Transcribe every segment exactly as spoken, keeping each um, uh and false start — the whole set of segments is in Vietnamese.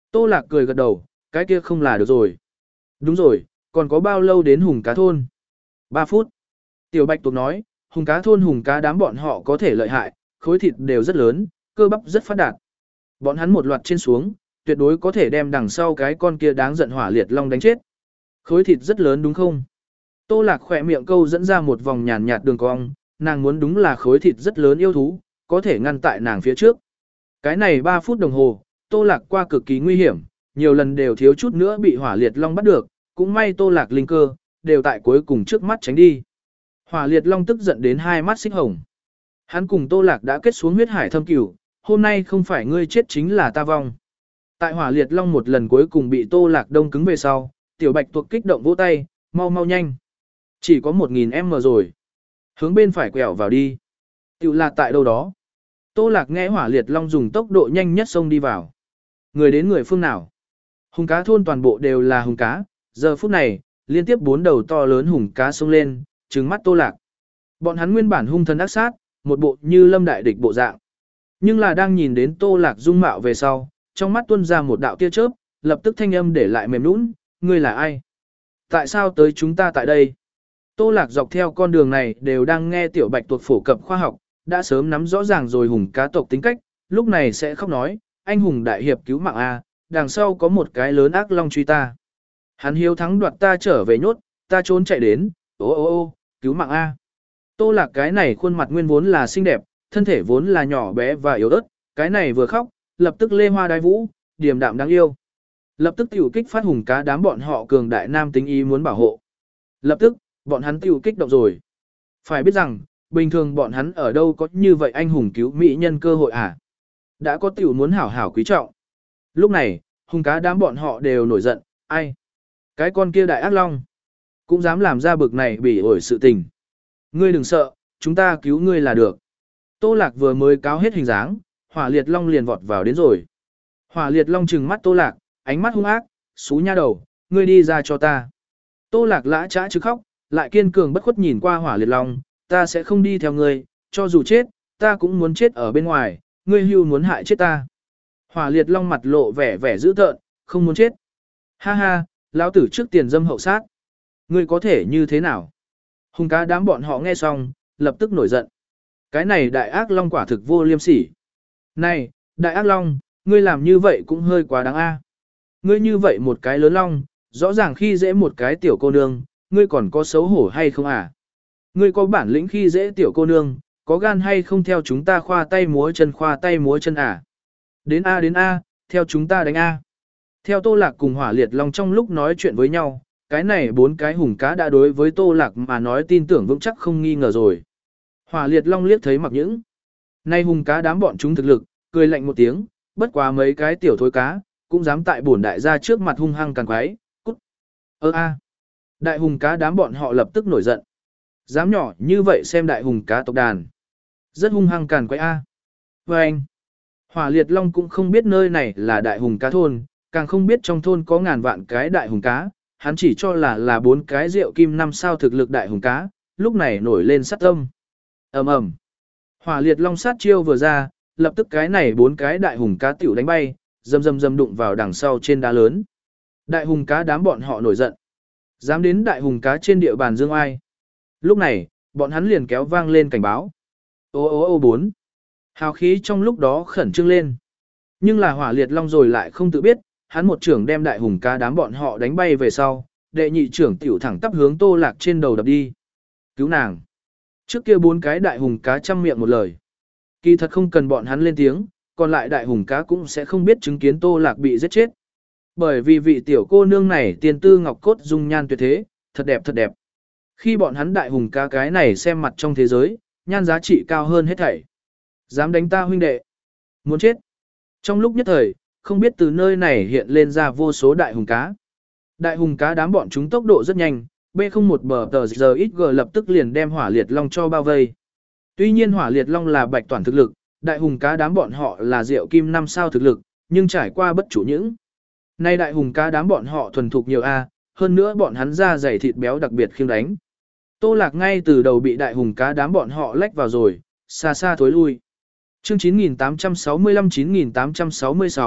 Tô Lạc cười gật đầu, cái kia không là được rồi. Đúng rồi, còn có bao lâu đến Hùng Cá thôn? ba phút. Tiểu Bạch Tuộc nói, Hùng Cá thôn Hùng Cá đám bọn họ có thể lợi hại, khối thịt đều rất lớn, cơ bắp rất phát đạt. Bọn hắn một loạt trên xuống, tuyệt đối có thể đem đằng sau cái con kia đáng giận Hỏa Liệt Long đánh chết. Khối thịt rất lớn đúng không? Tô Lạc khỏe miệng câu dẫn ra một vòng nhàn nhạt đường cong, nàng muốn đúng là khối thịt rất lớn yêu thú, có thể ngăn tại nàng phía trước. Cái này ba phút đồng hồ, Tô Lạc qua cực kỳ nguy hiểm, nhiều lần đều thiếu chút nữa bị Hỏa Liệt Long bắt được, cũng may Tô Lạc linh cơ, đều tại cuối cùng trước mắt tránh đi. Hỏa Liệt Long tức giận đến hai mắt xích hồng. Hắn cùng Tô Lạc đã kết xuống huyết hải thâm cửu, hôm nay không phải ngươi chết chính là ta vong. Tại Hỏa Liệt Long một lần cuối cùng bị Tô Lạc đông cứng về sau, Tiểu Bạch Tuộc kích động vỗ tay, mau mau nhanh. Chỉ có một nghìn mét rồi. Hướng bên phải quẹo vào đi. Tiểu là tại đâu đó. Tô Lạc nghe Hỏa Liệt Long dùng tốc độ nhanh nhất xông đi vào. Người đến người phương nào? Hùng cá thôn toàn bộ đều là hùng cá, giờ phút này, liên tiếp bốn đầu to lớn hùng cá xông lên, trừng mắt Tô Lạc. Bọn hắn nguyên bản hung thần ác sát, một bộ như lâm đại địch bộ dạng. Nhưng là đang nhìn đến Tô Lạc dung mạo về sau, trong mắt tuôn ra một đạo tia chớp, lập tức thanh âm để lại mềm nũng, ngươi là ai? Tại sao tới chúng ta tại đây? Tô Lạc dọc theo con đường này đều đang nghe Tiểu Bạch Tuộc phổ cập khoa học, đã sớm nắm rõ ràng rồi hùng cá tộc tính cách, lúc này sẽ khóc nói, anh hùng đại hiệp cứu mạng a, đằng sau có một cái lớn ác long truy ta. Hắn hiếu thắng đoạt ta trở về nhốt, ta trốn chạy đến, ô ô ô, cứu mạng a. Tô Lạc cái này khuôn mặt nguyên vốn là xinh đẹp, thân thể vốn là nhỏ bé và yếu ớt, cái này vừa khóc, lập tức lê hoa đái vũ, điềm đạm đáng yêu. Lập tức tiểu kích phát hùng cá đám bọn họ cường đại nam tính ý muốn bảo hộ. Lập tức, bọn hắn tiểu kích động rồi. Phải biết rằng, bình thường bọn hắn ở đâu có như vậy anh hùng cứu mỹ nhân cơ hội à? Đã có tiểu muốn hảo hảo quý trọng. Lúc này, hùng cá đám bọn họ đều nổi giận, ai? Cái con kia đại ác long, cũng dám làm ra bực này bỉ ổi sự tình. Ngươi đừng sợ, chúng ta cứu ngươi là được. Tô Lạc vừa mới cáo hết hình dáng, Hỏa Liệt Long liền vọt vào đến rồi. Hỏa Liệt Long trừng mắt Tô Lạc, ánh mắt hung ác, xú nha đầu, ngươi đi ra cho ta. Tô Lạc lã trã chứ khóc, lại kiên cường bất khuất nhìn qua Hỏa Liệt Long, ta sẽ không đi theo ngươi, cho dù chết, ta cũng muốn chết ở bên ngoài, ngươi hưu muốn hại chết ta. Hỏa Liệt Long mặt lộ vẻ vẻ dữ tợn, không muốn chết. Ha ha, lão tử trước tiền dâm hậu sát. Ngươi có thể như thế nào? Hùng cá đám bọn họ nghe xong, lập tức nổi giận. Cái này đại ác long quả thực vô liêm sỉ. Này, đại ác long, ngươi làm như vậy cũng hơi quá đáng a. Ngươi như vậy một cái lớn long, rõ ràng khi dễ một cái tiểu cô nương, ngươi còn có xấu hổ hay không à? Ngươi có bản lĩnh khi dễ tiểu cô nương, có gan hay không theo chúng ta khoa tay múa chân khoa tay múa chân à? Đến A đến A, theo chúng ta đánh A. Theo Tô Lạc cùng Hỏa Liệt Long trong lúc nói chuyện với nhau, cái này bốn cái hùng cá đã đối với Tô Lạc mà nói tin tưởng vững chắc không nghi ngờ rồi. Hỏa Liệt Long liếc thấy Mặc Những. Nay hùng cá đám bọn chúng thực lực, cười lạnh một tiếng, bất quá mấy cái tiểu thối cá, cũng dám tại bổn đại gia trước mặt hung hăng càn quái, cút. Ơ a. Đại hùng cá đám bọn họ lập tức nổi giận. Dám nhỏ như vậy xem đại hùng cá tộc đàn. Rất hung hăng càn quái a. Và anh. Hỏa Liệt Long cũng không biết nơi này là đại hùng cá thôn, càng không biết trong thôn có ngàn vạn cái đại hùng cá, hắn chỉ cho là là bốn cái rượu kim năm sao thực lực đại hùng cá, lúc này nổi lên sát tâm. Ầm ầm. Hỏa Liệt Long sát chiêu vừa ra, lập tức cái này bốn cái đại hùng cá tiểu đánh bay, dầm dầm dầm đụng vào đằng sau trên đá lớn. Đại hùng cá đám bọn họ nổi giận. Dám đến đại hùng cá trên địa bàn dương ai. Lúc này, bọn hắn liền kéo vang lên cảnh báo. Ô ô ô bốn. Hào khí trong lúc đó khẩn trương lên. Nhưng là Hỏa Liệt Long rồi lại không tự biết, hắn một trưởng đem đại hùng cá đám bọn họ đánh bay về sau, đệ nhị trưởng tiểu thẳng tắp hướng Tô Lạc trên đầu đập đi. Cứu nàng. Trước kia bốn cái đại hùng cá chăm miệng một lời. Kỳ thật không cần bọn hắn lên tiếng, còn lại đại hùng cá cũng sẽ không biết chứng kiến Tô Lạc bị giết chết. Bởi vì vị tiểu cô nương này tiền tư ngọc cốt dung nhan tuyệt thế, thật đẹp thật đẹp. Khi bọn hắn đại hùng cá cái này xem mặt trong thế giới, nhan giá trị cao hơn hết thảy. Dám đánh ta huynh đệ. Muốn chết. Trong lúc nhất thời, không biết từ nơi này hiện lên ra vô số đại hùng cá. Đại hùng cá đám bọn chúng tốc độ rất nhanh, B không một bờ tờ giờ ít g lập tức liền đem Hỏa Liệt Long cho bao vây. Tuy nhiên Hỏa Liệt Long là bạch toàn thực lực, đại hùng cá đám bọn họ là rượu kim năm sao thực lực, nhưng trải qua bất chủ những. Nay đại hùng cá đám bọn họ thuần thục nhiều A, hơn nữa bọn hắn da dày thịt béo đặc biệt khiêng đánh. Tô Lạc ngay từ đầu bị đại hùng cá đám bọn họ lách vào rồi, xa xa thối lui. Chương chín nghìn tám trăm sáu mươi lăm chín nghìn tám trăm sáu mươi sáu,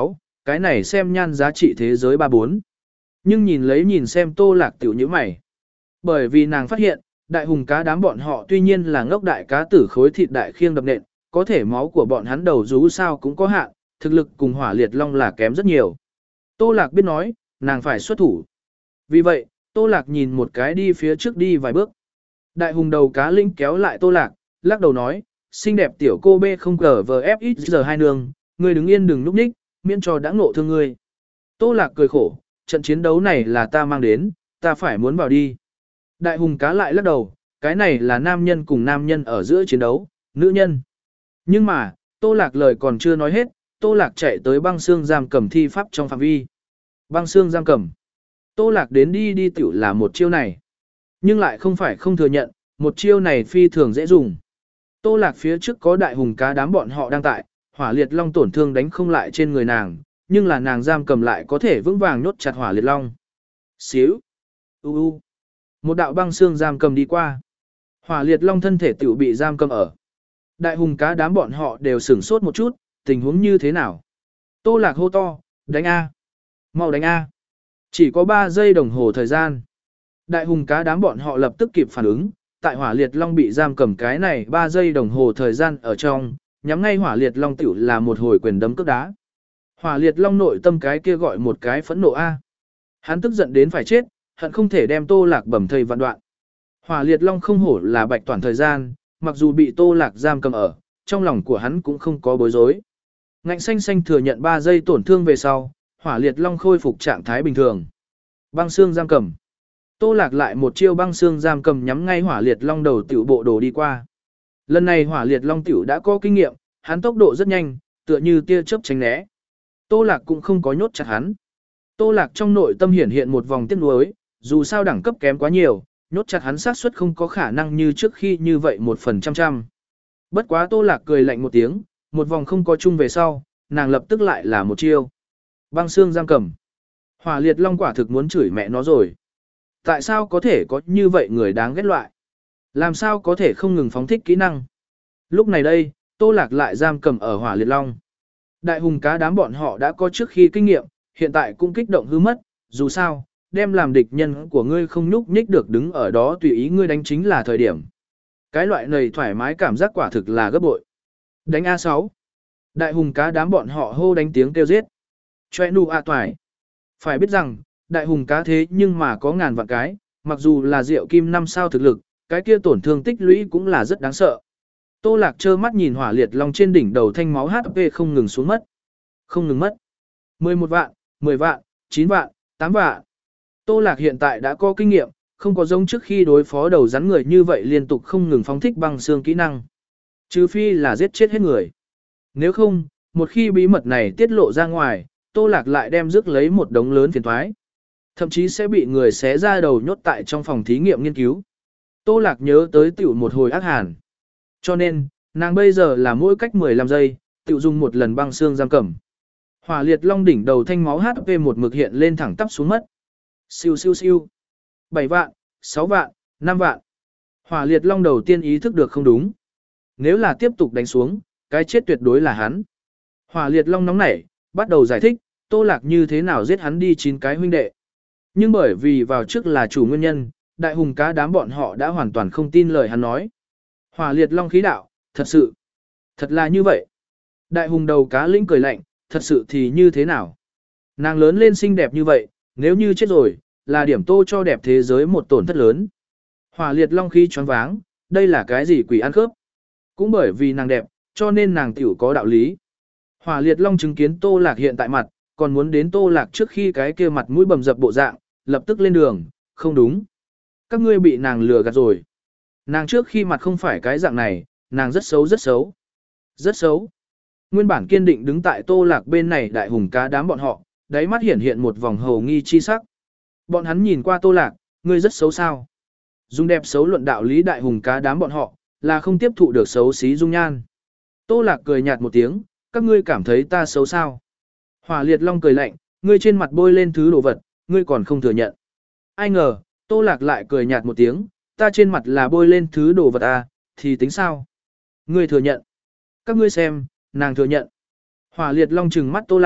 cái này xem nhan giá trị thế giới ba bốn. Nhưng nhìn lấy nhìn xem Tô Lạc tiểu như mày. Bởi vì nàng phát hiện, đại hùng cá đám bọn họ tuy nhiên là ngốc đại cá tử khối thịt đại khiêng đập nện, có thể máu của bọn hắn đầu rú sao cũng có hạn, thực lực cùng hỏa liệt long là kém rất nhiều. Tô Lạc biết nói, nàng phải xuất thủ. Vì vậy, Tô Lạc nhìn một cái đi phía trước đi vài bước. Đại hùng đầu cá linh kéo lại Tô Lạc, lắc đầu nói, xinh đẹp tiểu cô bê không cờ vờ ép ít giờ hai nương, ngươi đứng yên đừng núp ních, miễn cho đã ngộ thương ngươi. Tô Lạc cười khổ, trận chiến đấu này là ta mang đến, ta phải muốn vào đi. Đại hùng cá lại lắc đầu, cái này là nam nhân cùng nam nhân ở giữa chiến đấu, nữ nhân. Nhưng mà, Tô Lạc lời còn chưa nói hết, Tô Lạc chạy tới băng xương giam cầm thi pháp trong phạm vi. Băng xương giam cầm. Tô Lạc đến đi đi tiểu là một chiêu này. Nhưng lại không phải không thừa nhận, một chiêu này phi thường dễ dùng. Tô Lạc phía trước có đại hùng cá đám bọn họ đang tại, hỏa liệt long tổn thương đánh không lại trên người nàng, nhưng là nàng giam cầm lại có thể vững vàng nhốt chặt hỏa liệt long. Xíu. U u. Một đạo băng xương giam cầm đi qua. Hỏa liệt long thân thể tiểu bị giam cầm ở. Đại hùng cá đám bọn họ đều sửng sốt một chút, tình huống như thế nào? Tô Lạc hô to, đánh A. Mau đánh A. Chỉ có ba giây đồng hồ thời gian. Đại hùng cá đám bọn họ lập tức kịp phản ứng, tại hỏa liệt long bị giam cầm cái này ba giây đồng hồ thời gian ở trong, nhắm ngay hỏa liệt long tiểu là một hồi quyền đấm cước đá. Hỏa liệt long nội tâm cái kia gọi một cái phẫn nộ A. Hắn tức giận đến phải chết, hận không thể đem Tô Lạc bầm thây vạn đoạn. Hỏa liệt long không hổ là bạch toàn thời gian, mặc dù bị Tô Lạc giam cầm ở, trong lòng của hắn cũng không có bối rối. Ngạnh xanh xanh thừa nhận ba giây tổn thương về sau, hỏa liệt long khôi phục trạng thái bình thường. Băng xương giam cầm. Tô Lạc lại một chiêu băng xương giam cầm nhắm ngay hỏa liệt long đầu tiểu bộ đồ đi qua. Lần này hỏa liệt long tiểu đã có kinh nghiệm, hắn tốc độ rất nhanh, tựa như tia chớp tránh né. Tô Lạc cũng không có nhốt chặt hắn. Tô Lạc trong nội tâm hiển hiện một vòng tiếc nuối, dù sao đẳng cấp kém quá nhiều, nhốt chặt hắn xác suất không có khả năng như trước khi như vậy một phần trăm trăm. Bất quá Tô Lạc cười lạnh một tiếng, một vòng không có chung về sau, nàng lập tức lại là một chiêu. Băng xương giam cầm. Hỏa liệt long quả thực muốn chửi mẹ nó rồi. Tại sao có thể có như vậy người đáng ghét loại? Làm sao có thể không ngừng phóng thích kỹ năng? Lúc này đây, Tô Lạc lại giam cầm ở hỏa liệt long. Đại hùng cá đám bọn họ đã có trước khi kinh nghiệm, hiện tại cũng kích động hư mất, dù sao, đem làm địch nhân của ngươi không nhúc nhích được đứng ở đó tùy ý ngươi đánh chính là thời điểm. Cái loại này thoải mái cảm giác quả thực là gấp bội. Đánh A sáu. Đại hùng cá đám bọn họ hô đánh tiếng kêu giết. Choe nu a toài. Phải biết rằng, đại hùng cá thế nhưng mà có ngàn vạn cái, mặc dù là rượu kim năm sao thực lực, cái kia tổn thương tích lũy cũng là rất đáng sợ. Tô Lạc trơ mắt nhìn hỏa liệt long trên đỉnh đầu thanh máu hát pê không ngừng xuống mất. Không ngừng mất. mười một vạn, mười vạn, chín vạn, tám vạn. Tô Lạc hiện tại đã có kinh nghiệm, không có giống trước khi đối phó đầu rắn người như vậy liên tục không ngừng phóng thích băng xương kỹ năng. Trừ phi là giết chết hết người. Nếu không, một khi bí mật này tiết lộ ra ngoài, Tô Lạc lại đem rước lấy một đống lớn phiền toái. Thậm chí sẽ bị người xé ra đầu nhốt tại trong phòng thí nghiệm nghiên cứu. Tô Lạc nhớ tới tiểu một hồi ác hàn. Cho nên, nàng bây giờ là mỗi cách mười lăm giây, tiểu dùng một lần băng xương giam cầm. Hỏa liệt long đỉnh đầu thanh máu hát pê một mực hiện lên thẳng tắp xuống mất. Siêu siêu siêu. bảy vạn, sáu vạn, năm vạn. Hỏa liệt long đầu tiên ý thức được không đúng. Nếu là tiếp tục đánh xuống, cái chết tuyệt đối là hắn. Hỏa liệt long nóng nảy, bắt đầu giải thích, Tô Lạc như thế nào giết hắn đi chín cái huynh đệ. Nhưng bởi vì vào trước là chủ nguyên nhân, đại hùng cá đám bọn họ đã hoàn toàn không tin lời hắn nói. Hỏa liệt long khí đạo, thật sự, thật là như vậy. Đại hùng đầu cá lĩnh cười lạnh, thật sự thì như thế nào? Nàng lớn lên xinh đẹp như vậy, nếu như chết rồi, là điểm tô cho đẹp thế giới một tổn thất lớn. Hỏa liệt long khí choáng váng, đây là cái gì quỷ ăn khớp? Cũng bởi vì nàng đẹp, cho nên nàng tiểu có đạo lý. Hỏa liệt long chứng kiến Tô Lạc hiện tại mặt, còn muốn đến Tô Lạc trước khi cái kia mặt mũi bầm dập bộ dạng, lập tức lên đường, không đúng. Các ngươi bị nàng lừa gạt rồi. Nàng trước khi mặt không phải cái dạng này, nàng rất xấu rất xấu. Rất xấu. Nguyên bản kiên định đứng tại Tô Lạc bên này đại hùng cá đám bọn họ, đáy mắt hiển hiện một vòng hầu nghi chi sắc. Bọn hắn nhìn qua Tô Lạc, ngươi rất xấu sao. Dung đẹp xấu luận đạo lý đại hùng cá đám bọn họ, là không tiếp thụ được xấu xí dung nhan. Tô Lạc cười nhạt một tiếng, các ngươi cảm thấy ta xấu sao. Hỏa liệt long cười lạnh, ngươi trên mặt bôi lên thứ đồ vật, ngươi còn không thừa nhận. Ai ngờ, Tô Lạc lại cười nhạt một tiếng, ta trên mặt là bôi lên thứ đồ vật à, thì tính sao? Ngươi thừa nhận. Các ngươi xem, nàng thừa nhận. Hỏa liệt long trừng mắt Tô Lạc,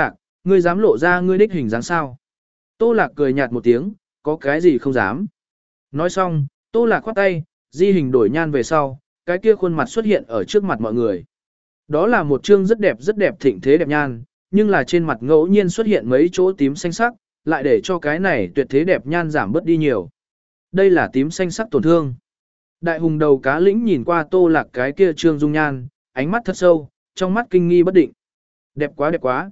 Ngươi dám lộ ra ngươi đích hình dáng sao? Tô Lạc cười nhạt một tiếng, có cái gì không dám. Nói xong, Tô Lạc khoát tay, di hình đổi nhan về sau, cái kia khuôn mặt xuất hiện ở trước mặt mọi người. Đó là một trương rất đẹp rất đẹp thịnh thế đẹp nhan, nhưng là trên mặt ngẫu nhiên xuất hiện mấy chỗ tím xanh sắc, lại để cho cái này tuyệt thế đẹp nhan giảm bớt đi nhiều. Đây là tím xanh sắc tổn thương. Đại hùng đầu cá lĩnh nhìn qua Tô Lạc cái kia trương dung nhan, ánh mắt thật sâu, trong mắt kinh nghi bất định. Đẹp quá đẹp quá.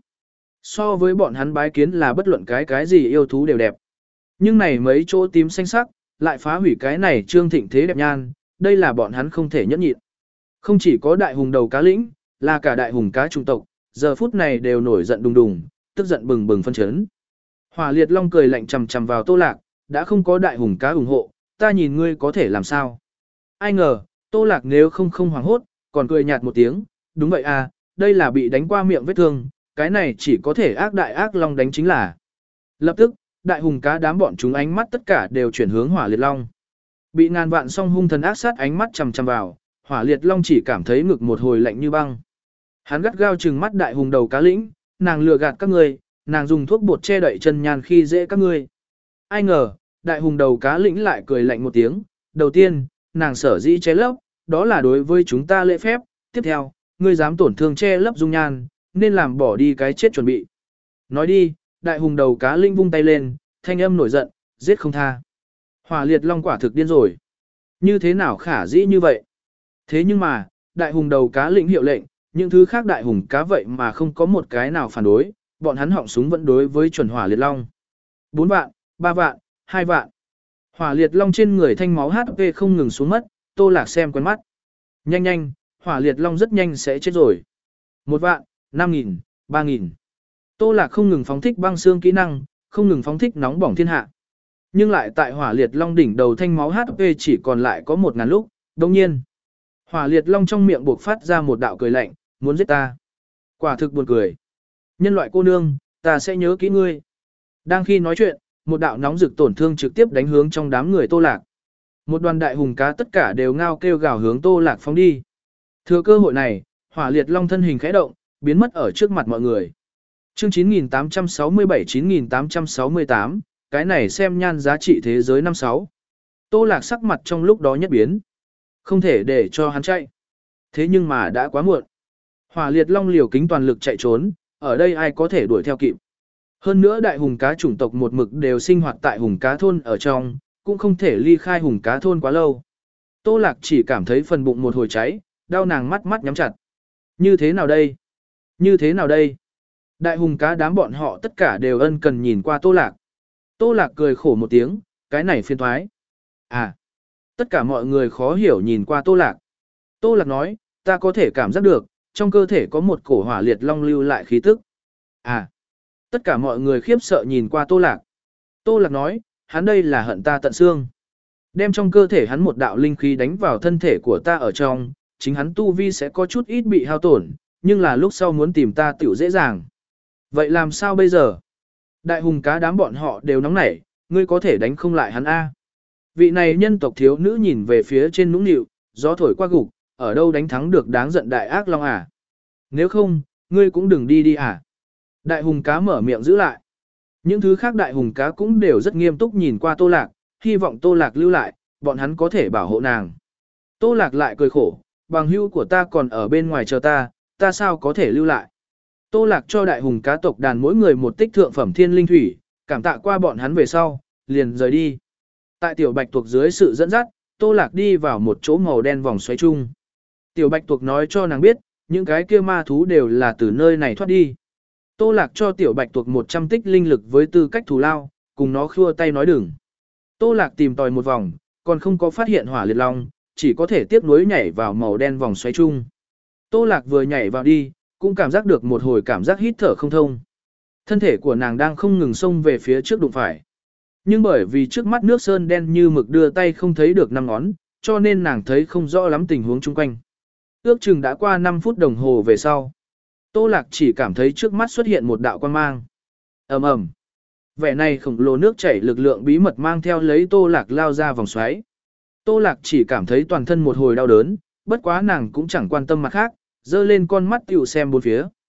So với bọn hắn bái kiến là bất luận cái cái gì yêu thú đều đẹp. Nhưng này mấy chỗ tím xanh sắc, lại phá hủy cái này trương thịnh thế đẹp nhan, đây là bọn hắn không thể nhẫn nhịn. Không chỉ có đại hùng đầu cá lĩnh, là cả đại hùng cá trung tộc, giờ phút này đều nổi giận đùng đùng, tức giận bừng bừng phân chấn. Hỏa liệt long cười lạnh chằm chằm vào Tô Lạc, đã không có đại hùng cá ủng hộ, ta nhìn ngươi có thể làm sao. Ai ngờ, Tô Lạc nếu không không hoảng hốt, còn cười nhạt một tiếng, đúng vậy à, đây là bị đánh qua miệng vết thương, cái này chỉ có thể ác đại ác long đánh chính là. Lập tức, đại hùng cá đám bọn chúng ánh mắt tất cả đều chuyển hướng hỏa liệt long. Bị ngàn vạn song hung thần ác sát ánh mắt chằm chằm vào, hỏa liệt long chỉ cảm thấy ngực một hồi lạnh như băng. Hắn gắt gao trừng mắt đại hùng đầu cá lĩnh, nàng lừa gạt các ngươi, nàng dùng thuốc bột che đậy chân nhàn khi dễ các ngươi. Ai ngờ, đại hùng đầu cá lĩnh lại cười lạnh một tiếng, đầu tiên, nàng sở dĩ che lấp, đó là đối với chúng ta lễ phép, tiếp theo, ngươi dám tổn thương che lấp dung nhan, nên làm bỏ đi cái chết chuẩn bị. Nói đi, đại hùng đầu cá lĩnh vung tay lên, thanh âm nổi giận, giết không tha. Hỏa liệt long quả thực điên rồi. Như thế nào khả dĩ như vậy? Thế nhưng mà, đại hùng đầu cá lĩnh hiệu lệnh, những thứ khác đại hùng cá vậy mà không có một cái nào phản đối, bọn hắn họng súng vẫn đối với chuẩn hỏa liệt long. bốn vạn, ba vạn, hai vạn. Hỏa liệt long trên người thanh máu hát pê không ngừng xuống mất, Tô Lạc xem quen mắt. Nhanh nhanh, hỏa liệt long rất nhanh sẽ chết rồi. một vạn, năm nghìn, ba nghìn. Tô Lạc không ngừng phóng thích băng xương kỹ năng, không ngừng phóng thích nóng bỏng thiên hạ. Nhưng lại tại hỏa liệt long đỉnh đầu thanh máu hát pê chỉ còn lại có một ngàn lúc, đồng nhiên. Hỏa liệt long trong miệng buộc phát ra một đạo cười lạnh, muốn giết ta. Quả thực buồn cười. Nhân loại cô nương, ta sẽ nhớ kỹ ngươi. Đang khi nói chuyện, một đạo nóng rực tổn thương trực tiếp đánh hướng trong đám người Tô Lạc. Một đoàn đại hùng cá tất cả đều ngao kêu gào hướng Tô Lạc phóng đi. Thừa cơ hội này, hỏa liệt long thân hình khẽ động, biến mất ở trước mặt mọi người. Chương chín nghìn tám trăm sáu mươi bảy chín nghìn tám trăm sáu mươi tám, cái này xem nhan giá trị thế giới năm sáu. Tô Lạc sắc mặt trong lúc đó nhất biến. Không thể để cho hắn chạy. Thế nhưng mà đã quá muộn. Hỏa liệt long liều kính toàn lực chạy trốn, ở đây ai có thể đuổi theo kịp. Hơn nữa đại hùng cá chủng tộc một mực đều sinh hoạt tại hùng cá thôn ở trong, cũng không thể ly khai hùng cá thôn quá lâu. Tô Lạc chỉ cảm thấy phần bụng một hồi cháy, đau nàng mắt mắt nhắm chặt. Như thế nào đây? Như thế nào đây? Đại hùng cá đám bọn họ tất cả đều ân cần nhìn qua Tô Lạc. Tô Lạc cười khổ một tiếng, cái này phiền thoái. À, tất cả mọi người khó hiểu nhìn qua Tô Lạc. Tô Lạc nói, ta có thể cảm giác được, trong cơ thể có một cổ hỏa liệt long lưu lại khí tức. À, tất cả mọi người khiếp sợ nhìn qua Tô Lạc. Tô Lạc nói, hắn đây là hận ta tận xương. Đem trong cơ thể hắn một đạo linh khí đánh vào thân thể của ta ở trong, chính hắn tu vi sẽ có chút ít bị hao tổn, nhưng là lúc sau muốn tìm ta tiểu dễ dàng. Vậy làm sao bây giờ? Đại hùng cá đám bọn họ đều nóng nảy, ngươi có thể đánh không lại hắn A. Vị này nhân tộc thiếu nữ nhìn về phía trên nũng nịu, gió thổi qua gục, ở đâu đánh thắng được đáng giận đại ác long à? Nếu không, ngươi cũng đừng đi đi à? Đại hùng cá mở miệng giữ lại. Những thứ khác đại hùng cá cũng đều rất nghiêm túc nhìn qua Tô Lạc, hy vọng Tô Lạc lưu lại, bọn hắn có thể bảo hộ nàng. Tô Lạc lại cười khổ, bằng hữu của ta còn ở bên ngoài chờ ta, ta sao có thể lưu lại. Tô Lạc cho đại hùng cá tộc đàn mỗi người một tích thượng phẩm thiên linh thủy, cảm tạ qua bọn hắn về sau, liền rời đi. Tại tiểu bạch tuộc dưới sự dẫn dắt, Tô Lạc đi vào một chỗ màu đen vòng xoáy chung. Tiểu bạch tuộc nói cho nàng biết, những cái kia ma thú đều là từ nơi này thoát đi. Tô Lạc cho tiểu bạch tuộc một trăm tích linh lực với tư cách thù lao, cùng nó khua tay nói đừng. Tô Lạc tìm tòi một vòng, còn không có phát hiện hỏa liệt long, chỉ có thể tiếp nối nhảy vào màu đen vòng xoáy chung. Tô Lạc vừa nhảy vào đi, cũng cảm giác được một hồi cảm giác hít thở không thông. Thân thể của nàng đang không ngừng xông về phía trước đụng phải. Nhưng bởi vì trước mắt nước sơn đen như mực đưa tay không thấy được năm ngón, cho nên nàng thấy không rõ lắm tình huống chung quanh. Ước chừng đã qua năm phút đồng hồ về sau. Tô Lạc chỉ cảm thấy trước mắt xuất hiện một đạo quang mang. Ầm ầm. Vẻ này khổng lồ nước chảy lực lượng bí mật mang theo lấy Tô Lạc lao ra vòng xoáy. Tô Lạc chỉ cảm thấy toàn thân một hồi đau đớn, bất quá nàng cũng chẳng quan tâm mặt khác, dơ lên con mắt tiểu xem bốn phía.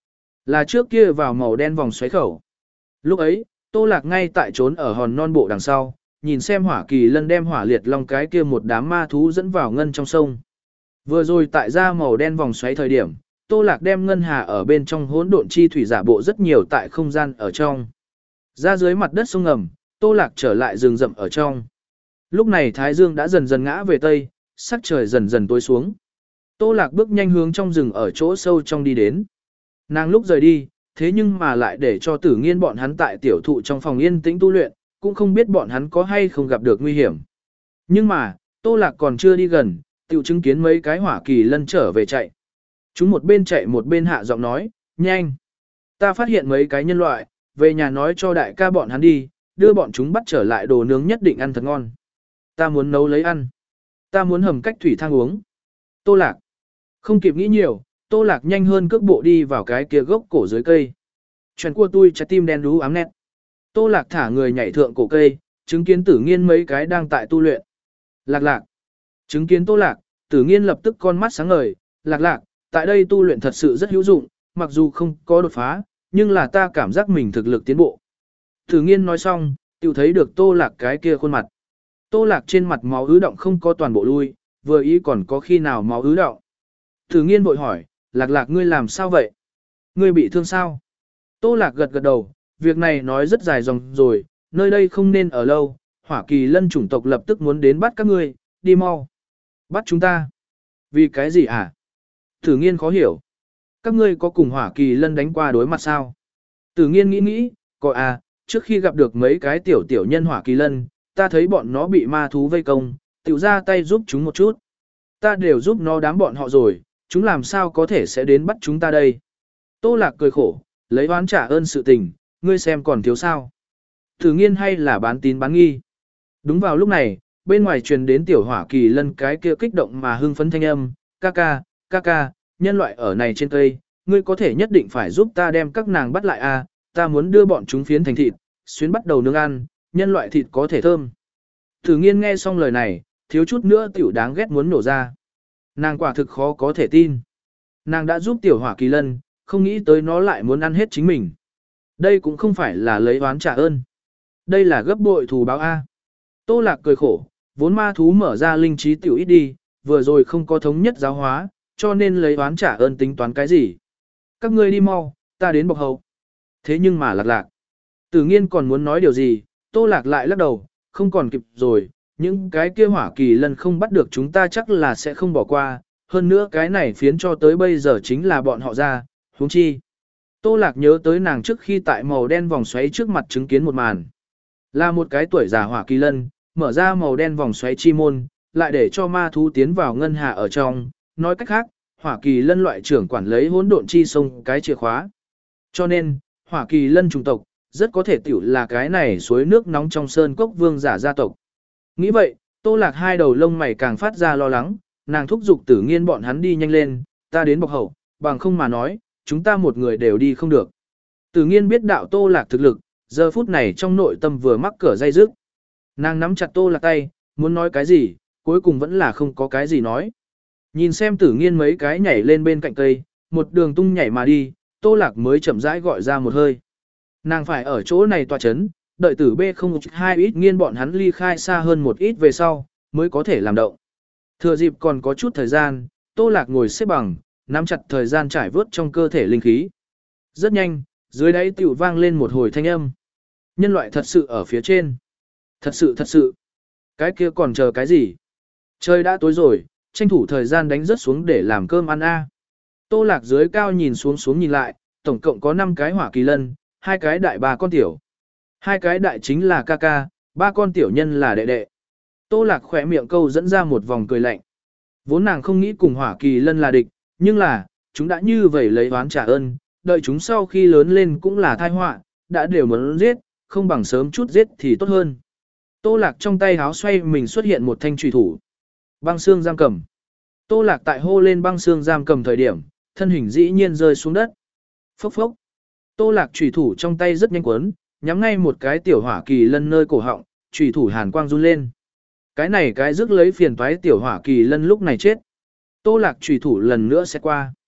Là trước kia vào màu đen vòng xoáy khẩu. Lúc ấy, Tô Lạc ngay tại trốn ở hòn non bộ đằng sau, nhìn xem hỏa kỳ lân đem hỏa liệt long cái kia một đám ma thú dẫn vào ngân trong sông. Vừa rồi tại ra màu đen vòng xoáy thời điểm, Tô Lạc đem ngân hà ở bên trong hỗn độn chi thủy giả bộ rất nhiều tại không gian ở trong. Ra dưới mặt đất sông ngầm, Tô Lạc trở lại rừng rậm ở trong. Lúc này Thái Dương đã dần dần ngã về tây, sắc trời dần dần tối xuống. Tô Lạc bước nhanh hướng trong rừng ở chỗ sâu trong đi đến. Nàng lúc rời đi, thế nhưng mà lại để cho Tử Nghiên bọn hắn tại tiểu thụ trong phòng yên tĩnh tu luyện, cũng không biết bọn hắn có hay không gặp được nguy hiểm. Nhưng mà, Tô Lạc còn chưa đi gần, tiểu chứng kiến mấy cái hỏa kỳ lân trở về chạy. Chúng một bên chạy một bên hạ giọng nói, nhanh. Ta phát hiện mấy cái nhân loại, về nhà nói cho đại ca bọn hắn đi, đưa bọn chúng bắt trở lại đồ nướng nhất định ăn thật ngon. Ta muốn nấu lấy ăn. Ta muốn hầm cách thủy thang uống. Tô Lạc. Không kịp nghĩ nhiều, Tô Lạc nhanh hơn cước bộ đi vào cái kia gốc cổ dưới cây. Chuyện của tôi trái tim đen đú ám nét. Tô Lạc thả người nhảy thượng cổ cây, chứng kiến Tử Nghiên mấy cái đang tại tu luyện. Lạc Lạc. Chứng kiến Tô Lạc, Tử Nghiên lập tức con mắt sáng ngời. Lạc Lạc, tại đây tu luyện thật sự rất hữu dụng, mặc dù không có đột phá, nhưng là ta cảm giác mình thực lực tiến bộ. Tử Nghiên nói xong, tiểu thấy được Tô Lạc cái kia khuôn mặt. Tô Lạc trên mặt máu ứ động không có toàn bộ lui, vừa ý còn có khi nào máu ứ động. Tử Nghiên vội hỏi, Lạc Lạc ngươi làm sao vậy? Ngươi bị thương sao? Tô Lạc gật gật đầu, việc này nói rất dài dòng rồi, nơi đây không nên ở lâu, hỏa kỳ lân chủng tộc lập tức muốn đến bắt các ngươi, đi mau. Bắt chúng ta? Vì cái gì hả? Tử Nghiên khó hiểu. Các ngươi có cùng hỏa kỳ lân đánh qua đối mặt sao? Tử Nghiên nghĩ nghĩ, có à, trước khi gặp được mấy cái tiểu tiểu nhân hỏa kỳ lân, ta thấy bọn nó bị ma thú vây công, tiểu ra tay giúp chúng một chút. Ta đều giúp nó đám bọn họ rồi, chúng làm sao có thể sẽ đến bắt chúng ta đây? Tô Lạc cười khổ, lấy oán trả ơn sự tình, ngươi xem còn thiếu sao? Tử Nghiên hay là bán tín bán nghi? Đúng vào lúc này, bên ngoài truyền đến tiểu hỏa kỳ lân cái kia kích động mà hưng phấn thanh âm, ca ca, ca ca, nhân loại ở này trên cây, ngươi có thể nhất định phải giúp ta đem các nàng bắt lại à, ta muốn đưa bọn chúng phiến thành thịt, xuyến bắt đầu nướng ăn, nhân loại thịt có thể thơm. Tử Nghiên nghe xong lời này, thiếu chút nữa tiểu đáng ghét muốn nổ ra. Nàng quả thực khó có thể tin. Nàng đã giúp tiểu hỏa kỳ lân, không nghĩ tới nó lại muốn ăn hết chính mình. Đây cũng không phải là lấy oán trả ơn. Đây là gấp bội thù báo A. Tô Lạc cười khổ, vốn ma thú mở ra linh trí tiểu ít đi, vừa rồi không có thống nhất giáo hóa, cho nên lấy oán trả ơn tính toán cái gì. Các ngươi đi mau, ta đến bọc hậu. Thế nhưng mà Lạc Lạc. Tử Nghiên còn muốn nói điều gì, Tô Lạc lại lắc đầu, không còn kịp rồi, những cái kia hỏa kỳ lân không bắt được chúng ta chắc là sẽ không bỏ qua, hơn nữa cái này phiến cho tới bây giờ chính là bọn họ ra, huống chi. Tô Lạc nhớ tới nàng trước khi tại màu đen vòng xoáy trước mặt chứng kiến một màn. Là một cái tuổi già hỏa kỳ lân, mở ra màu đen vòng xoáy chi môn, lại để cho ma thú tiến vào ngân hà ở trong, nói cách khác, hỏa kỳ lân loại trưởng quản lấy hỗn độn chi sông cái chìa khóa. Cho nên, hỏa kỳ lân chủng tộc, rất có thể tiểu là cái này suối nước nóng trong sơn cốc vương giả gia tộc. Nghĩ vậy, Tô Lạc hai đầu lông mày càng phát ra lo lắng, nàng thúc giục Tử Nghiên bọn hắn đi nhanh lên, ta đến bọc hậu, bằng không mà nói, chúng ta một người đều đi không được. Tử Nghiên biết đạo Tô Lạc thực lực, giờ phút này trong nội tâm vừa mắc cỡ dây dứt. Nàng nắm chặt Tô Lạc tay, muốn nói cái gì, cuối cùng vẫn là không có cái gì nói. Nhìn xem Tử Nghiên mấy cái nhảy lên bên cạnh cây, một đường tung nhảy mà đi, Tô Lạc mới chậm rãi gọi ra một hơi. Nàng phải ở chỗ này tọa chấn, đợi Tử B không hai ít Nghiên bọn hắn ly khai xa hơn một ít về sau, mới có thể làm động. Thừa dịp còn có chút thời gian, Tô Lạc ngồi xếp bằng, nắm chặt thời gian trải vớt trong cơ thể linh khí. Rất nhanh, dưới đáy tiểu vang lên một hồi thanh âm. Nhân loại thật sự ở phía trên. Thật sự thật sự. Cái kia còn chờ cái gì? Trời đã tối rồi, tranh thủ thời gian đánh rớt xuống để làm cơm ăn a. Tô Lạc dưới cao nhìn xuống xuống nhìn lại, tổng cộng có năm cái hỏa kỳ lân, hai cái đại ba con tiểu. Hai cái đại chính là ca ca, ba con tiểu nhân là đệ đệ. Tô Lạc khỏe miệng câu dẫn ra một vòng cười lạnh. Vốn nàng không nghĩ cùng hỏa kỳ lân là địch, nhưng là, chúng đã như vậy lấy oán trả ơn, đợi chúng sau khi lớn lên cũng là tai họa, đã đều muốn giết, không bằng sớm chút giết thì tốt hơn. Tô Lạc trong tay háo xoay mình xuất hiện một thanh trùy thủ. Băng xương giam cầm. Tô Lạc tại hô lên băng xương giam cầm thời điểm, thân hình dĩ nhiên rơi xuống đất. Phốc phốc. Tô Lạc trùy thủ trong tay rất nhanh quấn, nhắm ngay một cái tiểu hỏa kỳ lân nơi cổ họng, trùy thủ hàn quang run lên. Cái này cái rước lấy phiền toái tiểu hỏa kỳ lân lúc này chết. Tô Lạc trùy thủ lần nữa sẽ qua.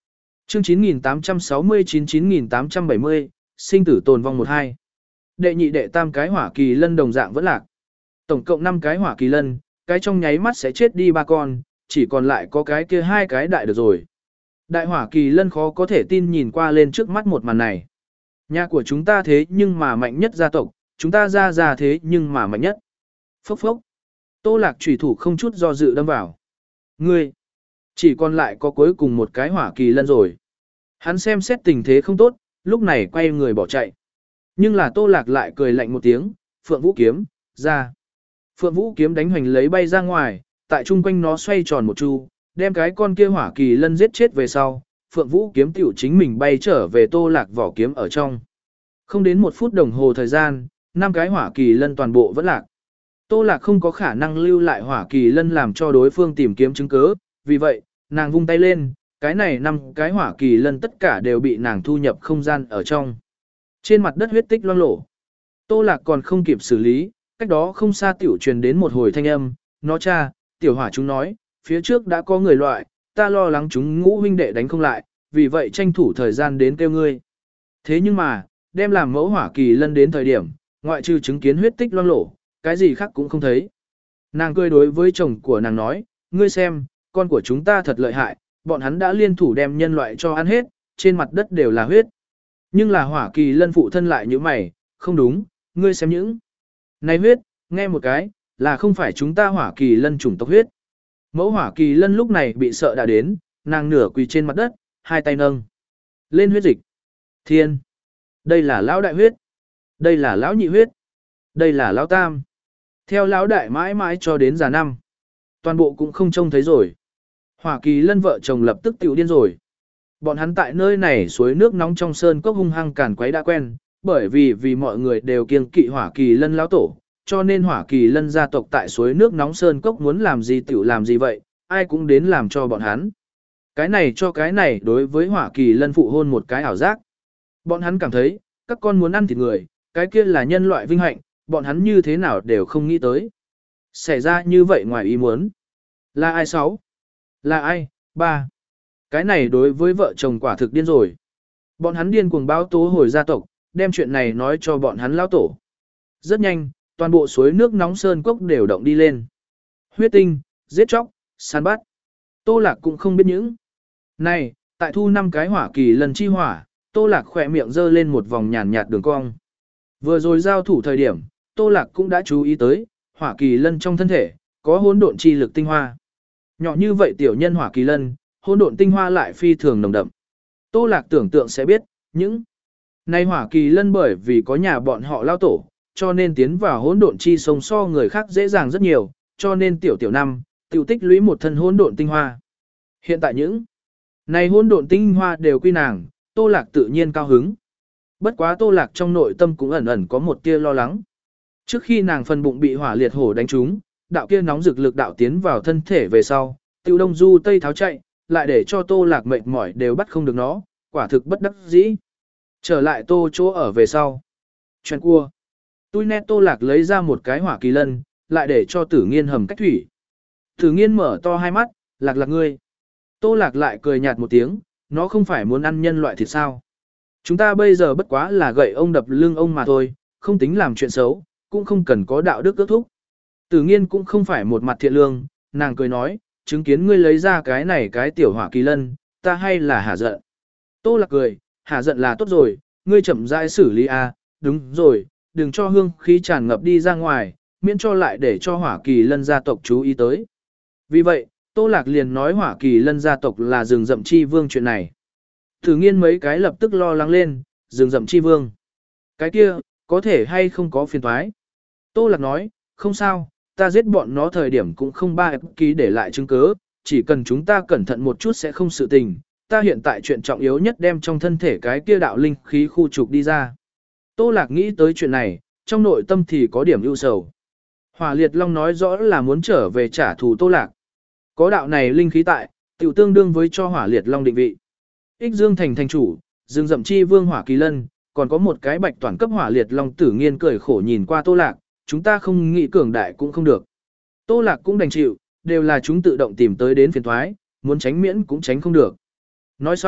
Chương chín nghìn tám trăm sáu mươi chín chín nghìn tám trăm bảy mươi, sinh tử tồn vong một hai. Đệ nhị đệ tam cái hỏa kỳ lân đồng dạng vẫn lạc. Tổng cộng năm cái hỏa kỳ lân, cái trong nháy mắt sẽ chết đi ba con, chỉ còn lại có cái kia hai cái đại được rồi. Đại hỏa kỳ lân khó có thể tin nhìn qua lên trước mắt một màn này. Nhà của chúng ta thế nhưng mà mạnh nhất gia tộc, chúng ta ra ra thế nhưng mà mạnh nhất. Phốc phốc. Tô Lạc chủy thủ không chút do dự đâm vào. Ngươi, chỉ còn lại có cuối cùng một cái hỏa kỳ lân rồi. Hắn xem xét tình thế không tốt, lúc này quay người bỏ chạy. Nhưng là Tô Lạc lại cười lạnh một tiếng, Phượng Vũ kiếm, ra. Phượng Vũ kiếm đánh hoành lấy bay ra ngoài, tại trung quanh nó xoay tròn một chu, đem cái con kia hỏa kỳ lân giết chết về sau, Phượng Vũ kiếm tiểu chính mình bay trở về Tô Lạc vỏ kiếm ở trong. Không đến một phút đồng hồ thời gian, năm cái hỏa kỳ lân toàn bộ vẫn lạc. Tô Lạc không có khả năng lưu lại hỏa kỳ lân làm cho đối phương tìm kiếm chứng cứ, vì vậy, nàng vung tay lên, cái này năm cái hỏa kỳ lân tất cả đều bị nàng thu nhập không gian ở trong. Trên mặt đất huyết tích loang lổ. Tô Lạc còn không kịp xử lý, cách đó không xa tiểu truyền đến một hồi thanh âm, nó cha, tiểu hỏa chúng nói, phía trước đã có người loại, ta lo lắng chúng ngũ huynh đệ đánh không lại, vì vậy tranh thủ thời gian đến kêu ngươi. Thế nhưng mà, đem làm mẫu hỏa kỳ lân đến thời điểm, ngoại trừ chứng kiến huyết tích loang lổ, cái gì khác cũng không thấy. Nàng cười đối với chồng của nàng nói, ngươi xem, con của chúng ta thật lợi hại, bọn hắn đã liên thủ đem nhân loại cho ăn hết, trên mặt đất đều là huyết. Nhưng là hỏa kỳ lân phụ thân lại như mày, không đúng, ngươi xem những. Này huyết, nghe một cái, là không phải chúng ta hỏa kỳ lân chủng tộc huyết. Mẫu hỏa kỳ lân lúc này bị sợ đã đến, nàng nửa quỳ trên mặt đất, hai tay nâng. Lên huyết dịch. Thiên. Đây là lão đại huyết. Đây là lão nhị huyết. Đây là lão tam. Theo lão đại mãi mãi cho đến già năm. Toàn bộ cũng không trông thấy rồi. Hỏa kỳ lân vợ chồng lập tức tiểu điên rồi. Bọn hắn tại nơi này suối nước nóng trong sơn cốc hung hăng càn quấy đã quen, bởi vì vì mọi người đều kiêng kỵ hỏa kỳ lân lão tổ, cho nên hỏa kỳ lân gia tộc tại suối nước nóng sơn cốc muốn làm gì tiểu làm gì vậy, ai cũng đến làm cho bọn hắn. Cái này cho cái này đối với hỏa kỳ lân phụ hôn một cái ảo giác. Bọn hắn cảm thấy, các con muốn ăn thịt người, cái kia là nhân loại vinh hạnh, bọn hắn như thế nào đều không nghĩ tới. Xảy ra như vậy ngoài ý muốn. Là ai sáu? Là ai? Ba. Cái này đối với vợ chồng quả thực điên rồi. Bọn hắn điên cuồng báo tố hồi gia tộc, đem chuyện này nói cho bọn hắn lão tổ. Rất nhanh, toàn bộ suối nước nóng sơn cốc đều động đi lên. Huyết tinh, giết chóc, săn bắt. Tô Lạc cũng không biết những. Này, tại thu năm cái hỏa kỳ lần chi hỏa, Tô Lạc khỏe miệng dơ lên một vòng nhàn nhạt đường cong. Vừa rồi giao thủ thời điểm, Tô Lạc cũng đã chú ý tới, hỏa kỳ lân trong thân thể, có hỗn độn chi lực tinh hoa. Nhỏ như vậy tiểu nhân hỏa kỳ lân, hỗn độn tinh hoa lại phi thường nồng đậm. Tô Lạc tưởng tượng sẽ biết, những này hỏa kỳ lân bởi vì có nhà bọn họ lao tổ, cho nên tiến vào hỗn độn chi sông so người khác dễ dàng rất nhiều, cho nên tiểu tiểu năm, tiểu tích lũy một thân hỗn độn tinh hoa. Hiện tại những này hỗn độn tinh hoa đều quy nàng, Tô Lạc tự nhiên cao hứng. Bất quá Tô Lạc trong nội tâm cũng ẩn ẩn có một tia lo lắng. Trước khi nàng phần bụng bị hỏa liệt hổ đánh trúng, đạo kia nóng rực lực đạo tiến vào thân thể về sau, tiêu đông du tây tháo chạy, lại để cho Tô Lạc mệt mỏi đều bắt không được nó, quả thực bất đắc dĩ. Trở lại Tô chỗ ở về sau. Chuyện cua. Tui nét Tô Lạc lấy ra một cái hỏa kỳ lân, lại để cho tử nghiên hầm cách thủy. Tử nghiên mở to hai mắt, Lạc Lạc ngươi. Tô Lạc lại cười nhạt một tiếng, nó không phải muốn ăn nhân loại thịt sao. Chúng ta bây giờ bất quá là gậy ông đập lưng ông mà thôi, không tính làm chuyện xấu, cũng không cần có đạo đức ước thúc. Tử nghiên cũng không phải một mặt thiện lương, nàng cười nói, chứng kiến ngươi lấy ra cái này cái tiểu hỏa kỳ lân, ta hay là hả giận. Tô Lạc cười, hả giận là tốt rồi, ngươi chậm rãi xử lý a, đúng rồi, đừng cho hương khí tràn ngập đi ra ngoài, miễn cho lại để cho hỏa kỳ lân gia tộc chú ý tới. Vì vậy, Tô Lạc liền nói hỏa kỳ lân gia tộc là rừng rậm chi vương chuyện này. Tử nghiên mấy cái lập tức lo lắng lên, rừng rậm chi vương. Cái kia, có thể hay không có phiền toái. Tô Lạc nói, không sao, ta giết bọn nó thời điểm cũng không ba ký để lại chứng cứ, chỉ cần chúng ta cẩn thận một chút sẽ không sự tình. Ta hiện tại chuyện trọng yếu nhất đem trong thân thể cái kia đạo linh khí khu trục đi ra. Tô Lạc nghĩ tới chuyện này, trong nội tâm thì có điểm ưu sầu. Hỏa liệt long nói rõ là muốn trở về trả thù Tô Lạc. Có đạo này linh khí tại, tiểu tương đương với cho hỏa liệt long định vị. Ích Dương thành thành chủ, rừng rậm chi vương hỏa kỳ lân, còn có một cái bạch toàn cấp hỏa liệt long tử nghiên cười khổ nhìn qua Tô Lạc, chúng ta không nghĩ cường đại cũng không được. Tô Lạc cũng đành chịu, đều là chúng tự động tìm tới đến phiền thoái, muốn tránh miễn cũng tránh không được. Nói xong,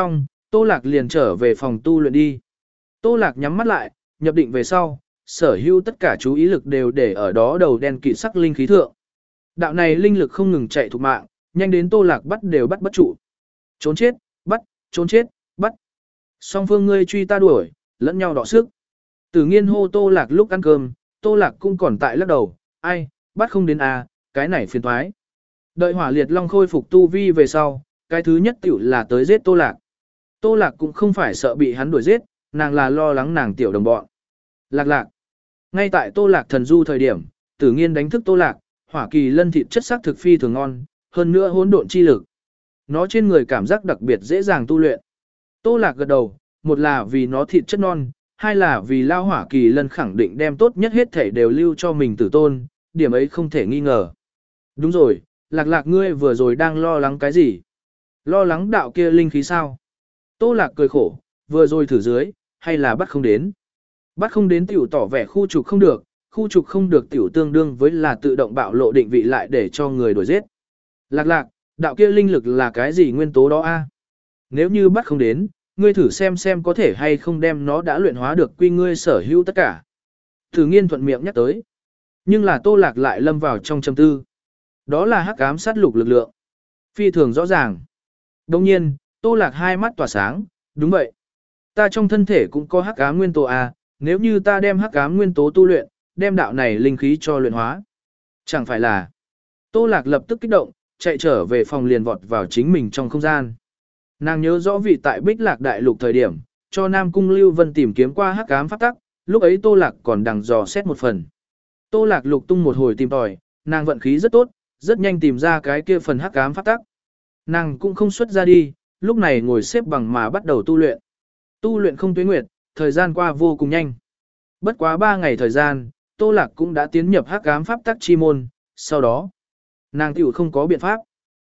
Tô Lạc liền trở về phòng tu luyện đi. Tô Lạc nhắm mắt lại, nhập định về sau, sở hữu tất cả chú ý lực đều để ở đó đầu đen kịt sắc linh khí thượng. Đạo này linh lực không ngừng chạy thục mạng, nhanh đến Tô Lạc bắt đều bắt bất trụ. Trốn chết, bắt, trốn chết, bắt. Song phương ngươi truy ta đuổi, lẫn nhau đọ sức. Tử Nghiên hô Tô Lạc lúc ăn cơm, Tô Lạc cũng còn tại lắc đầu, ai, bắt không đến à, cái này phiền toái. Đợi Hỏa Liệt Long khôi phục tu vi về sau, cái thứ nhất tiểu là tới giết Tô Lạc. Tô Lạc cũng không phải sợ bị hắn đuổi giết, nàng là lo lắng nàng tiểu đồng bọn. Lạc lạc. Ngay tại Tô Lạc thần du thời điểm, Tử Nghiên đánh thức Tô Lạc, Hỏa Kỳ Lân thịt chất sắc thực phi thường ngon, hơn nữa hỗn độn chi lực. Nó trên người cảm giác đặc biệt dễ dàng tu luyện. Tô Lạc gật đầu, một là vì nó thịt chất non, hai là vì lao Hỏa Kỳ Lân khẳng định đem tốt nhất hết thể đều lưu cho mình tử tôn, điểm ấy không thể nghi ngờ. Đúng rồi, Lạc lạc ngươi vừa rồi đang lo lắng cái gì? Lo lắng đạo kia linh khí sao? Tô Lạc cười khổ, vừa rồi thử dưới, hay là bắt không đến. Bắt không đến tiểu tỏ vẻ khu trục không được, khu trục không được tiểu tương đương với là tự động bạo lộ định vị lại để cho người đuổi giết. Lạc lạc, đạo kia linh lực là cái gì nguyên tố đó a? Nếu như bắt không đến, ngươi thử xem xem có thể hay không đem nó đã luyện hóa được quy ngươi sở hữu tất cả. Tử Nghiên thuận miệng nhắc tới. Nhưng là Tô Lạc lại lâm vào trong trầm tư. Đó là hắc ám sát lục lực lượng. Phi thường rõ ràng. Đồng nhiên, Tô Lạc hai mắt tỏa sáng, đúng vậy. Ta trong thân thể cũng có hắc ám nguyên tố A, nếu như ta đem hắc ám nguyên tố tu luyện, đem đạo này linh khí cho luyện hóa. Chẳng phải là. Tô Lạc lập tức kích động, chạy trở về phòng liền vọt vào chính mình trong không gian. Nàng nhớ rõ vị tại Bích Lạc Đại Lục thời điểm, cho Nam Cung Lưu Vân tìm kiếm qua hắc ám pháp tắc, lúc ấy Tô Lạc còn đằng dò xét một phần. Tô Lạc lục tung một hồi tìm tòi, nàng vận khí rất tốt, rất nhanh tìm ra cái kia phần hắc ám pháp tắc. Nàng cũng không xuất ra đi, lúc này ngồi xếp bằng mà bắt đầu tu luyện. Tu luyện không tuế nguyệt, thời gian qua vô cùng nhanh. Bất quá ba ngày thời gian, Tô Lạc cũng đã tiến nhập hắc ám pháp tắc chi môn, sau đó, nàng tiểu không có biện pháp.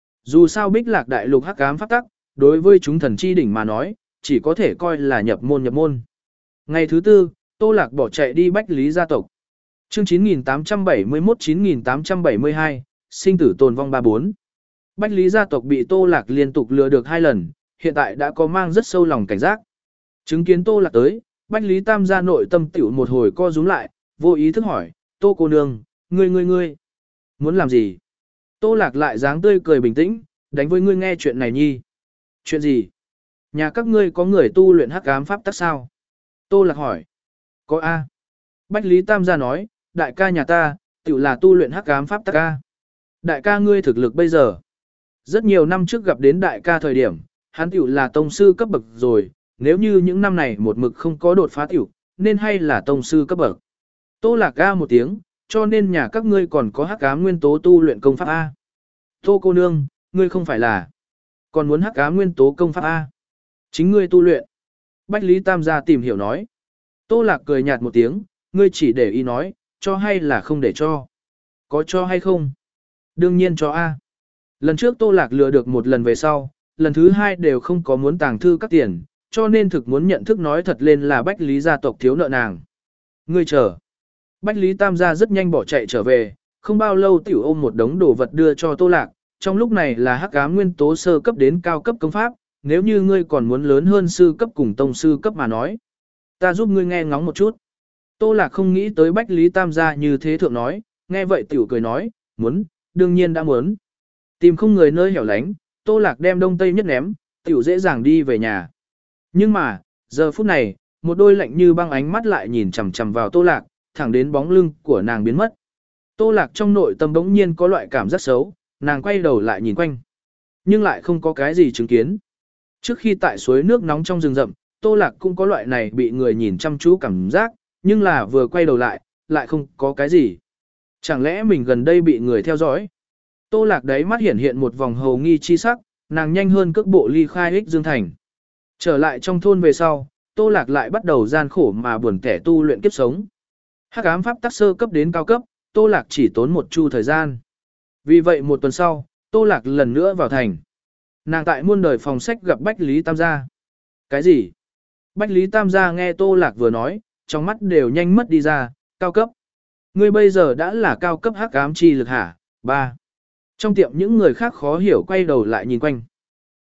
Dù sao Bích Lạc Đại Lục hắc ám pháp tắc, đối với chúng thần chi đỉnh mà nói, chỉ có thể coi là nhập môn nhập môn. Ngày thứ tư, Tô Lạc bỏ chạy đi Bách Lý gia tộc. Chương chín nghìn tám trăm bảy mươi mốt chín nghìn tám trăm bảy mươi hai, sinh tử tồn vong ba bốn. Bách Lý gia tộc bị Tô Lạc liên tục lừa được hai lần, hiện tại đã có mang rất sâu lòng cảnh giác. Chứng kiến Tô Lạc tới, Bách Lý Tam gia nội tâm tiểu một hồi co rúm lại, vô ý thức hỏi, Tô cô nương, ngươi ngươi ngươi, muốn làm gì? Tô Lạc lại dáng tươi cười bình tĩnh, đánh với ngươi nghe chuyện này nhi. Chuyện gì? Nhà các ngươi có người tu luyện hắc ám pháp tắc sao? Tô Lạc hỏi. Có A. Bách Lý Tam gia nói, đại ca nhà ta, tiểu là tu luyện hắc ám pháp tắc A. Đại ca ngươi thực lực bây giờ. Rất nhiều năm trước gặp đến đại ca thời điểm, hắn tiểu là tông sư cấp bậc rồi, nếu như những năm này một mực không có đột phá tiểu, nên hay là tông sư cấp bậc. Tô Lạc A một tiếng, cho nên nhà các ngươi còn có hắc ám nguyên tố tu luyện công pháp A. Tô cô nương, ngươi không phải là, còn muốn hắc ám nguyên tố công pháp A. Chính ngươi tu luyện. Bách Lý Tam gia tìm hiểu nói. Tô Lạc cười nhạt một tiếng, ngươi chỉ để ý nói, cho hay là không để cho. Có cho hay không? Đương nhiên cho A. Lần trước Tô Lạc lừa được một lần về sau, lần thứ hai đều không có muốn tàng thư các tiền, cho nên thực muốn nhận thức nói thật lên là Bách Lý gia tộc thiếu nợ nàng. Ngươi chờ. Bách Lý Tam gia rất nhanh bỏ chạy trở về, không bao lâu tiểu ôm một đống đồ vật đưa cho Tô Lạc, trong lúc này là hắc ám nguyên tố sơ cấp đến cao cấp công pháp, nếu như ngươi còn muốn lớn hơn sư cấp cùng tông sư cấp mà nói. Ta giúp ngươi nghe ngóng một chút. Tô Lạc không nghĩ tới Bách Lý Tam gia như thế thượng nói, nghe vậy tiểu cười nói, muốn, đương nhiên đã muốn. Tìm không người nơi hẻo lánh, Tô Lạc đem đông tây nhất ném, tiểu dễ dàng đi về nhà. Nhưng mà, giờ phút này, một đôi lạnh như băng ánh mắt lại nhìn chằm chằm vào Tô Lạc, thẳng đến bóng lưng của nàng biến mất. Tô Lạc trong nội tâm bỗng nhiên có loại cảm giác xấu, nàng quay đầu lại nhìn quanh. Nhưng lại không có cái gì chứng kiến. Trước khi tại suối nước nóng trong rừng rậm, Tô Lạc cũng có loại này bị người nhìn chăm chú cảm giác, nhưng là vừa quay đầu lại, lại không có cái gì. Chẳng lẽ mình gần đây bị người theo dõi? Tô Lạc đấy mắt hiện hiện một vòng hầu nghi chi sắc, nàng nhanh hơn cước bộ ly khai ích dương thành. Trở lại trong thôn về sau, Tô Lạc lại bắt đầu gian khổ mà buồn kẻ tu luyện kiếp sống. Hắc ám pháp tắc sơ cấp đến cao cấp, Tô Lạc chỉ tốn một chu thời gian. Vì vậy một tuần sau, Tô Lạc lần nữa vào thành. Nàng tại muôn đời phòng sách gặp Bách Lý Tam gia. Cái gì? Bách Lý Tam gia nghe Tô Lạc vừa nói, trong mắt đều nhanh mất đi ra, cao cấp. Ngươi bây giờ đã là cao cấp hắc ám chi lực hả? Ba. Trong tiệm những người khác khó hiểu quay đầu lại nhìn quanh.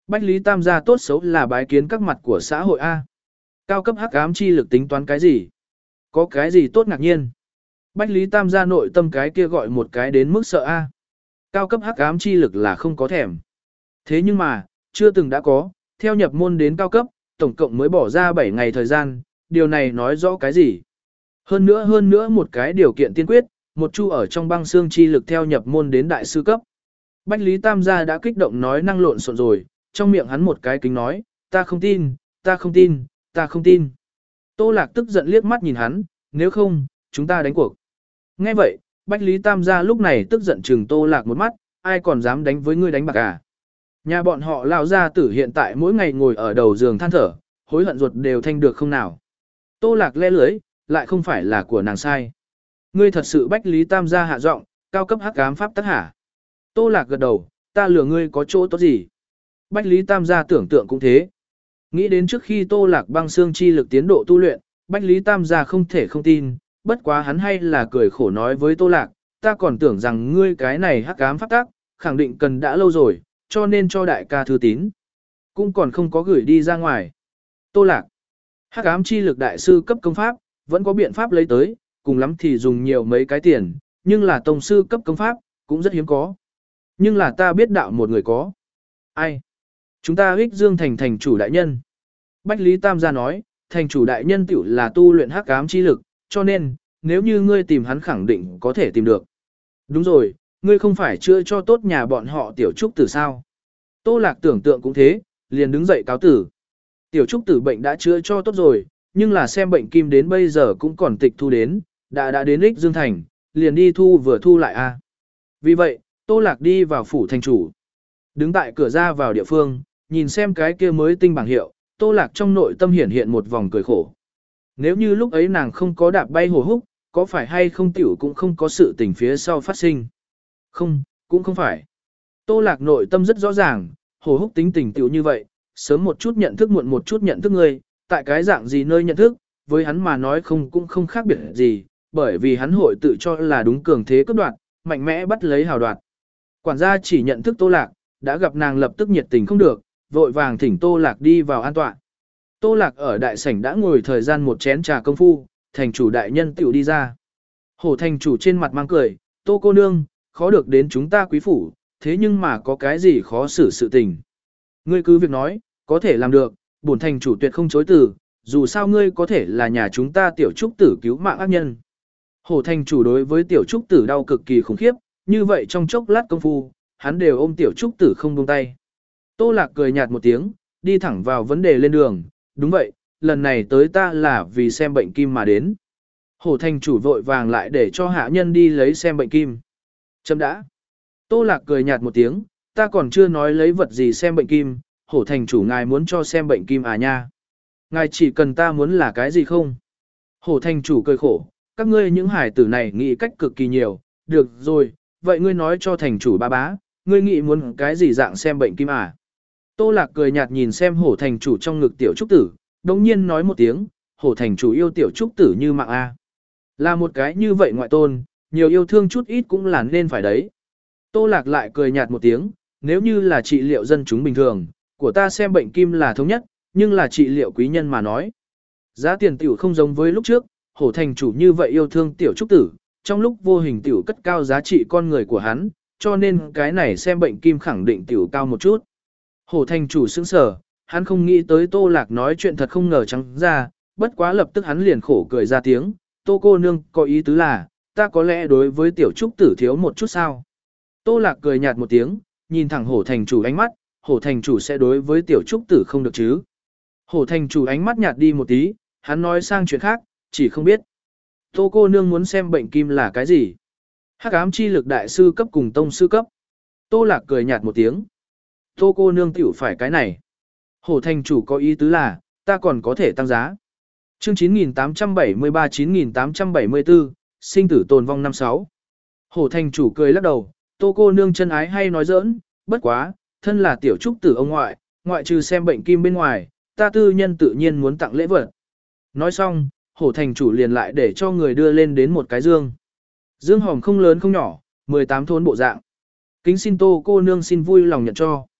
Bách Lý Tam gia tốt xấu là bái kiến các mặt của xã hội A. Cao cấp hắc ám chi lực tính toán cái gì? Có cái gì tốt ngạc nhiên? Bách Lý Tam gia nội tâm cái kia gọi một cái đến mức sợ A. Cao cấp hắc ám chi lực là không có thèm. Thế nhưng mà, chưa từng đã có, theo nhập môn đến cao cấp, tổng cộng mới bỏ ra bảy ngày thời gian, điều này nói rõ cái gì? Hơn nữa hơn nữa một cái điều kiện tiên quyết, một chu ở trong băng xương chi lực theo nhập môn đến đại sư cấp. Bách Lý Tam gia đã kích động nói năng lộn xộn rồi, trong miệng hắn một cái kính nói, ta không tin, ta không tin, ta không tin. Tô Lạc tức giận liếc mắt nhìn hắn, nếu không, chúng ta đánh cuộc. Nghe vậy, Bách Lý Tam gia lúc này tức giận trừng Tô Lạc một mắt, ai còn dám đánh với ngươi đánh bạc à? Nhà bọn họ lão gia tử hiện tại mỗi ngày ngồi ở đầu giường than thở, hối hận ruột đều thanh được không nào. Tô Lạc le lưới, lại không phải là của nàng sai. Ngươi thật sự Bách Lý Tam gia hạ giọng, cao cấp hắc ám pháp tắc hả? Tô Lạc gật đầu, ta lừa ngươi có chỗ tốt gì? Bách Lý Tam gia tưởng tượng cũng thế. Nghĩ đến trước khi Tô Lạc băng xương chi lực tiến độ tu luyện, Bách Lý Tam gia không thể không tin, bất quá hắn hay là cười khổ nói với Tô Lạc, ta còn tưởng rằng ngươi cái này hắc ám pháp tắc, khẳng định cần đã lâu rồi, cho nên cho đại ca thư tín. Cũng còn không có gửi đi ra ngoài. Tô Lạc, hắc ám chi lực đại sư cấp công pháp, vẫn có biện pháp lấy tới, cùng lắm thì dùng nhiều mấy cái tiền, nhưng là tông sư cấp công pháp, cũng rất hiếm có. Nhưng là ta biết đạo một người có. Ai? Chúng ta ích dương thành thành chủ đại nhân. Bách Lý Tam gia nói, thành chủ đại nhân tiểu là tu luyện hắc ám chi lực, cho nên, nếu như ngươi tìm hắn khẳng định có thể tìm được. Đúng rồi, ngươi không phải chữa cho tốt nhà bọn họ tiểu trúc tử sao? Tô Lạc tưởng tượng cũng thế, liền đứng dậy cáo tử. Tiểu trúc tử bệnh đã chữa cho tốt rồi, nhưng là xem bệnh kim đến bây giờ cũng còn tịch thu đến, đã đã đến ích dương thành, liền đi thu vừa thu lại a. Vì vậy, Tô Lạc đi vào phủ thành chủ. Đứng tại cửa ra vào địa phương, nhìn xem cái kia mới tinh bảng hiệu, Tô Lạc trong nội tâm hiển hiện một vòng cười khổ. Nếu như lúc ấy nàng không có đạp bay hồ húc, có phải hay không tiểu cũng không có sự tình phía sau phát sinh. Không, cũng không phải. Tô Lạc nội tâm rất rõ ràng, hồ húc tính tình tiểu như vậy, sớm một chút nhận thức muộn một chút nhận thức người, tại cái dạng gì nơi nhận thức, với hắn mà nói không cũng không khác biệt gì, bởi vì hắn hội tự cho là đúng cường thế cấp đoạt, mạnh mẽ bắt lấy hào đoạt. Quản gia chỉ nhận thức Tô Lạc, đã gặp nàng lập tức nhiệt tình không được, vội vàng thỉnh Tô Lạc đi vào an tọa. Tô Lạc ở đại sảnh đã ngồi thời gian một chén trà công phu, thành chủ đại nhân tiểu đi ra. Hổ thành chủ trên mặt mang cười, Tô cô nương, khó được đến chúng ta quý phủ, thế nhưng mà có cái gì khó xử sự tình. Ngươi cứ việc nói, có thể làm được, bổn thành chủ tuyệt không chối từ, dù sao ngươi có thể là nhà chúng ta tiểu trúc tử cứu mạng ác nhân. Hổ thành chủ đối với tiểu trúc tử đau cực kỳ khủng khiếp, như vậy trong chốc lát công phu, hắn đều ôm tiểu trúc tử không buông tay. Tô Lạc cười nhạt một tiếng, đi thẳng vào vấn đề lên đường, đúng vậy, lần này tới ta là vì xem bệnh kim mà đến. Hổ thành chủ vội vàng lại để cho hạ nhân đi lấy xem bệnh kim. Chấm đã. Tô Lạc cười nhạt một tiếng, ta còn chưa nói lấy vật gì xem bệnh kim, hổ thành chủ ngài muốn cho xem bệnh kim à nha. Ngài chỉ cần ta muốn là cái gì không? Hổ thành chủ cười khổ, các ngươi những hải tử này nghĩ cách cực kỳ nhiều, được rồi, vậy ngươi nói cho thành chủ ba bá, ngươi nghĩ muốn cái gì dạng xem bệnh kim à? Tô Lạc cười nhạt nhìn xem hổ thành chủ trong ngực tiểu trúc tử, đồng nhiên nói một tiếng, hổ thành chủ yêu tiểu trúc tử như mạng A. Là một cái như vậy ngoại tôn, nhiều yêu thương chút ít cũng là nên phải đấy. Tô Lạc lại cười nhạt một tiếng, nếu như là trị liệu dân chúng bình thường, của ta xem bệnh kim là thống nhất, nhưng là trị liệu quý nhân mà nói. Giá tiền tiểu không giống với lúc trước, hổ thành chủ như vậy yêu thương tiểu trúc tử, trong lúc vô hình tiểu cất cao giá trị con người của hắn, cho nên cái này xem bệnh kim khẳng định tiểu cao một chút. Hổ thành chủ sững sờ, hắn không nghĩ tới Tô Lạc nói chuyện thật không ngờ trắng ra, bất quá lập tức hắn liền khổ cười ra tiếng, Tô cô nương có ý tứ là, ta có lẽ đối với tiểu trúc tử thiếu một chút sao. Tô Lạc cười nhạt một tiếng, nhìn thẳng hổ thành chủ ánh mắt, hổ thành chủ sẽ đối với tiểu trúc tử không được chứ. Hổ thành chủ ánh mắt nhạt đi một tí, hắn nói sang chuyện khác, chỉ không biết. Tô cô nương muốn xem bệnh kim là cái gì? Hắc ám chi lực đại sư cấp cùng tông sư cấp. Tô Lạc cười nhạt một tiếng. Tô cô nương tiểu phải cái này. Hổ thành chủ có ý tứ là, ta còn có thể tăng giá. Chương chín nghìn tám trăm bảy mươi ba chín nghìn tám trăm bảy mươi tư, sinh tử tồn vong năm sáu. Hổ thành chủ cười lắc đầu, Tô cô nương chân ái hay nói giỡn, bất quá, thân là tiểu trúc tử ông ngoại, ngoại trừ xem bệnh kim bên ngoài, ta tư nhân tự nhiên muốn tặng lễ vật. Nói xong, hổ thành chủ liền lại để cho người đưa lên đến một cái dương. Dương hòm không lớn không nhỏ, mười tám thốn bộ dạng. Kính xin Tô cô nương xin vui lòng nhận cho.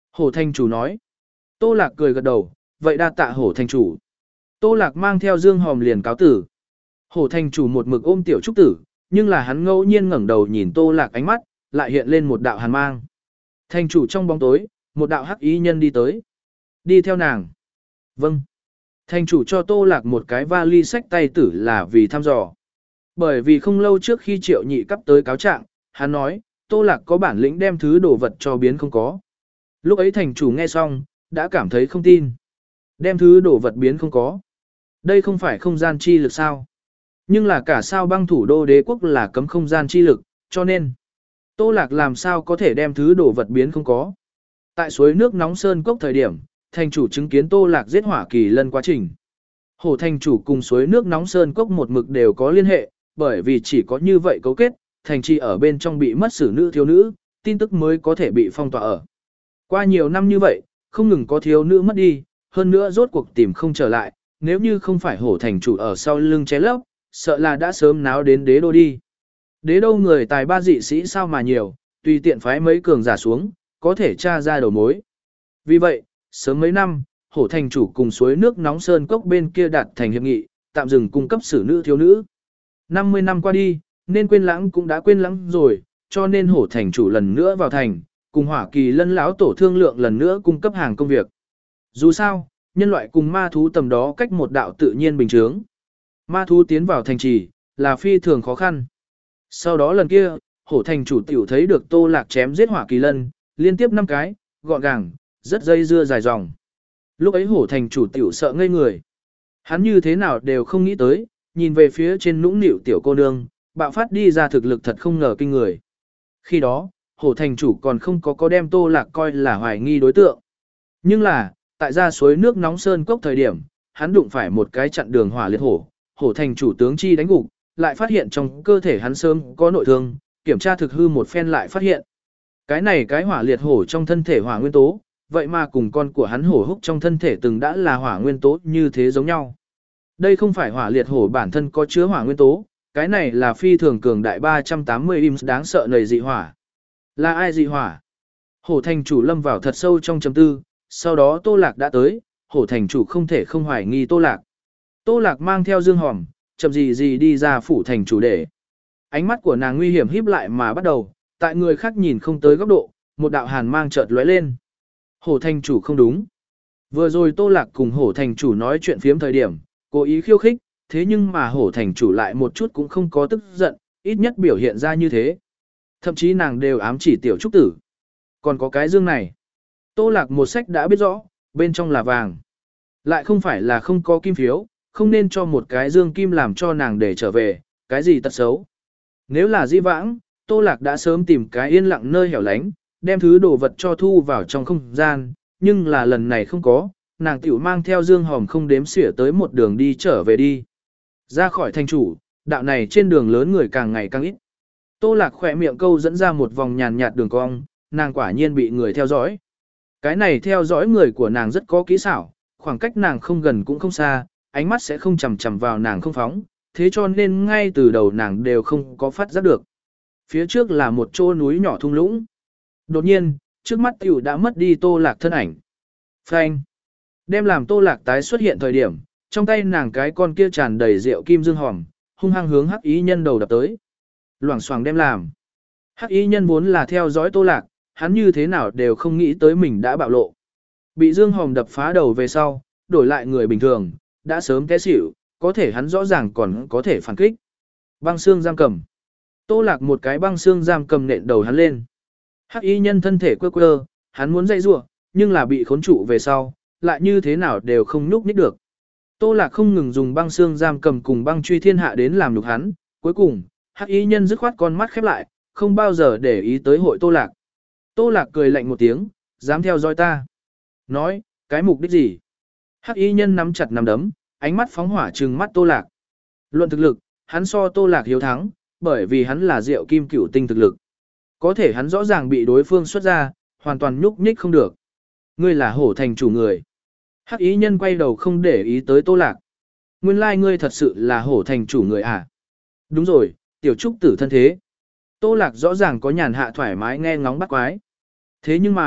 Hổ thành chủ nói. Tô Lạc cười gật đầu, vậy đa tạ hổ thành chủ. Tô Lạc mang theo Dương Hòm liền cáo tử. Hổ thành chủ một mực ôm tiểu trúc tử, nhưng là hắn ngẫu nhiên ngẩng đầu nhìn Tô Lạc ánh mắt, lại hiện lên một đạo hàn mang. Thành chủ trong bóng tối, một đạo hắc ý nhân đi tới. Đi theo nàng. Vâng. Thành chủ cho Tô Lạc một cái vali sách tay tử là vì thăm dò. Bởi vì không lâu trước khi Triệu Nhị cấp tới cáo trạng, hắn nói, Tô Lạc có bản lĩnh đem thứ đồ vật cho biến không có. Lúc ấy thành chủ nghe xong, đã cảm thấy không tin. Đem thứ đồ vật biến không có. Đây không phải không gian chi lực sao? Nhưng là cả sao băng thủ đô đế quốc là cấm không gian chi lực, cho nên Tô Lạc làm sao có thể đem thứ đồ vật biến không có. Tại suối nước nóng sơn cốc thời điểm, thành chủ chứng kiến Tô Lạc giết hỏa kỳ lân quá trình. Hổ thành chủ cùng suối nước nóng sơn cốc một mực đều có liên hệ, bởi vì chỉ có như vậy cấu kết, thành trì ở bên trong bị mất xử nữ thiếu nữ, tin tức mới có thể bị phong tỏa ở. Qua nhiều năm như vậy, không ngừng có thiếu nữ mất đi, hơn nữa rốt cuộc tìm không trở lại, nếu như không phải hổ thành chủ ở sau lưng ché lấp, sợ là đã sớm náo đến đế đô đi. Đế đô người tài ba dị sĩ sao mà nhiều, tùy tiện phái mấy cường giả xuống, có thể tra ra đầu mối. Vì vậy, sớm mấy năm, hổ thành chủ cùng suối nước nóng sơn cốc bên kia đạt thành hiệp nghị, tạm dừng cung cấp xử nữ thiếu nữ. năm mươi năm qua đi, nên quên lãng cũng đã quên lãng rồi, cho nên hổ thành chủ lần nữa vào thành, cùng hỏa kỳ lân lão tổ thương lượng lần nữa cung cấp hàng công việc. Dù sao, nhân loại cùng ma thú tầm đó cách một đạo tự nhiên bình thường. Ma thú tiến vào thành trì, là phi thường khó khăn. Sau đó lần kia, hổ thành chủ tiểu thấy được Tô Lạc chém giết hỏa kỳ lân, liên tiếp năm cái, gọn gàng, rất dây dưa dài dòng. Lúc ấy hổ thành chủ tiểu sợ ngây người. Hắn như thế nào đều không nghĩ tới, nhìn về phía trên nũng nịu tiểu cô nương, bạo phát đi ra thực lực thật không ngờ kinh người. Khi đó, hổ thành chủ còn không có có đem Tô Lạc coi là hoài nghi đối tượng. Nhưng là, tại ra suối nước nóng sơn cốc thời điểm, hắn đụng phải một cái chặn đường hỏa liệt hổ, hổ thành chủ tướng chi đánh gục, lại phát hiện trong cơ thể hắn sớm có nội thương, kiểm tra thực hư một phen lại phát hiện. Cái này cái hỏa liệt hổ trong thân thể hỏa nguyên tố, vậy mà cùng con của hắn hổ húc trong thân thể từng đã là hỏa nguyên tố như thế giống nhau. Đây không phải hỏa liệt hổ bản thân có chứa hỏa nguyên tố, cái này là phi thường cường đại ba trăm tám mươi im đáng sợ nầy dị hỏa. Là ai dị hỏa? Hổ thành chủ lâm vào thật sâu trong chấm tư, sau đó Tô Lạc đã tới, hổ thành chủ không thể không hoài nghi Tô Lạc. Tô Lạc mang theo Dương Hòm, chậm gì gì đi ra phủ thành chủ để. Ánh mắt của nàng nguy hiểm híp lại mà bắt đầu, tại người khác nhìn không tới góc độ, một đạo hàn mang chợt lóe lên. Hổ thành chủ không đúng. Vừa rồi Tô Lạc cùng hổ thành chủ nói chuyện phiếm thời điểm, cố ý khiêu khích, thế nhưng mà hổ thành chủ lại một chút cũng không có tức giận, ít nhất biểu hiện ra như thế. Thậm chí nàng đều ám chỉ tiểu trúc tử. Còn có cái dương này. Tô Lạc một sách đã biết rõ, bên trong là vàng. Lại không phải là không có kim phiếu, không nên cho một cái dương kim làm cho nàng để trở về, cái gì tật xấu. Nếu là di vãng, Tô Lạc đã sớm tìm cái yên lặng nơi hẻo lánh, đem thứ đồ vật cho thu vào trong không gian, nhưng là lần này không có, nàng tiểu mang theo Dương Hòm không đếm xỉa tới một đường đi trở về đi. Ra khỏi thành chủ, đạo này trên đường lớn người càng ngày càng ít. Tô Lạc khỏe miệng câu dẫn ra một vòng nhàn nhạt đường cong, nàng quả nhiên bị người theo dõi. Cái này theo dõi người của nàng rất có kỹ xảo, khoảng cách nàng không gần cũng không xa, ánh mắt sẽ không chằm chằm vào nàng không phóng, thế cho nên ngay từ đầu nàng đều không có phát giác được. Phía trước là một chỗ núi nhỏ thung lũng. Đột nhiên, trước mắt tiểu đã mất đi Tô Lạc thân ảnh. Phanh. Đem làm Tô Lạc tái xuất hiện thời điểm, trong tay nàng cái con kia tràn đầy rượu kim dương hòm, hung hăng hướng hắc ý nhân đầu đập tới. Loảng xoảng đem làm. Hắc ý nhân vốn là theo dõi Tô Lạc, hắn như thế nào đều không nghĩ tới mình đã bạo lộ. Bị dương hòm đập phá đầu về sau, đổi lại người bình thường, đã sớm té xỉu, có thể hắn rõ ràng còn có thể phản kích. Băng xương giam cầm. Tô Lạc một cái băng xương giam cầm nện đầu hắn lên. Hắc y nhân thân thể quơ quơ, hắn muốn dây rủa, nhưng là bị khốn trụ về sau, lại như thế nào đều không nhúc nhích được. Tô Lạc không ngừng dùng băng xương giam cầm cùng băng truy thiên hạ đến làm nhục hắn, cuối cùng, Hắc y nhân dứt khoát con mắt khép lại, không bao giờ để ý tới hội Tô Lạc. Tô Lạc cười lạnh một tiếng, dám theo dõi ta. Nói, cái mục đích gì? Hắc y nhân nắm chặt nắm đấm, ánh mắt phóng hỏa trừng mắt Tô Lạc. Luận thực lực, hắn so Tô Lạc hiếu thắng, bởi vì hắn là Diệu Kim Cửu Tinh thực lực. Có thể hắn rõ ràng bị đối phương xuất ra, hoàn toàn nhúc nhích không được. Ngươi là hổ thành chủ người. Hắc ý nhân quay đầu không để ý tới Tô Lạc. Nguyên lai like ngươi thật sự là hổ thành chủ người à? Đúng rồi, tiểu trúc tử thân thế. Tô Lạc rõ ràng có nhàn hạ thoải mái nghe ngóng bắt quái. Thế nhưng mà,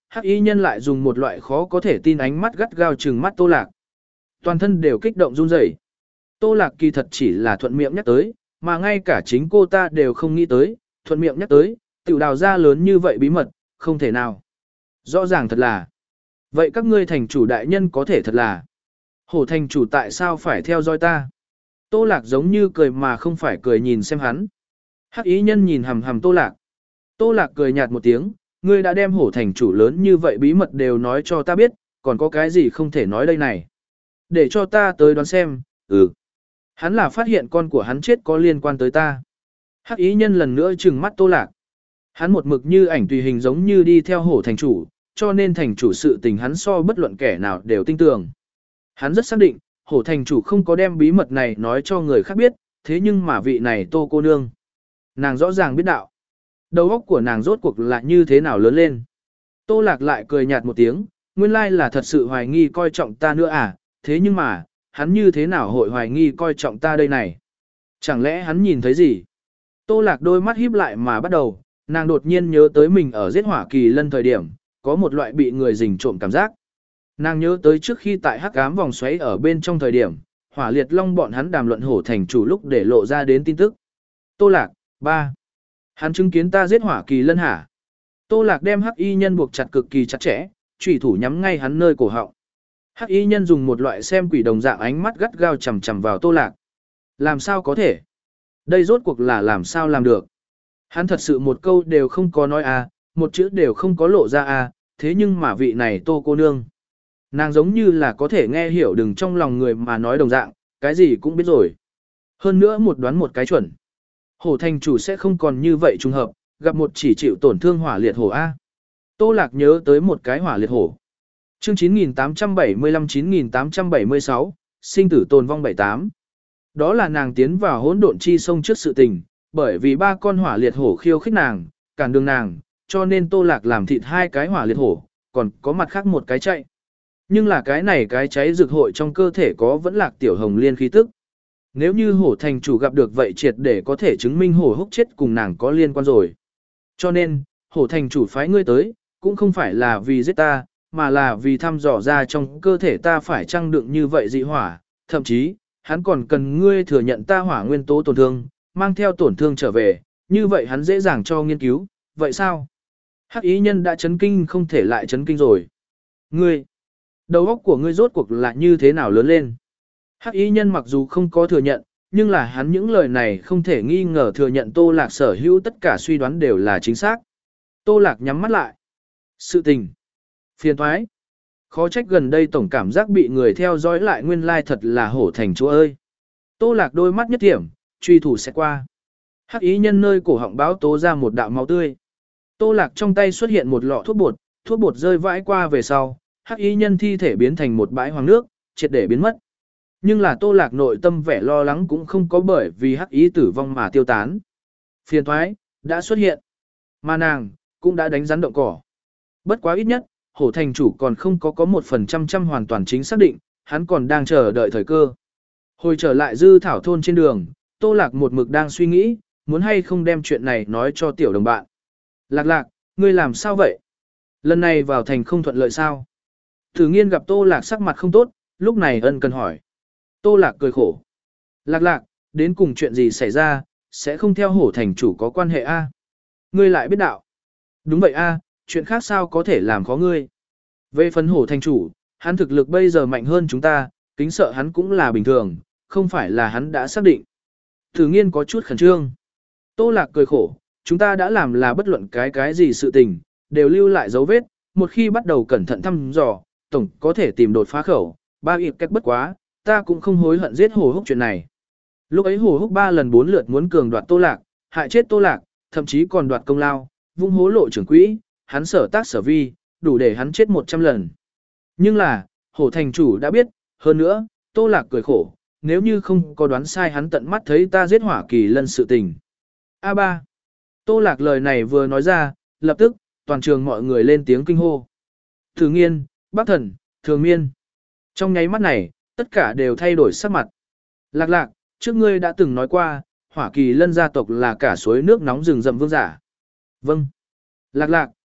Hắc y nhân lại dùng một loại khó có thể tin ánh mắt gắt gao trừng mắt Tô Lạc. Toàn thân đều kích động run rẩy. Tô Lạc kỳ thật chỉ là thuận miệng nhắc tới, mà ngay cả chính cô ta đều không nghĩ tới, thuận miệng nhắc tới, tiểu đào ra lớn như vậy bí mật, không thể nào. Rõ ràng thật là. Vậy các ngươi thành chủ đại nhân có thể thật là. Hổ thành chủ tại sao phải theo dõi ta? Tô Lạc giống như cười mà không phải cười nhìn xem hắn. Hắc ý nhân nhìn hầm hầm Tô Lạc. Tô Lạc cười nhạt một tiếng, ngươi đã đem hổ thành chủ lớn như vậy bí mật đều nói cho ta biết, còn có cái gì không thể nói đây này. Để cho ta tới đoán xem, ừ. Hắn là phát hiện con của hắn chết có liên quan tới ta. Hắc ý nhân lần nữa trừng mắt Tô Lạc. Hắn một mực như ảnh tùy hình giống như đi theo hổ thành chủ, cho nên thành chủ sự tình hắn so bất luận kẻ nào đều tin tưởng. Hắn rất xác định, hổ thành chủ không có đem bí mật này nói cho người khác biết, thế nhưng mà vị này Tô cô nương. Nàng rõ ràng biết đạo. Đầu óc của nàng rốt cuộc là như thế nào lớn lên. Tô Lạc lại cười nhạt một tiếng, nguyên lai là thật sự hoài nghi coi trọng ta nữa à, thế nhưng mà, hắn như thế nào hội hoài nghi coi trọng ta đây này. Chẳng lẽ hắn nhìn thấy gì? Tô Lạc đôi mắt híp lại mà bắt đầu, nàng đột nhiên nhớ tới mình ở giết hỏa kỳ lân thời điểm, có một loại bị người rình trộm cảm giác. Nàng nhớ tới trước khi tại hắc ám vòng xoáy ở bên trong thời điểm, hỏa liệt long bọn hắn đàm luận hổ thành chủ lúc để lộ ra đến tin tức. Tô Lạc, ba. Hắn chứng kiến ta giết hỏa kỳ lân hả? Tô Lạc đem hắc y nhân buộc chặt cực kỳ chặt chẽ, chủy thủ nhắm ngay hắn nơi cổ họng. Hắc y nhân dùng một loại xem quỷ đồng dạng ánh mắt gắt gao chằm chằm vào Tô Lạc. Làm sao có thể? Đây rốt cuộc là làm sao làm được? Hắn thật sự một câu đều không có nói à, một chữ đều không có lộ ra à, thế nhưng mà vị này Tô cô nương. Nàng giống như là có thể nghe hiểu đừng trong lòng người mà nói đồng dạng, cái gì cũng biết rồi. Hơn nữa một đoán một cái chuẩn. Hổ thành chủ sẽ không còn như vậy trùng hợp, gặp một chỉ chịu tổn thương hỏa liệt hổ A. Tô Lạc nhớ tới một cái hỏa liệt hổ. Chương chín nghìn tám trăm bảy mươi lăm chín nghìn tám trăm bảy mươi sáu, sinh tử tồn vong bảy tám. Đó là nàng tiến vào hỗn độn chi sông trước sự tình, bởi vì ba con hỏa liệt hổ khiêu khích nàng, cản đường nàng, cho nên Tô Lạc làm thịt hai cái hỏa liệt hổ, còn có mặt khác một cái chạy. Nhưng là cái này cái cháy rực hội trong cơ thể có vẫn lạc tiểu hồng liên khí tức. Nếu như hổ thành chủ gặp được vậy triệt để có thể chứng minh hổ húc chết cùng nàng có liên quan rồi. Cho nên, hổ thành chủ phái ngươi tới, cũng không phải là vì giết ta, mà là vì thăm dò ra trong cơ thể ta phải trăng đựng như vậy dị hỏa, thậm chí, hắn còn cần ngươi thừa nhận ta hỏa nguyên tố tổn thương, mang theo tổn thương trở về, như vậy hắn dễ dàng cho nghiên cứu, vậy sao? Hắc ý nhân đã chấn kinh không thể lại chấn kinh rồi. Ngươi, đầu óc của ngươi rốt cuộc là như thế nào lớn lên? Hắc ý nhân mặc dù không có thừa nhận, nhưng là hắn những lời này không thể nghi ngờ thừa nhận Tô Lạc sở hữu tất cả suy đoán đều là chính xác. Tô Lạc nhắm mắt lại. Sự tình. Phiền thoái. Khó trách gần đây tổng cảm giác bị người theo dõi lại nguyên lai thật là hổ thành chúa ơi. Tô Lạc đôi mắt nhất điểm, truy thủ sẽ qua. Hắc ý nhân nơi cổ họng báo tố ra một đạo máu tươi. Tô Lạc trong tay xuất hiện một lọ thuốc bột, thuốc bột rơi vãi qua về sau, Hắc ý nhân thi thể biến thành một bãi hoàng nước, triệt để biến mất. Nhưng là Tô Lạc nội tâm vẻ lo lắng cũng không có bởi vì hắc ý tử vong mà tiêu tán. Phiền thoái, đã xuất hiện. Mà nàng, cũng đã đánh rắn động cỏ. Bất quá ít nhất, hổ thành chủ còn không có có một phần trăm trăm hoàn toàn chính xác định, hắn còn đang chờ đợi thời cơ. Hồi trở lại dư thảo thôn trên đường, Tô Lạc một mực đang suy nghĩ, muốn hay không đem chuyện này nói cho tiểu đồng bạn. Lạc lạc, ngươi làm sao vậy? Lần này vào thành không thuận lợi sao? Thử nghiên gặp Tô Lạc sắc mặt không tốt, lúc này ân cần hỏi. Tô Lạc cười khổ. Lạc lạc, đến cùng chuyện gì xảy ra, sẽ không theo hổ thành chủ có quan hệ a? Ngươi lại biết đạo. Đúng vậy a, chuyện khác sao có thể làm khó ngươi. Về phần hổ thành chủ, hắn thực lực bây giờ mạnh hơn chúng ta, kính sợ hắn cũng là bình thường, không phải là hắn đã xác định. Thử nghiên có chút khẩn trương. Tô Lạc cười khổ, chúng ta đã làm là bất luận cái cái gì sự tình, đều lưu lại dấu vết, một khi bắt đầu cẩn thận thăm dò, tổng có thể tìm đột phá khẩu, ba ịp cách bất quá, ta cũng không hối hận giết Hồ Húc chuyện này. Lúc ấy Hồ Húc ba lần bốn lượt muốn cường đoạt Tô Lạc, hại chết Tô Lạc, thậm chí còn đoạt công lao, vung hố lộ trưởng quỹ, hắn sở tác sở vi, đủ để hắn chết một trăm lần. Nhưng là, Hổ thành chủ đã biết, hơn nữa, Tô Lạc cười khổ, nếu như không có đoán sai hắn tận mắt thấy ta giết hỏa kỳ lân sự tình. A ba. Tô Lạc lời này vừa nói ra, lập tức, toàn trường mọi người lên tiếng kinh hô. Thử nghiên, bác thần, thường miên. Trong nháy mắt này, tất cả đều thay đổi sắc mặt. Lạc lạc, trước ngươi đã từng nói qua, hỏa kỳ lân gia tộc là cả suối nước nóng rừng rậm vương giả. Vâng. Lạc lạc,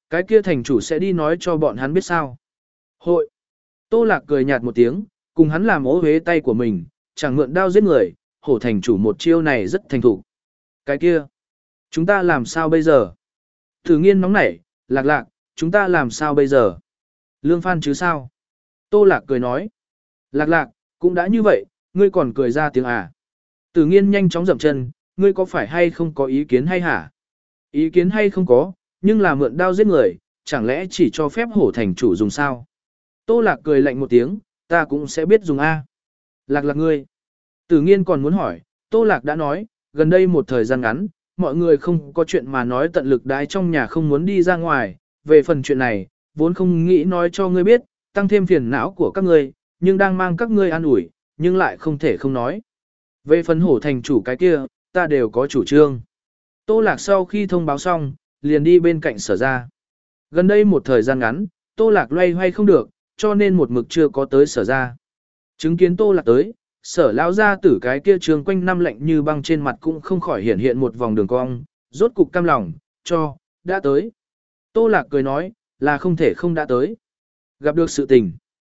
cái kia thành chủ sẽ đi nói cho bọn hắn biết sao. Hội. Tô Lạc cười nhạt một tiếng, cùng hắn làm ố huế tay của mình, chẳng mượn đao giết người, hổ thành chủ một chiêu này rất thành thủ. Cái kia, chúng ta làm sao bây giờ? Thử nghiên nóng nảy, Lạc Lạc, chúng ta làm sao bây giờ? Lương Phan chứ sao? Tô Lạc cười nói. Lạc Lạc, cũng đã như vậy, ngươi còn cười ra tiếng à? Tử nghiên nhanh chóng dậm chân, ngươi có phải hay không có ý kiến hay hả? Ý kiến hay không có, nhưng là mượn đao giết người, chẳng lẽ chỉ cho phép hổ thành chủ dùng sao? Tô Lạc cười lạnh một tiếng, ta cũng sẽ biết dùng A. Lạc Lạc ngươi. Tử nghiên còn muốn hỏi, Tô Lạc đã nói, gần đây một thời gian ngắn, mọi người không có chuyện mà nói tận lực đái trong nhà không muốn đi ra ngoài, về phần chuyện này, vốn không nghĩ nói cho ngươi biết, tăng thêm phiền não của các ngươi, nhưng đang mang các ngươi an ủi, nhưng lại không thể không nói. Về phần hổ thành chủ cái kia, ta đều có chủ trương. Tô Lạc sau khi thông báo xong, liền đi bên cạnh Sở Ra. Gần đây một thời gian ngắn, Tô Lạc loay hoay không được, cho nên một mực chưa có tới Sở Ra. Chứng kiến Tô Lạc tới, Sở lão gia tử cái kia trường quanh năm lạnh như băng trên mặt cũng không khỏi hiện hiện một vòng đường cong, rốt cục cam lòng, cho, đã tới. Tô Lạc cười nói, là không thể không đã tới. Gặp được sự tình.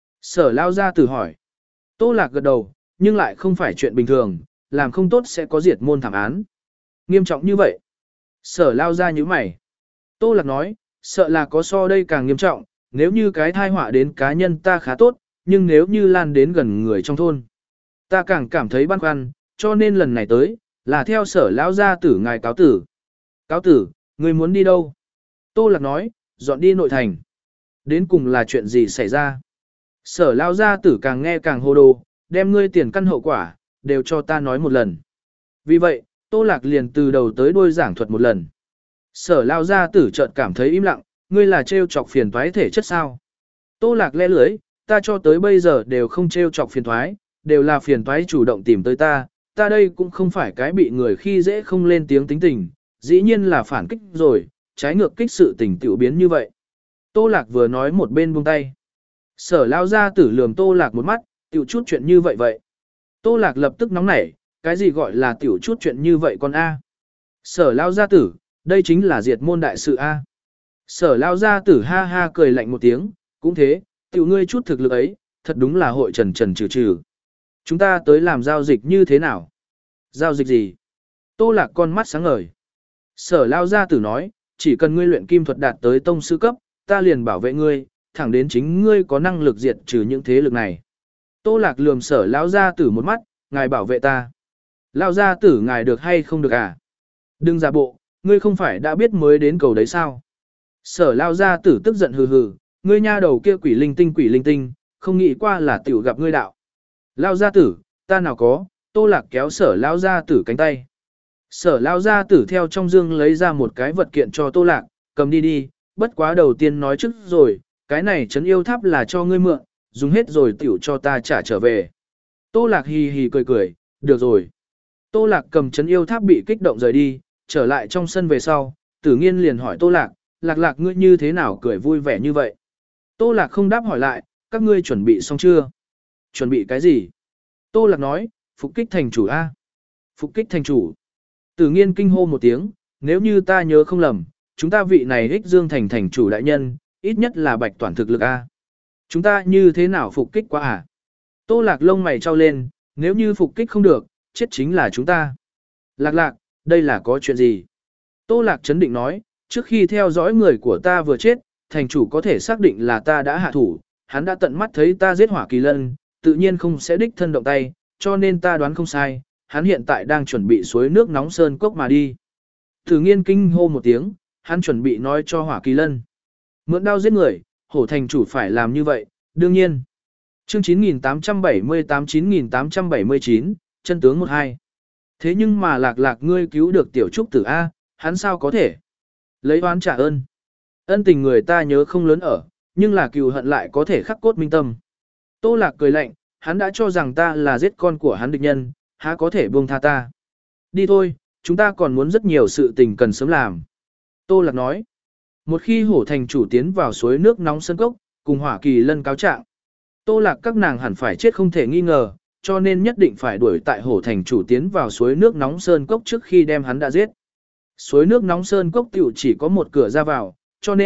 Sở lão gia tử hỏi. Tô Lạc gật đầu, nhưng lại không phải chuyện bình thường, làm không tốt sẽ có diệt môn thảm án. Nghiêm trọng như vậy. Sở lao ra như mày. Tô Lạc nói, sợ là có so đây càng nghiêm trọng, nếu như cái thai họa đến cá nhân ta khá tốt, nhưng nếu như lan đến gần người trong thôn. Ta càng cảm thấy băn khoăn, cho nên lần này tới, là theo sở lão gia tử ngài cáo tử. Cáo tử, người muốn đi đâu? Tô Lạc nói, dọn đi nội thành. Đến cùng là chuyện gì xảy ra? Sở lão gia tử càng nghe càng hồ đồ, đem ngươi tiền căn hậu quả, đều cho ta nói một lần. Vì vậy, Tô Lạc liền từ đầu tới đuôi giảng thuật một lần. Sở lao gia tử chợt cảm thấy im lặng, ngươi là trêu chọc phiền toái thể chất sao? Tô Lạc lẽ lưới, ta cho tới bây giờ đều không trêu chọc phiền toái, đều là phiền toái chủ động tìm tới ta, ta đây cũng không phải cái bị người khi dễ không lên tiếng tính tình, dĩ nhiên là phản kích rồi, trái ngược kích sự tình tiểu biến như vậy. Tô Lạc vừa nói một bên buông tay. Sở lao gia tử lườm Tô Lạc một mắt, tiểu chút chuyện như vậy vậy. Tô Lạc lập tức nóng nảy, cái gì gọi là tiểu chút chuyện như vậy con A. Sở lao gia tử, đây chính là diệt môn đại sự A. Sở lao gia tử ha ha cười lạnh một tiếng, cũng thế, tiểu ngươi chút thực lực ấy, thật đúng là hội trần trần trừ trừ. Chúng ta tới làm giao dịch như thế nào? Giao dịch gì? Tô Lạc con mắt sáng ngời. Sở lao gia tử nói, chỉ cần ngươi luyện kim thuật đạt tới tông sư cấp, ta liền bảo vệ ngươi, thẳng đến chính ngươi có năng lực diệt trừ những thế lực này. Tô Lạc lườm sở lão gia tử một mắt, ngài bảo vệ ta. Lão gia tử ngài được hay không được à? Đừng giả bộ, ngươi không phải đã biết mới đến cầu đấy sao? Sở lão gia tử tức giận hừ hừ, ngươi nha đầu kia quỷ linh tinh quỷ linh tinh, không nghĩ qua là tiểu gặp ngươi đạo. Lão gia tử, ta nào có? Tô Lạc kéo sở lão gia tử cánh tay. Sở lão gia tử theo trong dương lấy ra một cái vật kiện cho Tô Lạc, cầm đi đi, bất quá đầu tiên nói trước rồi, cái này trấn yêu tháp là cho ngươi mượn, dùng hết rồi tiểu cho ta trả trở về. Tô Lạc hì hì cười cười, được rồi. Tô Lạc cầm trấn yêu tháp bị kích động rời đi, trở lại trong sân về sau, Tử Nghiên liền hỏi Tô Lạc, Lạc Lạc ngươi như thế nào cười vui vẻ như vậy? Tô Lạc không đáp hỏi lại, các ngươi chuẩn bị xong chưa? Chuẩn bị cái gì? Tô Lạc nói, phục kích thành chủ A. Phục kích thành chủ. Tử Nghiên kinh hô một tiếng, nếu như ta nhớ không lầm, chúng ta vị này ích dương thành thành chủ đại nhân, ít nhất là bạch toàn thực lực A. Chúng ta như thế nào phục kích qua à? Tô Lạc lông mày trao lên, nếu như phục kích không được, chết chính là chúng ta. Lạc Lạc, đây là có chuyện gì? Tô Lạc chấn định nói, trước khi theo dõi người của ta vừa chết, thành chủ có thể xác định là ta đã hạ thủ, hắn đã tận mắt thấy ta giết Hỏa Kỳ Lân, tự nhiên không sẽ đích thân động tay, cho nên ta đoán không sai, hắn hiện tại đang chuẩn bị suối nước nóng sơn cốc mà đi. Thử Nghiên kinh hô một tiếng, hắn chuẩn bị nói cho Hỏa Kỳ Lân. Mượn đao giết người, hổ thành chủ phải làm như vậy, đương nhiên. Chương chín nghìn tám trăm bảy mươi tám chín nghìn tám trăm bảy mươi chín, chân tướng một hai. Thế nhưng mà Lạc Lạc ngươi cứu được tiểu trúc tử A, hắn sao có thể? Lấy oán trả ơn. Ân tình người ta nhớ không lớn ở, nhưng là cừu hận lại có thể khắc cốt minh tâm. Tô Lạc cười lạnh, hắn đã cho rằng ta là giết con của hắn địch nhân, há có thể buông tha ta. Đi thôi, chúng ta còn muốn rất nhiều sự tình cần sớm làm. Tô Lạc nói. Một khi hổ thành chủ tiến vào suối nước nóng sơn cốc, cùng Hỏa Kỳ Lân cáo trạng, Tô Lạc các nàng hẳn phải chết không thể nghi ngờ, cho nên nhất định phải đuổi tại hổ thành chủ tiến vào suối nước nóng sơn cốc trước khi đem hắn đã giết. Suối nước nóng sơn cốc tiểu chỉ có một cửa ra vào, cho nên,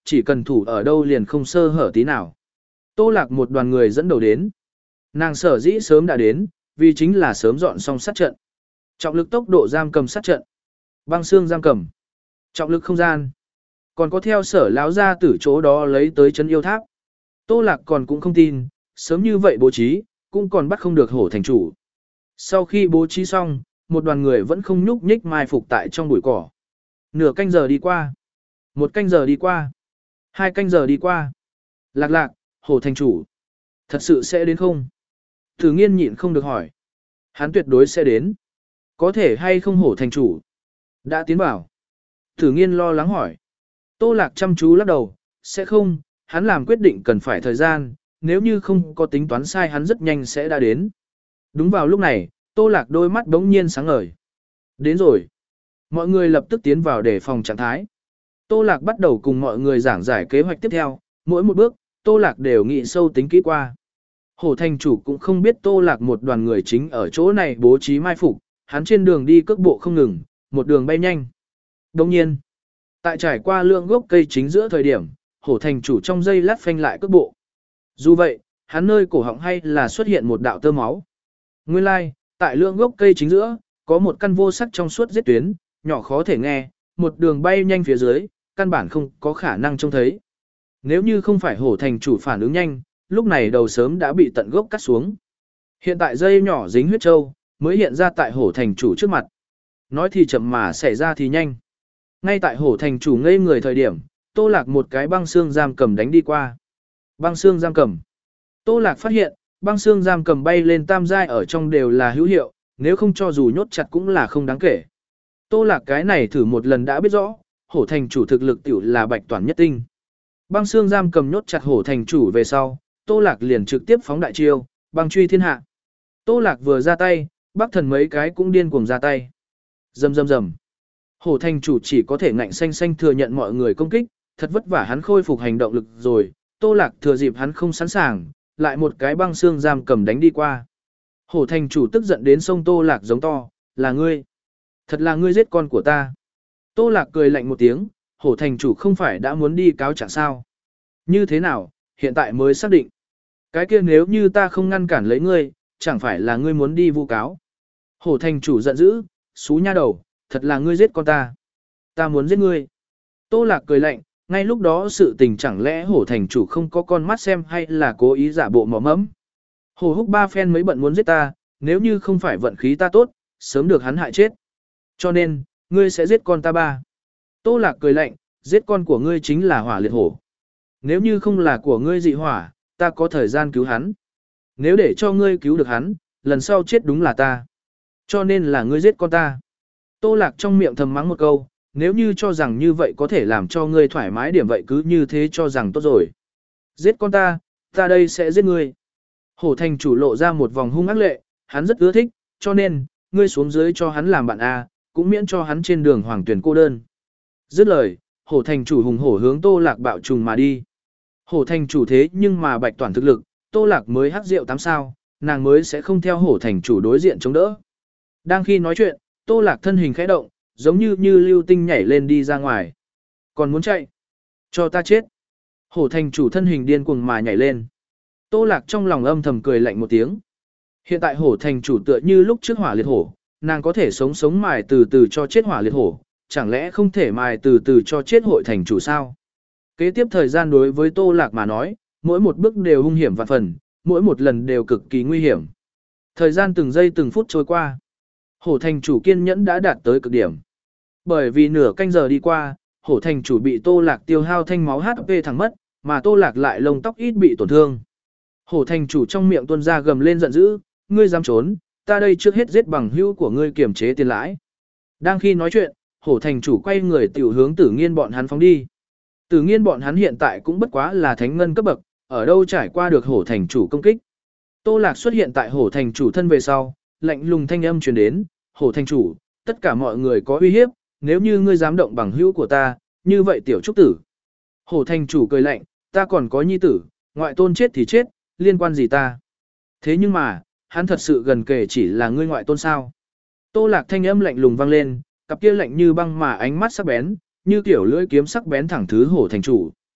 chỉ cần thủ ở đâu liền không sơ hở tí nào. Tô Lạc một đoàn người dẫn đầu đến. Nàng sở dĩ sớm đã đến, vì chính là sớm dọn xong sát trận. Trọng lực tốc độ giam cầm sát trận. Băng xương giam cầm. Trọng lực không gian. Còn có theo sở lão ra từ chỗ đó lấy tới chân yêu tháp. Tô Lạc còn cũng không tin, sớm như vậy bố trí, cũng còn bắt không được hổ thành chủ. Sau khi bố trí xong, một đoàn người vẫn không nhúc nhích mai phục tại trong bụi cỏ. Nửa canh giờ đi qua. Một canh giờ đi qua. Hai canh giờ đi qua. Lạc lạc, hổ thành chủ. Thật sự sẽ đến không? Thử nghiên nhịn không được hỏi. Hắn tuyệt đối sẽ đến. Có thể hay không hổ thành chủ? Đã tiến bảo. Thử nghiên lo lắng hỏi. Tô Lạc chăm chú lắc đầu. Sẽ không, hắn làm quyết định cần phải thời gian. Nếu như không có tính toán sai hắn rất nhanh sẽ đã đến. Đúng vào lúc này, Tô Lạc đôi mắt đống nhiên sáng ngời. Đến rồi. Mọi người lập tức tiến vào để phòng trạng thái. Tô Lạc bắt đầu cùng mọi người giảng giải kế hoạch tiếp theo. Mỗi một bước, Tô Lạc đều nghĩ sâu tính kỹ qua. Hổ thành chủ cũng không biết Tô Lạc một đoàn người chính ở chỗ này bố trí mai phục, hắn trên đường đi cước bộ không ngừng, một đường bay nhanh. Đồng nhiên, tại trải qua lượng gốc cây chính giữa thời điểm, hổ thành chủ trong giây lát phanh lại cước bộ. Dù vậy, hắn nơi cổ họng hay là xuất hiện một đạo tơ máu. Nguyên lai, like, tại lượng gốc cây chính giữa, có một căn vô sắc trong suốt giết tuyến, nhỏ khó thể nghe, một đường bay nhanh phía dưới, căn bản không có khả năng trông thấy. Nếu như không phải hổ thành chủ phản ứng nhanh, lúc này đầu sớm đã bị tận gốc cắt xuống. Hiện tại dây nhỏ dính huyết châu, mới hiện ra tại hổ thành chủ trước mặt. Nói thì chậm mà xảy ra thì nhanh. Ngay tại hổ thành chủ ngây người thời điểm, Tô Lạc một cái băng xương giam cầm đánh đi qua. Băng xương giam cầm. Tô Lạc phát hiện, băng xương giam cầm bay lên tam giai ở trong đều là hữu hiệu, nếu không cho dù nhốt chặt cũng là không đáng kể. Tô Lạc cái này thử một lần đã biết rõ, hổ thành chủ thực lực tiểu là bạch toàn nhất tinh. Băng xương giam cầm nhốt chặt hổ thành chủ về sau, Tô Lạc liền trực tiếp phóng đại chiêu, băng truy thiên hạ. Tô Lạc vừa ra tay, Bắc Thần mấy cái cũng điên cuồng ra tay. Rầm rầm rầm. Hổ thành chủ chỉ có thể ngạnh xanh xanh thừa nhận mọi người công kích, thật vất vả hắn khôi phục hành động lực rồi, Tô Lạc thừa dịp hắn không sẵn sàng, lại một cái băng xương giam cầm đánh đi qua. Hổ thành chủ tức giận đến sông Tô Lạc giống to, là ngươi. Thật là ngươi giết con của ta. Tô Lạc cười lạnh một tiếng, hổ thành chủ không phải đã muốn đi cáo trạng sao. Như thế nào, hiện tại mới xác định. Cái kia nếu như ta không ngăn cản lấy ngươi, chẳng phải là ngươi muốn đi vu cáo. Hổ thành chủ giận dữ, xú nha đầu, thật là ngươi giết con ta. Ta muốn giết ngươi. Tô Lạc cười lạnh, ngay lúc đó sự tình chẳng lẽ hổ thành chủ không có con mắt xem hay là cố ý giả bộ mỏ mẫm. Hổ húc ba phen mấy bận muốn giết ta, nếu như không phải vận khí ta tốt, sớm được hắn hại chết. Cho nên, ngươi sẽ giết con ta ba. Tô Lạc cười lạnh, giết con của ngươi chính là hỏa liệt hổ. Nếu như không là của ngươi dị hỏa, ta có thời gian cứu hắn. Nếu để cho ngươi cứu được hắn, lần sau chết đúng là ta. Cho nên là ngươi giết con ta. Tô Lạc trong miệng thầm mắng một câu, nếu như cho rằng như vậy có thể làm cho ngươi thoải mái điểm vậy cứ như thế cho rằng tốt rồi. Giết con ta, ta đây sẽ giết ngươi. Hổ thành chủ lộ ra một vòng hung ác lệ, hắn rất ưa thích, cho nên, ngươi xuống dưới cho hắn làm bạn A, cũng miễn cho hắn trên đường hoàng tuyển cô đơn. Dứt lời, hổ thành chủ hùng hổ hướng Tô Lạc bạo trùng mà đi. Hổ thành chủ thế nhưng mà bạch toàn thực lực, Tô Lạc mới hắc rượu tám sao, nàng mới sẽ không theo hổ thành chủ đối diện chống đỡ. Đang khi nói chuyện, Tô Lạc thân hình khẽ động, giống như như lưu tinh nhảy lên đi ra ngoài. Còn muốn chạy? Cho ta chết. Hổ thành chủ thân hình điên cuồng mà nhảy lên. Tô Lạc trong lòng âm thầm cười lạnh một tiếng. Hiện tại hổ thành chủ tựa như lúc trước hỏa liệt hổ, nàng có thể sống sống mài từ từ cho chết hỏa liệt hổ, chẳng lẽ không thể mài từ từ cho chết hội thành chủ sao? Kế tiếp thời gian đối với Tô Lạc mà nói, mỗi một bước đều hung hiểm vạn phần, mỗi một lần đều cực kỳ nguy hiểm. Thời gian từng giây từng phút trôi qua. Hổ thành chủ kiên nhẫn đã đạt tới cực điểm. Bởi vì nửa canh giờ đi qua, hổ thành chủ bị Tô Lạc tiêu hao thanh máu hát pê thẳng mất, mà Tô Lạc lại lông tóc ít bị tổn thương. Hổ thành chủ trong miệng tuôn ra gầm lên giận dữ, ngươi dám trốn, ta đây trước hết giết bằng hữu của ngươi kiểm chế tiền lãi. Đang khi nói chuyện, hổ thành chủ quay người tiểu hướng Tử Nghiên bọn hắn phóng đi. Tử Nghiên bọn hắn hiện tại cũng bất quá là thánh ngân cấp bậc, ở đâu trải qua được hổ thành chủ công kích. Tô Lạc xuất hiện tại hổ thành chủ thân về sau, lạnh lùng thanh âm truyền đến, hổ thành chủ, tất cả mọi người có uy hiếp, nếu như ngươi dám động bằng hữu của ta, như vậy tiểu trúc tử. Hổ thành chủ cười lạnh, ta còn có nhi tử, ngoại tôn chết thì chết, liên quan gì ta. Thế nhưng mà, hắn thật sự gần kể chỉ là ngươi ngoại tôn sao. Tô Lạc thanh âm lạnh lùng vang lên, cặp kia lạnh như băng mà ánh mắt sắc bén, như kiểu lưỡi kiếm sắc bén thẳng thứ hổ thành chủ.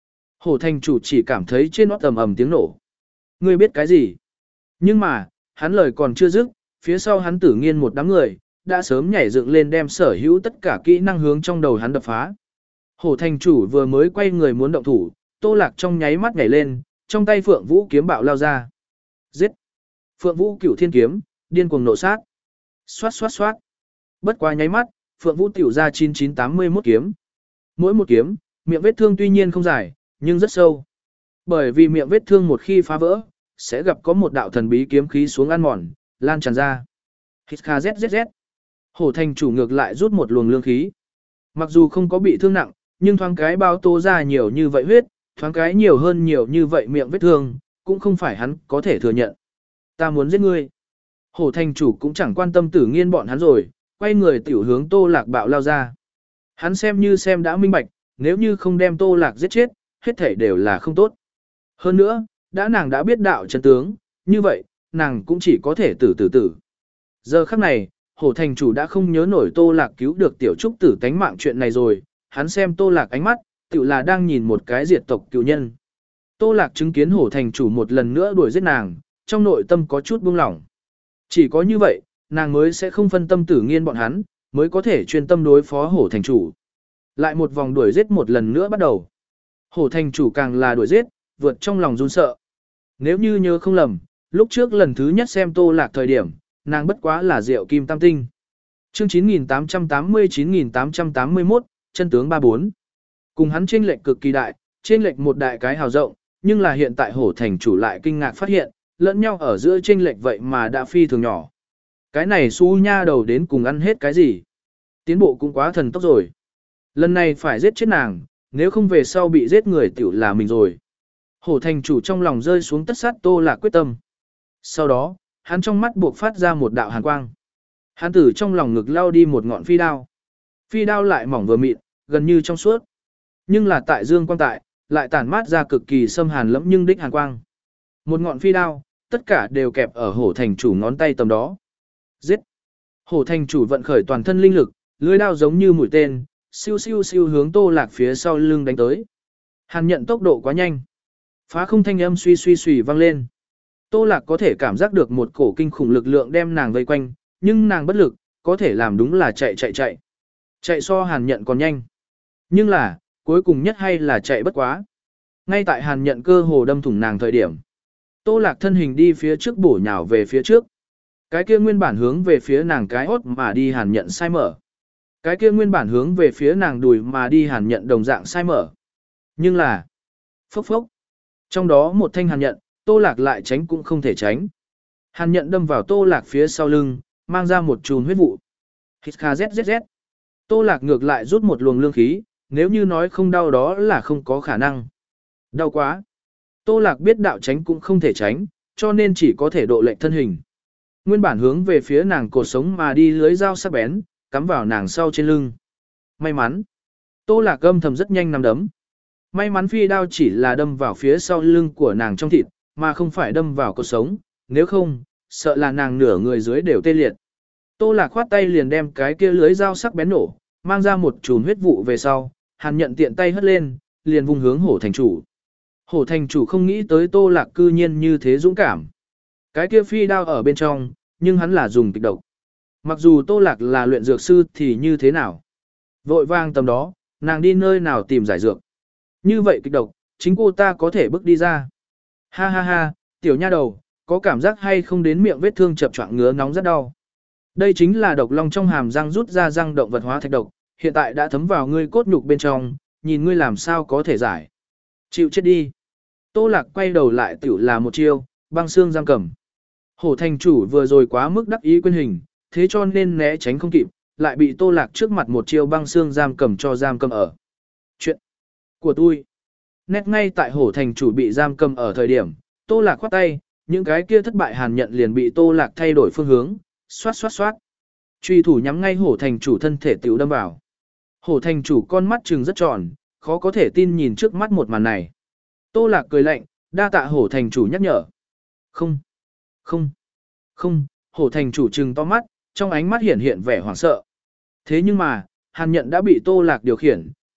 Hổ thành chủ chỉ cảm thấy trên nót ầm ầm tiếng nổ. Ngươi biết cái gì? Nhưng mà, hắn lời còn chưa dứt, phía sau hắn tử nghiên một đám người, đã sớm nhảy dựng lên đem sở hữu tất cả kỹ năng hướng trong đầu hắn đập phá. Hổ thành chủ vừa mới quay người muốn động thủ, Tô Lạc trong nháy mắt nhảy lên, trong tay Phượng Vũ kiếm bạo lao ra. Giết! Phượng Vũ Cửu Thiên kiếm, điên cuồng nộ sát. Xoát xoát xoát. Bất quá nháy mắt, Phượng Vũ tiểu ra chín chín tám mươi mốt kiếm. Mỗi một kiếm, miệng vết thương tuy nhiên không dài, nhưng rất sâu. Bởi vì miệng vết thương một khi phá vỡ, sẽ gặp có một đạo thần bí kiếm khí xuống ăn mòn, lan tràn ra. Hít kha zzz. Hổ thành chủ ngược lại rút một luồng lương khí. Mặc dù không có bị thương nặng, nhưng thoáng cái bao tố ra nhiều như vậy huyết, thoáng cái nhiều hơn nhiều như vậy miệng vết thương, cũng không phải hắn có thể thừa nhận. Ta muốn giết ngươi. Hổ thành chủ cũng chẳng quan tâm tử nghiên bọn hắn rồi, quay người tiểu hướng Tô Lạc bạo lao ra. Hắn xem như xem đã minh bạch, nếu như không đem Tô Lạc giết chết, hết thể đều là không tốt. Hơn nữa, đã nàng đã biết đạo chân tướng, như vậy, nàng cũng chỉ có thể tử tử tử. Giờ khắc này, Hổ thành chủ đã không nhớ nổi Tô Lạc cứu được tiểu trúc tử tánh mạng chuyện này rồi, hắn xem Tô Lạc ánh mắt, tự là đang nhìn một cái diệt tộc cựu nhân. Tô Lạc chứng kiến Hổ thành chủ một lần nữa đuổi giết nàng, trong nội tâm có chút buông lỏng. Chỉ có như vậy, nàng mới sẽ không phân tâm tử nghiên bọn hắn, mới có thể chuyên tâm đối phó Hổ thành chủ. Lại một vòng đuổi giết một lần nữa bắt đầu. Hổ thành chủ càng là đuổi giết, vượt trong lòng run sợ. Nếu như nhớ không lầm, lúc trước lần thứ nhất xem Tô Lạc thời điểm, nàng bất quá là rượu kim tam tinh. Chương chín nghìn tám trăm tám mươi chín nghìn tám trăm tám mươi mốt, chân tướng ba bốn. Cùng hắn chênh lệch cực kỳ đại, chênh lệch một đại cái hào rộng, nhưng là hiện tại Hổ thành chủ lại kinh ngạc phát hiện, lẫn nhau ở giữa chênh lệch vậy mà đã phi thường nhỏ. Cái này su nha đầu đến cùng ăn hết cái gì? Tiến bộ cũng quá thần tốc rồi. Lần này phải giết chết nàng, nếu không về sau bị giết người tiểu là mình rồi. Hổ thành chủ trong lòng rơi xuống tất sát Tô Lạc quyết tâm. Sau đó, hắn trong mắt buộc phát ra một đạo hàn quang. Hắn tử trong lòng ngực lao đi một ngọn phi đao. Phi đao lại mỏng vừa mịn, gần như trong suốt. Nhưng là tại dương quang tại, lại tản mát ra cực kỳ xâm hàn lẫm nhưng đích hàn quang. Một ngọn phi đao, tất cả đều kẹp ở hổ thành chủ ngón tay tầm đó. Giết! Hổ thành chủ vận khởi toàn thân linh lực, lưỡi đao giống như mũi tên, siêu siêu siêu hướng Tô Lạc phía sau lưng đánh tới. Hàn nhận tốc độ quá nhanh. Phá không thanh âm suy suy suy vang lên. Tô Lạc có thể cảm giác được một cổ kinh khủng lực lượng đem nàng vây quanh, nhưng nàng bất lực, có thể làm đúng là chạy chạy chạy. Chạy so hàn nhận còn nhanh. Nhưng là, cuối cùng nhất hay là chạy bất quá. Ngay tại hàn nhận cơ hồ đâm thủng nàng thời điểm. Tô Lạc thân hình đi phía trước bổ nhào về phía trước. Cái kia nguyên bản hướng về phía nàng cái hốt mà đi hàn nhận sai mở. Cái kia nguyên bản hướng về phía nàng đùi mà đi hàn nhận đồng dạng sai mở. Nhưng là, phốc phốc. Trong đó một thanh hàn nhận, Tô Lạc lại tránh cũng không thể tránh. Hàn nhận đâm vào Tô Lạc phía sau lưng, mang ra một chùm huyết vụ. Hít kha zzz. Tô Lạc ngược lại rút một luồng lương khí, nếu như nói không đau đó là không có khả năng. Đau quá. Tô Lạc biết đạo tránh cũng không thể tránh, cho nên chỉ có thể độ lệch thân hình. Nguyên bản hướng về phía nàng cột sống mà đi lưới dao sắc bén, cắm vào nàng sau trên lưng. May mắn. Tô Lạc âm thầm rất nhanh nắm đấm. May mắn phi đao chỉ là đâm vào phía sau lưng của nàng trong thịt, mà không phải đâm vào cột sống, nếu không, sợ là nàng nửa người dưới đều tê liệt. Tô Lạc khoát tay liền đem cái kia lưới dao sắc bén nổ, mang ra một chùm huyết vụ về sau, hàn nhận tiện tay hất lên, liền vùng hướng hổ thành chủ. Hổ thành chủ không nghĩ tới Tô Lạc cư nhiên như thế dũng cảm. Cái kia phi đao ở bên trong, nhưng hắn là dùng kịch độc. Mặc dù Tô Lạc là luyện dược sư thì như thế nào? Vội vang tầm đó, nàng đi nơi nào tìm giải dược. Như vậy kịch độc, chính cô ta có thể bước đi ra. Ha ha ha, tiểu nha đầu, có cảm giác hay không đến miệng vết thương chập choạng ngứa nóng rất đau. Đây chính là độc long trong hàm răng rút ra răng động vật hóa thạch độc, hiện tại đã thấm vào ngươi cốt nhục bên trong, nhìn ngươi làm sao có thể giải. Chịu chết đi. Tô Lạc quay đầu lại tiểu là một chiêu, băng xương giam cầm. Hổ thành chủ vừa rồi quá mức đắc ý quên hình, thế cho nên né tránh không kịp, lại bị Tô Lạc trước mặt một chiêu băng xương giam cầm cho giam cầm ở. Chuyện của tôi. Nét ngay tại hổ thành chủ bị giam cầm ở thời điểm, Tô Lạc khoát tay, những cái kia thất bại hàn nhận liền bị Tô Lạc thay đổi phương hướng, xoát xoát xoát. Truy thủ nhắm ngay hổ thành chủ thân thể tiểu đâm vào. Hổ thành chủ con mắt trừng rất tròn, khó có thể tin nhìn trước mắt một màn này. Tô Lạc cười lạnh, đa tạ hổ thành chủ nhắc nhở. Không, không, không, hổ thành chủ trừng to mắt, trong ánh mắt hiện hiện vẻ hoảng sợ. Thế nhưng mà, hàn nhận đã bị Tô Lạc điều khiển,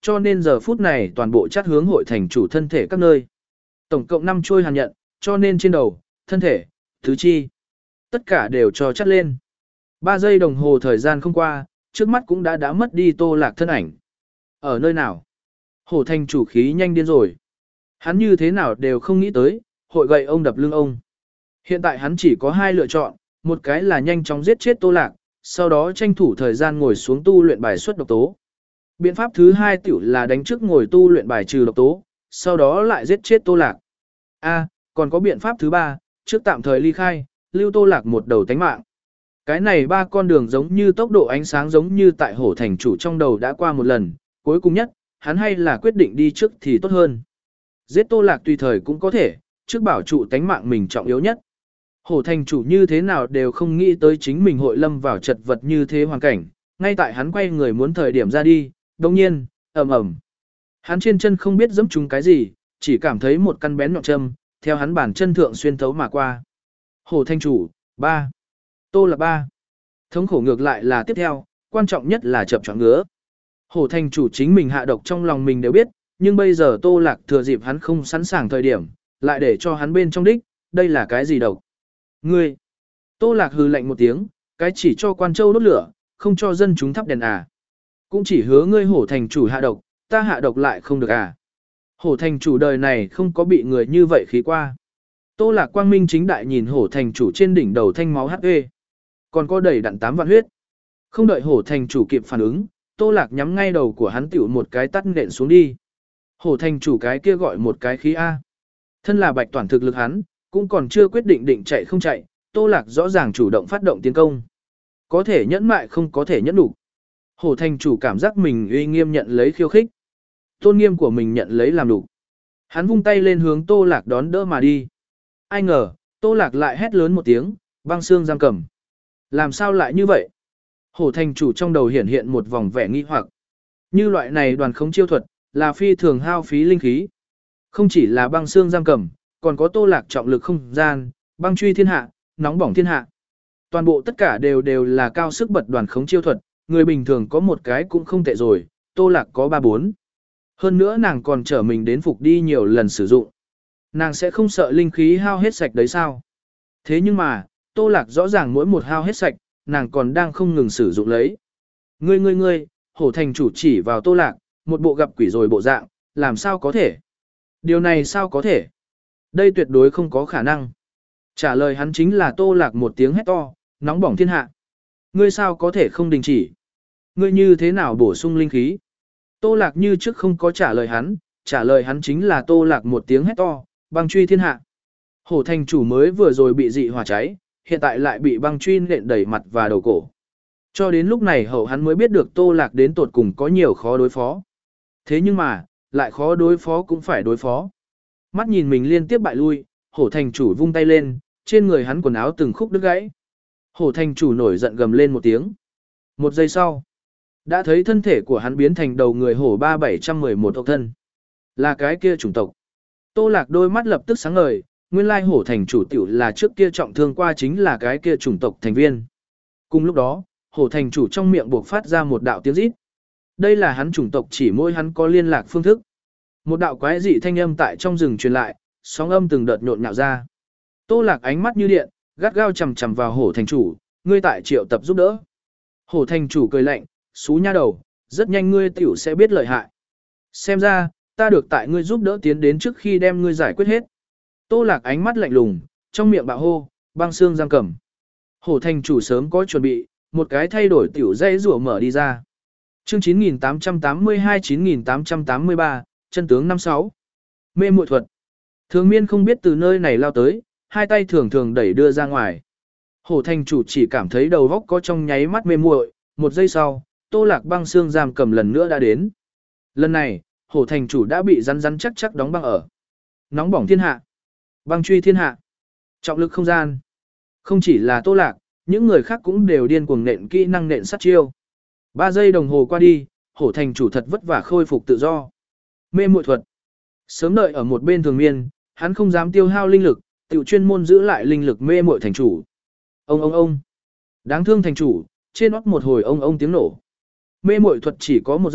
cho nên giờ phút này toàn bộ chát hướng hội thành chủ thân thể các nơi. Tổng cộng năm trôi hàn nhận, cho nên trên đầu, thân thể, tứ chi, tất cả đều cho chát lên. Ba giây đồng hồ thời gian không qua, trước mắt cũng đã đã mất đi Tô Lạc thân ảnh. Ở nơi nào? Hổ thành chủ khí nhanh điên rồi. Hắn như thế nào đều không nghĩ tới, hội gậy ông đập lưng ông. Hiện tại hắn chỉ có hai lựa chọn, một cái là nhanh chóng giết chết Tô Lạc, sau đó tranh thủ thời gian ngồi xuống tu luyện bài xuất độc tố. Biện pháp thứ hai tiểu là đánh trước ngồi tu luyện bài trừ độc tố, sau đó lại giết chết Tô Lạc. A, còn có biện pháp thứ ba, trước tạm thời ly khai, lưu Tô Lạc một đầu tánh mạng. Cái này ba con đường giống như tốc độ ánh sáng giống như tại hổ thành chủ trong đầu đã qua một lần, cuối cùng nhất, hắn hay là quyết định đi trước thì tốt hơn. Giết Tô Lạc tùy thời cũng có thể, trước bảo trụ tánh mạng mình trọng yếu nhất. Hổ thành chủ như thế nào đều không nghĩ tới chính mình hội lâm vào chật vật như thế hoàn cảnh, ngay tại hắn quay người muốn thời điểm ra đi, đồng nhiên, ầm ầm. Hắn trên chân không biết giẫm trúng cái gì, chỉ cảm thấy một căn bén nhọn châm, theo hắn bàn chân thượng xuyên thấu mà qua. Hổ thành chủ, ba. Tô Lạc ba. Thống khổ ngược lại là tiếp theo, quan trọng nhất là chậm chọn ngứa. Hổ thành chủ chính mình hạ độc trong lòng mình đều biết, nhưng bây giờ Tô Lạc thừa dịp hắn không sẵn sàng thời điểm, lại để cho hắn bên trong đích, đây là cái gì độc? Ngươi! Tô Lạc hừ lạnh một tiếng, cái chỉ cho quan châu đốt lửa, không cho dân chúng thắp đèn à. Cũng chỉ hứa ngươi hổ thành chủ hạ độc, ta hạ độc lại không được à. Hổ thành chủ đời này không có bị người như vậy khí qua. Tô Lạc quang minh chính đại nhìn hổ thành chủ trên đỉnh đầu thanh máu hát ê. Còn có đầy đặn tám vạn huyết. Không đợi hổ thành chủ kịp phản ứng, Tô Lạc nhắm ngay đầu của hắn tiểu một cái tắt nện xuống đi. Hổ thành chủ cái kia gọi một cái khí A. Thân là bạch toàn thực lực hắn, cũng còn chưa quyết định định chạy không chạy, Tô Lạc rõ ràng chủ động phát động tiến công. Có thể nhẫn mại không có thể nhẫn đủ. Hổ thành chủ cảm giác mình uy nghiêm nhận lấy khiêu khích. Tôn nghiêm của mình nhận lấy làm đủ. Hắn vung tay lên hướng Tô Lạc đón đỡ mà đi. Ai ngờ, Tô Lạc lại hét lớn một tiếng, băng xương giam cầm. Làm sao lại như vậy? Hổ thành chủ trong đầu hiển hiện một vòng vẻ nghi hoặc. Như loại này đoàn khống chiêu thuật, là phi thường hao phí linh khí. Không chỉ là băng xương giam cầm, còn có Tô Lạc trọng lực không gian, băng truy thiên hạ, nóng bỏng thiên hạ. Toàn bộ tất cả đều đều là cao sức bật đoàn khống chiêu thuật, người bình thường có một cái cũng không tệ rồi, Tô Lạc có ba bốn. Hơn nữa nàng còn trở mình đến phục đi nhiều lần sử dụng. Nàng sẽ không sợ linh khí hao hết sạch đấy sao? Thế nhưng mà, Tô Lạc rõ ràng mỗi một hao hết sạch, nàng còn đang không ngừng sử dụng lấy. Ngươi ngươi ngươi, hổ thành chủ chỉ vào Tô Lạc, một bộ gặp quỷ rồi bộ dạng, làm sao có thể? Điều này sao có thể? Đây tuyệt đối không có khả năng. Trả lời hắn chính là Tô Lạc một tiếng hét to, nóng bỏng thiên hạ. Ngươi sao có thể không đình chỉ? Ngươi như thế nào bổ sung linh khí? Tô Lạc như trước không có trả lời hắn, trả lời hắn chính là Tô Lạc một tiếng hét to, băng truy thiên hạ. Hổ thành chủ mới vừa rồi bị dị hỏa cháy, hiện tại lại bị băng truy nện đẩy mặt và đầu cổ. Cho đến lúc này hậu hắn mới biết được Tô Lạc đến tột cùng có nhiều khó đối phó. Thế nhưng mà, lại khó đối phó cũng phải đối phó. Mắt nhìn mình liên tiếp bại lui, hổ thành chủ vung tay lên, trên người hắn quần áo từng khúc đứt gãy. Hổ thành chủ nổi giận gầm lên một tiếng. Một giây sau, đã thấy thân thể của hắn biến thành đầu người hổ ba bảy trăm mười một tộc thân. Là cái kia chủng tộc. Tô Lạc đôi mắt lập tức sáng ngời, nguyên lai hổ thành chủ tiểu là trước kia trọng thương qua chính là cái kia chủng tộc thành viên. Cùng lúc đó, hổ thành chủ trong miệng buộc phát ra một đạo tiếng rít. Đây là hắn chủng tộc chỉ mỗi hắn có liên lạc phương thức. Một đạo quái dị thanh âm tại trong rừng truyền lại, sóng âm từng đợt nhộn nhạo ra. Tô Lạc ánh mắt như điện, gắt gao chằm chằm vào hổ thành chủ, ngươi tại triệu tập giúp đỡ. Hổ thành chủ cười lạnh, xú nha đầu, rất nhanh ngươi tiểu sẽ biết lợi hại. Xem ra, ta được tại ngươi giúp đỡ tiến đến trước khi đem ngươi giải quyết hết. Tô Lạc ánh mắt lạnh lùng, trong miệng bạo hô, băng xương giam cầm. Hổ thành chủ sớm có chuẩn bị, một cái thay đổi tiểu dây rủa mở đi ra. Chương chín nghìn tám trăm tám mươi hai chín nghìn tám trăm tám mươi ba, chân tướng năm sáu. Mê muội thuật. Thường miên không biết từ nơi này lao tới, hai tay thường thường đẩy đưa ra ngoài. Hổ thành chủ chỉ cảm thấy đầu góc có trong nháy mắt mê muội, một giây sau, Tô Lạc băng xương giam cầm lần nữa đã đến. Lần này, hổ thành chủ đã bị rắn rắn chắc chắc đóng băng ở. Nóng bỏng thiên hạ. Băng truy thiên hạ. Trọng lực không gian. Không chỉ là Tô Lạc, những người khác cũng đều điên cuồng nện kỹ năng nện sát chiêu. Ba giây đồng hồ qua đi, hổ thành chủ thật vất vả khôi phục tự do. Mê muội thuật. Sớm đợi ở một bên thường miên, hắn không dám tiêu hao linh lực, tự chuyên môn giữ lại linh lực mê muội thành chủ. Ông ông ông. Đáng thương thành chủ, trên nót một hồi ông ông tiếng nổ. Mê muội thuật chỉ có một giây,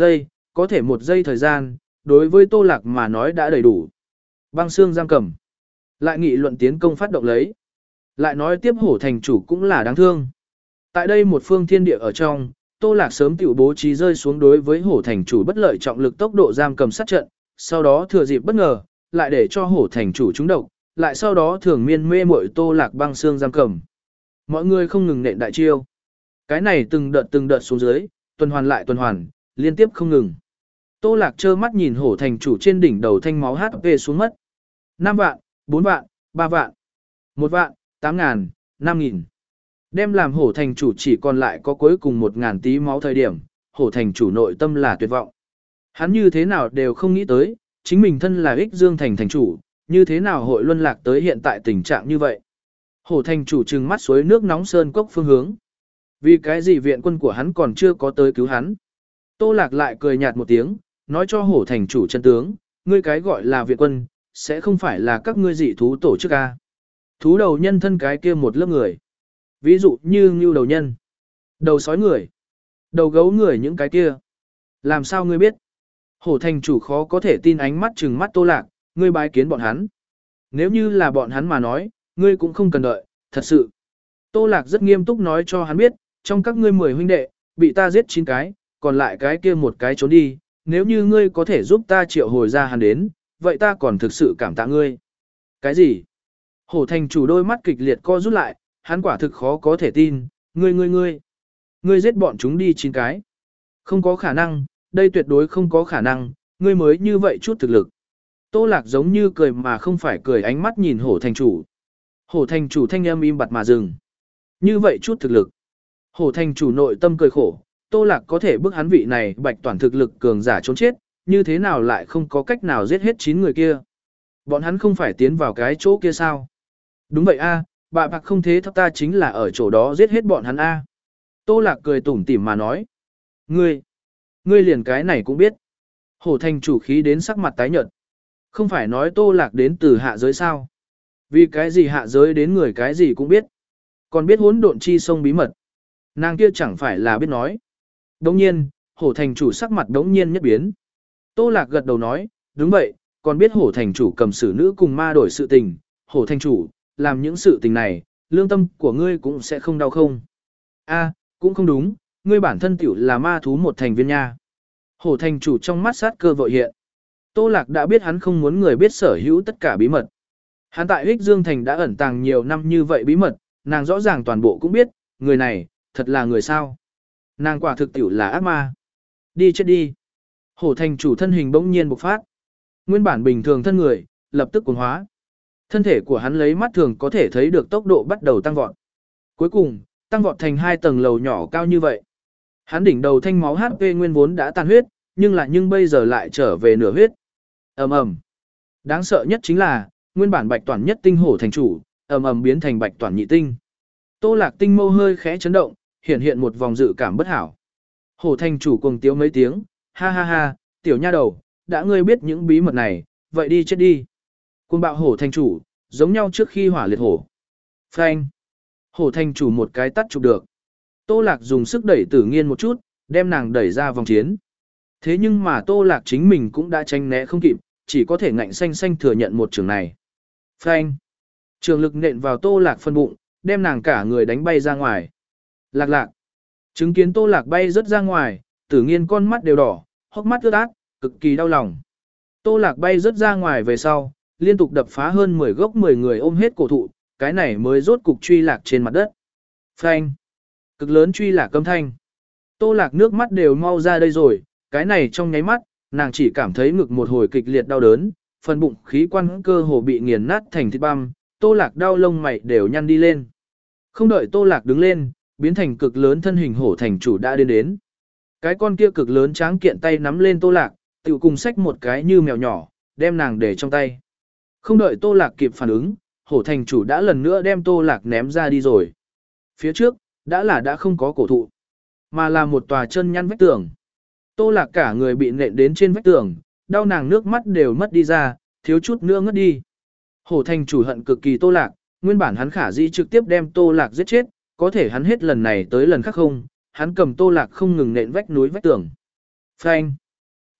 có thể một giây thời gian, đối với Tô Lạc mà nói đã đầy đủ. Băng xương giam cầm. Lại nghị luận tiến công phát động lấy. Lại nói tiếp hổ thành chủ cũng là đáng thương. Tại đây một phương thiên địa ở trong, Tô Lạc sớm tiểu bố trí rơi xuống đối với hổ thành chủ bất lợi trọng lực tốc độ giam cầm sát trận, sau đó thừa dịp bất ngờ, lại để cho hổ thành chủ trúng độc, lại sau đó thường miên mê muội Tô Lạc băng xương giam cầm. Mọi người không ngừng nện đại chiêu. Cái này từng đợt từng đợt xuống dưới, tuần hoàn lại tuần hoàn, liên tiếp không ngừng. Tô Lạc trơ mắt nhìn hổ thành chủ trên đỉnh đầu thanh máu hát pê xuống mất. năm vạn, bốn vạn, ba vạn, một vạn, tám ngàn, năm nghìn. Đem làm hổ thành chủ chỉ còn lại có cuối cùng một ngàn tí máu thời điểm, hổ thành chủ nội tâm là tuyệt vọng. Hắn như thế nào đều không nghĩ tới, chính mình thân là ích dương thành thành chủ, như thế nào hội luân lạc tới hiện tại tình trạng như vậy. Hổ thành chủ trừng mắt suối nước nóng sơn cốc phương hướng. Vì cái gì viện quân của hắn còn chưa có tới cứu hắn. Tô Lạc lại cười nhạt một tiếng, nói cho hổ thành chủ chân tướng, ngươi cái gọi là viện quân, sẽ không phải là các ngươi dị thú tổ chức a. Thú đầu nhân thân cái kia một lớp người. Ví dụ như ngưu đầu nhân, đầu sói người, đầu gấu người những cái kia. Làm sao ngươi biết? Hổ thành chủ khó có thể tin ánh mắt trừng mắt Tô Lạc, ngươi bái kiến bọn hắn. Nếu như là bọn hắn mà nói, ngươi cũng không cần đợi, thật sự. Tô Lạc rất nghiêm túc nói cho hắn biết, trong các ngươi mười huynh đệ, bị ta giết chín cái, còn lại cái kia một cái trốn đi, nếu như ngươi có thể giúp ta triệu hồi ra hắn đến, vậy ta còn thực sự cảm tạ ngươi. Cái gì? Hổ thành chủ đôi mắt kịch liệt co rút lại, hắn quả thực khó có thể tin, ngươi ngươi ngươi, ngươi giết bọn chúng đi chín cái. Không có khả năng, đây tuyệt đối không có khả năng, ngươi mới như vậy chút thực lực. Tô Lạc giống như cười mà không phải cười ánh mắt nhìn hổ thành chủ. Hổ thành chủ thanh âm im bặt mà dừng. Như vậy chút thực lực. Hổ thành chủ nội tâm cười khổ, Tô Lạc có thể bức hắn vị này bạch toàn thực lực cường giả trốn chết, như thế nào lại không có cách nào giết hết chín người kia. Bọn hắn không phải tiến vào cái chỗ kia sao? Đúng vậy a, bà bạc không thế thấp ta chính là ở chỗ đó giết hết bọn hắn a. Tô Lạc cười tủm tỉm mà nói. Ngươi, ngươi liền cái này cũng biết. Hổ thành chủ khí đến sắc mặt tái nhợt. Không phải nói Tô Lạc đến từ hạ giới sao? Vì cái gì hạ giới đến người cái gì cũng biết. Còn biết hỗn độn chi sông bí mật. Nàng kia chẳng phải là biết nói. Đồng nhiên, hổ thành chủ sắc mặt đống nhiên nhất biến. Tô Lạc gật đầu nói, đúng vậy, còn biết hổ thành chủ cầm xử nữ cùng ma đổi sự tình. Hổ thành chủ, làm những sự tình này, lương tâm của ngươi cũng sẽ không đau không. A, cũng không đúng, ngươi bản thân tiểu là ma thú một thành viên nha. Hổ thành chủ trong mắt sát cơ vội hiện. Tô Lạc đã biết hắn không muốn người biết sở hữu tất cả bí mật. Hắn tại Hích Dương Thành đã ẩn tàng nhiều năm như vậy bí mật, nàng rõ ràng toàn bộ cũng biết, người này, thật là người sao. Nàng quả thực tiểu là ác ma. Đi chết đi. Hổ thành chủ thân hình bỗng nhiên bộc phát. Nguyên bản bình thường thân người, lập tức cuồng hóa. Thân thể của hắn lấy mắt thường có thể thấy được tốc độ bắt đầu tăng vọt. Cuối cùng, tăng vọt thành hai tầng lầu nhỏ cao như vậy. Hắn đỉnh đầu thanh máu hát pê nguyên vốn đã tan huyết, nhưng lại nhưng bây giờ lại trở về nửa huyết. Ầm ầm. Đáng sợ nhất chính là, nguyên bản bạch toàn nhất tinh hổ thành chủ, ầm ầm biến thành bạch toàn nhị tinh. Tô Lạc tinh mâu hơi khẽ chấn động, hiện hiện một vòng dự cảm bất hảo. Hổ thành chủ cuồng tiếu mấy tiếng, ha ha ha, tiểu nha đầu, đã ngươi biết những bí mật này, vậy đi chết đi. Cuồng bạo hổ thành chủ, giống nhau trước khi hỏa liệt hổ. Phanh. Hổ thành chủ một cái tắt chụp được. Tô Lạc dùng sức đẩy Tử Nghiên một chút, đem nàng đẩy ra vòng chiến. Thế nhưng mà Tô Lạc chính mình cũng đã tránh né không kịp, chỉ có thể ngạnh xanh xanh thừa nhận một trường này. Phanh. Trường lực nện vào Tô Lạc phân bụng, đem nàng cả người đánh bay ra ngoài. Lạc lạc. Chứng kiến Tô Lạc bay rất ra ngoài, Tử Nghiên con mắt đều đỏ, hốc mắt ướt át, cực kỳ đau lòng. Tô Lạc bay rất ra ngoài về sau, liên tục đập phá hơn mười gốc mười người ôm hết cổ thụ, cái này mới rốt cục truy lạc trên mặt đất. Phanh. Cực lớn truy lạc âm thanh. Tô Lạc nước mắt đều mau ra đây rồi, cái này trong nháy mắt, nàng chỉ cảm thấy ngực một hồi kịch liệt đau đớn, phần bụng khí quan cơ hồ bị nghiền nát thành thịt băm, Tô Lạc đau lông mày đều nhăn đi lên. Không đợi Tô Lạc đứng lên, biến thành cực lớn thân hình hổ thành chủ đã đến đến. Cái con kia cực lớn tráng kiện tay nắm lên Tô Lạc, tự cùng xách một cái như mèo nhỏ, đem nàng để trong tay. Không đợi Tô Lạc kịp phản ứng, hổ thành chủ đã lần nữa đem Tô Lạc ném ra đi rồi. Phía trước, đã là đã không có cổ thụ, mà là một tòa chân nhăn vách tường. Tô Lạc cả người bị nện đến trên vách tường, đau nàng nước mắt đều mất đi ra, thiếu chút nữa ngất đi. Hổ thành chủ hận cực kỳ Tô Lạc, nguyên bản hắn khả dĩ trực tiếp đem Tô Lạc giết chết, có thể hắn hết lần này tới lần khác không, hắn cầm Tô Lạc không ngừng nện vách núi vách tường. Phanh.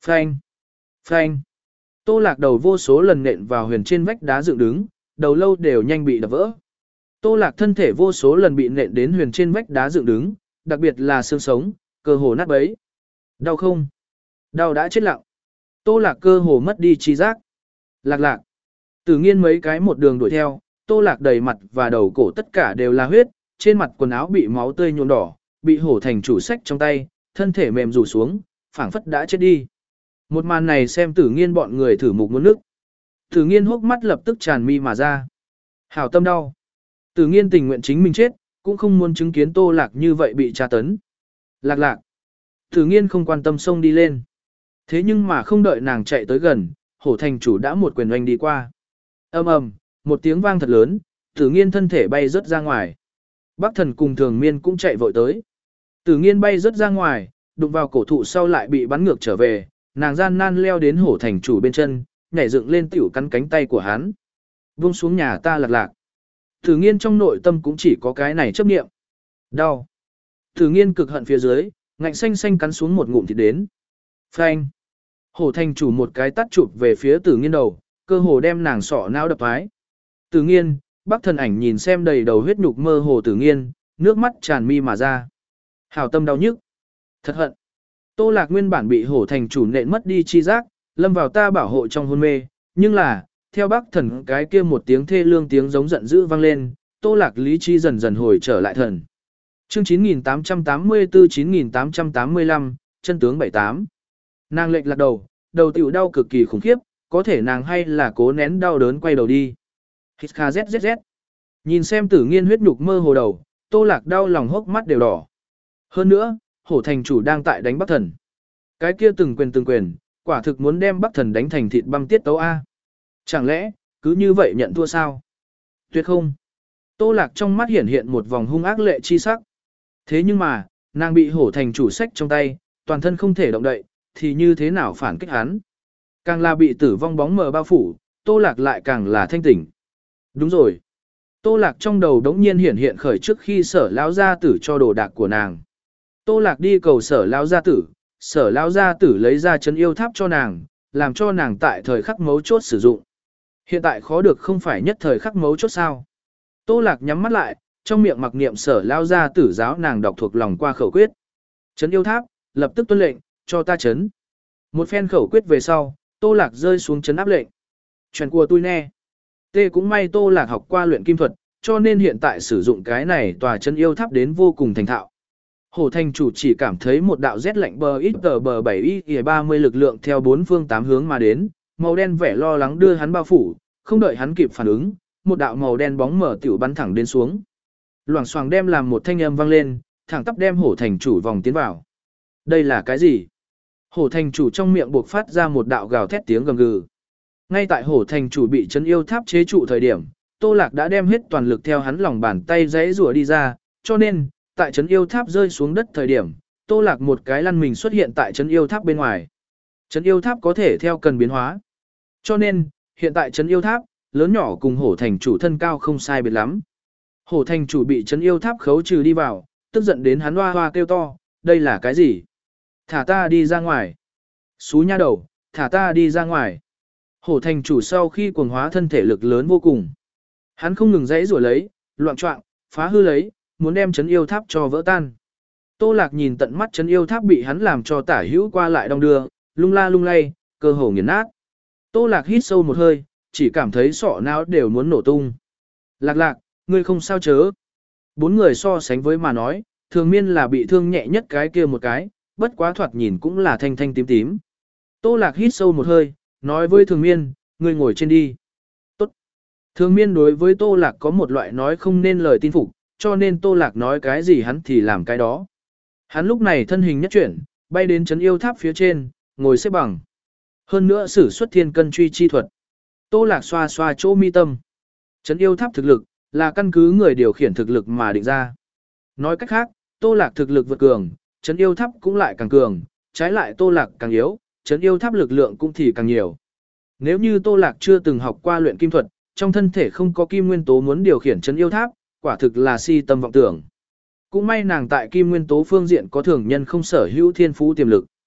Phanh, phanh. Tô Lạc đầu vô số lần nện vào huyền trên vách đá dựng đứng, đầu lâu đều nhanh bị đập vỡ. Tô Lạc thân thể vô số lần bị nện đến huyền trên vách đá dựng đứng, đặc biệt là xương sống, cơ hồ nát bấy. Đau không? Đau đã chết lặng. Tô Lạc cơ hồ mất đi trí giác. Lạc lạc. Tử Nghiên mấy cái một đường đuổi theo, Tô Lạc đầy mặt và đầu cổ tất cả đều là huyết, trên mặt quần áo bị máu tươi nhuộm đỏ, bị hổ thành chủ sách trong tay, thân thể mềm rủ xuống, phảng phất đã chết đi. Một màn này xem Tử Nghiên bọn người thử mục muốn nước. Tử Nghiên hốc mắt lập tức tràn mi mà ra. Hảo tâm đau. Tử Nghiên tình nguyện chính mình chết, cũng không muốn chứng kiến Tô Lạc như vậy bị tra tấn. Lạc lạc. Tử Nghiên không quan tâm xông đi lên. Thế nhưng mà không đợi nàng chạy tới gần, hổ thành chủ đã một quyền oanh đi qua. Ầm ầm, một tiếng vang thật lớn, Tử Nghiên thân thể bay rớt ra ngoài. Bắc Thần cùng Thường Miên cũng chạy vội tới. Tử Nghiên bay rớt ra ngoài, đụng vào cổ thụ sau lại bị bắn ngược trở về, nàng gian nan leo đến hổ thành chủ bên chân, nhảy dựng lên tiểu cắn cánh tay của hắn. Buông xuống nhà ta lạc lạc. Tử Nghiên trong nội tâm cũng chỉ có cái này chấp niệm. Đau. Tử Nghiên cực hận phía dưới, ngạnh xanh xanh cắn xuống một ngụm thịt đến. Phanh. Hổ thành chủ một cái tát chụp về phía Tử Nghiên đầu, cơ hồ đem nàng sọ não đập thoái. Tử Nghiên, Bắc Thần ảnh nhìn xem đầy đầu huyết nhục mơ hồ Tử Nghiên, nước mắt tràn mi mà ra. Hảo tâm đau nhức. Thật hận. Tô Lạc nguyên bản bị hổ thành chủ nện mất đi chi giác, lâm vào ta bảo hộ trong hôn mê, nhưng là, theo Bắc Thần cái kia một tiếng thê lương tiếng giống giận dữ vang lên, Tô Lạc lý trí dần dần hồi trở lại thần. Chương chín nghìn tám trăm tám mươi tư chín nghìn tám trăm tám mươi lăm, chân tướng bảy tám. Nàng lệch lạc đầu, đầu tiểu đau cực kỳ khủng khiếp, có thể nàng hay là cố nén đau đớn quay đầu đi. Hít kha zzz. Nhìn xem Tử Nghiên huyết nhục mơ hồ đầu, Tô Lạc đau lòng hốc mắt đều đỏ. Hơn nữa, hổ thành chủ đang tại đánh Bắc Thần. Cái kia từng quyền từng quyền, quả thực muốn đem Bắc Thần đánh thành thịt băm tiết tấu A. Chẳng lẽ, cứ như vậy nhận thua sao? Tuyệt không. Tô Lạc trong mắt hiển hiện một vòng hung ác lệ chi sắc. Thế nhưng mà, nàng bị hổ thành chủ sách trong tay, toàn thân không thể động đậy, thì như thế nào phản kích hắn? Càng là bị tử vong bóng mờ bao phủ, Tô Lạc lại càng là thanh tỉnh. Đúng rồi. Tô Lạc trong đầu đống nhiên hiển hiện khởi trước khi sở lão gia tử cho đồ đạc của nàng. Tô Lạc đi cầu sở lão gia tử, sở lão gia tử lấy ra chân yêu tháp cho nàng, làm cho nàng tại thời khắc mấu chốt sử dụng. Hiện tại khó được không phải nhất thời khắc mấu chốt sao. Tô Lạc nhắm mắt lại, trong miệng mặc niệm sở lão gia tử giáo nàng đọc thuộc lòng qua khẩu quyết. Chấn yêu tháp, lập tức tuân lệnh, cho ta chấn. Một phen khẩu quyết về sau, Tô Lạc rơi xuống chấn áp lệnh. Chuyện của tôi nè. Tê cũng may Tô Lạc học qua luyện kim thuật, cho nên hiện tại sử dụng cái này tòa chân yêu tháp đến vô cùng thành thạo. Hổ thành chủ chỉ cảm thấy một đạo rét lạnh bờ ít tờ bờ bảy y ba mươi lực lượng theo bốn phương tám hướng mà đến, màu đen vẻ lo lắng đưa hắn bao phủ, không đợi hắn kịp phản ứng, một đạo màu đen bóng mở tiểu bắn thẳng đến xuống. Loảng xoảng đem làm một thanh âm vang lên, thẳng tắp đem hổ thành chủ vòng tiến vào. Đây là cái gì? Hổ thành chủ trong miệng buộc phát ra một đạo gào thét tiếng gầm gừ. Ngay tại hổ thành chủ bị chấn yêu tháp chế trụ thời điểm, Tô Lạc đã đem hết toàn lực theo hắn lòng bàn tay giãy rùa đi ra, cho nên, tại chấn yêu tháp rơi xuống đất thời điểm, Tô Lạc một cái lăn mình xuất hiện tại chấn yêu tháp bên ngoài. Chấn yêu tháp có thể theo cần biến hóa. Cho nên, hiện tại chấn yêu tháp, lớn nhỏ cùng hổ thành chủ thân cao không sai biệt lắm. Hổ thành chủ bị chấn yêu tháp khấu trừ đi vào, tức giận đến hắn hoa hoa kêu to, đây là cái gì? Thả ta đi ra ngoài. Xú nha đầu, thả ta đi ra ngoài. Hổ thành chủ sau khi cuồng hóa thân thể lực lớn vô cùng. Hắn không ngừng giãy rủa lấy, loạn trọng, phá hư lấy, muốn đem chấn yêu tháp cho vỡ tan. Tô Lạc nhìn tận mắt chấn yêu tháp bị hắn làm cho tả hữu qua lại đong đưa, lung la lung lay, cơ hồ nghiền nát. Tô Lạc hít sâu một hơi, chỉ cảm thấy sọ não đều muốn nổ tung. Lạc lạc, ngươi không sao chớ. Bốn người so sánh với mà nói, Thường Miên là bị thương nhẹ nhất cái kia một cái, bất quá thoạt nhìn cũng là thanh thanh tím tím. Tô Lạc hít sâu một hơi, nói với Thường Miên, ngươi ngồi trên đi. Tốt. Thường Miên đối với Tô Lạc có một loại nói không nên lời tin phục, cho nên Tô Lạc nói cái gì hắn thì làm cái đó. Hắn lúc này thân hình nhất chuyển, bay đến chấn yêu tháp phía trên, ngồi xếp bằng. Hơn nữa sử xuất thiên cân truy chi thuật. Tô Lạc xoa xoa chỗ mi tâm. Chấn yêu tháp thực lực, là căn cứ người điều khiển thực lực mà định ra. Nói cách khác, Tô Lạc thực lực vượt cường, chấn yêu tháp cũng lại càng cường, trái lại Tô Lạc càng yếu, chấn yêu tháp lực lượng cũng thì càng nhiều. Nếu như Tô Lạc chưa từng học qua luyện kim thuật, trong thân thể không có kim nguyên tố muốn điều khiển chấn yêu tháp, quả thực là si tâm vọng tưởng. Cũng may nàng tại kim nguyên tố phương diện có thường nhân không sở hữu thiên phú tiềm lực.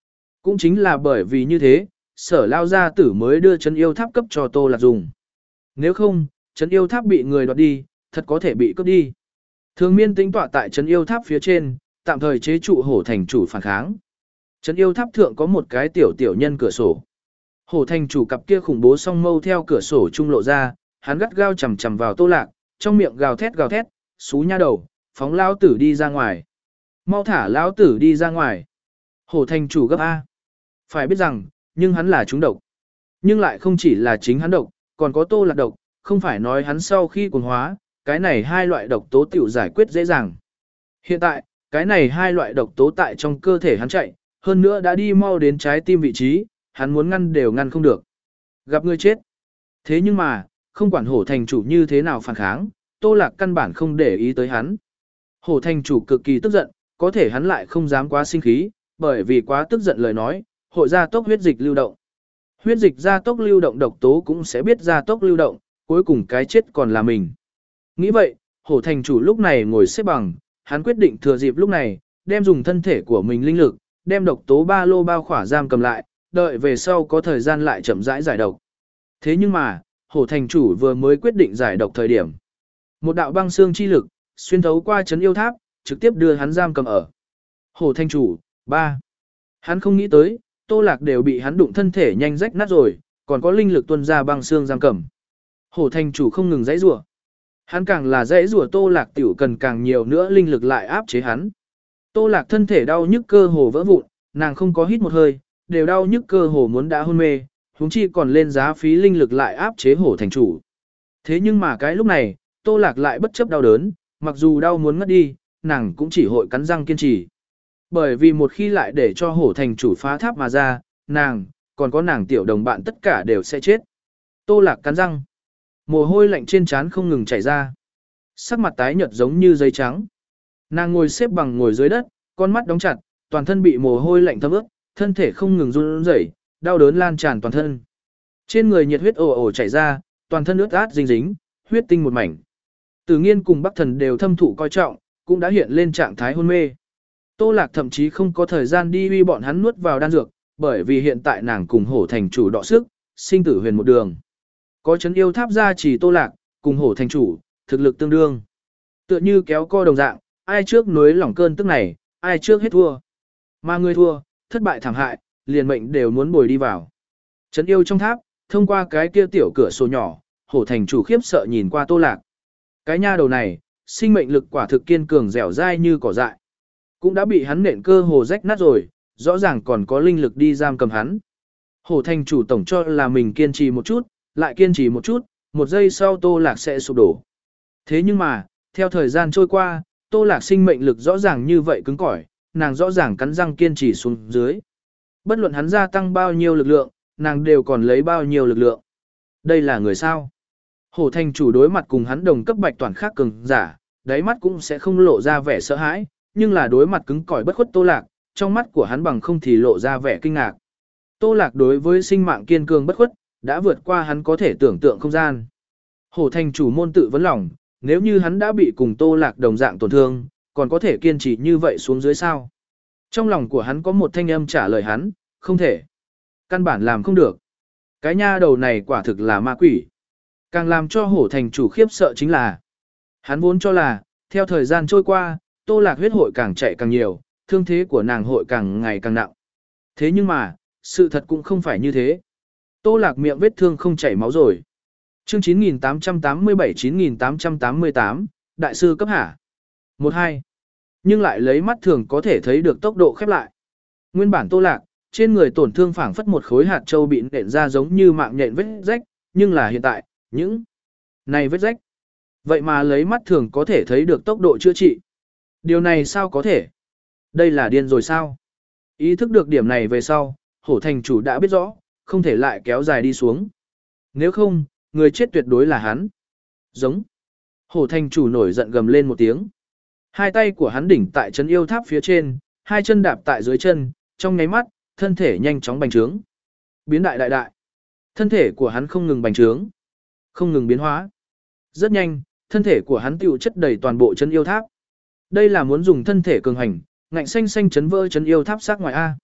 Cũng chính là bởi vì như thế, sở lao gia tử mới đưa trấn yêu tháp cấp cho Tô Lạc dùng. Nếu không, trấn yêu tháp bị người đoạt đi, thật có thể bị cướp đi. Thường miên tính tọa tại trấn yêu tháp phía trên, tạm thời chế trụ hổ thành chủ phản kháng. Trấn yêu tháp thượng có một cái tiểu tiểu nhân cửa sổ. Hổ thành chủ cặp kia khủng bố song mâu theo cửa sổ trung lộ ra, hắn gắt gao chầm chầm vào Tô Lạc, trong miệng gào thét gào thét, xú nha đầu, phóng lao tử đi ra ngoài. Mau thả lão tử đi ra ngoài. Hổ thành chủ gấp A. Phải biết rằng, nhưng hắn là trúng độc. Nhưng lại không chỉ là chính hắn độc, còn có Tô Lạc độc, không phải nói hắn sau khi cuồng hóa, cái này hai loại độc tố tiểu giải quyết dễ dàng. Hiện tại, cái này hai loại độc tố tại trong cơ thể hắn chạy, hơn nữa đã đi mau đến trái tim vị trí, hắn muốn ngăn đều ngăn không được. Gặp người chết. Thế nhưng mà, không quản hổ thành chủ như thế nào phản kháng, Tô Lạc căn bản không để ý tới hắn. Hổ thành chủ cực kỳ tức giận, có thể hắn lại không dám quá sinh khí, bởi vì quá tức giận lời nói, hội gia tốc huyết dịch lưu động. Huyết dịch gia tốc lưu động độc tố cũng sẽ biết gia tốc lưu động, cuối cùng cái chết còn là mình. Nghĩ vậy, hổ thành chủ lúc này ngồi xếp bằng, hắn quyết định thừa dịp lúc này, đem dùng thân thể của mình linh lực, đem độc tố ba lô bao khỏa giam cầm lại, đợi về sau có thời gian lại chậm rãi giải độc. Thế nhưng mà, hổ thành chủ vừa mới quyết định giải độc thời điểm. Một đạo băng xương chi lực, xuyên thấu qua trấn yêu tháp, trực tiếp đưa hắn giam cầm ở. Hổ thành chủ, ba. Hắn không nghĩ tới, Tô Lạc đều bị hắn đụng thân thể nhanh rách nát rồi, còn có linh lực tuôn ra băng xương giam cầm. Hổ thành chủ không ngừng dãy rủa. Hắn càng là dãy rủa Tô Lạc tiểu cần càng nhiều nữa linh lực lại áp chế hắn. Tô Lạc thân thể đau nhức cơ hồ vỡ vụn, nàng không có hít một hơi, đều đau nhức cơ hồ muốn đã hôn mê, huống chi còn lên giá phí linh lực lại áp chế hổ thành chủ. Thế nhưng mà cái lúc này, Tô Lạc lại bất chấp đau đớn, mặc dù đau muốn ngất đi, nàng cũng chỉ hội cắn răng kiên trì. Bởi vì một khi lại để cho hổ thành chủ phá tháp mà ra, nàng, còn có nàng tiểu đồng bạn tất cả đều sẽ chết. Tô Lạc cắn răng. Mồ hôi lạnh trên trán không ngừng chảy ra. Sắc mặt tái nhợt giống như giấy trắng. Nàng ngồi xếp bằng ngồi dưới đất, con mắt đóng chặt, toàn thân bị mồ hôi lạnh thấm ướt, thân thể không ngừng run rẩy, đau đớn lan tràn toàn thân. Trên người nhiệt huyết ồ ồ chảy ra, toàn thân ướt át dính dính, huyết tinh một mảnh. Tử Nghiên cùng Bắc Thần đều thâm thụ coi trọng, cũng đã hiện lên trạng thái hôn mê. Tô Lạc thậm chí không có thời gian đi uy bọn hắn nuốt vào đan dược, bởi vì hiện tại nàng cùng hổ thành chủ đọ sức, sinh tử huyền một đường. Có trấn yêu tháp gia trì Tô Lạc, cùng hổ thành chủ, thực lực tương đương. Tựa như kéo co đồng dạng, ai trước nối lỏng cơn tức này, ai trước hết thua. Mà người thua, thất bại thảm hại, liền mệnh đều muốn bồi đi vào. Trấn yêu trong tháp, thông qua cái kia tiểu cửa sổ nhỏ, hổ thành chủ khiếp sợ nhìn qua Tô Lạc. Cái nha đầu này, sinh mệnh lực quả thực kiên cường dẻo dai như cỏ dại. Cũng đã bị hắn nện cơ hồ rách nát rồi, rõ ràng còn có linh lực đi giam cầm hắn. Hổ thành chủ tổng cho là mình kiên trì một chút, lại kiên trì một chút, một giây sau Tô Lạc sẽ sụp đổ. Thế nhưng mà, theo thời gian trôi qua, Tô Lạc sinh mệnh lực rõ ràng như vậy cứng cỏi, nàng rõ ràng cắn răng kiên trì xuống dưới. Bất luận hắn gia tăng bao nhiêu lực lượng, nàng đều còn lấy bao nhiêu lực lượng. Đây là người sao? Hổ thành chủ đối mặt cùng hắn đồng cấp bạch toàn khác cường giả, đáy mắt cũng sẽ không lộ ra vẻ sợ hãi, nhưng là đối mặt cứng cỏi bất khuất Tô Lạc, trong mắt của hắn bằng không thì lộ ra vẻ kinh ngạc. Tô Lạc đối với sinh mạng kiên cường bất khuất, đã vượt qua hắn có thể tưởng tượng không gian. Hổ thành chủ môn tự vấn lòng, nếu như hắn đã bị cùng Tô Lạc đồng dạng tổn thương, còn có thể kiên trì như vậy xuống dưới sao? Trong lòng của hắn có một thanh âm trả lời hắn, không thể. Căn bản làm không được. Cái nha đầu này quả thực là ma quỷ. Càng làm cho hổ thành chủ khiếp sợ chính là, hắn vốn cho là, theo thời gian trôi qua, Tô Lạc huyết hội càng chạy càng nhiều, thương thế của nàng hội càng ngày càng nặng. Thế nhưng mà, sự thật cũng không phải như thế. Tô Lạc miệng vết thương không chảy máu rồi. Chương chín nghìn tám trăm tám mươi bảy chín nghìn tám trăm tám mươi tám, Đại sư cấp hả? một hai. Nhưng lại lấy mắt thường có thể thấy được tốc độ khép lại. Nguyên bản Tô Lạc, trên người tổn thương phảng phất một khối hạt châu bị nện ra giống như mạng nhện vết rách, nhưng là hiện tại, những này vết rách. Vậy mà lấy mắt thường có thể thấy được tốc độ chữa trị. Điều này sao có thể? Đây là điên rồi sao? Ý thức được điểm này về sau, hổ thành chủ đã biết rõ, không thể lại kéo dài đi xuống. Nếu không, người chết tuyệt đối là hắn. Giống. Hổ thành chủ nổi giận gầm lên một tiếng. Hai tay của hắn đỉnh tại trấn yêu tháp phía trên, hai chân đạp tại dưới chân, trong nháy mắt, thân thể nhanh chóng bành trướng. Biến đại đại đại. Thân thể của hắn không ngừng bành trướng, không ngừng biến hóa. Rất nhanh, thân thể của hắn tiêu chất đầy toàn bộ trấn yêu tháp. Đây là muốn dùng thân thể cường hành, ngạnh xanh xanh chấn vỡ trấn yêu tháp sát ngoài A.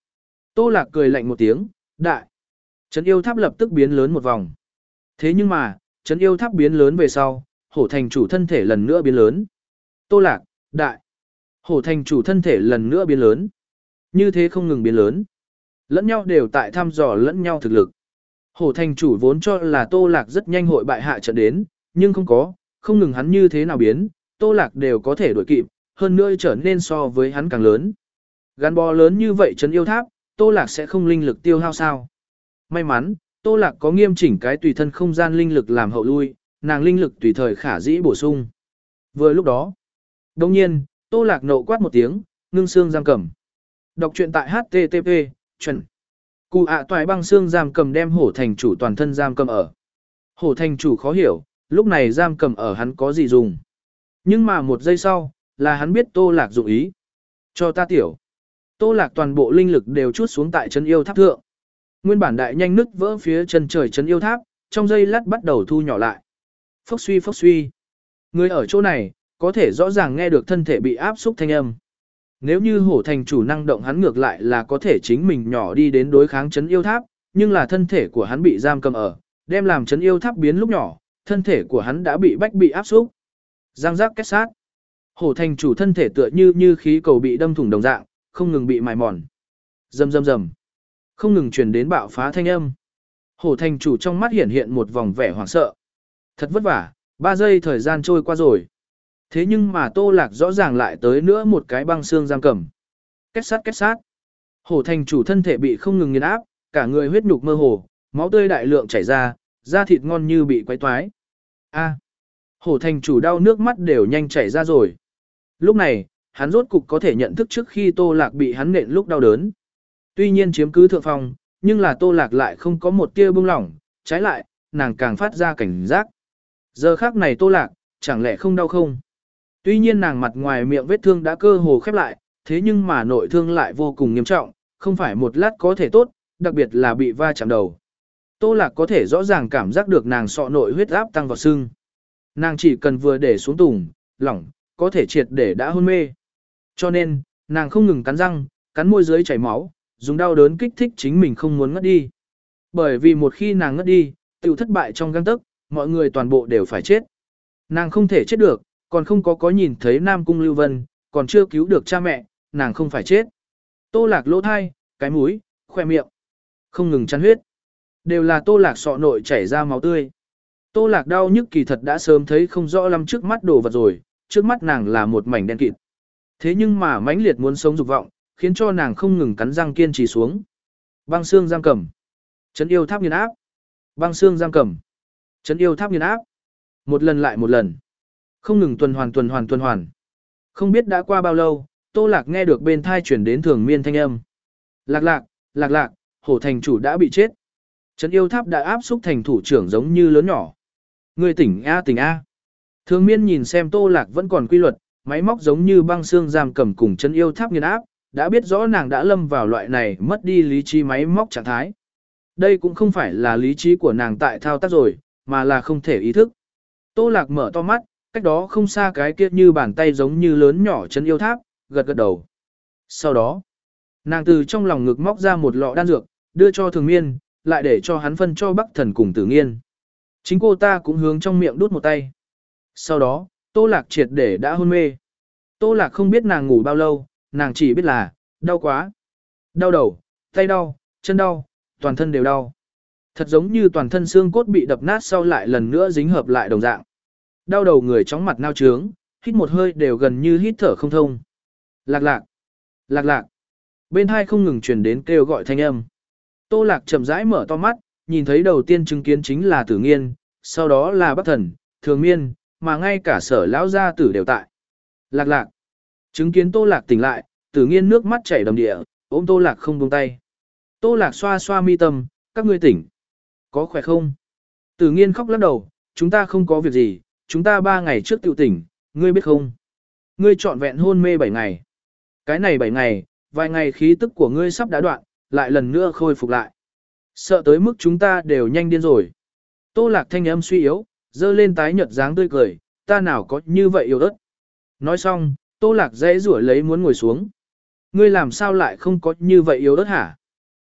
Tô Lạc cười lạnh một tiếng, đại. Trấn yêu tháp lập tức biến lớn một vòng. Thế nhưng mà, trấn yêu tháp biến lớn về sau, hổ thành chủ thân thể lần nữa biến lớn. Tô Lạc, đại. Hổ thành chủ thân thể lần nữa biến lớn. Như thế không ngừng biến lớn. Lẫn nhau đều tại thăm dò lẫn nhau thực lực. Hổ thành chủ vốn cho là Tô Lạc rất nhanh hội bại hạ trận đến, nhưng không có, không ngừng hắn như thế nào biến, Tô Lạc đều có thể đuổi kịp, hơn nữa trở nên so với hắn càng lớn. Gắn bó lớn như vậy trấn yêu tháp, Tô Lạc sẽ không linh lực tiêu hao sao? May mắn, Tô Lạc có nghiêm chỉnh cái tùy thân không gian linh lực làm hậu lui, nàng linh lực tùy thời khả dĩ bổ sung. Vừa lúc đó, đồng nhiên, Tô Lạc nộ quát một tiếng, ngưng xương giam cầm. Đọc truyện tại H T T P, chuẩn. Cụ ạ toại băng xương giam cầm đem hổ thành chủ toàn thân giam cầm ở. Hổ thành chủ khó hiểu, lúc này giam cầm ở hắn có gì dùng. Nhưng mà một giây sau, là hắn biết Tô Lạc dụng ý. Cho ta tiểu. Tô Lạc toàn bộ linh lực đều chút xuống tại chân yêu tháp thượng. Nguyên bản đại nhanh nứt vỡ phía chân trời chân yêu tháp, trong giây lát bắt đầu thu nhỏ lại. Phốc suy phốc suy. Người ở chỗ này, có thể rõ ràng nghe được thân thể bị áp xúc thanh âm. Nếu như hổ thành chủ năng động hắn ngược lại là có thể chính mình nhỏ đi đến đối kháng chấn yêu tháp, nhưng là thân thể của hắn bị giam cầm ở, đem làm chấn yêu tháp biến lúc nhỏ, thân thể của hắn đã bị bách bị áp xúc. Giang giác kết sát. Hổ thành chủ thân thể tựa như như khí cầu bị đâm thủng đồng dạng, không ngừng bị mài mòn. Rầm rầm rầm. Không ngừng truyền đến bạo phá thanh âm. Hổ thành chủ trong mắt hiện hiện một vòng vẻ hoảng sợ. Thật vất vả, ba giây thời gian trôi qua rồi. Thế nhưng mà Tô Lạc rõ ràng lại tới nữa một cái băng xương giam cầm. Kết sát kết sát. Hổ thành chủ thân thể bị không ngừng nghiền áp, cả người huyết nhục mơ hồ, máu tươi đại lượng chảy ra, da thịt ngon như bị quấy toái. A. Hổ thành chủ đau nước mắt đều nhanh chảy ra rồi. Lúc này, hắn rốt cục có thể nhận thức trước khi Tô Lạc bị hắn nện lúc đau đớn. Tuy nhiên chiếm cứ thượng phong, nhưng là Tô Lạc lại không có một tia buông lỏng, trái lại, nàng càng phát ra cảnh giác. Giờ khắc này Tô Lạc, chẳng lẽ không đau không? Tuy nhiên nàng mặt ngoài miệng vết thương đã cơ hồ khép lại, thế nhưng mà nội thương lại vô cùng nghiêm trọng, không phải một lát có thể tốt, đặc biệt là bị va chạm đầu. Tô Lạc có thể rõ ràng cảm giác được nàng sọ nội huyết áp tăng vào sưng. Nàng chỉ cần vừa để xuống tùng, lỏng, có thể triệt để đã hôn mê. Cho nên, nàng không ngừng cắn răng, cắn môi dưới chảy máu, dùng đau đớn kích thích chính mình không muốn ngất đi. Bởi vì một khi nàng ngất đi, tiểu thất bại trong gang tấc, mọi người toàn bộ đều phải chết. Nàng không thể chết được, còn không có có nhìn thấy Nam Cung Lưu Vân, còn chưa cứu được cha mẹ, nàng không phải chết. Tô Lạc lỗ thai, cái mũi, khoe miệng, không ngừng chăn huyết. Đều là Tô Lạc sọ nội chảy ra máu tươi. Tô Lạc đau nhức kỳ thật đã sớm thấy không rõ lắm trước mắt đồ vật rồi, trước mắt nàng là một mảnh đen kịt. Thế nhưng mà mãnh liệt muốn sống dục vọng, khiến cho nàng không ngừng cắn răng kiên trì xuống. Băng xương giam cầm. Trấn yêu tháp nghiền áp. Băng xương giam cầm. Trấn yêu tháp nghiền áp. Một lần lại một lần. Không ngừng tuần hoàn tuần hoàn tuần hoàn. Không biết đã qua bao lâu, Tô Lạc nghe được bên thai chuyển đến thường miên thanh âm. Lạc lạc, lạc lạc, hổ thành chủ đã bị chết. Trấn yêu tháp đã áp xúc thành thủ trưởng giống như lớn nhỏ. Người tỉnh A tỉnh A. Thường miên nhìn xem Tô Lạc vẫn còn quy luật, máy móc giống như băng xương giam cầm cùng trấn yêu tháp nghiền áp, đã biết rõ nàng đã lâm vào loại này mất đi lý trí máy móc trạng thái. Đây cũng không phải là lý trí của nàng tại thao tác rồi, mà là không thể ý thức. Tô Lạc mở to mắt, cách đó không xa cái kia như bàn tay giống như lớn nhỏ trấn yêu tháp, gật gật đầu. Sau đó, nàng từ trong lòng ngực móc ra một lọ đan dược, đưa cho thường miên, lại để cho hắn phân cho Bắc Thần cùng Tử Nghiên. Chính cô ta cũng hướng trong miệng đút một tay. Sau đó, Tô Lạc triệt để đã hôn mê. Tô Lạc không biết nàng ngủ bao lâu, nàng chỉ biết là, đau quá. Đau đầu, tay đau, chân đau, toàn thân đều đau. Thật giống như toàn thân xương cốt bị đập nát sau lại lần nữa dính hợp lại đồng dạng. Đau đầu người chóng mặt nao trướng, hít một hơi đều gần như hít thở không thông. Lạc lạc, lạc lạc. Bên hai không ngừng truyền đến kêu gọi thanh âm. Tô Lạc chậm rãi mở to mắt, nhìn thấy đầu tiên chứng kiến chính là Tử Nghiên, sau đó là Bắc Thần, Thường Miên, mà ngay cả Sở lão gia tử đều tại. Lạc lạc. Chứng kiến Tô Lạc tỉnh lại, Tử Nghiên nước mắt chảy đầm địa, ôm Tô Lạc không buông tay. Tô Lạc xoa xoa mi tâm, các ngươi tỉnh. Có khỏe không? Tử Nghiên khóc lắc đầu, chúng ta không có việc gì, chúng ta ba ngày trước tự tỉnh, ngươi biết không? Ngươi trọn vẹn hôn mê bảy ngày. Cái này bảy ngày, vài ngày khí tức của ngươi sắp đã đoạn, lại lần nữa khôi phục lại. Sợ tới mức chúng ta đều nhanh điên rồi. Tô Lạc thanh âm suy yếu, dơ lên tái nhợt dáng tươi cười, ta nào có như vậy yếu ớt. Nói xong, Tô Lạc dễ rủa lấy muốn ngồi xuống. Ngươi làm sao lại không có như vậy yếu ớt hả?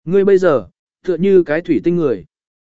Ngươi bây giờ, tựa như cái thủy tinh người.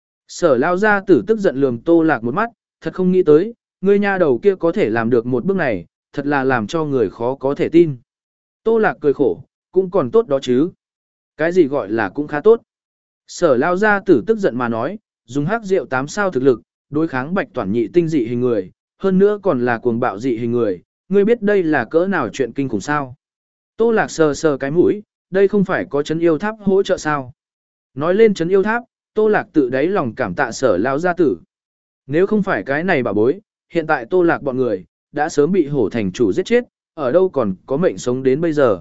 Sở lao gia tử tức giận lườm Tô Lạc một mắt, thật không nghĩ tới, ngươi nha đầu kia có thể làm được một bước này, thật là làm cho người khó có thể tin. Tô Lạc cười khổ, cũng còn tốt đó chứ. Cái gì gọi là cũng khá tốt. Sở lao gia tử tức giận mà nói, dùng hắc rượu tám sao thực lực, đối kháng bạch toàn nhị tinh dị hình người, hơn nữa còn là cuồng bạo dị hình người, ngươi biết đây là cỡ nào chuyện kinh khủng sao. Tô Lạc sờ sờ cái mũi, đây không phải có chấn yêu tháp hỗ trợ sao. Nói lên chấn yêu tháp, Tô Lạc tự đáy lòng cảm tạ sở lao gia tử. Nếu không phải cái này bà bối, hiện tại Tô Lạc bọn người, đã sớm bị hổ thành chủ giết chết, ở đâu còn có mệnh sống đến bây giờ.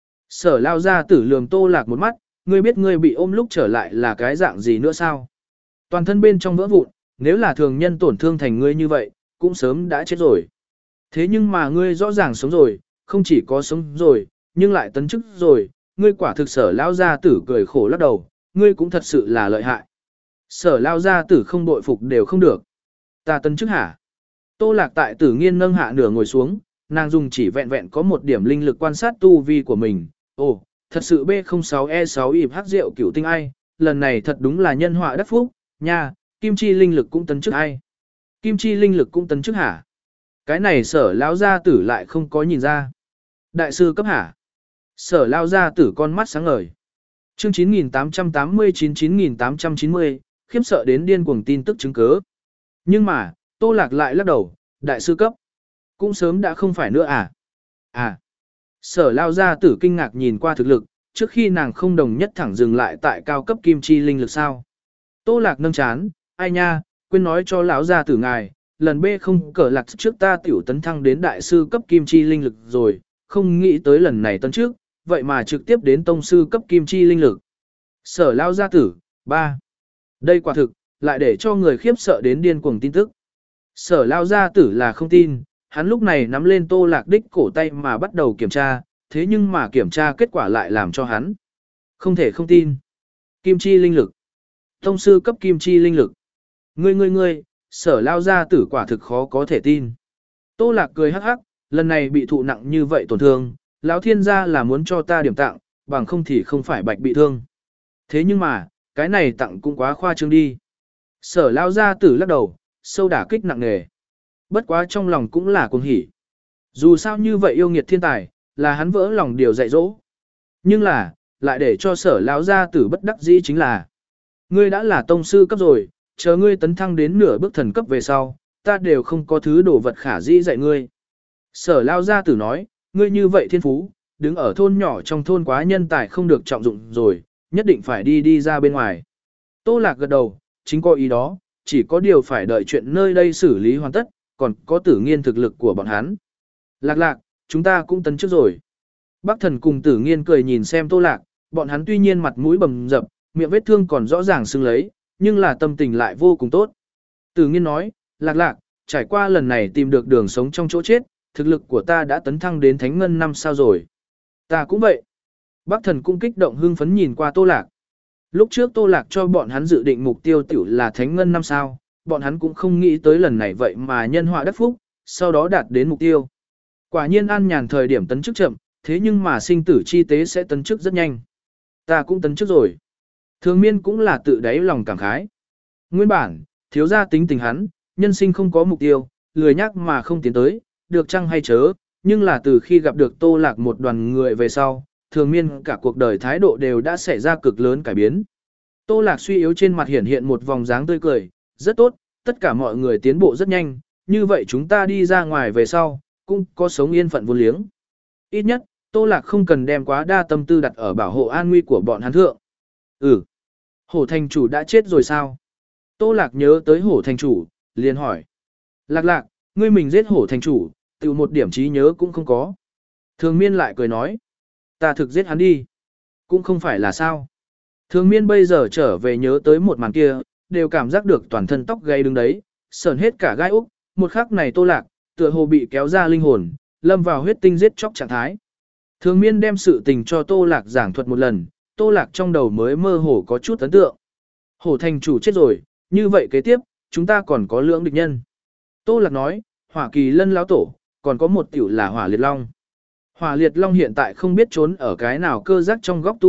Sở lao gia tử lườm Tô Lạc một mắt, ngươi biết ngươi bị ôm lúc trở lại là cái dạng gì nữa sao? Toàn thân bên trong vỡ vụn, nếu là thường nhân tổn thương thành ngươi như vậy, cũng sớm đã chết rồi. Thế nhưng mà ngươi rõ ràng sống rồi, không chỉ có sống rồi, nhưng lại tấn chức rồi, ngươi quả thực sở lao gia tử cười khổ lắc đầu, ngươi cũng thật sự là lợi hại. Sở lao gia tử không bội phục đều không được. Ta tấn chức hả? Tô Lạc tại Tử Nghiên nâng hạ nửa ngồi xuống, nàng dùng chỉ vẹn vẹn có một điểm linh lực quan sát tu vi của mình. Ồ, thật sự B không sáu E sáu ịp hắc rượu cửu tinh ai, lần này thật đúng là nhân họa đắc phúc, nha, kim chi linh lực cũng tấn chức ai. Kim chi linh lực cũng tấn chức hả? Cái này sở lão gia tử lại không có nhìn ra. Đại sư cấp hả? Sở lao gia tử con mắt sáng ngời. Chương chín nghìn tám trăm tám mươi chín chín nghìn tám trăm chín mươi, khiếp sợ đến điên cuồng tin tức chứng cứ. Nhưng mà, Tô Lạc lại lắc đầu, đại sư cấp. Cũng sớm đã không phải nữa à? À. Sở lao gia tử kinh ngạc nhìn qua thực lực, trước khi nàng không đồng nhất thẳng dừng lại tại cao cấp kim chi linh lực sao. Tô Lạc nâng chán, ai nha, quên nói cho lão gia tử ngài, lần B không cờ lạc trước ta tiểu tấn thăng đến đại sư cấp kim chi linh lực rồi, không nghĩ tới lần này tấn trước, vậy mà trực tiếp đến tông sư cấp kim chi linh lực. Sở lao gia tử, ba. Đây quả thực, lại để cho người khiếp sợ đến điên cuồng tin tức. Sở lao gia tử là không tin, hắn lúc này nắm lên Tô Lạc đích cổ tay mà bắt đầu kiểm tra, thế nhưng mà kiểm tra kết quả lại làm cho hắn không thể không tin. Kim chi linh lực. Tông sư cấp kim chi linh lực. Ngươi ngươi ngươi, sở lao gia tử quả thực khó có thể tin. Tô Lạc cười hắc hắc, lần này bị thụ nặng như vậy tổn thương, lão thiên gia là muốn cho ta điểm tặng, bằng không thì không phải bạch bị thương. Thế nhưng mà, cái này tặng cũng quá khoa trương đi. Sở lao gia tử lắc đầu, sâu đả kích nặng nề. Bất quá trong lòng cũng là cuồng hỉ. Dù sao như vậy yêu nghiệt thiên tài, là hắn vỡ lòng điều dạy dỗ. Nhưng là, lại để cho sở lão gia tử bất đắc dĩ chính là, ngươi đã là tông sư cấp rồi, chờ ngươi tấn thăng đến nửa bước thần cấp về sau, ta đều không có thứ đồ vật khả dĩ dạy ngươi. Sở lão gia tử nói, ngươi như vậy thiên phú, đứng ở thôn nhỏ trong thôn quá nhân tài không được trọng dụng rồi, nhất định phải đi đi ra bên ngoài. Tô Lạc gật đầu, chính có ý đó, chỉ có điều phải đợi chuyện nơi đây xử lý hoàn tất, còn có Tử Nghiên thực lực của bọn hắn. Lạc lạc, chúng ta cũng tấn chức rồi. Bắc Thần cùng Tử Nghiên cười nhìn xem Tô Lạc, bọn hắn tuy nhiên mặt mũi bầm dập, miệng vết thương còn rõ ràng sưng lấy, nhưng là tâm tình lại vô cùng tốt. Tử Nghiên nói, lạc lạc, trải qua lần này tìm được đường sống trong chỗ chết, thực lực của ta đã tấn thăng đến Thánh Ngân năm sao rồi. Ta cũng vậy. Bắc Thần cũng kích động hưng phấn nhìn qua Tô Lạc. Lúc trước Tô Lạc cho bọn hắn dự định mục tiêu tiểu là Thánh Ngân năm sao, bọn hắn cũng không nghĩ tới lần này vậy mà nhân họa đắc phúc, sau đó đạt đến mục tiêu. Quả nhiên an nhàn thời điểm tấn chức chậm, thế nhưng mà sinh tử chi tế sẽ tấn chức rất nhanh. Ta cũng tấn chức rồi. Thường Miên cũng là tự đáy lòng cảm khái. Nguyên bản, thiếu gia tính tình hắn, nhân sinh không có mục tiêu, lười nhắc mà không tiến tới, được chăng hay chớ, nhưng là từ khi gặp được Tô Lạc một đoàn người về sau, Thường Miên cả cuộc đời thái độ đều đã xảy ra cực lớn cải biến. Tô Lạc suy yếu trên mặt hiển hiện một vòng dáng tươi cười, rất tốt, tất cả mọi người tiến bộ rất nhanh, như vậy chúng ta đi ra ngoài về sau, cũng có sống yên phận vô liếng. Ít nhất, Tô Lạc không cần đem quá đa tâm tư đặt ở bảo hộ an nguy của bọn hắn thượng. Ừ. Hổ thành chủ đã chết rồi sao? Tô Lạc nhớ tới hổ thành chủ, liền hỏi. Lạc lạc, ngươi mình giết hổ thành chủ, tự một điểm trí nhớ cũng không có. Thường Miên lại cười nói. Ta thực giết hắn đi. Cũng không phải là sao. Thường Miên bây giờ trở về nhớ tới một màn kia, đều cảm giác được toàn thân tóc gáy đứng đấy, sờn hết cả gai úc, một khắc này Tô Lạc, tựa hồ bị kéo ra linh hồn, lâm vào huyết tinh giết chóc trạng thái. Thường Miên đem sự tình cho Tô Lạc giảng thuật một lần, Tô Lạc trong đầu mới mơ hồ có chút ấn tượng. Hổ thành chủ chết rồi, như vậy kế tiếp, chúng ta còn có lưỡng địch nhân. Tô Lạc nói, Hỏa Kỳ Lân lão tổ, còn có một tiểu là Hỏa Liệt Long. Hỏa Liệt Long hiện tại không biết trốn ở cái nào cơ giác trong góc tu luyện,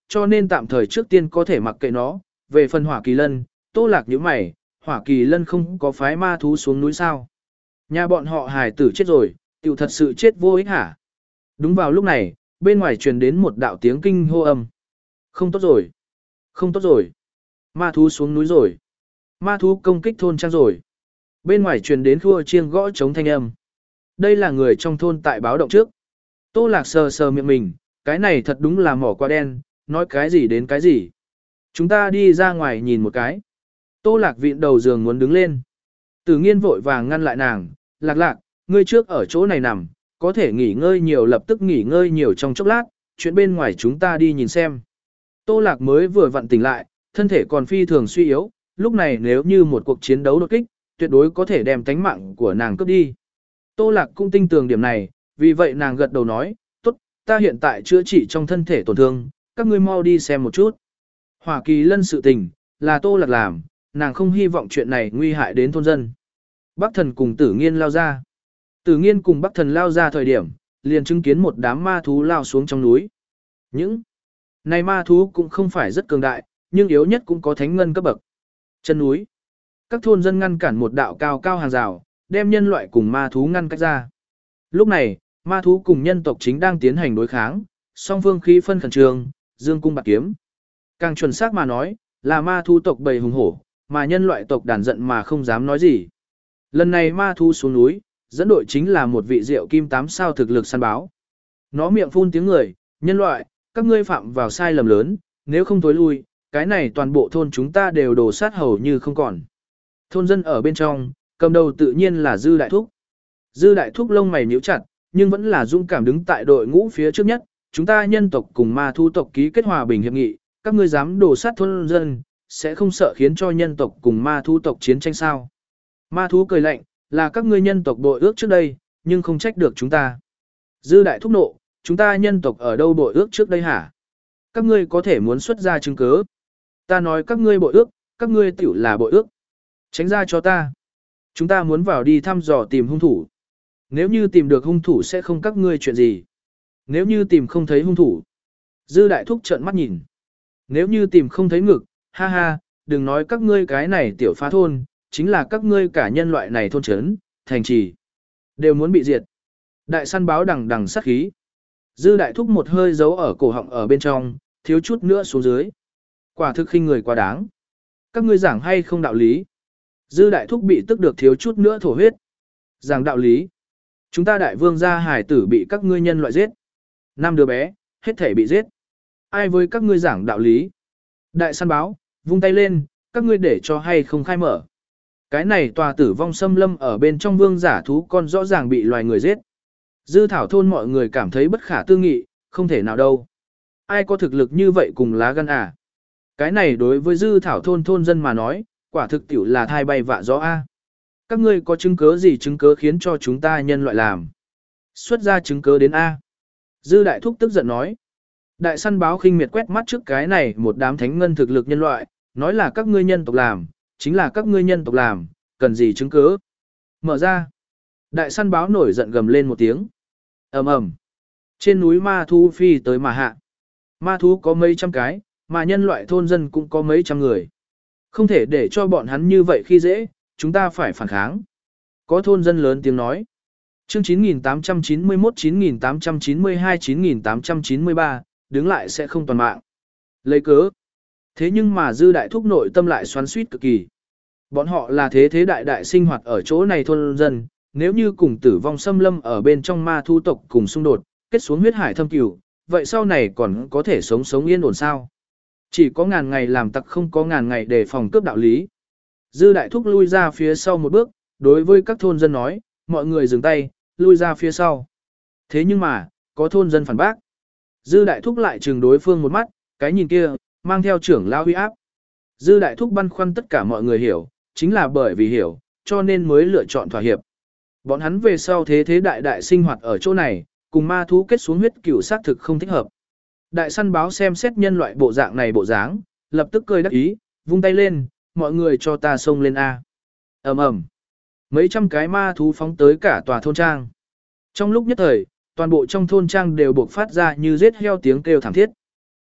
cho nên tạm thời trước tiên có thể mặc kệ nó. Về phần Hỏa Kỳ Lân, Tô Lạc nhíu mày, Hỏa Kỳ Lân không có phái ma thú xuống núi sao? Nhà bọn họ hài tử chết rồi, tiểu thật sự chết vô ích hả? Đúng vào lúc này, bên ngoài truyền đến một đạo tiếng kinh hô âm. Không tốt rồi, không tốt rồi. Ma thú xuống núi rồi. Ma thú công kích thôn trang rồi. Bên ngoài truyền đến khua chiêng gõ trống thanh âm. Đây là người trong thôn tại báo động trước. Tô Lạc sờ sờ miệng mình, cái này thật đúng là mỏ qua đen, nói cái gì đến cái gì. Chúng ta đi ra ngoài nhìn một cái. Tô Lạc vịn đầu giường muốn đứng lên. Tử Nghiên vội vàng ngăn lại nàng, Lạc Lạc, ngươi trước ở chỗ này nằm, có thể nghỉ ngơi nhiều lập tức nghỉ ngơi nhiều trong chốc lát, chuyện bên ngoài chúng ta đi nhìn xem. Tô Lạc mới vừa vặn tỉnh lại, thân thể còn phi thường suy yếu, lúc này nếu như một cuộc chiến đấu đột kích, tuyệt đối có thể đem tánh mạng của nàng cướp đi. Tô Lạc cũng tin tưởng điểm này, vì vậy nàng gật đầu nói, tốt, ta hiện tại chữa trị trong thân thể tổn thương, các ngươi mau đi xem một chút. Hỏa Kỳ Lân sự tình, là Tô Lạc làm, nàng không hy vọng chuyện này nguy hại đến thôn dân. Bắc Thần cùng Tử Nghiên lao ra. Tử Nghiên cùng Bắc Thần lao ra thời điểm, liền chứng kiến một đám ma thú lao xuống trong núi. Những này ma thú cũng không phải rất cường đại, nhưng yếu nhất cũng có thánh ngân cấp bậc. Chân núi. Các thôn dân ngăn cản một đạo cao cao hàng rào, đem nhân loại cùng ma thú ngăn cách ra. Lúc này, ma thú cùng nhân tộc chính đang tiến hành đối kháng, song phương khí phân khẩn trương, dương cung bạc kiếm. Càng chuẩn xác mà nói, là ma thú tộc bầy hùng hổ, mà nhân loại tộc đàn giận mà không dám nói gì. Lần này ma thú xuống núi, dẫn đội chính là một vị diệu kim tám sao thực lực săn báo. Nó miệng phun tiếng người, nhân loại, các ngươi phạm vào sai lầm lớn, nếu không tối lui, cái này toàn bộ thôn chúng ta đều đổ sát hầu như không còn. Thôn dân ở bên trong, cầm đầu tự nhiên là Dư Đại Thúc. Dư Đại Thúc lông mày nhíu chặt, nhưng vẫn là dũng cảm đứng tại đội ngũ phía trước nhất, chúng ta nhân tộc cùng ma thú tộc ký kết hòa bình hiệp nghị, các ngươi dám đổ sát thôn dân, sẽ không sợ khiến cho nhân tộc cùng ma thú tộc chiến tranh sao? Ma thú cười lạnh, là các ngươi nhân tộc bội ước trước đây, nhưng không trách được chúng ta. Dư Đại Thúc nộ, chúng ta nhân tộc ở đâu bội ước trước đây hả? Các ngươi có thể muốn xuất ra chứng cứ. Ta nói các ngươi bội ước, các ngươi tiểu là bội ước. Tránh ra cho ta. Chúng ta muốn vào đi thăm dò tìm hung thủ. Nếu như tìm được hung thủ sẽ không các ngươi chuyện gì. Nếu như tìm không thấy hung thủ. Dư Đại Thúc trợn mắt nhìn. Nếu như tìm không thấy ngực, ha ha, đừng nói các ngươi cái này tiểu phá thôn, chính là các ngươi cả nhân loại này thôn trấn, thành trì, đều muốn bị diệt. Đại săn báo đằng đằng sát khí. Dư Đại Thúc một hơi giấu ở cổ họng ở bên trong, thiếu chút nữa xuống dưới. Quả thực khinh người quá đáng. Các ngươi giảng hay không đạo lý. Dư Đại Thúc bị tức được thiếu chút nữa thổ huyết. Giảng đạo lý. Chúng ta đại vương gia hải tử bị các ngươi nhân loại giết. Năm đứa bé, hết thể bị giết. Ai với các ngươi giảng đạo lý. Đại săn báo, vung tay lên, các ngươi để cho hay không khai mở. Cái này tòa tử vong xâm lâm ở bên trong vương giả thú con rõ ràng bị loài người giết. Dư thảo thôn mọi người cảm thấy bất khả tư nghị, không thể nào đâu. Ai có thực lực như vậy cùng lá gan à? Cái này đối với dư thảo thôn thôn dân mà nói, quả thực tiểu là thai bay vạ gió a. Các ngươi có chứng cứ gì chứng cứ khiến cho chúng ta nhân loại làm? Xuất ra chứng cứ đến A. Dư Đại Thúc tức giận nói. Đại săn báo khinh miệt quét mắt trước cái này một đám thánh ngân thực lực nhân loại, nói là các ngươi nhân tộc làm, chính là các ngươi nhân tộc làm, cần gì chứng cứ? Mở ra. Đại săn báo nổi giận gầm lên một tiếng. Ầm ầm. Trên núi ma thú phi tới mà hạ. Ma thú có mấy trăm cái, mà nhân loại thôn dân cũng có mấy trăm người. Không thể để cho bọn hắn như vậy khi dễ, chúng ta phải phản kháng. Có thôn dân lớn tiếng nói. Chương chín nghìn tám trăm chín mươi mốt, chín nghìn tám trăm chín mươi hai, chín nghìn tám trăm chín mươi ba, đứng lại sẽ không toàn mạng. Lấy cớ. Thế nhưng mà Dư Đại Thúc nội tâm lại xoắn xuýt cực kỳ. Bọn họ là thế thế đại đại sinh hoạt ở chỗ này thôn dân, nếu như cùng tử vong xâm lâm ở bên trong ma thu tộc cùng xung đột, kết xuống huyết hải thâm cửu, vậy sau này còn có thể sống sống yên ổn sao? Chỉ có ngàn ngày làm tặc không có ngàn ngày để phòng cướp đạo lý. Dư Đại Thúc lui ra phía sau một bước, đối với các thôn dân nói, mọi người dừng tay, lui ra phía sau. Thế nhưng mà, có thôn dân phản bác. Dư Đại Thúc lại trừng đối phương một mắt, cái nhìn kia, mang theo trưởng lao huy áp. Dư Đại Thúc băn khoăn tất cả mọi người hiểu, chính là bởi vì hiểu, cho nên mới lựa chọn thỏa hiệp. Bọn hắn về sau thế thế đại đại sinh hoạt ở chỗ này, cùng ma thú kết xuống huyết cửu xác thực không thích hợp. Đại săn báo xem xét nhân loại bộ dạng này bộ dáng, lập tức cười đắc ý, vung tay lên, mọi người cho ta xông lên A. Ầm ầm. Mấy trăm cái ma thú phóng tới cả tòa thôn trang. Trong lúc nhất thời, toàn bộ trong thôn trang đều buộc phát ra như giết heo tiếng kêu thảm thiết.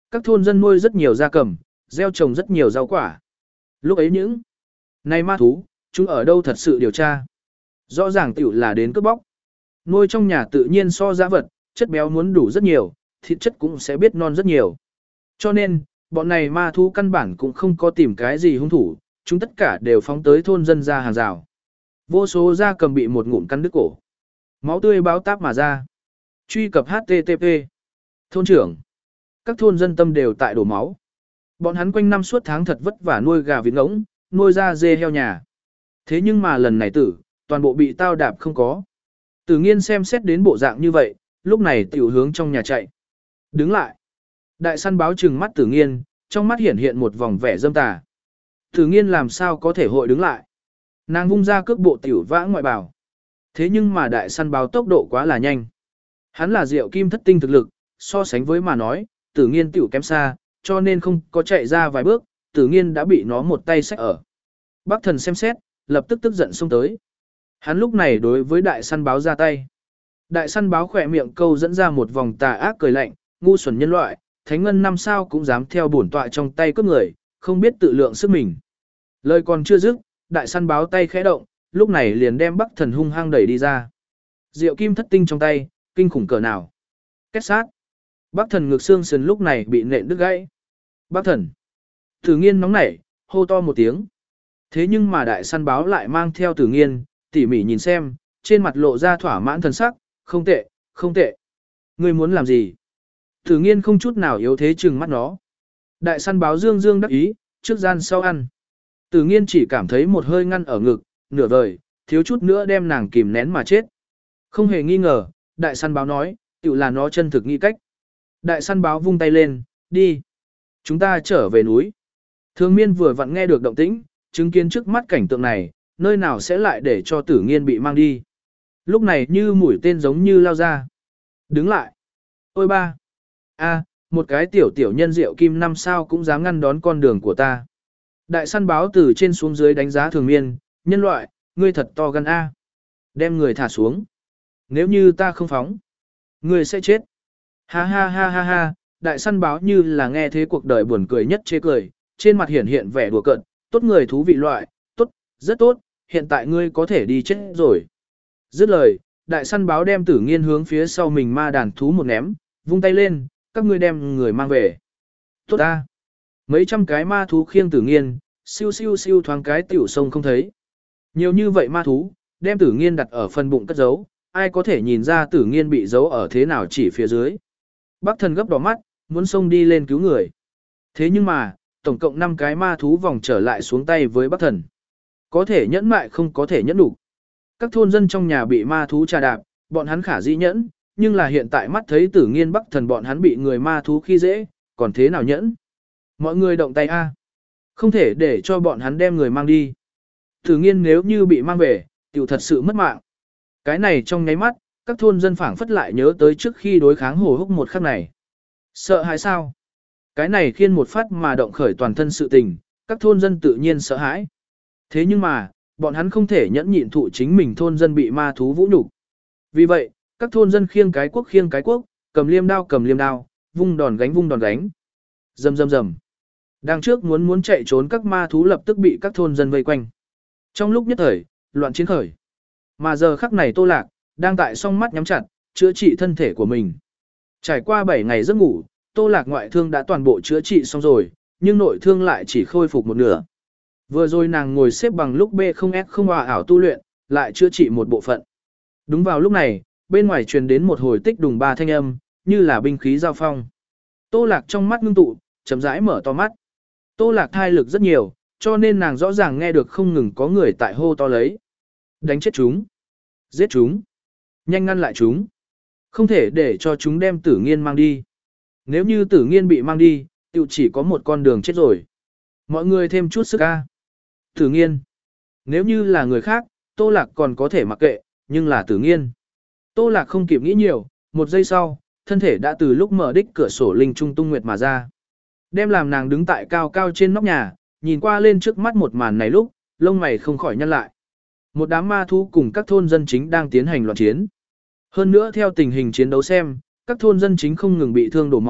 Các thôn dân nuôi rất nhiều gia cầm, gieo trồng rất nhiều rau quả. Lúc ấy những này ma thú, chúng ở đâu thật sự điều tra. Rõ ràng tiểu là đến cướp bóc. Nuôi trong nhà tự nhiên so dã vật, chất béo muốn đủ rất nhiều, thịt chất cũng sẽ biết non rất nhiều. Cho nên, bọn này ma thú căn bản cũng không có tìm cái gì hung thủ, chúng tất cả đều phóng tới thôn dân ra hàng rào. Vô số gia cầm bị một ngụm cắn đứt cổ. Máu tươi báo táp mà ra. Truy cập hát tê tê pê. Thôn trưởng. Các thôn dân tâm đều tại đổ máu. Bọn hắn quanh năm suốt tháng thật vất vả nuôi gà vịt ngỗng, nuôi ra dê heo nhà. Thế nhưng mà lần này tử, toàn bộ bị tao đạp không có. Tử Nghiên xem xét đến bộ dạng như vậy, lúc này tiểu hướng trong nhà chạy. Đứng lại. Đại săn báo trừng mắt Tử Nghiên, trong mắt hiện hiện một vòng vẻ dâm tà. Tử Nghiên làm sao có thể hội đứng lại. Nàng vung ra cước bộ tiểu vã ngoại bào. Thế nhưng mà đại săn báo tốc độ quá là nhanh. Hắn là Diệu Kim thất tinh thực lực, so sánh với mà nói, Tử Nghiên tiểu kém xa, cho nên không có chạy ra vài bước, Tử Nghiên đã bị nó một tay xách ở. Bắc Thần xem xét, lập tức tức giận xông tới. Hắn lúc này đối với đại săn báo ra tay. Đại săn báo khỏe miệng câu dẫn ra một vòng tà ác cười lạnh, ngu xuẩn nhân loại, thánh ngân năm sao cũng dám theo bổn tọa trong tay cướp người, không biết tự lượng sức mình. Lời còn chưa dứt, đại săn báo tay khẽ động, lúc này liền đem Bắc Thần hung hăng đẩy đi ra. Diệu Kim thất tinh trong tay, kinh khủng cỡ nào. Kết sát. Bắc Thần ngực xương sườn lúc này bị nện đứt gãy. Bắc Thần. Tử Nghiên nóng nảy, hô to một tiếng. Thế nhưng mà đại săn báo lại mang theo Tử Nghiên, tỉ mỉ nhìn xem, trên mặt lộ ra thỏa mãn thần sắc, không tệ, không tệ. Ngươi muốn làm gì? Tử Nghiên không chút nào yếu thế trừng mắt nó. Đại săn báo dương dương đắc ý, trước gian sau ăn. Tử Nghiên chỉ cảm thấy một hơi ngăn ở ngực, nửa vời, thiếu chút nữa đem nàng kìm nén mà chết. Không hề nghi ngờ, đại săn báo nói, tự là nó chân thực nghĩ cách. Đại săn báo vung tay lên, đi. Chúng ta trở về núi. Thường Miên vừa vặn nghe được động tĩnh, chứng kiến trước mắt cảnh tượng này, nơi nào sẽ lại để cho Tử Nghiên bị mang đi. Lúc này như mũi tên giống như lao ra. Đứng lại. Ôi ba. A, một cái tiểu tiểu nhân Diệu Kim năm sao cũng dám ngăn đón con đường của ta. Đại săn báo từ trên xuống dưới đánh giá Thường Miên, nhân loại, ngươi thật to gan A. Đem người thả xuống. Nếu như ta không phóng, ngươi sẽ chết. Ha ha ha ha ha, đại săn báo như là nghe thế cuộc đời buồn cười nhất chê cười, trên mặt hiển hiện vẻ đùa cợt, tốt người thú vị loại, tốt, rất tốt, hiện tại ngươi có thể đi chết rồi. Dứt lời, đại săn báo đem Tử Nghiên hướng phía sau mình ma đàn thú một ném, vung tay lên, các ngươi đem người mang về. Tốt ta. Mấy trăm cái ma thú khiêng Tử Nghiên, siêu siêu siêu thoáng cái tiểu sông không thấy. Nhiều như vậy ma thú, đem Tử Nghiên đặt ở phần bụng cất giấu, ai có thể nhìn ra Tử Nghiên bị giấu ở thế nào chỉ phía dưới. Bắc Thần gấp đỏ mắt, muốn xông đi lên cứu người. Thế nhưng mà, tổng cộng năm cái ma thú vòng trở lại xuống tay với Bắc Thần. Có thể nhẫn mại không có thể nhẫn đủ. Các thôn dân trong nhà bị ma thú trà đạp, bọn hắn khả dĩ nhẫn, nhưng là hiện tại mắt thấy Tử Nghiên Bắc Thần bọn hắn bị người ma thú khi dễ, còn thế nào nhẫn? Mọi người động tay a, không thể để cho bọn hắn đem người mang đi. Tử Nghiên nếu như bị mang về, tiểu thật sự mất mạng. Cái này trong nháy mắt, các thôn dân phảng phất lại nhớ tới trước khi đối kháng Hồ Húc một khắc này. Sợ hãi sao? Cái này khiên một phát mà động khởi toàn thân sự tình, các thôn dân tự nhiên sợ hãi. Thế nhưng mà, bọn hắn không thể nhẫn nhịn thụ chính mình thôn dân bị ma thú vũ nhục. Vì vậy, các thôn dân khiêng cái quốc khiêng cái quốc, cầm liêm đao cầm liêm đao, vung đòn gánh vung đòn gánh. Rầm rầm rầm. Đằng trước muốn muốn chạy trốn các ma thú lập tức bị các thôn dân vây quanh. Trong lúc nhất thời, loạn chiến khởi. Mà giờ khắc này Tô Lạc, đang tại song mắt nhắm chặt, chữa trị thân thể của mình. Trải qua bảy ngày giấc ngủ, Tô Lạc ngoại thương đã toàn bộ chữa trị xong rồi, nhưng nội thương lại chỉ khôi phục một nửa. Vừa rồi nàng ngồi xếp bằng lúc B không S không hòa ảo tu luyện, lại chữa trị một bộ phận. Đúng vào lúc này, bên ngoài truyền đến một hồi tích đùng ba thanh âm, như là binh khí giao phong. Tô Lạc trong mắt ngưng tụ, chậm rãi mở to mắt. Tô Lạc thai lực rất nhiều, cho nên nàng rõ ràng nghe được không ngừng có người tại hô to lấy. Đánh chết chúng. Giết chúng. Nhanh ngăn lại chúng. Không thể để cho chúng đem Tử Nghiên mang đi. Nếu như Tử Nghiên bị mang đi, tự chỉ có một con đường chết rồi. Mọi người thêm chút sức ca. Tử Nghiên. Nếu như là người khác, Tô Lạc còn có thể mặc kệ, nhưng là Tử Nghiên. Tô Lạc không kịp nghĩ nhiều, một giây sau, thân thể đã từ lúc mở đích cửa sổ linh trung tung nguyệt mà ra. Đem làm nàng đứng tại cao cao trên nóc nhà, nhìn qua lên trước mắt một màn này lúc, lông mày không khỏi nhăn lại. Một đám ma thú cùng các thôn dân chính đang tiến hành loạn chiến. Hơn nữa theo tình hình chiến đấu xem, các thôn dân chính không ngừng bị thương đổ máu,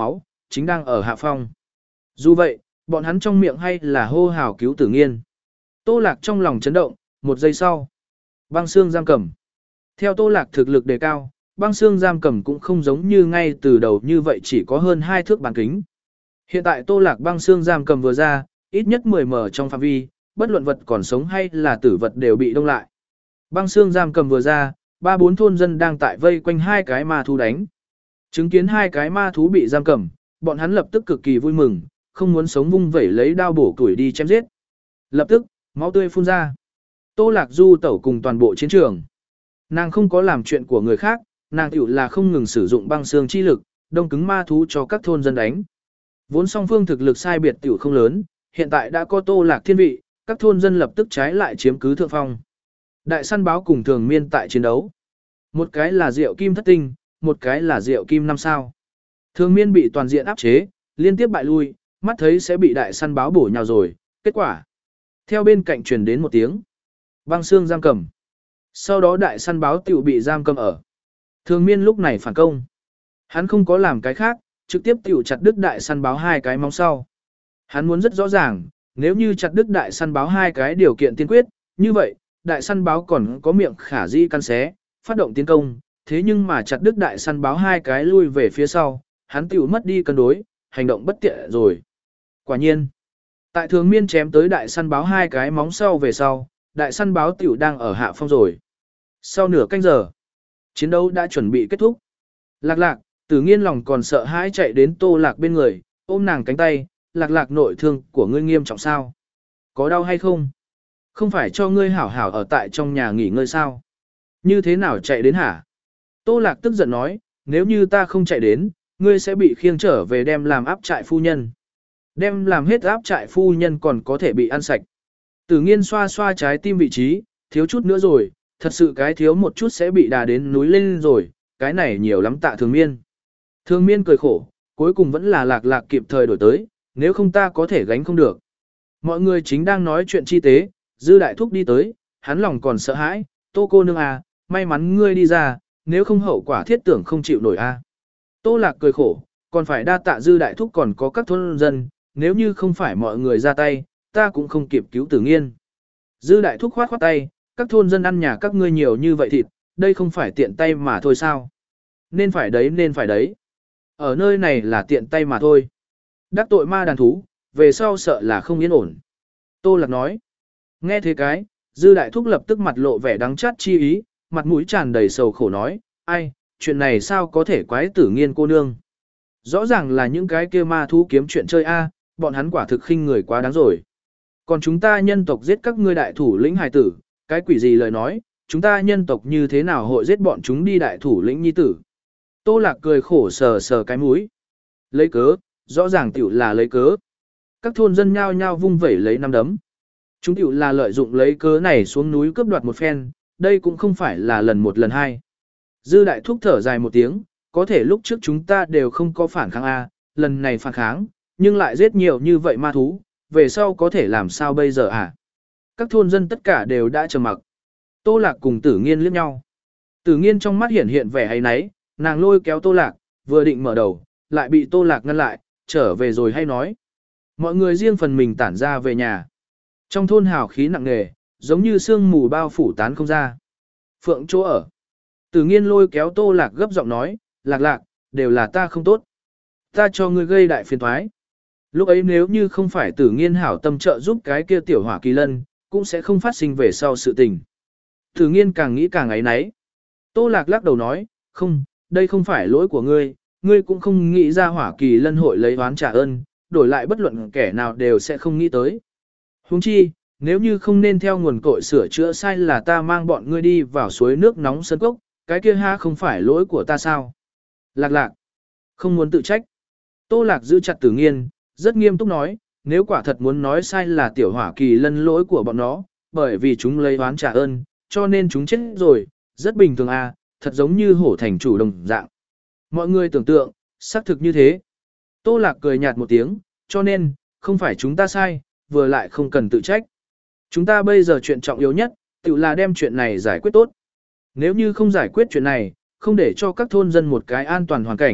chính đang ở hạ phong. Dù vậy, bọn hắn trong miệng hay là hô hào cứu Tử Nghiên. Tô Lạc trong lòng chấn động, một giây sau. Băng xương giam cầm. Theo Tô Lạc thực lực đề cao, băng xương giam cầm cũng không giống như ngay từ đầu như vậy chỉ có hơn hai thước bán kính. Hiện tại Tô Lạc băng xương giam cầm vừa ra, ít nhất mười mét trong phạm vi, bất luận vật còn sống hay là tử vật đều bị đông lại. Băng xương giam cầm vừa ra, ba bốn thôn dân đang tại vây quanh hai cái ma thú đánh. Chứng kiến hai cái ma thú bị giam cầm, bọn hắn lập tức cực kỳ vui mừng, không muốn sống vung vẩy lấy đao bổ tuổi đi chém giết. Lập tức, máu tươi phun ra. Tô Lạc du tẩu cùng toàn bộ chiến trường. Nàng không có làm chuyện của người khác, nàng tiểu là không ngừng sử dụng băng xương chi lực, đông cứng ma thú cho các thôn dân đánh. Vốn song phương thực lực sai biệt tiểu không lớn, hiện tại đã có Tô Lạc thiên vị, các thôn dân lập tức trái lại chiếm cứ thượng phong. Đại săn báo cùng thường miên tại chiến đấu. Một cái là Diệu Kim thất tinh, một cái là Diệu Kim năm sao. Thường miên bị toàn diện áp chế, liên tiếp bại lui, mắt thấy sẽ bị đại săn báo bổ nhào rồi, kết quả. Theo bên cạnh truyền đến một tiếng. Băng xương giam cầm. Sau đó đại săn báo tiểu bị giam cầm ở. Thường miên lúc này phản công. Hắn không có làm cái khác, trực tiếp tiểu chặt đứt đại săn báo hai cái móng sau. Hắn muốn rất rõ ràng, nếu như chặt đứt đại săn báo hai cái điều kiện tiên quyết, như vậy, đại săn báo còn có miệng khả dĩ căn xé, phát động tiến công, thế nhưng mà chặt đứt đại săn báo hai cái lui về phía sau, hắn tiểu mất đi cân đối, hành động bất tiện rồi. Quả nhiên, tại thường miên chém tới đại săn báo hai cái móng sau về sau, đại săn báo tiểu đang ở hạ phong rồi. Sau nửa canh giờ, chiến đấu đã chuẩn bị kết thúc. Lạc lạc, Tử Nghiên lòng còn sợ hãi chạy đến Tô Lạc bên người, ôm nàng cánh tay, lạc lạc nội thương của ngươi nghiêm trọng sao? Có đau hay không? Không phải cho ngươi hảo hảo ở tại trong nhà nghỉ ngơi sao? Như thế nào chạy đến hả? Tô Lạc tức giận nói, nếu như ta không chạy đến, ngươi sẽ bị khiêng trở về đem làm áp trại phu nhân. Đem làm hết áp trại phu nhân còn có thể bị ăn sạch. Tử Nghiên xoa xoa trái tim vị trí, thiếu chút nữa rồi, thật sự cái thiếu một chút sẽ bị đà đến núi lên rồi, cái này nhiều lắm tạ thường miên. Thường miên cười khổ, cuối cùng vẫn là lạc lạc kịp thời đổi tới, nếu không ta có thể gánh không được. Mọi người chính đang nói chuyện chi tế, Dư Đại Thúc đi tới, hắn lòng còn sợ hãi, Tô cô nương à, may mắn ngươi đi ra, nếu không hậu quả thiết tưởng không chịu nổi a. À. Tô Lạc cười khổ, còn phải đa tạ Dư Đại Thúc còn có các thôn dân, nếu như không phải mọi người ra tay, ta cũng không kịp cứu Tử Nghiên. Dư Đại Thúc khoát khoát tay, các thôn dân ăn nhà các ngươi nhiều như vậy thịt, đây không phải tiện tay mà thôi sao. Nên phải đấy nên phải đấy. Ở nơi này là tiện tay mà thôi. Đắc tội ma đàn thú, về sau sợ là không yên ổn. Tô Lạc nói. Nghe thế cái, Dư Đại Thúc lập tức mặt lộ vẻ đắng chát chi ý, mặt mũi tràn đầy sầu khổ nói, ai, chuyện này sao có thể quái Tử Nghiên cô nương. Rõ ràng là những cái kia ma thú kiếm chuyện chơi a, bọn hắn quả thực khinh người quá đáng rồi. Còn chúng ta nhân tộc giết các ngươi đại thủ lĩnh hài tử, cái quỷ gì lời nói, chúng ta nhân tộc như thế nào hội giết bọn chúng đi đại thủ lĩnh nhi tử. Tô Lạc cười khổ sờ sờ cái mũi. Lấy cớ, rõ ràng tiểu là lấy cớ. Các thôn dân nhao nhao vung vẩy lấy năm đấm. Chúng tiểu là lợi dụng lấy cớ này xuống núi cướp đoạt một phen, đây cũng không phải là lần một lần hai. Dư Đại Thúc thở dài một tiếng, có thể lúc trước chúng ta đều không có phản kháng A, lần này phản kháng, nhưng lại giết nhiều như vậy ma thú, về sau có thể làm sao bây giờ à? Các thôn dân tất cả đều đã trầm mặc. Tô Lạc cùng Tử Nghiên liếc nhau. Tử Nghiên trong mắt hiện hiện vẻ hay náy, nàng lôi kéo Tô Lạc, vừa định mở đầu, lại bị Tô Lạc ngăn lại, trở về rồi hay nói. Mọi người riêng phần mình tản ra về nhà. Trong thôn hào khí nặng nề, giống như sương mù bao phủ tán không ra. Phượng chỗ ở. Tử Nghiên lôi kéo Tô Lạc gấp giọng nói, Lạc Lạc, đều là ta không tốt. Ta cho ngươi gây đại phiền toái. Lúc ấy nếu như không phải Tử Nghiên hảo tâm trợ giúp cái kia tiểu hỏa kỳ lân, cũng sẽ không phát sinh về sau sự tình. Tử Nghiên càng nghĩ càng ấy náy. Tô Lạc lắc đầu nói, không, đây không phải lỗi của ngươi, ngươi cũng không nghĩ ra hỏa kỳ lân hội lấy oán trả ơn, đổi lại bất luận kẻ nào đều sẽ không nghĩ tới. Huống chi, nếu như không nên theo nguồn cội sửa chữa sai là ta mang bọn ngươi đi vào suối nước nóng sân cốc, cái kia ha không phải lỗi của ta sao? Lạc Lạc, không muốn tự trách. Tô Lạc giữ chặt Tử Nghiên, rất nghiêm túc nói, nếu quả thật muốn nói sai là tiểu hỏa kỳ lân lỗi của bọn nó, bởi vì chúng lấy oán trả ơn, cho nên chúng chết rồi, rất bình thường à, thật giống như hổ thành chủ đồng dạng. Mọi người tưởng tượng, xác thực như thế. Tô Lạc cười nhạt một tiếng, cho nên, không phải chúng ta sai, vừa lại không cần tự trách. Chúng ta bây giờ chuyện trọng yếu nhất, tự là đem chuyện này giải quyết tốt. Nếu như không giải quyết chuyện này, không để cho các thôn dân một cái an toàn hoàn cảnh,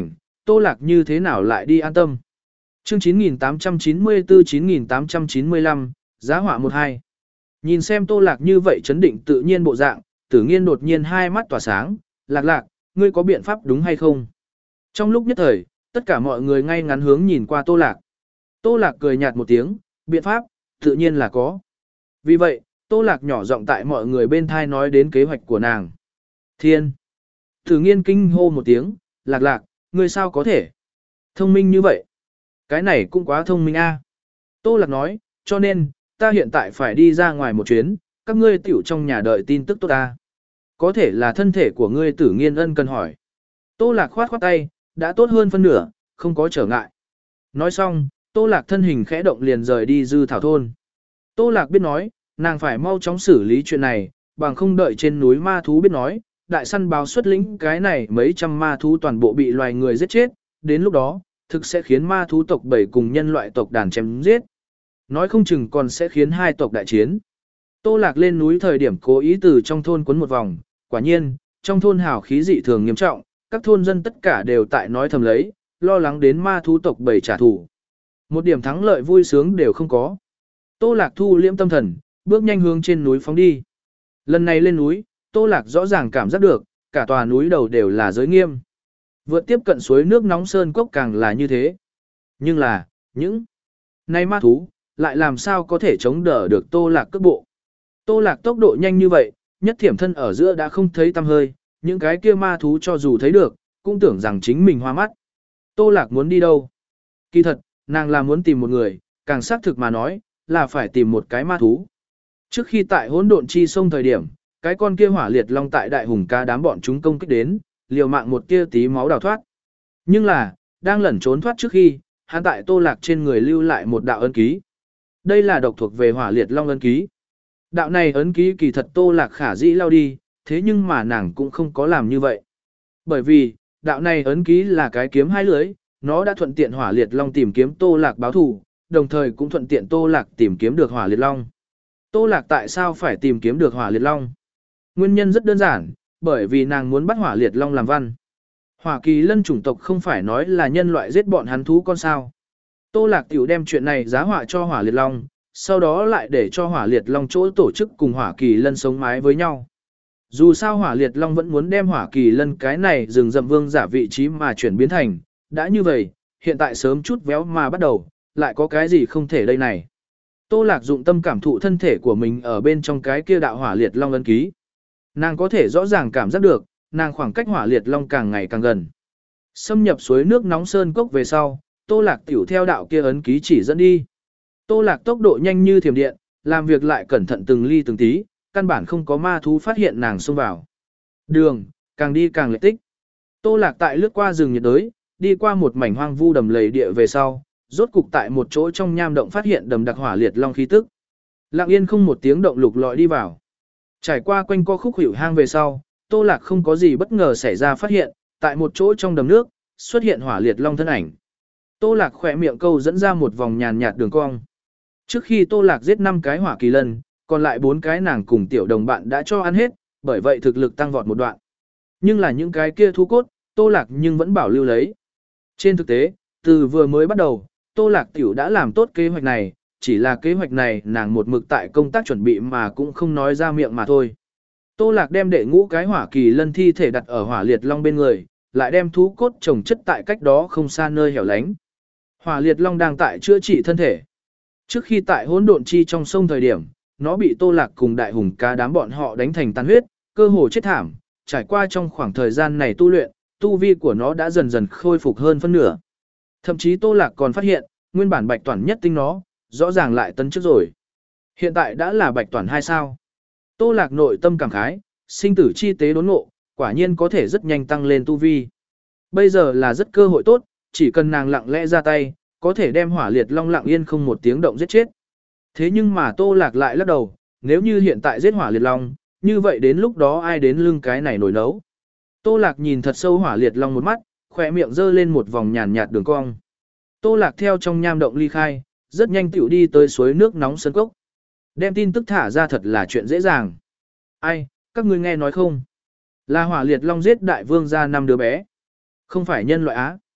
Tô Lạc như thế nào lại đi an tâm. Chương chín nghìn tám trăm chín mươi tư chín nghìn tám trăm chín mươi lăm, giá họa một hai. Nhìn xem Tô Lạc như vậy chấn định tự nhiên bộ dạng, Tử Nghiên đột nhiên hai mắt tỏa sáng, Lạc Lạc, ngươi có biện pháp đúng hay không? Trong lúc nhất thời, tất cả mọi người ngay ngắn hướng nhìn qua Tô Lạc. Tô Lạc cười nhạt một tiếng, biện pháp, tự nhiên là có. Vì vậy, Tô Lạc nhỏ giọng tại mọi người bên thai nói đến kế hoạch của nàng. Thiên! Tử Nghiên kinh hô một tiếng, Lạc Lạc, ngươi sao có thể? Thông minh như vậy? Cái này cũng quá thông minh a. Tô Lạc nói, cho nên, ta hiện tại phải đi ra ngoài một chuyến, các ngươi tiểu trong nhà đợi tin tức tốt ta. Có thể là thân thể của ngươi Tử Nghiên ân cần hỏi. Tô Lạc khoát khoát tay, đã tốt hơn phân nửa, không có trở ngại. Nói xong, Tô Lạc thân hình khẽ động liền rời đi Dư Thảo thôn. Tô Lạc biết nói, nàng phải mau chóng xử lý chuyện này, bằng không đợi trên núi ma thú biết nói, đại săn báo xuất lĩnh cái này mấy trăm ma thú toàn bộ bị loài người giết chết, đến lúc đó, thực sẽ khiến ma thú tộc bảy cùng nhân loại tộc đàn chém giết. Nói không chừng còn sẽ khiến hai tộc đại chiến. Tô Lạc lên núi thời điểm cố ý từ trong thôn quấn một vòng, quả nhiên, trong thôn hào khí dị thường nghiêm trọng, các thôn dân tất cả đều tại nói thầm lấy, lo lắng đến ma thú tộc bảy trả thù. Một điểm thắng lợi vui sướng đều không có. Tô Lạc thu liễm tâm thần, bước nhanh hướng trên núi phóng đi. Lần này lên núi, Tô Lạc rõ ràng cảm giác được, cả tòa núi đầu đều là giới nghiêm. Vượt tiếp cận suối nước nóng sơn cốc càng là như thế. Nhưng là, những này ma thú, lại làm sao có thể chống đỡ được Tô Lạc cước bộ. Tô Lạc tốc độ nhanh như vậy, nhất thiểm thân ở giữa đã không thấy tăm hơi, những cái kia ma thú cho dù thấy được, cũng tưởng rằng chính mình hoa mắt. Tô Lạc muốn đi đâu? Kỳ thật, nàng là muốn tìm một người, càng xác thực mà nói, là phải tìm một cái ma thú. Trước khi tại hỗn độn chi sông thời điểm, cái con kia hỏa liệt long tại đại hùng ca đám bọn chúng công kích đến, liều mạng một tia tí máu đào thoát. Nhưng là, đang lẩn trốn thoát trước khi, hắn tại Tô Lạc trên người lưu lại một đạo ấn ký. Đây là độc thuộc về hỏa liệt long ấn ký. Đạo này ấn ký kỳ thật Tô Lạc khả dĩ lao đi, thế nhưng mà nàng cũng không có làm như vậy. Bởi vì, đạo này ấn ký là cái kiếm hai lưới, nó đã thuận tiện hỏa liệt long tìm kiếm Tô Lạc báo thù, đồng thời cũng thuận tiện Tô Lạc tìm kiếm được hỏa liệt long. Tô Lạc tại sao phải tìm kiếm được hỏa liệt long? Nguyên nhân rất đơn giản, bởi vì nàng muốn bắt hỏa liệt long làm văn. Hỏa kỳ lân chủng tộc không phải nói là nhân loại giết bọn hắn thú con sao. Tô Lạc tiểu đem chuyện này giá họa cho hỏa liệt long, sau đó lại để cho hỏa liệt long chỗ tổ chức cùng hỏa kỳ lân sống mái với nhau. Dù sao hỏa liệt long vẫn muốn đem hỏa kỳ lân cái này rừng rậm vương giả vị trí mà chuyển biến thành, đã như vậy, hiện tại sớm chút véo mà bắt đầu, lại có cái gì không thể đây này. Tô Lạc dụng tâm cảm thụ thân thể của mình ở bên trong cái kia đạo hỏa liệt long ấn ký. Nàng có thể rõ ràng cảm giác được, nàng khoảng cách hỏa liệt long càng ngày càng gần. Xâm nhập suối nước nóng sơn cốc về sau, Tô Lạc tiểu theo đạo kia ấn ký chỉ dẫn đi. Tô Lạc tốc độ nhanh như thiểm điện, làm việc lại cẩn thận từng ly từng tí, căn bản không có ma thú phát hiện nàng xông vào. Đường, càng đi càng lệch tích. Tô Lạc tại lướt qua rừng nhiệt đới, đi qua một mảnh hoang vu đầm lầy địa về sau, rốt cục tại một chỗ trong nham động phát hiện đầm đặc hỏa liệt long khí tức. Lặng yên không một tiếng động lục lọi đi vào. Trải qua quanh co khúc hữu hang về sau, Tô Lạc không có gì bất ngờ xảy ra phát hiện, tại một chỗ trong đầm nước, xuất hiện hỏa liệt long thân ảnh. Tô Lạc khỏe miệng câu dẫn ra một vòng nhàn nhạt đường cong. Trước khi Tô Lạc giết năm cái hỏa kỳ lân, còn lại bốn cái nàng cùng tiểu đồng bạn đã cho ăn hết, bởi vậy thực lực tăng vọt một đoạn. Nhưng là những cái kia thú cốt, Tô Lạc nhưng vẫn bảo lưu lấy. Trên thực tế, từ vừa mới bắt đầu, Tô Lạc tiểu đã làm tốt kế hoạch này, chỉ là kế hoạch này nàng một mực tại công tác chuẩn bị mà cũng không nói ra miệng mà thôi. Tô Lạc đem đệ ngũ cái hỏa kỳ lân thi thể đặt ở hỏa liệt long bên người, lại đem thú cốt trồng chất tại cách đó không xa nơi hẻo lánh. Hỏa liệt long đang tại chữa trị thân thể. Trước khi tại hỗn độn chi trong sông thời điểm, nó bị Tô Lạc cùng đại hùng cá đám bọn họ đánh thành tan huyết, cơ hồ chết thảm, trải qua trong khoảng thời gian này tu luyện, tu vi của nó đã dần dần khôi phục hơn phân nửa. Thậm chí Tô Lạc còn phát hiện, nguyên bản bạch toàn nhất tinh nó, rõ ràng lại tấn trước rồi. Hiện tại đã là bạch toàn hai sao. Tô Lạc nội tâm cảm khái, sinh tử chi tế đốn ngộ, quả nhiên có thể rất nhanh tăng lên tu vi. Bây giờ là rất cơ hội tốt, chỉ cần nàng lặng lẽ ra tay, có thể đem hỏa liệt long lặng yên không một tiếng động giết chết. Thế nhưng mà Tô Lạc lại lắc đầu, nếu như hiện tại giết hỏa liệt long, như vậy đến lúc đó ai đến lưng cái này nổi nấu. Tô Lạc nhìn thật sâu hỏa liệt long một mắt, khỏe miệng giơ lên một vòng nhàn nhạt đường cong. Tô Lạc theo trong nham động ly khai, rất nhanh tiểu đi tới suối nước nóng sơn cốc. Đem tin tức thả ra thật là chuyện dễ dàng. Ai, các ngươi nghe nói không? Là hỏa liệt long giết đại vương ra năm đứa bé. Không phải nhân loại á.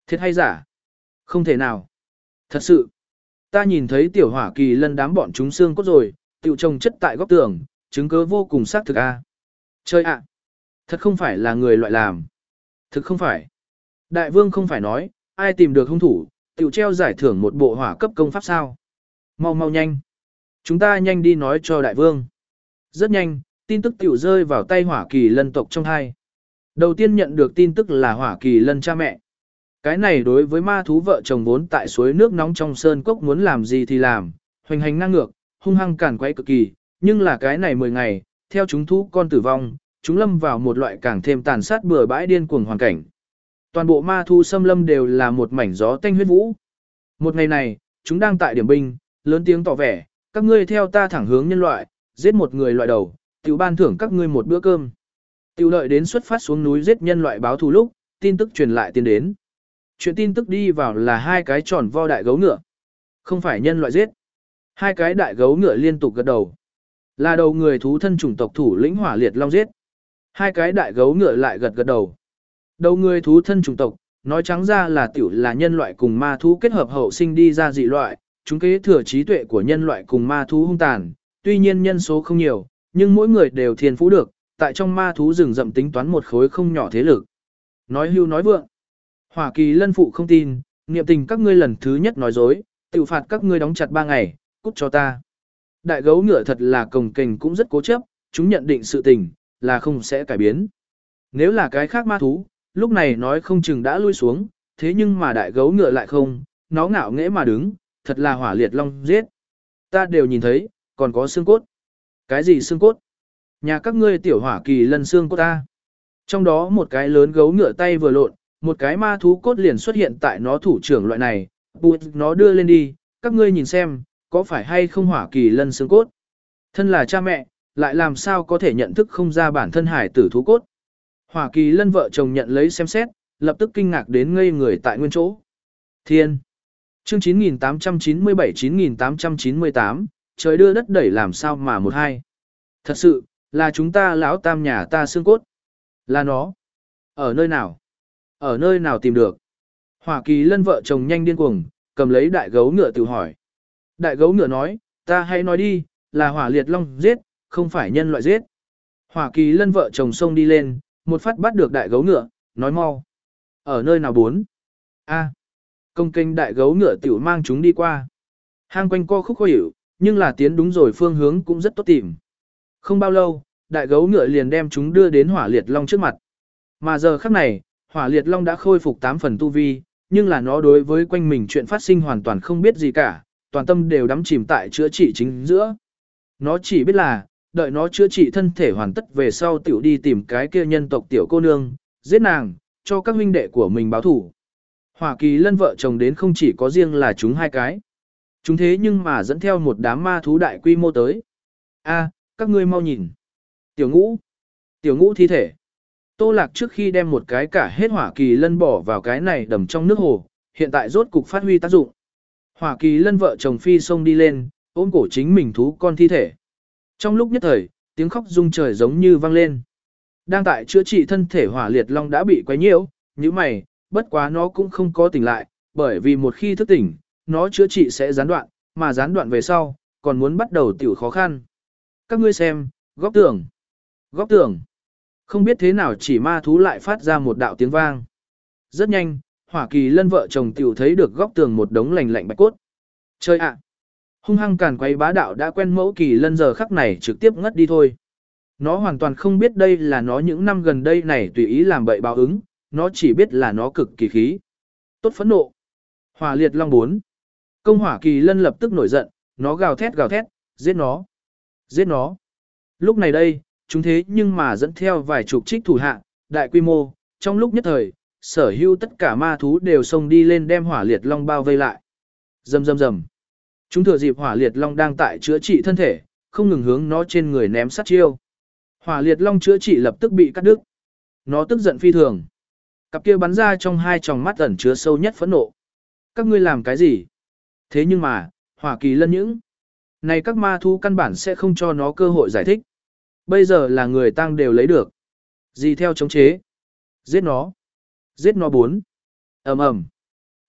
Thiệt hay giả? Không thể nào. Thật sự. Ta nhìn thấy tiểu hỏa kỳ lân đám bọn chúng xương cốt rồi, tiểu trồng chất tại góc tường, chứng cứ vô cùng xác thực a. Chơi ạ. Thật không phải là người loại làm. Thực không phải. Đại vương không phải nói, ai tìm được hung thủ, tiểu treo giải thưởng một bộ hỏa cấp công pháp sao. Mau mau nhanh. Chúng ta nhanh đi nói cho đại vương. Rất nhanh, tin tức tiểu rơi vào tay hỏa kỳ lân tộc trong hai. Đầu tiên nhận được tin tức là hỏa kỳ lân cha mẹ. Cái này đối với ma thú vợ chồng vốn tại suối nước nóng trong sơn cốc muốn làm gì thì làm, hoành hành ngang ngược, hung hăng cản quấy cực kỳ, nhưng là cái này mười ngày, theo chúng thú con tử vong, chúng lâm vào một loại càng thêm tàn sát bừa bãi điên cuồng hoàn cảnh. Toàn bộ ma thú xâm lâm đều là một mảnh gió tanh huyết vũ. Một ngày này, chúng đang tại điểm binh, lớn tiếng tỏ vẻ, các ngươi theo ta thẳng hướng nhân loại, giết một người loại đầu, tiểu ban thưởng các ngươi một bữa cơm. Tiểu đợi đến xuất phát xuống núi giết nhân loại báo thù lúc, tin tức truyền lại tiến đến. Chuyện tin tức đi vào là hai cái tròn vo đại gấu ngựa. Không phải nhân loại giết. Hai cái đại gấu ngựa liên tục gật đầu. Là đầu người thú thân chủng tộc thủ lĩnh hỏa liệt long giết. Hai cái đại gấu ngựa lại gật gật đầu. Đầu người thú thân chủng tộc, nói trắng ra là tiểu là nhân loại cùng ma thú kết hợp hậu sinh đi ra dị loại, chúng kế thừa trí tuệ của nhân loại cùng ma thú hung tàn, tuy nhiên nhân số không nhiều, nhưng mỗi người đều thiên phú được, tại trong ma thú rừng rậm tính toán một khối không nhỏ thế lực. Nói hưu nói vượng. Hỏa kỳ lân phụ không tin, niệm tình các ngươi lần thứ nhất nói dối, tự phạt các ngươi đóng chặt ba ngày, cút cho ta. Đại gấu ngựa thật là cồng kềnh cũng rất cố chấp, chúng nhận định sự tình, là không sẽ cải biến. Nếu là cái khác ma thú, lúc này nói không chừng đã lui xuống, thế nhưng mà đại gấu ngựa lại không, nó ngạo nghễ mà đứng, thật là hỏa liệt long giết. Ta đều nhìn thấy, còn có xương cốt. Cái gì xương cốt? Nhà các ngươi tiểu hỏa kỳ lân xương cốt ta. Trong đó một cái lớn gấu ngựa tay vừa lộn, một cái ma thú cốt liền xuất hiện tại nó thủ trưởng loại này, bụt nó đưa lên đi, các ngươi nhìn xem, có phải hay không hỏa kỳ lân xương cốt. Thân là cha mẹ, lại làm sao có thể nhận thức không ra bản thân hải tử thú cốt. Hỏa kỳ lân vợ chồng nhận lấy xem xét, lập tức kinh ngạc đến ngây người tại nguyên chỗ. Thiên. Chương chín nghìn tám trăm chín mươi bảy chín nghìn tám trăm chín mươi tám, trời đưa đất đẩy làm sao mà một hai. Thật sự, là chúng ta lão tam nhà ta xương cốt. Là nó. Ở nơi nào? Ở nơi nào tìm được? Hỏa kỳ lân vợ chồng nhanh điên cuồng, cầm lấy đại gấu ngựa tự hỏi. Đại gấu ngựa nói, ta hãy nói đi, là hỏa liệt long giết, không phải nhân loại giết. Hỏa kỳ lân vợ chồng xông đi lên, một phát bắt được đại gấu ngựa, nói mau. Ở nơi nào bốn? A. Công kênh đại gấu ngựa tiểu mang chúng đi qua. Hang quanh co khúc khó hiểu, nhưng là tiến đúng rồi phương hướng cũng rất tốt tìm. Không bao lâu, đại gấu ngựa liền đem chúng đưa đến hỏa liệt long trước mặt. Mà giờ khắc này, hỏa liệt long đã khôi phục tám phần tu vi, nhưng là nó đối với quanh mình chuyện phát sinh hoàn toàn không biết gì cả, toàn tâm đều đắm chìm tại chữa trị chính giữa. Nó chỉ biết là, đợi nó chữa trị thân thể hoàn tất về sau tiểu đi tìm cái kia nhân tộc tiểu cô nương, giết nàng, cho các huynh đệ của mình báo thủ. Hỏa kỳ lân vợ chồng đến không chỉ có riêng là chúng hai cái. Chúng thế nhưng mà dẫn theo một đám ma thú đại quy mô tới. A, các ngươi mau nhìn. Tiểu ngũ. Tiểu ngũ thi thể. Tô Lạc trước khi đem một cái cả hết hỏa kỳ lân bỏ vào cái này đầm trong nước hồ, hiện tại rốt cục phát huy tác dụng. Hỏa kỳ lân vợ chồng phi xông đi lên, ôm cổ chính mình thú con thi thể. Trong lúc nhất thời, tiếng khóc rung trời giống như vang lên. Đang tại chữa trị thân thể hỏa liệt long đã bị quấy nhiễu, như mày, bất quá nó cũng không có tỉnh lại, bởi vì một khi thức tỉnh, nó chữa trị sẽ gián đoạn, mà gián đoạn về sau, còn muốn bắt đầu tiểu khó khăn. Các ngươi xem, góc tường, góc tường. Không biết thế nào chỉ ma thú lại phát ra một đạo tiếng vang. Rất nhanh, hỏa kỳ lân vợ chồng tiểu thấy được góc tường một đống lành lạnh bạch cốt. Chơi ạ! Hung hăng càn quấy bá đạo đã quen mẫu kỳ lân giờ khắc này trực tiếp ngất đi thôi. Nó hoàn toàn không biết đây là nó những năm gần đây này tùy ý làm bậy báo ứng, nó chỉ biết là nó cực kỳ khí. Tốt phẫn nộ. Hỏa liệt long bốn. Công hỏa kỳ lân lập tức nổi giận, nó gào thét gào thét, giết nó. Giết nó. Lúc này đây, chúng thế nhưng mà dẫn theo vài chục trích thủ hạ, đại quy mô, trong lúc nhất thời, sở hữu tất cả ma thú đều xông đi lên đem hỏa liệt long bao vây lại. Rầm rầm rầm. Chúng thừa dịp hỏa liệt long đang tại chữa trị thân thể, không ngừng hướng nó trên người ném sát chiêu. Hỏa liệt long chữa trị lập tức bị cắt đứt. Nó tức giận phi thường. Cặp kia bắn ra trong hai tròng mắt ẩn chứa sâu nhất phẫn nộ. Các ngươi làm cái gì? Thế nhưng mà, hỏa kỳ lân những này các ma thú căn bản sẽ không cho nó cơ hội giải thích. Bây giờ là người tang đều lấy được. Gì theo chống chế? Giết nó. Giết nó bốn. Ầm ầm.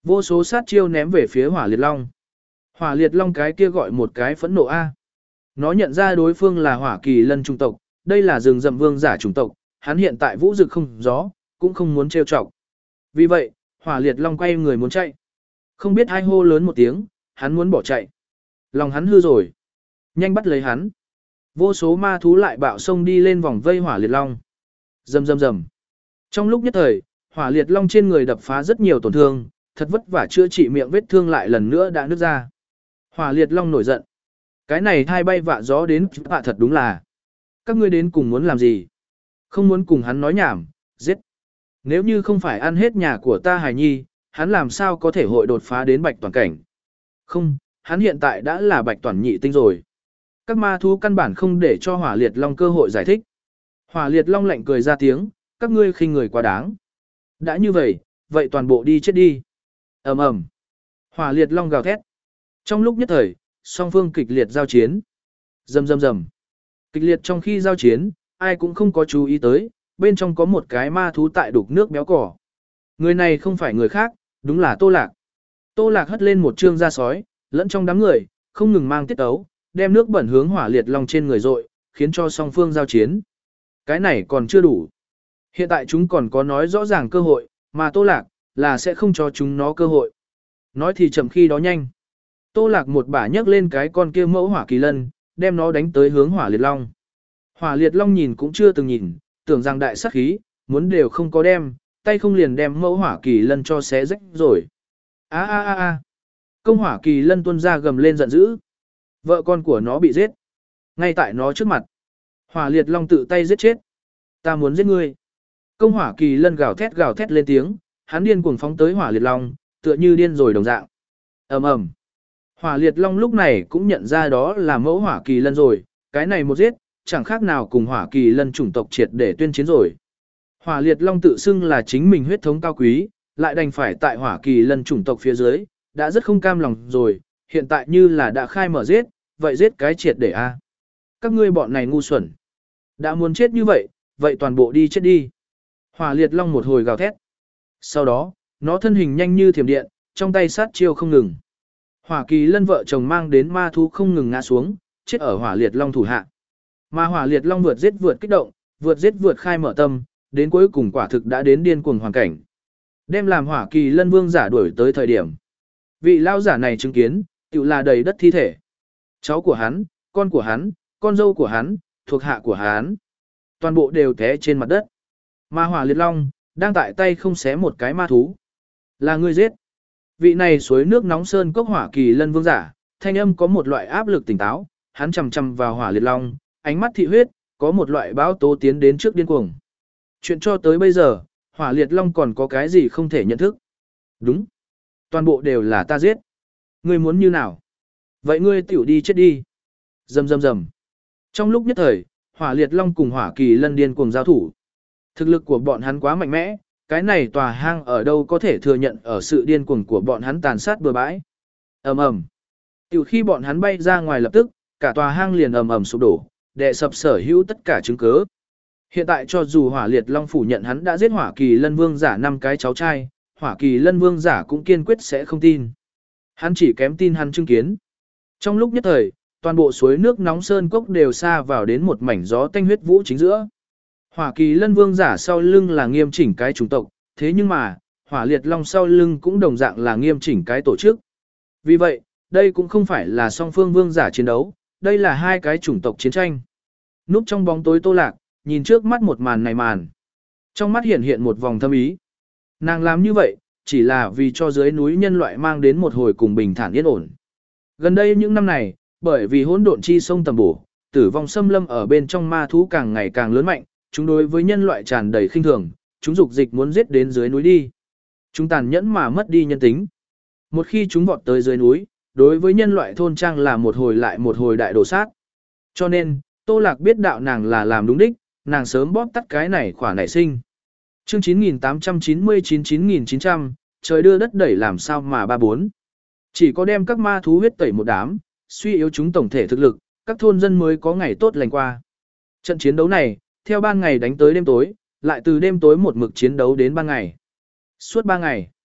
Vô số sát chiêu ném về phía hỏa liệt long. Hỏa liệt long cái kia gọi một cái phẫn nộ A. Nó nhận ra đối phương là hỏa kỳ lân chủng tộc, đây là rừng rậm vương giả chủng tộc, hắn hiện tại vũ rực không gió, cũng không muốn trêu chọc. Vì vậy, hỏa liệt long quay người muốn chạy. Không biết ai hô lớn một tiếng, hắn muốn bỏ chạy. Lòng hắn hư rồi. Nhanh bắt lấy hắn. Vô số ma thú lại bạo sông đi lên vòng vây hỏa liệt long. Rầm rầm rầm. Trong lúc nhất thời, hỏa liệt long trên người đập phá rất nhiều tổn thương, thật vất vả chữa trị miệng vết thương lại lần nữa đã nứt ra. Hỏa liệt long nổi giận. Cái này thai bay vạ gió đến hạ thật đúng là. Các ngươi đến cùng muốn làm gì? Không muốn cùng hắn nói nhảm, giết. Nếu như không phải ăn hết nhà của ta hài nhi, hắn làm sao có thể hội đột phá đến bạch toàn cảnh? Không, hắn hiện tại đã là bạch toàn nhị tinh rồi. Các ma thú căn bản không để cho hỏa liệt long cơ hội giải thích. Hỏa liệt long lạnh cười ra tiếng, các ngươi khinh người quá đáng. Đã như vậy, vậy toàn bộ đi chết đi. Ầm ầm. Hỏa liệt long gào thét. Trong lúc nhất thời, song phương kịch liệt giao chiến. Rầm rầm rầm. Kịch liệt trong khi giao chiến, ai cũng không có chú ý tới, bên trong có một cái ma thú tại đục nước béo cỏ. Người này không phải người khác, đúng là Tô Lạc. Tô Lạc hất lên một trương da sói, lẫn trong đám người, không ngừng mang tiết ấu, đem nước bẩn hướng hỏa liệt long trên người rội, khiến cho song phương giao chiến. Cái này còn chưa đủ. Hiện tại chúng còn có nói rõ ràng cơ hội, mà Tô Lạc là sẽ không cho chúng nó cơ hội. Nói thì chậm khi đó nhanh. Tô Lạc một bả nhấc lên cái con kia mẫu hỏa kỳ lân, đem nó đánh tới hướng hỏa liệt long. Hỏa liệt long nhìn cũng chưa từng nhìn, tưởng rằng đại sát khí, muốn đều không có đem, tay không liền đem mẫu hỏa kỳ lân cho xé rách rồi. A a a a. Công hỏa kỳ lân tuôn ra gầm lên giận dữ. Vợ con của nó bị giết. Ngay tại nó trước mặt. Hỏa liệt long tự tay giết chết. Ta muốn giết ngươi. Công hỏa kỳ lân gào thét gào thét lên tiếng, hắn điên cuồng phóng tới hỏa liệt long, tựa như điên rồi đồng dạng. Ầm ầm. Hỏa liệt long lúc này cũng nhận ra đó là mẫu hỏa kỳ lân rồi, cái này một giết, chẳng khác nào cùng hỏa kỳ lân chủng tộc triệt để tuyên chiến rồi. Hỏa liệt long tự xưng là chính mình huyết thống cao quý, lại đành phải tại hỏa kỳ lân chủng tộc phía dưới, đã rất không cam lòng rồi, hiện tại như là đã khai mở giết, vậy giết cái triệt để a. Các ngươi bọn này ngu xuẩn. Đã muốn chết như vậy, vậy toàn bộ đi chết đi. Hỏa liệt long một hồi gào thét. Sau đó, nó thân hình nhanh như thiểm điện, trong tay sát chiêu không ngừng. Hỏa kỳ lân vợ chồng mang đến ma thú không ngừng ngã xuống, chết ở hỏa liệt long thủ hạ. Mà hỏa liệt long vượt giết vượt kích động, vượt giết vượt khai mở tâm, đến cuối cùng quả thực đã đến điên cuồng hoàn cảnh. Đem làm hỏa kỳ lân vương giả đuổi tới thời điểm. Vị lao giả này chứng kiến, tự là đầy đất thi thể. Cháu của hắn, con của hắn, con dâu của hắn, thuộc hạ của hắn. Toàn bộ đều té trên mặt đất. Mà hỏa liệt long, đang tại tay không xé một cái ma thú. Là ngươi giết. Vị này suối nước nóng sơn cốc hỏa kỳ lân vương giả, thanh âm có một loại áp lực tỉnh táo, hắn chầm chầm vào hỏa liệt long, ánh mắt thị huyết, có một loại báo tố tiến đến trước điên cuồng. Chuyện cho tới bây giờ, hỏa liệt long còn có cái gì không thể nhận thức. Đúng. Toàn bộ đều là ta giết. Ngươi muốn như nào? Vậy ngươi tiểu đi chết đi. Rầm rầm rầm. Trong lúc nhất thời, hỏa liệt long cùng hỏa kỳ lân điên cuồng giao thủ. Thực lực của bọn hắn quá mạnh mẽ, cái này tòa hang ở đâu có thể thừa nhận ở sự điên cuồng của bọn hắn tàn sát bừa bãi. Ầm ầm. Tiểu khi bọn hắn bay ra ngoài lập tức, cả tòa hang liền ầm ầm sụp đổ, đè sập sở hữu tất cả chứng cứ. Hiện tại cho dù hỏa liệt long phủ nhận hắn đã giết hỏa kỳ lân vương giả năm cái cháu trai, hỏa kỳ lân vương giả cũng kiên quyết sẽ không tin. Hắn chỉ kém tin hắn chứng kiến. Trong lúc nhất thời, toàn bộ suối nước nóng sơn cốc đều xa vào đến một mảnh gió tanh huyết vũ chính giữa. Hỏa kỳ lân vương giả sau lưng là nghiêm chỉnh cái chủng tộc, thế nhưng mà, hỏa liệt long sau lưng cũng đồng dạng là nghiêm chỉnh cái tổ chức. Vì vậy, đây cũng không phải là song phương vương giả chiến đấu, đây là hai cái chủng tộc chiến tranh. Núp trong bóng tối Tô Lạc, nhìn trước mắt một màn này màn. Trong mắt hiện hiện một vòng thâm ý. Nàng làm như vậy, chỉ là vì cho dưới núi nhân loại mang đến một hồi cùng bình thản yên ổn. Gần đây những năm này, bởi vì hỗn độn chi sông tầm bổ, tử vong xâm lâm ở bên trong ma thú càng ngày càng lớn mạnh, chúng đối với nhân loại tràn đầy khinh thường, chúng dục dịch muốn giết đến dưới núi đi. Chúng tàn nhẫn mà mất đi nhân tính. Một khi chúng vọt tới dưới núi, đối với nhân loại thôn trang là một hồi lại một hồi đại đổ sát. Cho nên, Tô Lạc biết đạo nàng là làm đúng đích, nàng sớm bóp tắt cái này khỏa nảy sinh. Chương chín nghìn tám trăm chín mươi chín chín nghìn chín trăm, trời đưa đất đẩy làm sao mà ba bốn. Chỉ có đem các ma thú huyết tẩy một đám, suy yếu chúng tổng thể thực lực, các thôn dân mới có ngày tốt lành qua. Trận chiến đấu này, theo ban ngày đánh tới đêm tối, lại từ đêm tối một mực chiến đấu đến ban ngày. Suốt ba ngày,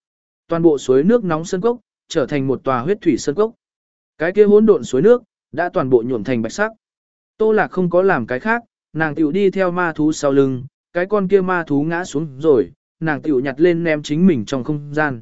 Toàn bộ suối nước nóng sơn cốc trở thành một tòa huyết thủy sơn cốc. Cái kia hỗn độn suối nước đã toàn bộ nhuộm thành bạch sắc. Tô Lạc không có làm cái khác, nàng tiểu đi theo ma thú sau lưng, cái con kia ma thú ngã xuống rồi, nàng tiểu nhặt lên ném chính mình trong không gian.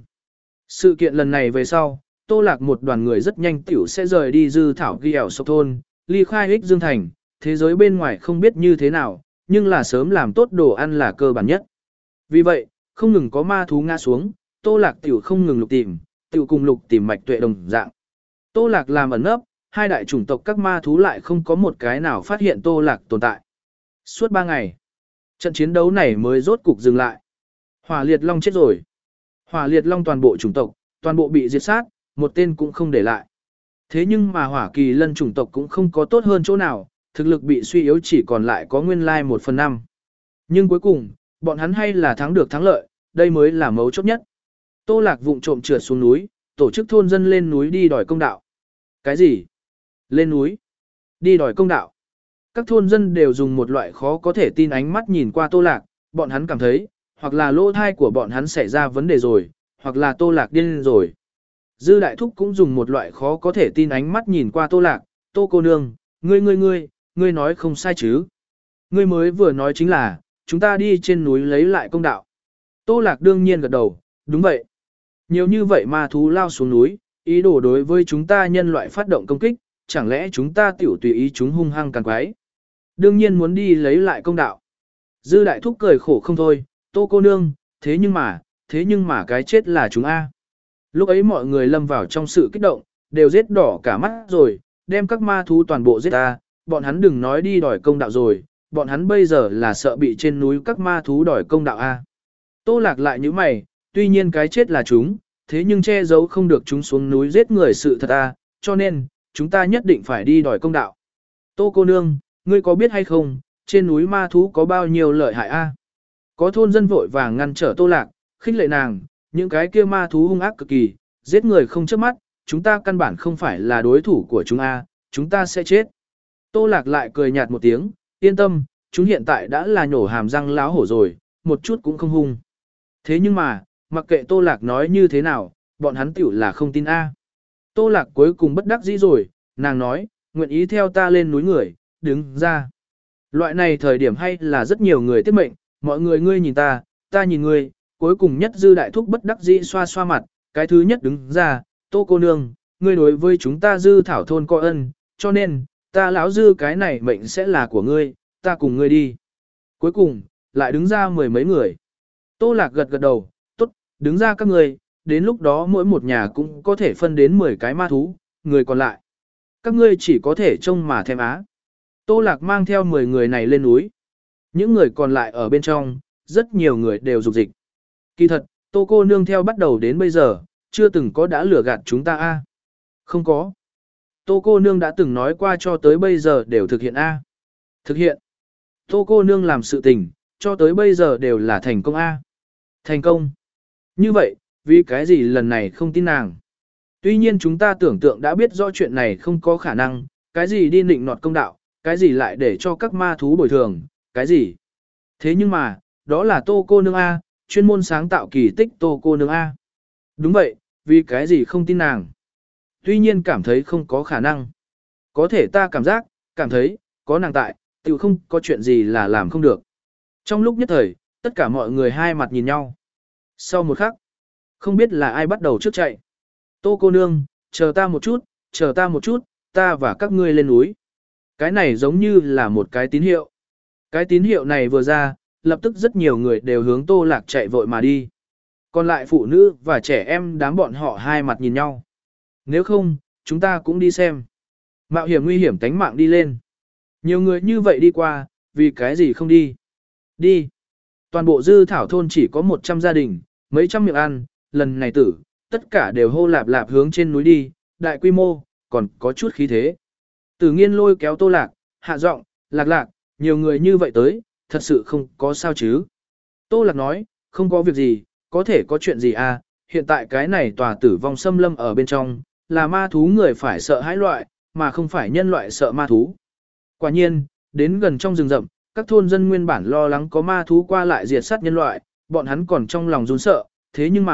Sự kiện lần này về sau, Tô Lạc một đoàn người rất nhanh tiểu sẽ rời đi dư thảo ghi ẻo sốc thôn, ly khai ích dương thành, thế giới bên ngoài không biết như thế nào, nhưng là sớm làm tốt đồ ăn là cơ bản nhất. Vì vậy, không ngừng có ma thú ngã xuống, Tô Lạc tiểu không ngừng lục tìm, tiểu cùng lục tìm mạch tuệ đồng dạng. Tô Lạc làm ẩn nấp, hai đại chủng tộc các ma thú lại không có một cái nào phát hiện Tô Lạc tồn tại. Suốt ba ngày, trận chiến đấu này mới rốt cục dừng lại. Hỏa liệt long chết rồi. Hỏa liệt long toàn bộ chủng tộc, toàn bộ bị diệt sát, một tên cũng không để lại. Thế nhưng mà hỏa kỳ lân chủng tộc cũng không có tốt hơn chỗ nào, thực lực bị suy yếu chỉ còn lại có nguyên lai một phần năm. Nhưng cuối cùng, bọn hắn hay là thắng được thắng lợi, đây mới là mấu chốt nhất. Tô Lạc vụng trộm trượt xuống núi, tổ chức thôn dân lên núi đi đòi công đạo. Cái gì? Lên núi? Đi đòi công đạo? Các thôn dân đều dùng một loại khó có thể tin ánh mắt nhìn qua Tô Lạc, bọn hắn cảm thấy, hoặc là lỗ thai của bọn hắn xảy ra vấn đề rồi, hoặc là Tô Lạc điên rồi. Dư Đại Thúc cũng dùng một loại khó có thể tin ánh mắt nhìn qua Tô Lạc, Tô cô nương, ngươi ngươi ngươi, ngươi nói không sai chứ. Ngươi mới vừa nói chính là, chúng ta đi trên núi lấy lại công đạo. Tô Lạc đương nhiên gật đầu, đúng vậy. Nhiều như vậy ma thú lao xuống núi, ý đồ đối với chúng ta nhân loại phát động công kích, chẳng lẽ chúng ta tiểu tùy ý chúng hung hăng càng quái. Đương nhiên muốn đi lấy lại công đạo. Dư Đại Thúc cười khổ không thôi, Tô cô nương, thế nhưng mà, thế nhưng mà cái chết là chúng A. Lúc ấy mọi người lâm vào trong sự kích động, đều giết đỏ cả mắt rồi, đem các ma thú toàn bộ giết ta, bọn hắn đừng nói đi đòi công đạo rồi, bọn hắn bây giờ là sợ bị trên núi các ma thú đòi công đạo A. Tô Lạc lại như mày, tuy nhiên cái chết là chúng, thế nhưng che giấu không được chúng xuống núi giết người sự thật A, cho nên, chúng ta nhất định phải đi đòi công đạo. Tô cô nương, ngươi có biết hay không, trên núi ma thú có bao nhiêu lợi hại A? Có thôn dân vội vàng ngăn trở Tô Lạc, khích lệ nàng, những cái kia ma thú hung ác cực kỳ, giết người không chớp mắt, chúng ta căn bản không phải là đối thủ của chúng A, chúng ta sẽ chết. Tô Lạc lại cười nhạt một tiếng, yên tâm, chúng hiện tại đã là nhổ hàm răng láo hổ rồi, một chút cũng không hung. Thế nhưng mà, mặc kệ Tô Lạc nói như thế nào, bọn hắn tiểu là không tin A. Tô Lạc cuối cùng bất đắc dĩ rồi, nàng nói, nguyện ý theo ta lên núi người, đứng ra. Loại này thời điểm hay là rất nhiều người tiết mệnh, mọi người ngươi nhìn ta, ta nhìn ngươi, cuối cùng nhất Dư Đại Thúc bất đắc dĩ xoa xoa mặt, cái thứ nhất đứng ra, Tô cô nương, ngươi đối với chúng ta Dư thảo thôn có ân, cho nên, ta lão Dư cái này mệnh sẽ là của ngươi, ta cùng ngươi đi. Cuối cùng, lại đứng ra mười mấy người. Tô Lạc gật gật đầu, tốt, đứng ra các người, đến lúc đó mỗi một nhà cũng có thể phân đến mười cái ma thú, người còn lại. Các ngươi chỉ có thể trông mà thèm á. Tô Lạc mang theo mười người này lên núi. Những người còn lại ở bên trong, rất nhiều người đều dục dịch. Kỳ thật, Tô cô nương theo bắt đầu đến bây giờ, chưa từng có đã lừa gạt chúng ta a. Không có. Tô cô nương đã từng nói qua cho tới bây giờ đều thực hiện a. Thực hiện. Tô cô nương làm sự tình, cho tới bây giờ đều là thành công a. Thành công. Như vậy, vì cái gì lần này không tin nàng? Tuy nhiên chúng ta tưởng tượng đã biết rõ chuyện này không có khả năng, cái gì đi nịnh nọt công đạo, cái gì lại để cho các ma thú bồi thường, cái gì. Thế nhưng mà, đó là Tô cô nương A, chuyên môn sáng tạo kỳ tích Tô cô nương A. Đúng vậy, vì cái gì không tin nàng. Tuy nhiên cảm thấy không có khả năng. Có thể ta cảm giác, cảm thấy, có nàng tại, tự không có chuyện gì là làm không được. Trong lúc nhất thời, tất cả mọi người hai mặt nhìn nhau. Sau một khắc, không biết là ai bắt đầu trước chạy. Tô cô nương, chờ ta một chút, chờ ta một chút, ta và các ngươi lên núi. Cái này giống như là một cái tín hiệu. Cái tín hiệu này vừa ra, lập tức rất nhiều người đều hướng Tô Lạc chạy vội mà đi. Còn lại phụ nữ và trẻ em đám bọn họ hai mặt nhìn nhau. Nếu không, chúng ta cũng đi xem. Mạo hiểm nguy hiểm tánh mạng đi lên. Nhiều người như vậy đi qua, vì cái gì không đi? Đi. Toàn bộ dư thảo thôn chỉ có một trăm gia đình, mấy trăm miệng ăn, lần này tử, tất cả đều hô lạp lạp hướng trên núi đi, đại quy mô, còn có chút khí thế. Tử Nghiên lôi kéo Tô Lạc, hạ giọng, Lạc Lạc, nhiều người như vậy tới, thật sự không có sao chứ. Tô Lạc nói, không có việc gì, có thể có chuyện gì à, hiện tại cái này tòa tử vong xâm lâm ở bên trong, là ma thú người phải sợ hãi loại, mà không phải nhân loại sợ ma thú. Quả nhiên, đến gần trong rừng rậm, các thôn dân nguyên bản lo lắng có ma thú qua lại diệt sát nhân loại, bọn hắn còn trong lòng run sợ, thế nhưng mà,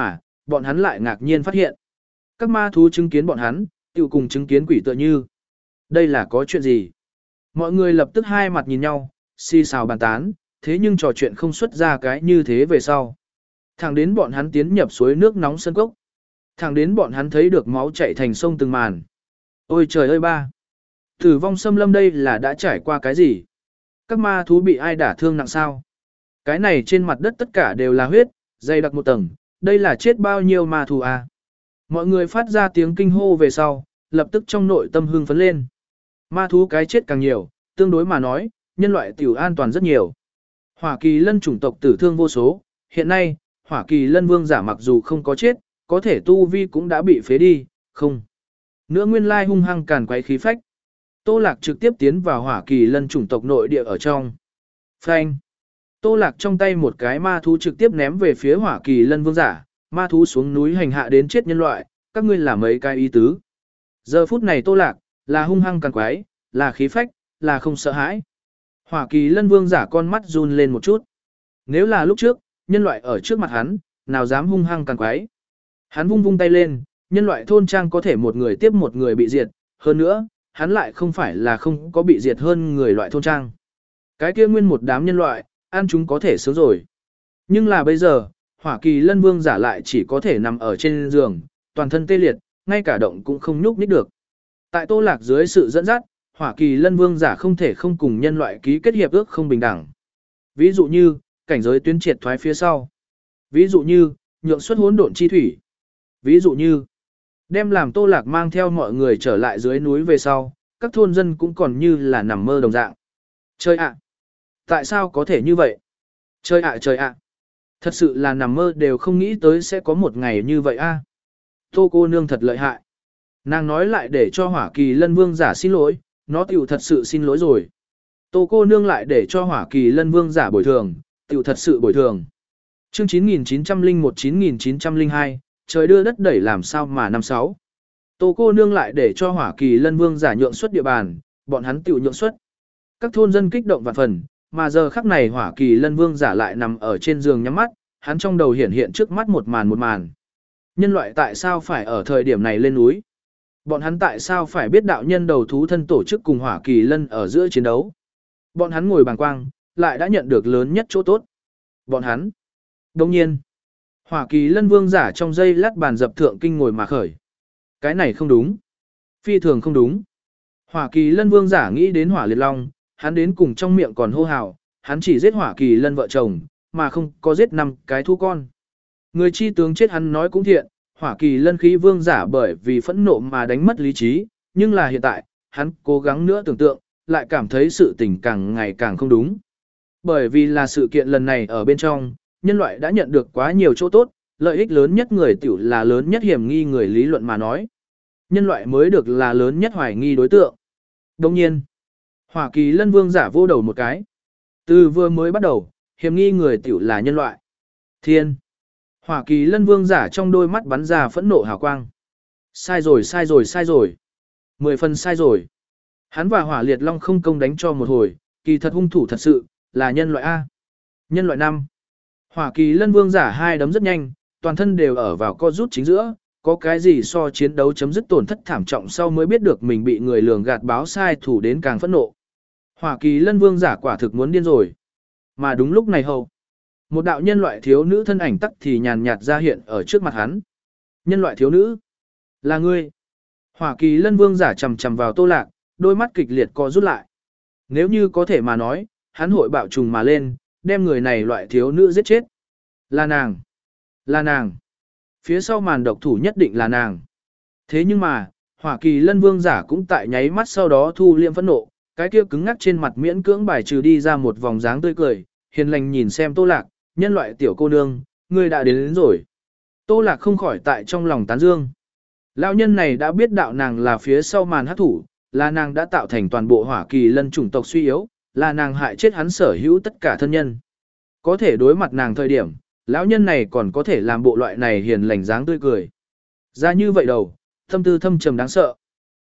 bọn hắn lại ngạc nhiên phát hiện. Các ma thú chứng kiến bọn hắn, tiểu cùng chứng kiến quỷ tựa như. Đây là có chuyện gì? Mọi người lập tức hai mặt nhìn nhau, xì xào bàn tán, thế nhưng trò chuyện không xuất ra cái như thế về sau. Thẳng đến bọn hắn tiến nhập suối nước nóng sân cốc. Thẳng đến bọn hắn thấy được máu chảy thành sông từng màn. Ôi trời ơi ba! Tử vong xâm lâm đây là đã trải qua cái gì? Các ma thú bị ai đả thương nặng sao? Cái này trên mặt đất tất cả đều là huyết, dày đặc một tầng, đây là chết bao nhiêu ma thú à? Mọi người phát ra tiếng kinh hô về sau, lập tức trong nội tâm hưng phấn lên. Ma thú cái chết càng nhiều, tương đối mà nói, nhân loại tiểu an toàn rất nhiều. Hỏa Kỳ Lân chủng tộc tử thương vô số, hiện nay, Hỏa Kỳ Lân vương giả mặc dù không có chết, có thể tu vi cũng đã bị phế đi, không. Nữa nguyên lai hung hăng càn quấy khí phách. Tô Lạc trực tiếp tiến vào Hỏa Kỳ Lân chủng tộc nội địa ở trong. Phanh. Tô Lạc trong tay một cái ma thú trực tiếp ném về phía Hỏa Kỳ Lân vương giả, ma thú xuống núi hành hạ đến chết nhân loại, các ngươi là mấy cái ý tứ. Giờ phút này Tô Lạc, là hung hăng càn quấy, là khí phách, là không sợ hãi. Hỏa Kỳ Lân vương giả con mắt run lên một chút. Nếu là lúc trước, nhân loại ở trước mặt hắn, nào dám hung hăng càn quấy. Hắn vung vung tay lên, nhân loại thôn trang có thể một người tiếp một người bị diệt, hơn nữa, hắn lại không phải là không có bị diệt hơn người loại thôn trang. Cái kia nguyên một đám nhân loại, ăn chúng có thể sướng rồi. Nhưng là bây giờ, Hỏa Kỳ Lân vương giả lại chỉ có thể nằm ở trên giường, toàn thân tê liệt, ngay cả động cũng không nhúc nhích được. Tại Tô Lạc dưới sự dẫn dắt, Hỏa Kỳ Lân vương giả không thể không cùng nhân loại ký kết hiệp ước không bình đẳng. Ví dụ như, cảnh giới tuyến triệt thoái phía sau. Ví dụ như, nhượng xuất hỗn độn chi thủy. Ví dụ như, đem làm Tô Lạc mang theo mọi người trở lại dưới núi về sau, các thôn dân cũng còn như là nằm mơ đồng dạng. Trời ạ! Tại sao có thể như vậy? Trời ạ trời ạ! Thật sự là nằm mơ đều không nghĩ tới sẽ có một ngày như vậy a. Tô cô nương thật lợi hại. Nàng nói lại để cho Hỏa Kỳ Lân vương giả xin lỗi, nó tiểu thật sự xin lỗi rồi. Tô cô nương lại để cho Hỏa Kỳ Lân vương giả bồi thường, tiểu thật sự bồi thường. Chương chín nghìn chín trăm lẻ một chín nghìn chín trăm lẻ hai, trời đưa đất đẩy làm sao mà năm sáu. Tô cô nương lại để cho Hỏa Kỳ Lân vương giả nhượng xuất địa bàn, bọn hắn tiểu nhượng xuất. Các thôn dân kích động vạn phần, mà giờ khắc này Hỏa Kỳ Lân vương giả lại nằm ở trên giường nhắm mắt, hắn trong đầu hiển hiện trước mắt một màn một màn. Nhân loại tại sao phải ở thời điểm này lên núi? Bọn hắn tại sao phải biết đạo nhân đầu thú thân tổ chức cùng Hỏa Kỳ Lân ở giữa chiến đấu? Bọn hắn ngồi bàng quang, lại đã nhận được lớn nhất chỗ tốt. Bọn hắn. Đồng nhiên, Hỏa Kỳ Lân vương giả trong giây lát bàn dập thượng kinh ngồi mà khởi. Cái này không đúng. Phi thường không đúng. Hỏa Kỳ Lân vương giả nghĩ đến Hỏa Liệt Long, hắn đến cùng trong miệng còn hô hào, hắn chỉ giết Hỏa Kỳ Lân vợ chồng, mà không có giết năm cái thú con. Người chi tướng chết hắn nói cũng thiện, Hỏa Kỳ Lân khí vương giả bởi vì phẫn nộ mà đánh mất lý trí, nhưng là hiện tại, hắn cố gắng nữa tưởng tượng, lại cảm thấy sự tình càng ngày càng không đúng. Bởi vì là sự kiện lần này ở bên trong, nhân loại đã nhận được quá nhiều chỗ tốt, lợi ích lớn nhất người tiểu là lớn nhất hiểm nghi người lý luận mà nói. Nhân loại mới được là lớn nhất hoài nghi đối tượng. Đồng nhiên, Hỏa Kỳ Lân vương giả vô đầu một cái. Từ vừa mới bắt đầu, hiểm nghi người tiểu là nhân loại. Thiên. Hỏa Kỳ Lân vương giả trong đôi mắt bắn ra phẫn nộ hào quang. Sai rồi sai rồi sai rồi. Mười phần sai rồi. Hắn và Hỏa Liệt Long không công đánh cho một hồi, kỳ thật hung thủ thật sự, là nhân loại A. Nhân loại năm. Hỏa Kỳ Lân vương giả hai đấm rất nhanh, toàn thân đều ở vào co rút chính giữa, có cái gì so chiến đấu chấm dứt tổn thất thảm trọng sau mới biết được mình bị người lường gạt báo sai thủ đến càng phẫn nộ. Hỏa Kỳ Lân vương giả quả thực muốn điên rồi. Mà đúng lúc này hầu, một đạo nhân loại thiếu nữ thân ảnh tắc thì nhàn nhạt ra hiện ở trước mặt hắn. Nhân loại thiếu nữ? Là ngươi. Hỏa Kỳ Lân vương giả chầm chầm vào Tô Lạc, đôi mắt kịch liệt co rút lại. Nếu như có thể mà nói, hắn hội bạo trùng mà lên, đem người này loại thiếu nữ giết chết. Là nàng. Là nàng. Phía sau màn độc thủ nhất định là nàng. Thế nhưng mà, Hỏa Kỳ Lân vương giả cũng tại nháy mắt sau đó thu liệm phẫn nộ, cái kia cứng ngắc trên mặt miễn cưỡng bài trừ đi ra một vòng dáng tươi cười, hiền lành nhìn xem Tô Lạc, nhân loại tiểu cô nương, ngươi đã đến, đến rồi. Tô Lạc không khỏi tại trong lòng tán dương. Lão nhân này đã biết đạo nàng là phía sau màn hắc thủ, là nàng đã tạo thành toàn bộ Hỏa Kỳ Lân chủng tộc suy yếu, là nàng hại chết hắn sở hữu tất cả thân nhân. Có thể đối mặt nàng thời điểm, lão nhân này còn có thể làm bộ loại này hiền lành dáng tươi cười. Ra như vậy đầu, thâm tư thâm trầm đáng sợ.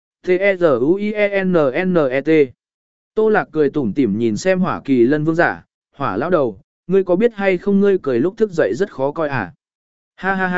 T-E-Z-U-I-E-N-N-E-T Tô Lạc cười tủm tỉm nhìn xem Hỏa Kỳ Lân vương giả, Hỏa lão đầu, ngươi có biết hay không ngươi cười lúc thức dậy rất khó coi à? Ha ha ha,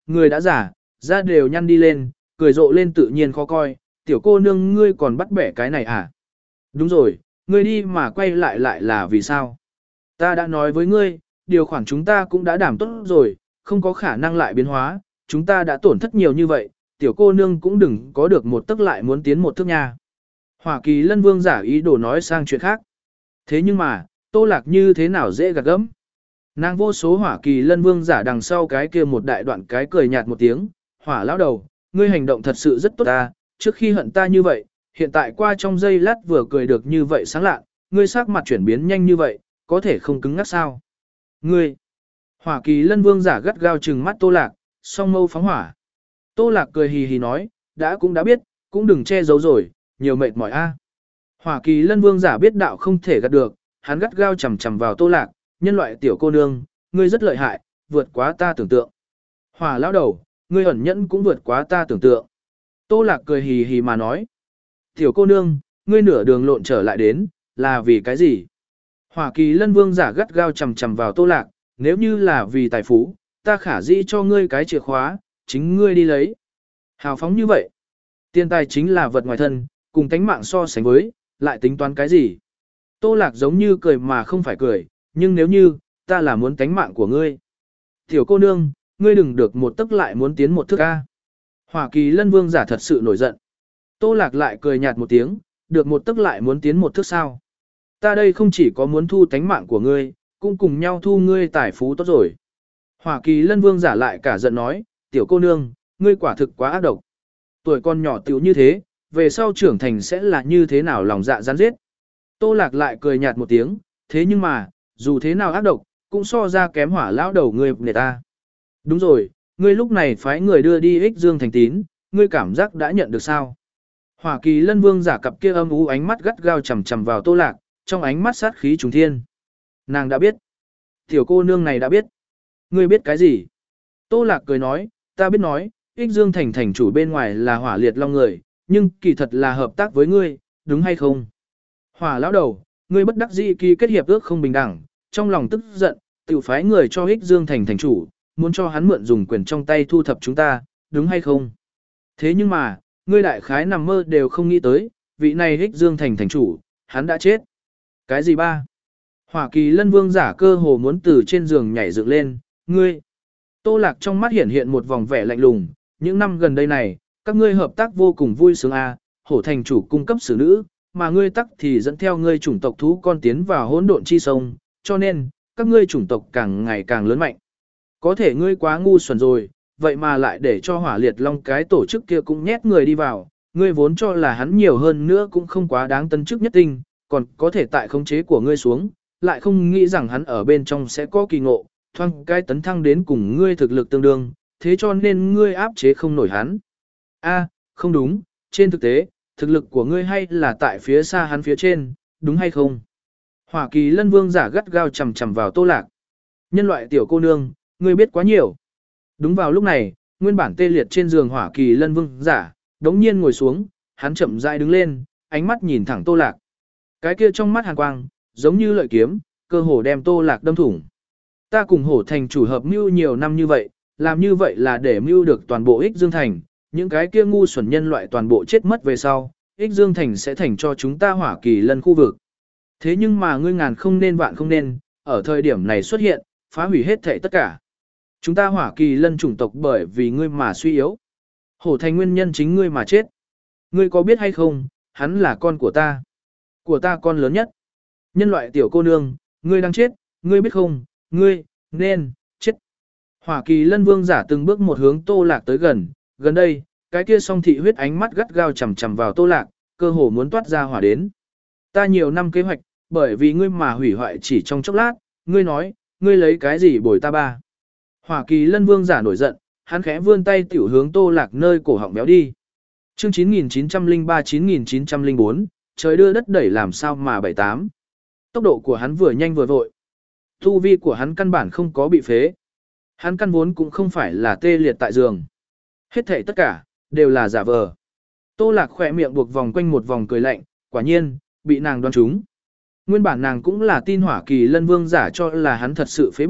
người đã giả, da đều nhăn đi lên, cười rộ lên tự nhiên khó coi, tiểu cô nương ngươi còn bắt bẻ cái này à? Đúng rồi, ngươi đi mà quay lại lại là vì sao? Ta đã nói với ngươi, điều khoản chúng ta cũng đã đảm tốt rồi, không có khả năng lại biến hóa, chúng ta đã tổn thất nhiều như vậy, tiểu cô nương cũng đừng có được một tức lại muốn tiến một thước nha. Hỏa Kỳ Lân Vương giả ý đồ nói sang chuyện khác. Thế nhưng mà, Tô Lạc như thế nào dễ gạt gẫm? Nàng vô số Hỏa Kỳ Lân Vương giả đằng sau cái kia một đại đoạn cái cười nhạt một tiếng, hỏa lão đầu, ngươi hành động thật sự rất tốt ta, trước khi hận ta như vậy, hiện tại qua trong giây lát vừa cười được như vậy sáng lạ, ngươi sắc mặt chuyển biến nhanh như vậy, có thể không cứng ngắc sao? Ngươi! Hỏa Kỳ Lân Vương giả gắt gao trừng mắt Tô Lạc, song mâu phóng hỏa. Tô Lạc cười hì hì nói, đã cũng đã biết, cũng đừng che giấu rồi, nhiều mệt mỏi a. Hỏa Kỳ Lân Vương giả biết đạo không thể gạt được, hắn gắt gao chầm chầm vào Tô Lạc, nhân loại tiểu cô nương, ngươi rất lợi hại, vượt quá ta tưởng tượng. Hỏa lão đầu, ngươi ẩn nhẫn cũng vượt quá ta tưởng tượng. Tô Lạc cười hì hì mà nói, tiểu cô nương, ngươi nửa đường lộn trở lại đến, là vì cái gì? Hỏa Kỳ Lân Vương giả gắt gao chầm chầm vào Tô Lạc, nếu như là vì tài phú, ta khả dĩ cho ngươi cái chìa khóa, chính ngươi đi lấy. Hào phóng như vậy. Tiền tài chính là vật ngoài thân, cùng tánh mạng so sánh với, lại tính toán cái gì? Tô Lạc giống như cười mà không phải cười, nhưng nếu như, ta là muốn tánh mạng của ngươi. Tiểu cô nương, ngươi đừng được một tức lại muốn tiến một thước ca. Hỏa Kỳ Lân Vương giả thật sự nổi giận. Tô Lạc lại cười nhạt một tiếng, được một tức lại muốn tiến một thước sao. Ta đây không chỉ có muốn thu tánh mạng của ngươi, cũng cùng nhau thu ngươi tài phú tốt rồi. Hỏa Kỳ Lân Vương giả lại cả giận nói, tiểu cô nương, ngươi quả thực quá ác độc. Tuổi con nhỏ tiểu như thế, về sau trưởng thành sẽ là như thế nào lòng dạ rắn giết. Tô Lạc lại cười nhạt một tiếng, thế nhưng mà, dù thế nào ác độc, cũng so ra kém hỏa lão đầu ngươi người ta. Đúng rồi, ngươi lúc này phái người đưa đi ích dương thành tín, ngươi cảm giác đã nhận được sao? Hỏa Kỳ Lân Vương giả cặp kia âm u ánh mắt gắt gao chằm chằm vào Tô Lạc, trong ánh mắt sát khí trùng thiên. Nàng đã biết. Tiểu cô nương này đã biết. Ngươi biết cái gì? Tô Lạc cười nói, ta biết nói, ích dương thành thành chủ bên ngoài là hỏa liệt long người, nhưng kỳ thật là hợp tác với ngươi, đúng hay không? Hỏa lão đầu, ngươi bất đắc dĩ ký kết hiệp ước không bình đẳng, trong lòng tức giận, tiểu phái người cho ích dương thành thành chủ, muốn cho hắn mượn dùng quyền trong tay thu thập chúng ta, đúng hay không? Thế nhưng mà, ngươi đại khái nằm mơ đều không nghĩ tới, vị này ích dương thành thành chủ, hắn đã chết. Cái gì ba? Hỏa Kỳ Lân Vương giả cơ hồ muốn từ trên giường nhảy dựng lên, ngươi. Tô Lạc trong mắt hiện hiện một vòng vẻ lạnh lùng, những năm gần đây này, các ngươi hợp tác vô cùng vui sướng a, hổ thành chủ cung cấp xử nữ, mà ngươi tắc thì dẫn theo ngươi chủng tộc thú con tiến vào hỗn độn chi sông, cho nên, các ngươi chủng tộc càng ngày càng lớn mạnh. Có thể ngươi quá ngu xuẩn rồi, vậy mà lại để cho hỏa liệt long cái tổ chức kia cũng nhét người đi vào, ngươi vốn cho là hắn nhiều hơn nữa cũng không quá đáng tân chức nhất tinh, còn có thể tại khống chế của ngươi xuống, lại không nghĩ rằng hắn ở bên trong sẽ có kỳ ngộ, thoang cái tấn thăng đến cùng ngươi thực lực tương đương, thế cho nên ngươi áp chế không nổi hắn. A, không đúng, trên thực tế, thực lực của ngươi hay là tại phía xa hắn phía trên, đúng hay không? Hỏa Kỳ Lân Vương giả gắt gao chầm chầm vào Tô Lạc. Nhân loại tiểu cô nương, ngươi biết quá nhiều. Đúng vào lúc này, nguyên bản tê liệt trên giường Hỏa Kỳ Lân Vương giả, đống nhiên ngồi xuống, hắn chậm rãi đứng lên, ánh mắt nhìn thẳng Tô Lạc. Cái kia trong mắt hàn quang, giống như lợi kiếm, cơ hồ đem Tô Lạc đâm thủng. Ta cùng hổ thành chủ hợp mưu nhiều năm như vậy, làm như vậy là để mưu được toàn bộ ích dương thành, những cái kia ngu xuẩn nhân loại toàn bộ chết mất về sau, ích dương thành sẽ thành cho chúng ta Hỏa Kỳ Lân khu vực. Thế nhưng mà ngươi ngàn không nên vạn không nên, ở thời điểm này xuất hiện, phá hủy hết thảy tất cả. Chúng ta Hỏa Kỳ Lân chủng tộc bởi vì ngươi mà suy yếu. Hổ thành nguyên nhân chính ngươi mà chết. Ngươi có biết hay không, hắn là con của ta. Của ta con lớn nhất. Nhân loại tiểu cô nương, ngươi đang chết, ngươi biết không, ngươi, nên, chết. Hỏa Kỳ Lân Vương giả từng bước một hướng Tô Lạc tới gần, gần đây, cái kia song thị huyết ánh mắt gắt gao chằm chằm vào Tô Lạc, cơ hồ muốn toát ra hỏa đến. Ta nhiều năm kế hoạch, bởi vì ngươi mà hủy hoại chỉ trong chốc lát, ngươi nói, ngươi lấy cái gì bồi ta ba. Hỏa Kỳ Lân Vương giả nổi giận, hắn khẽ vươn tay tiểu hướng Tô Lạc nơi cổ họng béo đi. Chương chín nghìn chín trăm lẻ ba chín nghìn chín trăm lẻ bốn, trời đưa đất đẩy làm sao mà bảy tám. Tốc độ của hắn vừa nhanh vừa vội. Tu vi của hắn căn bản không có bị phế. Hắn căn vốn cũng không phải là tê liệt tại giường. Hết thảy tất cả, đều là giả vờ. Tô Lạc khỏe miệng buộc vòng quanh một vòng cười lạnh, quả nhiên, bị nàng đoán trúng. Nguyên bản nàng cũng là tin Hỏa Kỳ Lân Vương giả cho là hắn thật sự phế bỏ,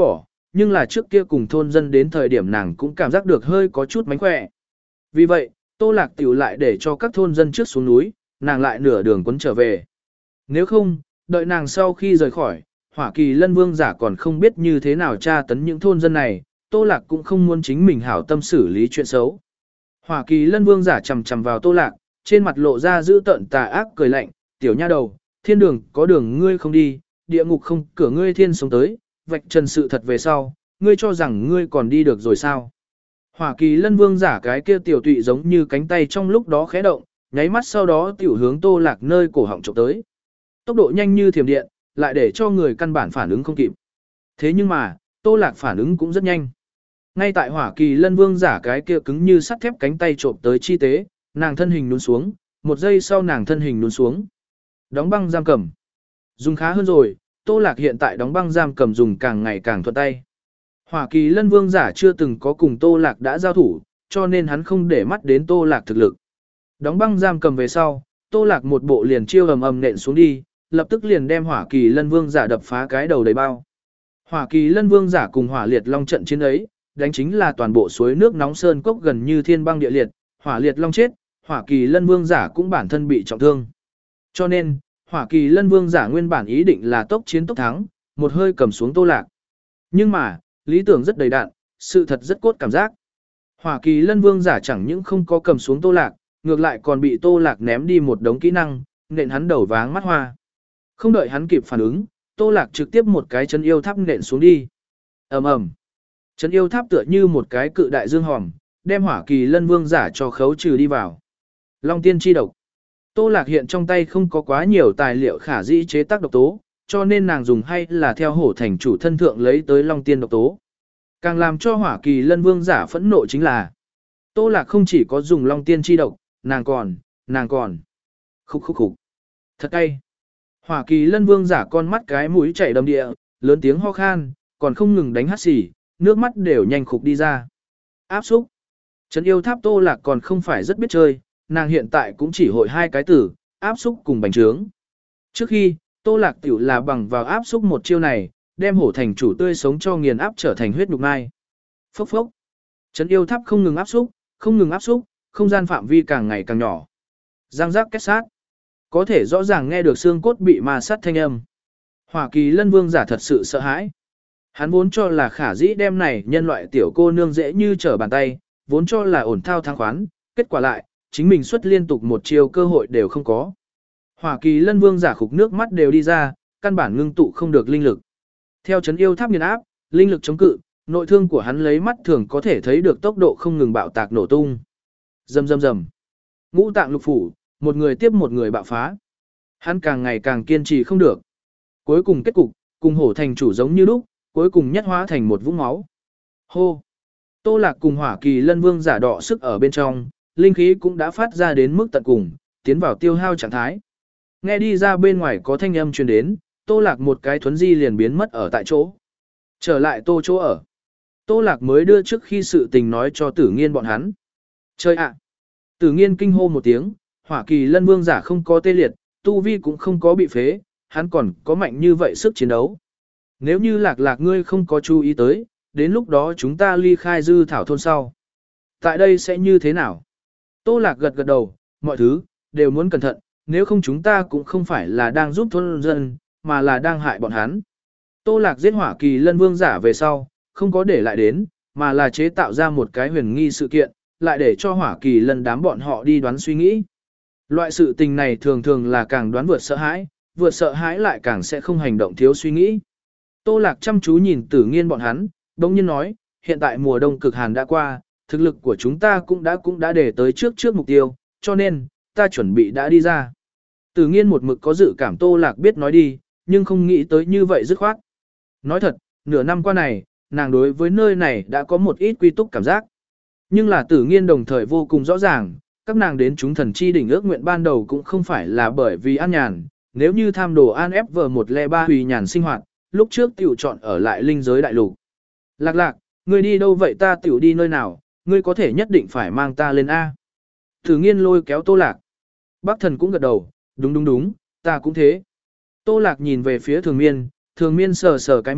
nhưng là trước kia cùng thôn dân đến thời điểm nàng cũng cảm giác được hơi có chút mánh khỏe. Vì vậy, Tô Lạc tiểu lại để cho các thôn dân trước xuống núi, nàng lại nửa đường quấn trở về. Nếu không, đợi nàng sau khi rời khỏi, Hỏa Kỳ Lân Vương giả còn không biết như thế nào tra tấn những thôn dân này, Tô Lạc cũng không muốn chính mình hảo tâm xử lý chuyện xấu. Hỏa Kỳ Lân Vương giả chầm chầm vào Tô Lạc, trên mặt lộ ra dữ tợn tà ác cười lạnh, tiểu nha đầu, thiên đường có đường ngươi không đi, địa ngục không cửa ngươi thiên sống tới, vạch trần sự thật về sau, ngươi cho rằng ngươi còn đi được rồi sao. Hỏa Kỳ Lân Vương giả cái kia tiểu tụy giống như cánh tay trong lúc đó khẽ động, nháy mắt sau đó tiểu hướng Tô Lạc nơi cổ họng chụp tới. Tốc độ nhanh như thiểm điện, lại để cho người căn bản phản ứng không kịp. Thế nhưng mà, Tô Lạc phản ứng cũng rất nhanh. Ngay tại Hỏa Kỳ Lân Vương giả cái kia cứng như sắt thép cánh tay trộm tới chi tế, nàng thân hình nhún xuống, một giây sau nàng thân hình nhún xuống. Đóng băng giam cầm. Dùng khá hơn rồi, Tô Lạc hiện tại đóng băng giam cầm dùng càng ngày càng thuận tay. Hỏa Kỳ Lân Vương giả chưa từng có cùng Tô Lạc đã giao thủ, cho nên hắn không để mắt đến Tô Lạc thực lực. Đóng băng giam cầm về sau, Tô Lạc một bộ liền chiêu ầm ầm nện xuống đi, lập tức liền đem Hỏa Kỳ Lân Vương giả đập phá cái đầu đầy bao. Hỏa Kỳ Lân Vương giả cùng Hỏa Liệt Long trận chiến ấy, đánh chính là toàn bộ suối nước nóng sơn cốc gần như thiên băng địa liệt, Hỏa Liệt Long chết, Hỏa Kỳ Lân Vương giả cũng bản thân bị trọng thương. Cho nên, Hỏa Kỳ Lân Vương giả nguyên bản ý định là tốc chiến tốc thắng, một hơi cầm xuống Tô Lạc. Nhưng mà, lý tưởng rất đầy đạn, sự thật rất cốt cảm giác. Hỏa Kỳ Lân Vương giả chẳng những không có cầm xuống Tô Lạc, ngược lại còn bị Tô Lạc ném đi một đống kỹ năng, nện hắn đầu váng mắt hoa. Không đợi hắn kịp phản ứng, Tô Lạc trực tiếp một cái chân yêu tháp nện xuống đi. Ầm ầm. Chân yêu tháp tựa như một cái cự đại dương hòm, đem Hỏa Kỳ Lân Vương giả cho khấu trừ đi vào. Long tiên chi độc. Tô Lạc hiện trong tay không có quá nhiều tài liệu khả dĩ chế tác độc tố, cho nên nàng dùng hay là theo hổ thành chủ thân thượng lấy tới Long tiên độc tố. Càng làm cho Hỏa Kỳ Lân Vương giả phẫn nộ chính là Tô Lạc không chỉ có dùng Long tiên chi độc, nàng còn, nàng còn. Khúc khúc khúc. Thật cay. Hỏa Kỳ Lân Vương giả con mắt cái mũi chảy đầm địa, lớn tiếng ho khan, còn không ngừng đánh hắt xì, nước mắt đều nhanh khục đi ra. Áp xúc. Trấn yêu tháp Tô Lạc còn không phải rất biết chơi, nàng hiện tại cũng chỉ hội hai cái từ, áp xúc cùng bành trướng. Trước khi, Tô Lạc tiểu là bằng vào áp xúc một chiêu này, đem hổ thành chủ tươi sống cho nghiền áp trở thành huyết nhục mai. Phốc phốc. Trấn yêu tháp không ngừng áp xúc, không ngừng áp xúc, không gian phạm vi càng ngày càng nhỏ. Giang giác kết sát. Có thể rõ ràng nghe được xương cốt bị ma sát thanh âm. Hỏa Kỳ Lân Vương giả thật sự sợ hãi. Hắn vốn cho là khả dĩ đem này nhân loại tiểu cô nương dễ như trở bàn tay, vốn cho là ổn thao thắng khoán, kết quả lại, chính mình xuất liên tục một chiều cơ hội đều không có. Hỏa Kỳ Lân Vương giả khục nước mắt đều đi ra, căn bản ngưng tụ không được linh lực. Theo chấn yêu tháp nghiền áp, linh lực chống cự, nội thương của hắn lấy mắt thường có thể thấy được tốc độ không ngừng bạo tạc nổ tung. Rầm rầm rầm. Ngũ tạng lục phủ, một người tiếp một người bạo phá. Hắn càng ngày càng kiên trì không được. Cuối cùng kết cục, cùng hổ thành chủ giống như lúc, cuối cùng nhất hóa thành một vũng máu. Hô. Tô Lạc cùng Hỏa Kỳ Lân Vương giả đọ sức ở bên trong, linh khí cũng đã phát ra đến mức tận cùng, tiến vào tiêu hao trạng thái. Nghe đi ra bên ngoài có thanh âm truyền đến, Tô Lạc một cái thuấn di liền biến mất ở tại chỗ. Trở lại Tô chỗ ở. Tô Lạc mới đưa trước khi sự tình nói cho Tử Nghiên bọn hắn. Chơi ạ! Tử Nghiên kinh hô một tiếng, Hỏa Kỳ Lân Vương giả không có tê liệt, tu vi cũng không có bị phế, hắn còn có mạnh như vậy sức chiến đấu. Nếu như Lạc Lạc ngươi không có chú ý tới, đến lúc đó chúng ta ly khai dư thảo thôn sau. Tại đây sẽ như thế nào? Tô Lạc gật gật đầu, mọi thứ, đều muốn cẩn thận, nếu không chúng ta cũng không phải là đang giúp thôn dân, mà là đang hại bọn hắn. Tô Lạc giết Hỏa Kỳ Lân Vương giả về sau, không có để lại đến, mà là chế tạo ra một cái huyền nghi sự kiện, lại để cho Hỏa Kỳ Lân đám bọn họ đi đoán suy nghĩ. Loại sự tình này thường thường là càng đoán vượt sợ hãi, vượt sợ hãi lại càng sẽ không hành động thiếu suy nghĩ. Tô Lạc chăm chú nhìn Tử Nghiên bọn hắn, bỗng nhiên nói, hiện tại mùa đông cực hàn đã qua, thực lực của chúng ta cũng đã cũng đã để tới trước trước mục tiêu, cho nên, ta chuẩn bị đã đi ra. Tử Nghiên một mực có dự cảm Tô Lạc biết nói đi, nhưng không nghĩ tới như vậy dứt khoát. Nói thật, nửa năm qua này, nàng đối với nơi này đã có một ít quy túc cảm giác. Nhưng là Tử Nghiên đồng thời vô cùng rõ ràng, các nàng đến chúng thần chi đỉnh ước nguyện ban đầu cũng không phải là bởi vì an nhàn, nếu như tham đồ an ép vờ một lẻ ba hủy nhàn sinh hoạt, lúc trước tiểu chọn ở lại linh giới đại lục. Lạc Lạc, ngươi đi đâu vậy, ta tiểu đi nơi nào, ngươi có thể nhất định phải mang ta lên A. Tử Nghiên lôi kéo Tô Lạc. Bác thần cũng gật đầu, đúng đúng đúng, ta cũng thế. Tô Lạc nhìn về phía Thường Miên, Thường Miên sờ sờ cái mũi,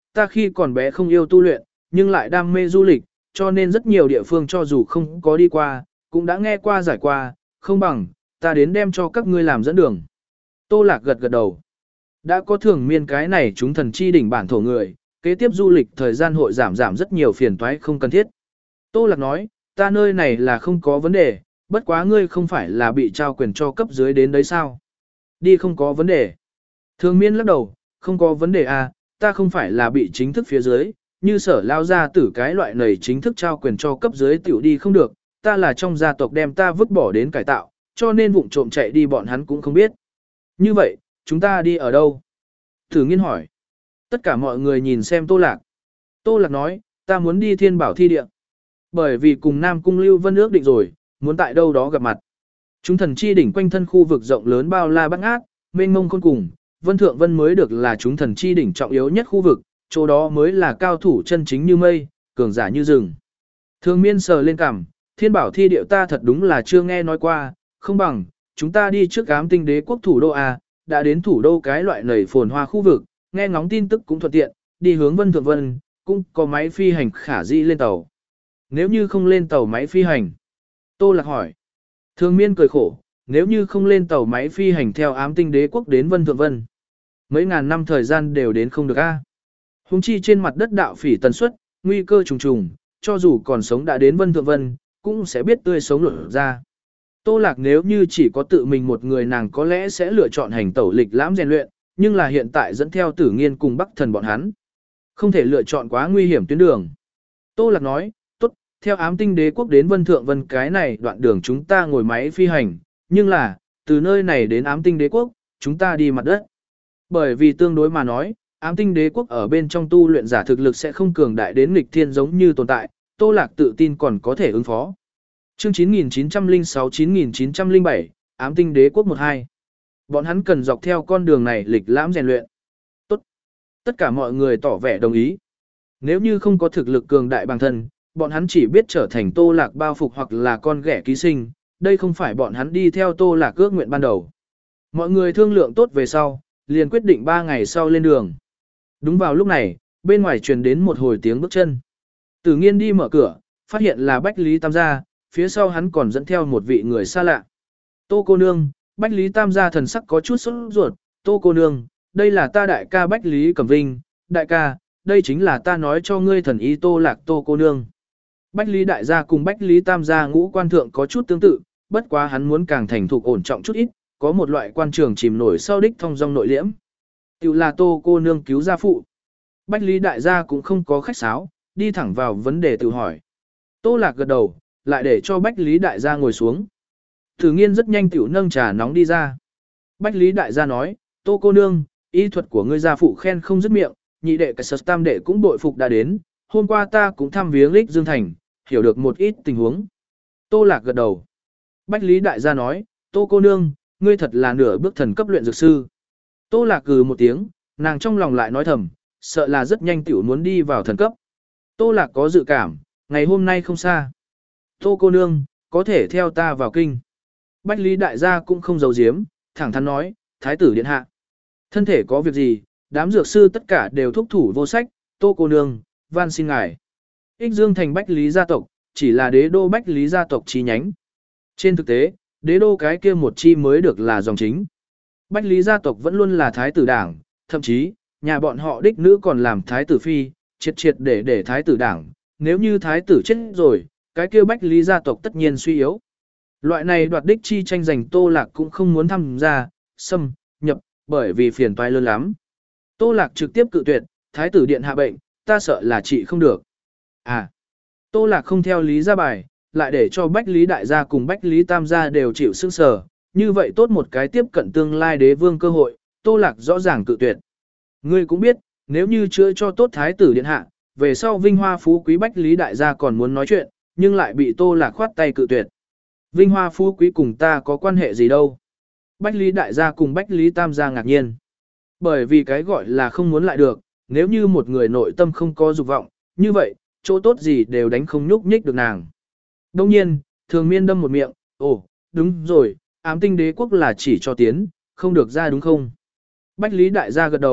ta khi còn bé không yêu tu luyện, nhưng lại đam mê du lịch, cho nên rất nhiều địa phương cho dù không có đi qua, cũng đã nghe qua giải qua, không bằng, ta đến đem cho các ngươi làm dẫn đường. Tô Lạc gật gật đầu. Đã có thường miên cái này chúng thần chi đỉnh bản thổ người, kế tiếp du lịch thời gian hội giảm giảm rất nhiều phiền toái không cần thiết. Tô Lạc nói, ta nơi này là không có vấn đề, bất quá ngươi không phải là bị trao quyền cho cấp dưới đến đấy sao? Đi không có vấn đề. Thường miên lắc đầu, không có vấn đề à, ta không phải là bị chính thức phía dưới, như sở lao ra tử cái loại này chính thức trao quyền cho cấp dưới tiểu đi không được, ta là trong gia tộc đem ta vứt bỏ đến cải tạo, cho nên vụng trộm chạy đi bọn hắn cũng không biết. Như vậy, chúng ta đi ở đâu? Thử nghiên hỏi. Tất cả mọi người nhìn xem Tô Lạc. Tô Lạc nói, ta muốn đi Thiên Bảo Thi Địa. Bởi vì cùng Nam Cung Lưu Vân ước định rồi, muốn tại đâu đó gặp mặt. Chúng thần chi đỉnh quanh thân khu vực rộng lớn bao la bát ngát, mênh mông khôn cùng, Vân Thượng Vân mới được là chúng thần chi đỉnh trọng yếu nhất khu vực, chỗ đó mới là cao thủ chân chính như mây, cường giả như rừng. Thường miên sờ lên cằm, Thiên Bảo Thi Địa ta thật đúng là chưa nghe nói qua, không bằng, chúng ta đi trước Ám Tinh Đế quốc thủ đô A, đã đến thủ đô cái loại nầy phồn hoa khu vực, nghe ngóng tin tức cũng thuận tiện, đi hướng Vân Thượng Vân, cũng có máy phi hành khả dĩ lên tàu. Nếu như không lên tàu máy phi hành, Tô Lạc hỏi. Thường miên cười khổ, nếu như không lên tàu máy phi hành theo Ám Tinh Đế quốc đến Vân Thượng Vân, mấy ngàn năm thời gian đều đến không được a. Hùng chi trên mặt đất đạo phỉ tần suất, nguy cơ trùng trùng, cho dù còn sống đã đến Vân Thượng Vân, cũng sẽ biết tươi sống lột ra. Tô Lạc nếu như chỉ có tự mình một người nàng có lẽ sẽ lựa chọn hành tẩu lịch lãm rèn luyện, nhưng là hiện tại dẫn theo Tử Nghiên cùng Bắc Thần bọn hắn. Không thể lựa chọn quá nguy hiểm tuyến đường. Tô Lạc nói, tốt, theo Ám Tinh Đế quốc đến Vân Thượng Vân cái này đoạn đường chúng ta ngồi máy phi hành, nhưng là, từ nơi này đến Ám Tinh Đế quốc, chúng ta đi mặt đất. Bởi vì tương đối mà nói, Ám Tinh Đế quốc ở bên trong tu luyện giả thực lực sẽ không cường đại đến nghịch thiên giống như tồn tại, Tô Lạc tự tin còn có thể ứng phó. Chương chín nghìn chín trăm lẻ sáu chín nghìn chín trăm lẻ bảy, Ám Tinh Đế quốc một hai. Bọn hắn cần dọc theo con đường này lịch lãm rèn luyện. Tốt. Tất cả mọi người tỏ vẻ đồng ý. Nếu như không có thực lực cường đại bằng thân, bọn hắn chỉ biết trở thành Tô Lạc bao phục hoặc là con ghẻ ký sinh, đây không phải bọn hắn đi theo Tô Lạc ước nguyện ban đầu. Mọi người thương lượng tốt về sau, liền quyết định ba ngày sau lên đường. Đúng vào lúc này, bên ngoài truyền đến một hồi tiếng bước chân. Tử Nghiên đi mở cửa, phát hiện là Bách Lý Tam gia, phía sau hắn còn dẫn theo một vị người xa lạ. Tô cô nương, Bách Lý Tam gia thần sắc có chút sốt ruột, Tô cô nương, đây là ta đại ca Bách Lý Cẩm Vinh, đại ca, đây chính là ta nói cho ngươi thần ý Tô Lạc Tô cô nương. Bách Lý đại gia cùng Bách Lý Tam gia ngũ quan thượng có chút tương tự, bất quá hắn muốn càng thành thục ổn trọng chút ít, có một loại quan trường chìm nổi sau đích thông dong nội liễm. Tiểu là Tô cô nương cứu gia phụ. Bách Lý đại gia cũng không có khách sáo, đi thẳng vào vấn đề tự hỏi. Tô Lạc gật đầu, lại để cho Bách Lý đại gia ngồi xuống. Tử Nghiên rất nhanh tiểu nâng trà nóng đi ra. Bách Lý đại gia nói, Tô cô nương, y thuật của ngươi gia phụ khen không dứt miệng, nhị đệ cái sật tam đệ cũng bội phục đã đến, hôm qua ta cũng thăm viếng Lích Dương Thành, hiểu được một ít tình huống. Tô Lạc gật đầu. Bách Lý đại gia nói, Tô cô nương, ngươi thật là nửa bước thần cấp luyện dược sư. Tô Lạc cừ một tiếng, nàng trong lòng lại nói thầm, sợ là rất nhanh tiểu muốn đi vào thần cấp. Tô Lạc có dự cảm, ngày hôm nay không xa. Tô cô nương, có thể theo ta vào kinh. Bách Lý đại gia cũng không giấu giếm, thẳng thắn nói, thái tử điện hạ. Thân thể có việc gì, đám dược sư tất cả đều thúc thủ vô sách, Tô cô nương, van xin ngài. Ích Dương thành Bách Lý gia tộc, chỉ là đế đô Bách Lý gia tộc chi nhánh. Trên thực tế, đế đô cái kia một chi mới được là dòng chính. Bách Lý gia tộc vẫn luôn là thái tử đảng, thậm chí, nhà bọn họ đích nữ còn làm thái tử phi, triệt triệt để để thái tử đảng. Nếu như thái tử chết rồi, cái kia Bách Lý gia tộc tất nhiên suy yếu. Loại này đoạt đích chi tranh giành Tô Lạc cũng không muốn tham gia, xâm, nhập, bởi vì phiền toái lớn lắm. Tô Lạc trực tiếp cự tuyệt, thái tử điện hạ bệnh, ta sợ là trị không được. À, Tô Lạc không theo lý ra bài, lại để cho Bách Lý đại gia cùng Bách Lý tam gia đều chịu sững sờ, như vậy tốt một cái tiếp cận tương lai đế vương cơ hội, Tô Lạc rõ ràng cự tuyệt. Ngươi cũng biết, nếu như chữa cho tốt thái tử điện hạ, về sau vinh hoa phú quý Bách Lý đại gia còn muốn nói chuyện, nhưng lại bị Tô Lạc khoát tay cự tuyệt. Vinh hoa phú quý cùng ta có quan hệ gì đâu? Bách Lý đại gia cùng Bách Lý tam gia ngạc nhiên. Bởi vì cái gọi là không muốn lại được, nếu như một người nội tâm không có dục vọng, như vậy, chỗ tốt gì đều đánh không nhúc nhích được nàng. Đông nhiên, thường miên đâm một miệng, ồ, đúng rồi, Ám Tinh Đế quốc là chỉ cho tiến, không được ra đúng không? Bách Lý đại gia gật đầu,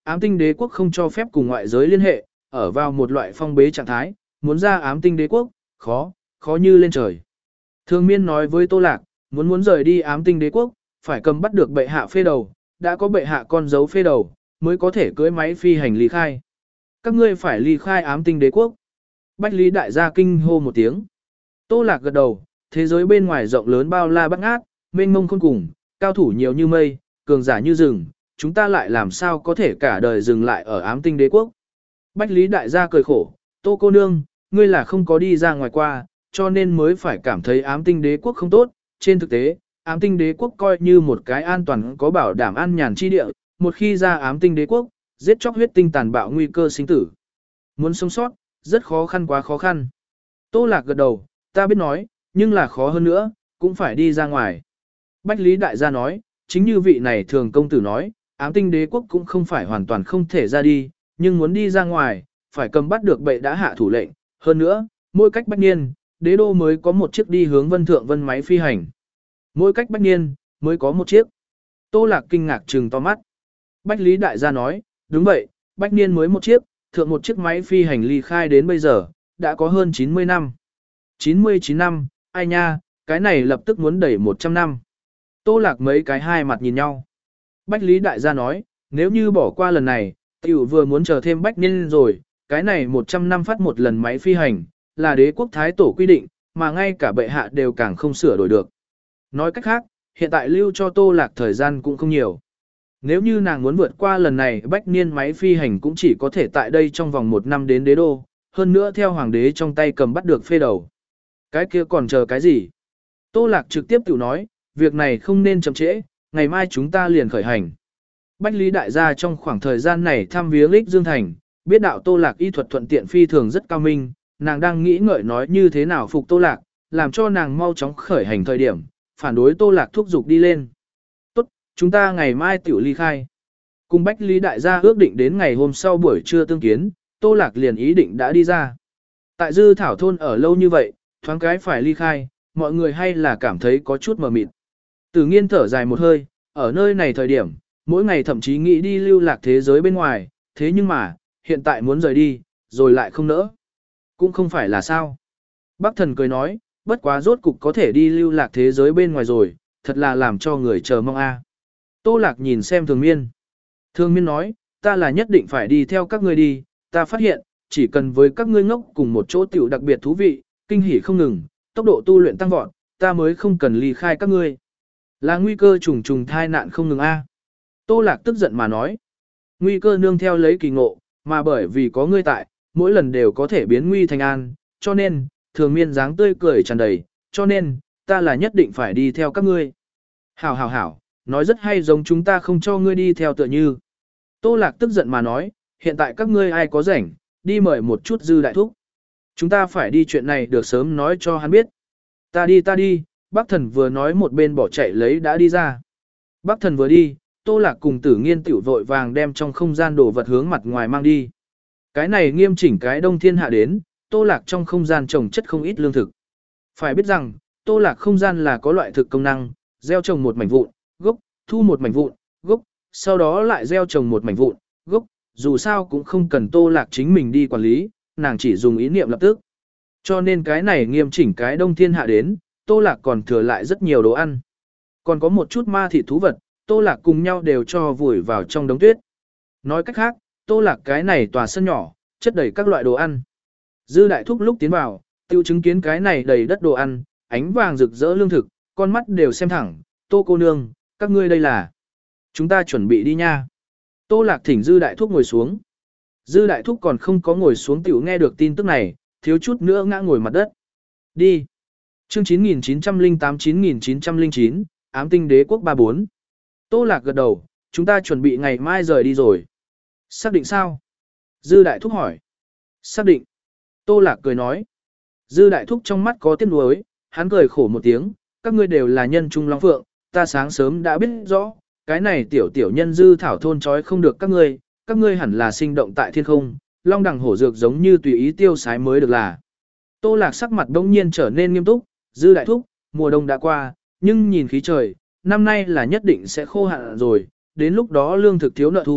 ám tinh đế quốc không cho phép cùng ngoại giới liên hệ, ở vào một loại phong bế trạng thái, muốn ra ám tinh đế quốc, khó, khó như lên trời. Thường miên nói với Tô Lạc, muốn muốn rời đi ám tinh đế quốc, phải cầm bắt được bệ hạ phê đầu, đã có bệ hạ con dấu phê đầu, mới có thể cưỡi máy phi hành ly khai. Các ngươi phải ly khai ám tinh đế quốc. Bách Lý đại gia kinh hô một tiếng. Tô Lạc gật đầu, thế giới bên ngoài rộng lớn bao la bát ngát, mênh mông khôn cùng, cao thủ nhiều như mây, cường giả như rừng, chúng ta lại làm sao có thể cả đời dừng lại ở ám tinh đế quốc. Bách Lý đại gia cười khổ, Tô cô nương, ngươi là không có đi ra ngoài qua, cho nên mới phải cảm thấy ám tinh đế quốc không tốt. Trên thực tế, ám tinh đế quốc coi như một cái an toàn có bảo đảm an nhàn chi địa, một khi ra ám tinh đế quốc, giết chóc huyết tinh tàn bạo nguy cơ sinh tử. Muốn sống sót, rất khó khăn quá khó khăn. Tô Lạc gật đầu, ta biết nói, nhưng là khó hơn nữa, cũng phải đi ra ngoài. Bách Lý đại gia nói, chính như vị này thường công tử nói, ám tinh đế quốc cũng không phải hoàn toàn không thể ra đi, nhưng muốn đi ra ngoài, phải cầm bắt được bệ đã hạ thủ lệnh. Hơn nữa, mỗi cách bách niên, đế đô mới có một chiếc đi hướng vân thượng vân máy phi hành. Mỗi cách bách niên, mới có một chiếc. Tô Lạc kinh ngạc trừng to mắt. Bách Lý đại gia nói, đúng vậy, bách niên mới một chiếc, thượng một chiếc máy phi hành ly khai đến bây giờ, đã có hơn chín mươi năm. chín mươi chín năm, ai nha, cái này lập tức muốn đẩy một trăm năm. Tô Lạc mấy cái hai mặt nhìn nhau. Bách Lý đại gia nói, nếu như bỏ qua lần này, tiểu vừa muốn chờ thêm bách niên rồi, cái này một trăm năm phát một lần máy phi hành, là đế quốc thái tổ quy định, mà ngay cả bệ hạ đều càng không sửa đổi được. Nói cách khác, hiện tại lưu cho Tô Lạc thời gian cũng không nhiều. Nếu như nàng muốn vượt qua lần này bách niên máy phi hành cũng chỉ có thể tại đây trong vòng một năm đến đế đô, hơn nữa theo hoàng đế trong tay cầm bắt được phê đầu. Cái kia còn chờ cái gì? Tô Lạc trực tiếp tự nói, việc này không nên chậm trễ, ngày mai chúng ta liền khởi hành. Bách Lý đại gia trong khoảng thời gian này thăm viếng Lích Dương Thành, biết đạo Tô Lạc y thuật thuận tiện phi thường rất cao minh, nàng đang nghĩ ngợi nói như thế nào phục Tô Lạc, làm cho nàng mau chóng khởi hành thời điểm, phản đối Tô Lạc thúc giục đi lên. Tốt, chúng ta ngày mai tiểu ly khai. Cùng Bách Lý đại gia ước định đến ngày hôm sau buổi trưa tương kiến, Tô Lạc liền ý định đã đi ra. Tại Dư Thảo thôn ở lâu như vậy, thoáng cái phải ly khai, mọi người hay là cảm thấy có chút mờ mịt. Tử Nghiên thở dài một hơi, ở nơi này thời điểm, mỗi ngày thậm chí nghĩ đi lưu lạc thế giới bên ngoài, thế nhưng mà, hiện tại muốn rời đi, rồi lại không nỡ. Cũng không phải là sao. Bác thần cười nói, bất quá rốt cục có thể đi lưu lạc thế giới bên ngoài rồi, thật là làm cho người chờ mong a. Tô Lạc nhìn xem Thường Miên. Thường Miên nói, ta là nhất định phải đi theo các ngươi đi, ta phát hiện, chỉ cần với các ngươi ngốc cùng một chỗ tiểu đặc biệt thú vị, kinh hỉ không ngừng, tốc độ tu luyện tăng vọt, ta mới không cần ly khai các ngươi. Là nguy cơ trùng trùng thai nạn không ngừng a. Tô Lạc tức giận mà nói, nguy cơ nương theo lấy kỳ ngộ, mà bởi vì có ngươi tại, mỗi lần đều có thể biến nguy thành an, cho nên, Thường Miên dáng tươi cười tràn đầy, cho nên, ta là nhất định phải đi theo các ngươi. Hảo hảo hảo, nói rất hay giống chúng ta không cho ngươi đi theo tựa như. Tô Lạc tức giận mà nói, hiện tại các ngươi ai có rảnh, đi mời một chút Dư đại thúc. Chúng ta phải đi chuyện này được sớm nói cho hắn biết. Ta đi ta đi, Bác thần vừa nói một bên bỏ chạy lấy đã đi ra. Bác thần vừa đi, Tô Lạc cùng Tử Nghiên tiểu vội vàng đem trong không gian đồ vật hướng mặt ngoài mang đi. Cái này nghiêm chỉnh cái đông thiên hạ đến, Tô Lạc trong không gian trồng chất không ít lương thực. Phải biết rằng, Tô Lạc không gian là có loại thực công năng, gieo trồng một mảnh vụn, gốc, thu một mảnh vụn, gốc, sau đó lại gieo trồng một mảnh vụn, gốc, dù sao cũng không cần Tô Lạc chính mình đi quản lý, nàng chỉ dùng ý niệm lập tức. Cho nên cái này nghiêm chỉnh cái đông thiên hạ đến, Tô Lạc còn thừa lại rất nhiều đồ ăn. Còn có một chút ma thịt thú vật, Tô Lạc cùng nhau đều cho vùi vào trong đống tuyết. Nói cách khác, Tô Lạc cái này tòa sân nhỏ, chất đầy các loại đồ ăn. Dư đại thúc lúc tiến vào, tiêu chứng kiến cái này đầy đất đồ ăn, ánh vàng rực rỡ lương thực, con mắt đều xem thẳng, Tô cô nương, các ngươi đây là. Chúng ta chuẩn bị đi nha. Tô Lạc thỉnh Dư đại thúc ngồi xuống. Dư đại thúc còn không có ngồi xuống tiểu nghe được tin tức này, thiếu chút nữa ngã ngồi mặt đất. Đi. Chương chín nghìn chín trăm lẻ tám chín nghìn chín trăm lẻ chín, ám tinh đế quốc ba bốn. Tô Lạc gật đầu, chúng ta chuẩn bị ngày mai rời đi rồi. Xác định sao? Dư đại thúc hỏi. Xác định. Tô Lạc cười nói. Dư đại thúc trong mắt có tiếc nuối, hắn cười khổ một tiếng, các ngươi đều là nhân trung long phượng, ta sáng sớm đã biết rõ, cái này tiểu tiểu nhân Dư thảo thôn trói không được các ngươi, các ngươi hẳn là sinh động tại thiên không, long đằng hổ dược giống như tùy ý tiêu sái mới được là. Tô Lạc sắc mặt đông nhiên trở nên nghiêm túc, Dư đại thúc, mùa đông đã qua, nhưng nhìn khí trời, năm nay là nhất định sẽ khô hạn rồi, đến lúc đó lương thực thiếu nợ thu,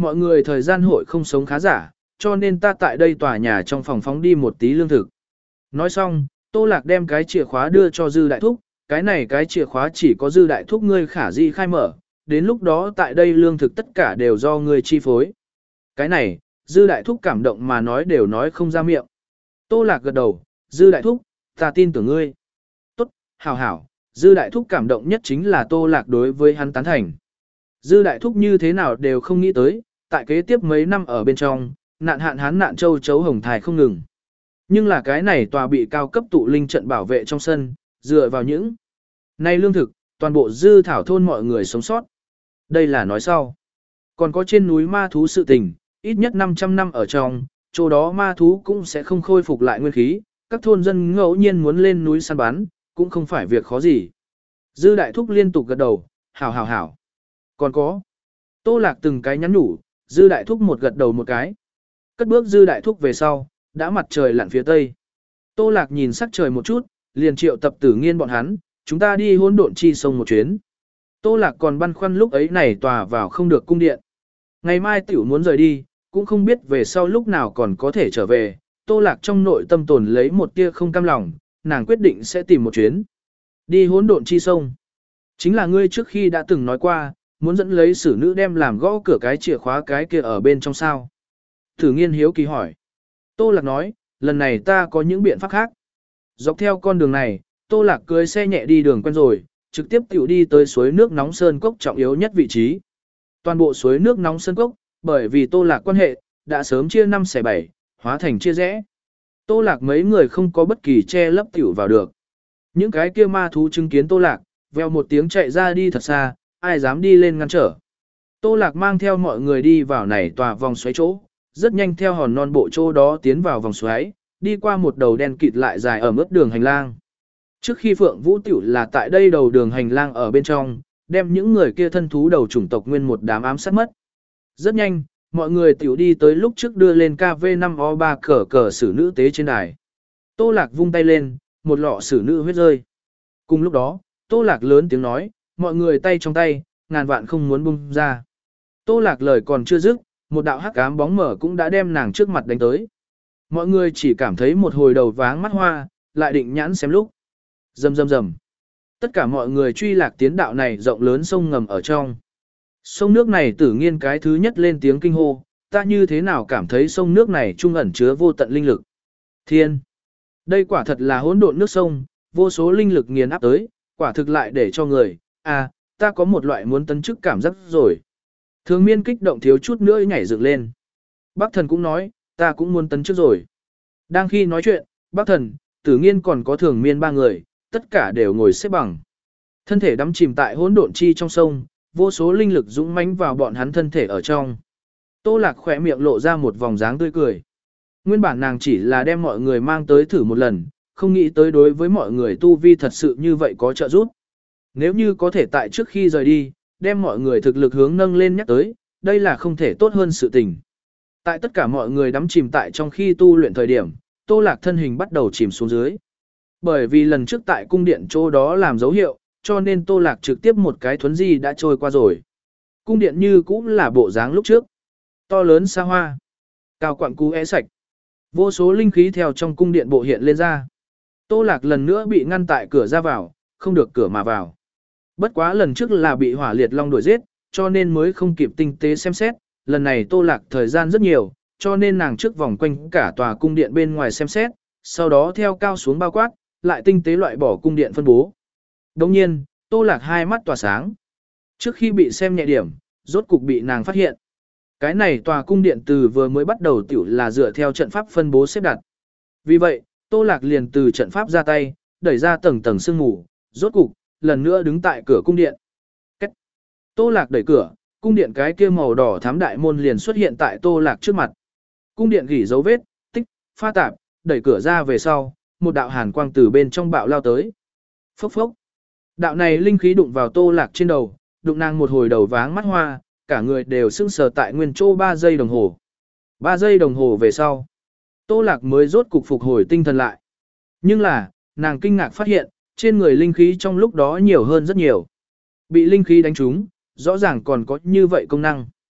mọi người thời gian hội không sống khá giả, cho nên ta tại đây tòa nhà trong phòng phóng đi một tí lương thực. Nói xong, Tô Lạc đem cái chìa khóa đưa cho Dư Đại Thúc, cái này cái chìa khóa chỉ có Dư Đại Thúc ngươi khả di khai mở, đến lúc đó tại đây lương thực tất cả đều do ngươi chi phối. Cái này, Dư Đại Thúc cảm động mà nói đều nói không ra miệng. Tô Lạc gật đầu, Dư Đại Thúc, ta tin tưởng ngươi. Tốt, hảo hảo, Dư Đại Thúc cảm động nhất chính là Tô Lạc đối với hắn tán thành. Dư Đại Thúc như thế nào đều không nghĩ tới, tại kế tiếp mấy năm ở bên trong, nạn hạn hán nạn châu chấu hồng thải không ngừng. Nhưng là cái này tòa bị cao cấp tụ linh trận bảo vệ trong sân, dựa vào những này lương thực, toàn bộ Dư Thảo thôn mọi người sống sót. Đây là nói sau. Còn có trên núi ma thú sự tình, ít nhất năm trăm năm ở trong, chỗ đó ma thú cũng sẽ không khôi phục lại nguyên khí, các thôn dân ngẫu nhiên muốn lên núi săn bắn, cũng không phải việc khó gì. Dư Đại Thúc liên tục gật đầu, hảo hảo hảo. Còn có, Tô Lạc từng cái nhắn nhủ, Dư Đại Thúc một gật đầu một cái. Cất bước Dư Đại Thúc về sau, đã mặt trời lặn phía tây. Tô Lạc nhìn sắc trời một chút, liền triệu tập Tử Nghiên bọn hắn, chúng ta đi hỗn độn chi sông một chuyến. Tô Lạc còn băn khoăn lúc ấy này tòa vào không được cung điện. Ngày mai tiểu muốn rời đi, cũng không biết về sau lúc nào còn có thể trở về. Tô Lạc trong nội tâm tồn lấy một tia không cam lòng, nàng quyết định sẽ tìm một chuyến. Đi hỗn độn chi sông. Chính là ngươi trước khi đã từng nói qua, muốn dẫn lấy sử nữ đem làm gõ cửa cái chìa khóa cái kia ở bên trong sao. Tử Nghiên hiếu kỳ hỏi. Tô Lạc nói, lần này ta có những biện pháp khác. Dọc theo con đường này, Tô Lạc cưới xe nhẹ đi đường quen rồi, trực tiếp tiểu đi tới suối nước nóng Sơn Cốc trọng yếu nhất vị trí. Toàn bộ suối nước nóng Sơn Cốc, bởi vì Tô Lạc quan hệ, đã sớm chia năm xẻ bảy, hóa thành chia rẽ. Tô Lạc mấy người không có bất kỳ che lấp tiểu vào được. Những cái kia ma thú chứng kiến Tô Lạc, veo một tiếng chạy ra đi thật xa, ai dám đi lên ngăn trở. Tô Lạc mang theo mọi người đi vào này tòa vòng xoáy chỗ, rất nhanh theo hòn non bộ chỗ đó tiến vào vòng xoáy, đi qua một đầu đen kịt lại dài ở mức đường hành lang. Trước khi Phượng Vũ tiểu là tại đây đầu đường hành lang ở bên trong, đem những người kia thân thú đầu chủng tộc nguyên một đám ám sát mất. Rất nhanh, mọi người tiểu đi tới lúc trước đưa lên K V năm O ba cờ cờ sử nữ tế trên đài. Tô Lạc vung tay lên, một lọ sử nữ huyết rơi. Cùng lúc đó, Tô Lạc lớn tiếng nói, mọi người tay trong tay, ngàn vạn không muốn bung ra. Tô Lạc lời còn chưa dứt, một đạo hắc ám bóng mở cũng đã đem nàng trước mặt đánh tới. Mọi người chỉ cảm thấy một hồi đầu váng mắt hoa, lại định nhãn xem lúc. Rầm rầm rầm. Tất cả mọi người truy lạc tiến đạo này rộng lớn sông ngầm ở trong. Sông nước này Tử Nghiên cái thứ nhất lên tiếng kinh hô, ta như thế nào cảm thấy sông nước này trung ẩn chứa vô tận linh lực. Thiên. Đây quả thật là hỗn độn nước sông, vô số linh lực nghiền áp tới, quả thực lại để cho người, à, ta có một loại muốn tấn chức cảm giác rồi. Thường Miên kích động thiếu chút nữa nhảy dựng lên. Bác Thần cũng nói, ta cũng muốn tấn chức rồi. Đang khi nói chuyện, Bác Thần, Tử Nghiên còn có Thường Miên ba người, tất cả đều ngồi xếp bằng. Thân thể đắm chìm tại hỗn độn chi trong sông, vô số linh lực dũng mãnh vào bọn hắn thân thể ở trong. Tô Lạc khỏe miệng lộ ra một vòng dáng tươi cười. Nguyên bản nàng chỉ là đem mọi người mang tới thử một lần, không nghĩ tới đối với mọi người tu vi thật sự như vậy có trợ giúp. Nếu như có thể tại trước khi rời đi, đem mọi người thực lực hướng nâng lên nhắc tới, đây là không thể tốt hơn sự tình. Tại tất cả mọi người đắm chìm tại trong khi tu luyện thời điểm, Tô Lạc thân hình bắt đầu chìm xuống dưới. Bởi vì lần trước tại cung điện chỗ đó làm dấu hiệu, cho nên Tô Lạc trực tiếp một cái thuấn di đã trôi qua rồi. Cung điện như cũng là bộ dáng lúc trước. To lớn xa hoa, cao quặng cú é sạch. Vô số linh khí theo trong cung điện bộ hiện lên ra. Tô Lạc lần nữa bị ngăn tại cửa ra vào, không được cửa mà vào. Bất quá lần trước là bị hỏa liệt long đuổi giết, cho nên mới không kịp tinh tế xem xét. Lần này Tô Lạc thời gian rất nhiều, cho nên nàng trước vòng quanh cả tòa cung điện bên ngoài xem xét, sau đó theo cao xuống bao quát, lại tinh tế loại bỏ cung điện phân bố. Đồng nhiên, Tô Lạc hai mắt tỏa sáng. Trước khi bị xem nhẹ điểm, rốt cục bị nàng phát hiện. Cái này tòa cung điện từ vừa mới bắt đầu tiểu là dựa theo trận pháp phân bố xếp đặt. Vì vậy, Tô Lạc liền từ trận pháp ra tay, đẩy ra tầng tầng sương mù, rốt cục, lần nữa đứng tại cửa cung điện. Cách. Tô Lạc đẩy cửa, cung điện cái kia màu đỏ thám đại môn liền xuất hiện tại Tô Lạc trước mặt. Cung điện gỉ dấu vết, tích, pha tạp, đẩy cửa ra về sau, một đạo hàn quang từ bên trong bạo lao tới. Phốc phốc. Đạo này linh khí đụng vào Tô Lạc trên đầu, đụng nàng một hồi đầu váng mắt hoa, cả người đều sững sờ tại nguyên chỗ ba giây đồng hồ. ba giây đồng hồ về sau, Tô Lạc mới rốt cục phục hồi tinh thần lại. Nhưng là, nàng kinh ngạc phát hiện, trên người linh khí trong lúc đó nhiều hơn rất nhiều. Bị linh khí đánh trúng, rõ ràng còn có như vậy công năng.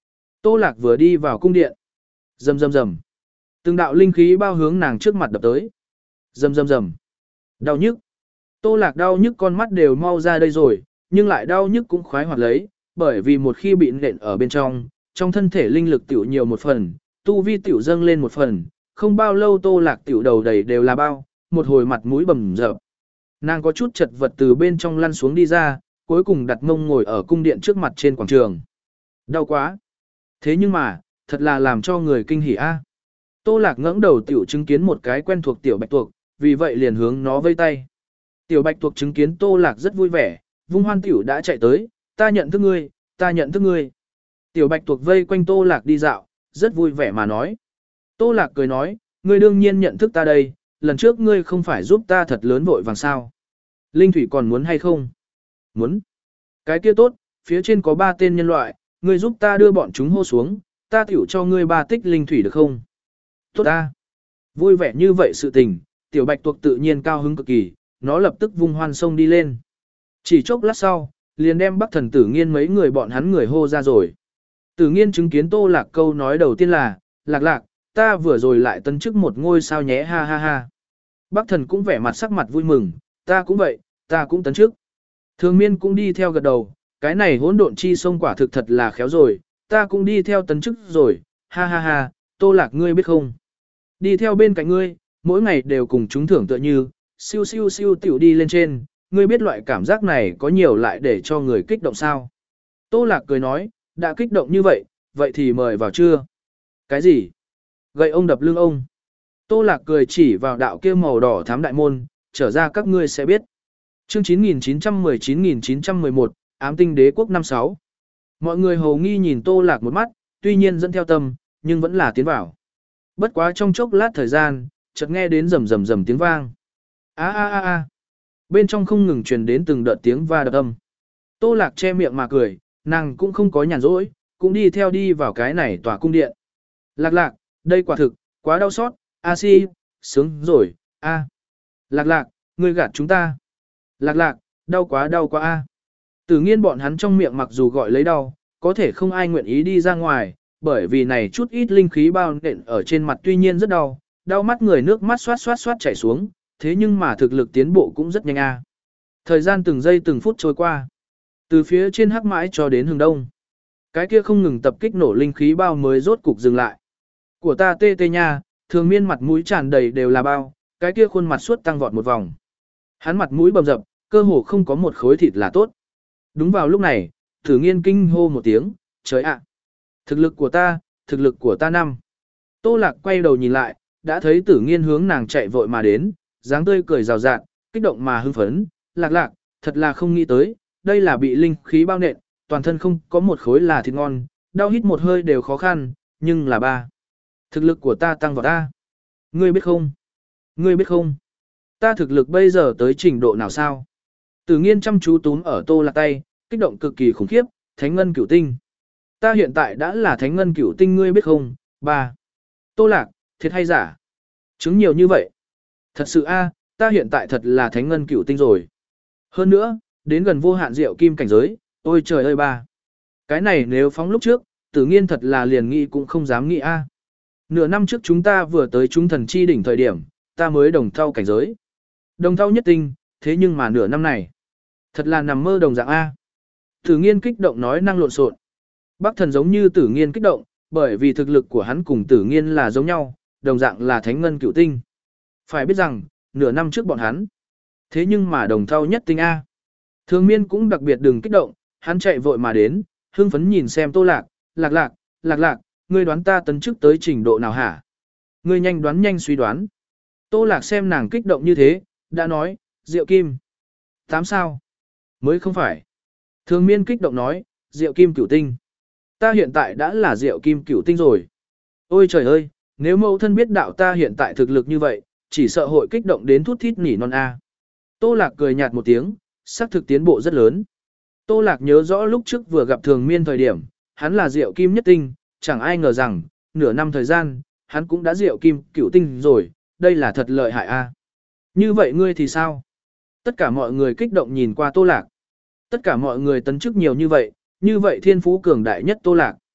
Tô Lạc vừa đi vào cung điện. Rầm rầm rầm. Từng đạo linh khí bao hướng nàng trước mặt đập tới. Rầm rầm rầm. Đau nhức. Tô Lạc đau nhức con mắt đều mau ra đây rồi, nhưng lại đau nhức cũng khoái hoạt lấy, bởi vì một khi bị nện ở bên trong, trong thân thể linh lực tiểu nhiều một phần, tu vi tiểu dâng lên một phần, không bao lâu Tô Lạc tiểu đầu đầy đều là bao, một hồi mặt mũi bầm dập. Nàng có chút chật vật từ bên trong lăn xuống đi ra, cuối cùng đặt mông ngồi ở cung điện trước mặt trên quảng trường. Đau quá. Thế nhưng mà, thật là làm cho người kinh hỉ a. Tô Lạc ngẩng đầu tiểu chứng kiến một cái quen thuộc tiểu bạch tuộc, vì vậy liền hướng nó vây tay. Tiểu bạch tuộc chứng kiến Tô Lạc rất vui vẻ, vung hoan tiểu đã chạy tới, ta nhận thức ngươi, ta nhận thức ngươi. Tiểu bạch tuộc vây quanh Tô Lạc đi dạo, rất vui vẻ mà nói. Tô Lạc cười nói, ngươi đương nhiên nhận thức ta đây, lần trước ngươi không phải giúp ta thật lớn vội vàng sao. Linh thủy còn muốn hay không? Muốn. Cái kia tốt, phía trên có ba tên nhân loại, ngươi giúp ta đưa bọn chúng hô xuống, ta tiểu cho ngươi ba tích linh thủy được không? Tốt ta. Vui vẻ như vậy sự tình, tiểu bạch tuộc tự nhiên cao hứng cực kỳ, nó lập tức vung hoan sông đi lên. Chỉ chốc lát sau, liền đem Bắc Thần Tử Nghiên mấy người bọn hắn người hô ra rồi. Tử Nghiên chứng kiến Tô Lạc câu nói đầu tiên là, Lạc Lạc, ta vừa rồi lại tấn chức một ngôi sao nhé ha ha ha. Bắc Thần cũng vẻ mặt sắc mặt vui mừng, ta cũng vậy, ta cũng tấn chức. Thường Miên cũng đi theo gật đầu, cái này hỗn độn chi sông quả thực thật là khéo rồi, ta cũng đi theo tấn chức rồi, ha ha ha, Tô Lạc ngươi biết không? Đi theo bên cạnh ngươi, mỗi ngày đều cùng chúng thưởng tựa như, siêu siêu siêu tiểu đi lên trên, ngươi biết loại cảm giác này có nhiều lại để cho người kích động sao? Tô Lạc cười nói, đã kích động như vậy, vậy thì mời vào chưa? Cái gì? Gậy ông đập lưng ông. Tô Lạc cười chỉ vào đạo kia màu đỏ thám đại môn, trở ra các ngươi sẽ biết. Chương chín nghìn chín trăm mười chín nghìn chín trăm mười một, Ám tinh đế quốc năm sáu. Mọi người hầu nghi nhìn Tô Lạc một mắt, tuy nhiên dẫn theo tâm, nhưng vẫn là tiến vào. Bất quá trong chốc lát thời gian, chợt nghe đến rầm rầm rầm tiếng vang. A a a a. Bên trong không ngừng truyền đến từng đợt tiếng va đập âm. Tô Lạc che miệng mà cười, nàng cũng không có nhàn rỗi, cũng đi theo đi vào cái này tòa cung điện. Lạc Lạc, đây quả thực, quá đau xót, a si, sướng rồi, a. Lạc Lạc, ngươi gạt chúng ta. Lạc Lạc, đau quá đau quá a. Tử Nghiên bọn hắn trong miệng mặc dù gọi lấy đau, có thể không ai nguyện ý đi ra ngoài, bởi vì này chút ít linh khí bao nện ở trên mặt tuy nhiên rất đau, đau mắt người nước mắt xoát xoát xoát chảy xuống, thế nhưng mà thực lực tiến bộ cũng rất nhanh a. Thời gian từng giây từng phút trôi qua, từ phía trên hắc mãi cho đến hướng đông. Cái kia không ngừng tập kích nổ linh khí bao mới rốt cục dừng lại. Của ta tê tê nha, Thường Miên mặt mũi tràn đầy đều là bao, cái kia khuôn mặt suốt tăng vọt một vòng. Hắn mặt mũi bầm dập, cơ hồ không có một khối thịt là tốt. Đúng vào lúc này, Tử Nghiên kinh hô một tiếng, trời ạ! Thực lực của ta, thực lực của ta năm. Tô Lạc quay đầu nhìn lại, đã thấy Tử Nghiên hướng nàng chạy vội mà đến, dáng tươi cười rào rạt, kích động mà hưng phấn, Lạc Lạc, thật là không nghĩ tới, đây là bị linh khí bao nện, toàn thân không có một khối là thịt ngon, đau hít một hơi đều khó khăn, nhưng là ba. Thực lực của ta tăng vào ta. Ngươi biết không? Ngươi biết không? Ta thực lực bây giờ tới trình độ nào sao? Tử Nghiên chăm chú túm ở Tô Lạc tay, kích động cực kỳ khủng khiếp, Thánh Ngân Cửu Tinh. Ta hiện tại đã là Thánh Ngân Cửu Tinh ngươi biết không? Ba. Tô Lạc, thiệt hay giả? Chứng nhiều như vậy. Thật sự a, ta hiện tại thật là Thánh Ngân Cửu Tinh rồi. Hơn nữa, đến gần vô hạn diệu kim cảnh giới, ôi trời ơi ba. Cái này nếu phóng lúc trước, Tử Nghiên thật là liền nghĩ cũng không dám nghĩ a. Nửa năm trước chúng ta vừa tới chúng thần chi đỉnh thời điểm, ta mới đồng thau cảnh giới. Đồng thau nhất tinh, thế nhưng mà nửa năm này, thật là nằm mơ đồng dạng A. Tử Nghiên kích động nói năng lộn xộn. Bắc Thần giống như Tử Nghiên kích động, bởi vì thực lực của hắn cùng Tử Nghiên là giống nhau, đồng dạng là Thánh Ngân Cửu Tinh. Phải biết rằng, nửa năm trước bọn hắn, thế nhưng mà đồng thau nhất tinh A. Thường Miên cũng đặc biệt đừng kích động, hắn chạy vội mà đến, hưng phấn nhìn xem Tô Lạc, Lạc Lạc, Lạc Lạc, ngươi đoán ta tấn chức tới trình độ nào hả? Ngươi nhanh đoán nhanh suy đoán. Tô Lạc xem nàng kích động như thế, đã nói, Diệu Kim. Tám sao? Mới không phải. Thường Miên kích động nói, Diệu Kim Cửu Tinh. Ta hiện tại đã là Diệu Kim Cửu Tinh rồi. Ôi trời ơi, nếu mẫu thân biết đạo ta hiện tại thực lực như vậy, chỉ sợ hội kích động đến thút thít nỉ non a. Tô Lạc cười nhạt một tiếng, xác thực tiến bộ rất lớn. Tô Lạc nhớ rõ lúc trước vừa gặp Thường Miên thời điểm, hắn là Diệu Kim nhất tinh, chẳng ai ngờ rằng, nửa năm thời gian, hắn cũng đã Diệu Kim Cửu Tinh rồi, đây là thật lợi hại a. Như vậy ngươi thì sao? Tất cả mọi người kích động nhìn qua Tô Lạc. Tất cả mọi người tấn chức nhiều như vậy, như vậy thiên phú cường đại nhất Tô Lạc.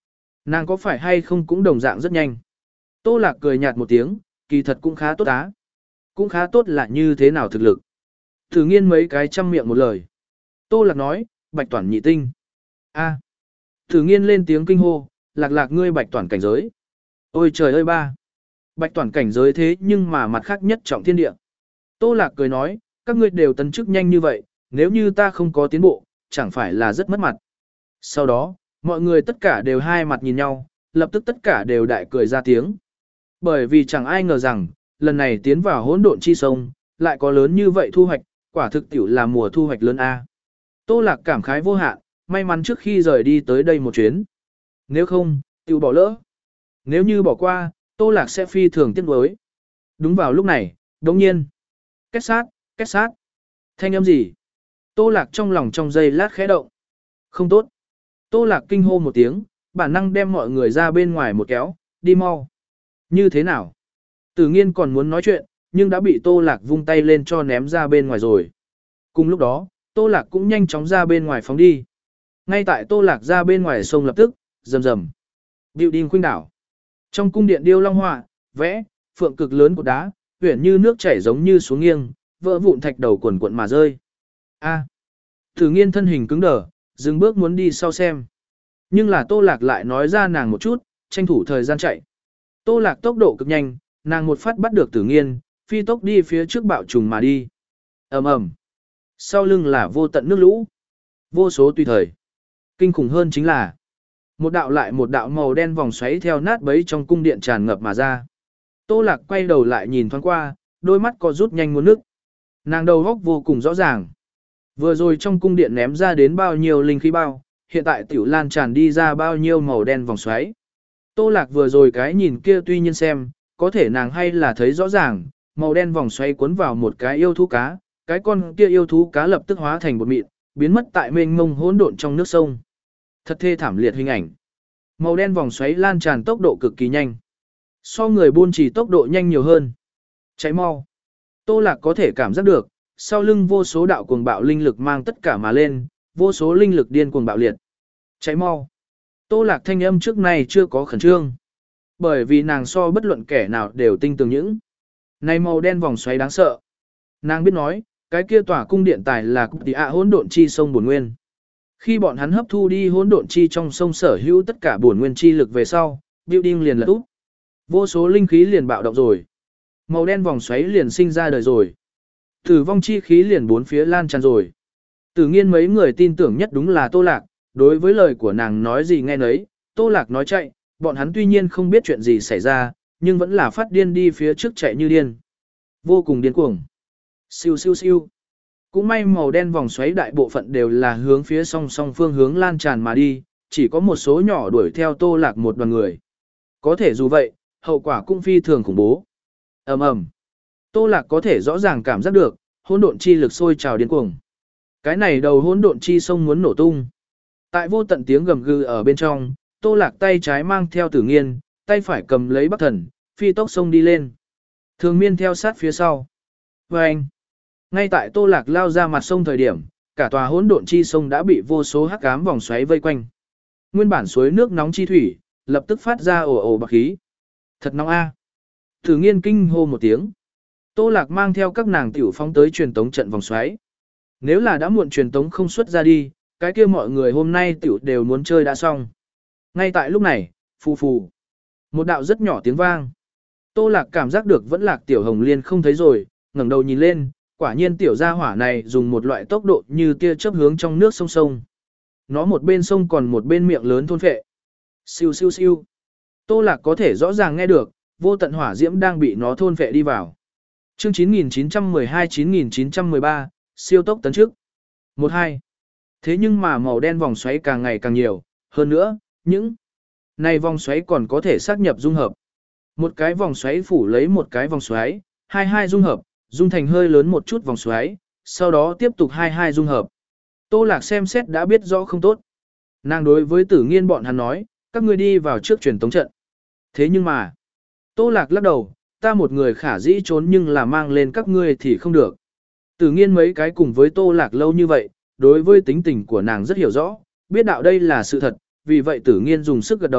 Nàng có phải hay không cũng đồng dạng rất nhanh. Tô Lạc cười nhạt một tiếng, kỳ thật cũng khá tốt á. Cũng khá tốt là như thế nào thực lực. Thử nghiên mấy cái trăm miệng một lời. Tô Lạc nói, bạch toàn nhị tinh. A. Thử nghiên lên tiếng kinh hô, Lạc Lạc ngươi bạch toàn cảnh giới. Ôi trời ơi ba. Bạch toàn cảnh giới thế nhưng mà mặt khác nhất trọng thiên địa. Tô Lạc cười nói, các ngươi đều tấn chức nhanh như vậy, nếu như ta không có tiến bộ, chẳng phải là rất mất mặt. Sau đó, mọi người tất cả đều hai mặt nhìn nhau, lập tức tất cả đều đại cười ra tiếng. Bởi vì chẳng ai ngờ rằng, lần này tiến vào hỗn độn chi sông, lại có lớn như vậy thu hoạch, quả thực tiểu là mùa thu hoạch lớn A. Tô Lạc cảm khái vô hạn, may mắn trước khi rời đi tới đây một chuyến. Nếu không, tiểu bỏ lỡ. Nếu như bỏ qua, Tô Lạc sẽ phi thường tiếc nuối. Đúng vào lúc này, đồng nhiên. Kết sát, kết sát. Thanh âm gì? Tô Lạc trong lòng trong giây lát khẽ động. Không tốt. Tô Lạc kinh hô một tiếng, bản năng đem mọi người ra bên ngoài một kéo, đi mau. Như thế nào? Tử Nghiên còn muốn nói chuyện, nhưng đã bị Tô Lạc vung tay lên cho ném ra bên ngoài rồi. Cùng lúc đó, Tô Lạc cũng nhanh chóng ra bên ngoài phóng đi. Ngay tại Tô Lạc ra bên ngoài sông lập tức, rầm rầm. Điệu đinh khuynh đảo. Trong cung điện điêu long họa, vẽ, phượng cực lớn của đá, huyển như nước chảy giống như xuống nghiêng, vỡ vụn thạch đầu quần cuộn mà rơi. A. Tử Nghiên thân hình cứng đờ, dừng bước muốn đi sau xem. Nhưng là Tô Lạc lại nói ra nàng một chút, tranh thủ thời gian chạy. Tô Lạc tốc độ cực nhanh, nàng một phát bắt được Tử Nghiên, phi tốc đi phía trước bạo trùng mà đi. Ầm ầm. Sau lưng là vô tận nước lũ. Vô số tùy thời. Kinh khủng hơn chính là một đạo lại một đạo màu đen vòng xoáy theo nát bấy trong cung điện tràn ngập mà ra. Tô Lạc quay đầu lại nhìn thoáng qua, đôi mắt có rút nhanh muốn nước. Nàng đầu óc vô cùng rõ ràng. Vừa rồi trong cung điện ném ra đến bao nhiêu linh khí bao, hiện tại tiểu lan tràn đi ra bao nhiêu màu đen vòng xoáy. Tô Lạc vừa rồi cái nhìn kia tuy nhiên xem, có thể nàng hay là thấy rõ ràng, màu đen vòng xoáy cuốn vào một cái yêu thú cá, cái con kia yêu thú cá lập tức hóa thành bột mịn, biến mất tại mênh mông hỗn độn trong nước sông. Thật thê thảm liệt hình ảnh. Màu đen vòng xoáy lan tràn tốc độ cực kỳ nhanh. So người buôn chỉ tốc độ nhanh nhiều hơn. Cháy mau. Tô Lạc có thể cảm giác được, sau lưng vô số đạo cuồng bạo linh lực mang tất cả mà lên, vô số linh lực điên cuồng bạo liệt. Cháy mau. Tô Lạc thanh âm trước này chưa có khẩn trương. Bởi vì nàng so bất luận kẻ nào đều tinh tường những. Này màu đen vòng xoáy đáng sợ. Nàng biết nói, cái kia tỏa cung điện tài là cục tỷ ạ hỗn độn chi sông bổn nguyên. Khi bọn hắn hấp thu đi hỗn độn chi trong sông sở hữu tất cả bổn nguyên chi lực về sau, building liền lật úp. Vô số linh khí liền bạo động rồi. Màu đen vòng xoáy liền sinh ra đời rồi. Tử vong chi khí liền bốn phía lan tràn rồi. Tử Nghiên mấy người tin tưởng nhất đúng là Tô Lạc, đối với lời của nàng nói gì nghe nấy, Tô Lạc nói chạy, bọn hắn tuy nhiên không biết chuyện gì xảy ra, nhưng vẫn là phát điên đi phía trước chạy như điên. Vô cùng điên cuồng. Siêu siêu siêu. Cũng may màu đen vòng xoáy đại bộ phận đều là hướng phía song song phương hướng lan tràn mà đi, chỉ có một số nhỏ đuổi theo Tô Lạc một đoàn người. Có thể dù vậy, hậu quả cũng phi thường khủng bố. Ầm ầm. Tô Lạc có thể rõ ràng cảm giác được, hỗn độn chi lực sôi trào điên cuồng. Cái này đầu hỗn độn chi sông muốn nổ tung. Tại vô tận tiếng gầm gừ ở bên trong, Tô Lạc tay trái mang theo Tử Nghiên, tay phải cầm lấy Bắc Thần, phi tốc sông đi lên. Thường Miên theo sát phía sau. Và anh, ngay tại Tô Lạc lao ra mặt sông thời điểm, cả tòa hỗn độn chi sông đã bị vô số hắc ám vòng xoáy vây quanh. Nguyên bản suối nước nóng chi thủy, lập tức phát ra ồ ồ bạc khí. Thật nóng a. Tử Nghiên kinh hô một tiếng. Tô Lạc mang theo các nàng tiểu phóng tới truyền tống trận vòng xoáy. Nếu là đã muộn truyền tống không xuất ra đi, cái kia mọi người hôm nay tiểu đều muốn chơi đã xong. Ngay tại lúc này, phù phù. Một đạo rất nhỏ tiếng vang. Tô Lạc cảm giác được vẫn Lạc Tiểu Hồng Liên không thấy rồi, ngẩng đầu nhìn lên, quả nhiên tiểu gia hỏa này dùng một loại tốc độ như tia chớp hướng trong nước sông sông. Nó một bên sông còn một bên miệng lớn thôn phệ. Siêu siêu siêu. Tô Lạc có thể rõ ràng nghe được, vô tận hỏa diễm đang bị nó thôn phệ đi vào. Chương chín nghìn chín trăm mười hai chín nghìn chín trăm mười ba, siêu tốc tấn trước. một hai. Thế nhưng mà màu đen vòng xoáy càng ngày càng nhiều, hơn nữa, những này vòng xoáy còn có thể xác nhập dung hợp. Một cái vòng xoáy phủ lấy một cái vòng xoáy, hai hai dung hợp, dung thành hơi lớn một chút vòng xoáy, sau đó tiếp tục hai hai dung hợp. Tô Lạc xem xét đã biết rõ không tốt. Nàng đối với Tử Nghiên bọn hắn nói, các ngươi đi vào trước truyền tống trận. Thế nhưng mà, Tô Lạc lắc đầu, ta một người khả dĩ trốn nhưng là mang lên các ngươi thì không được. Tử Nghiên mấy cái cùng với Tô Lạc lâu như vậy, đối với tính tình của nàng rất hiểu rõ, biết đạo đây là sự thật, vì vậy Tử Nghiên dùng sức gật đầu,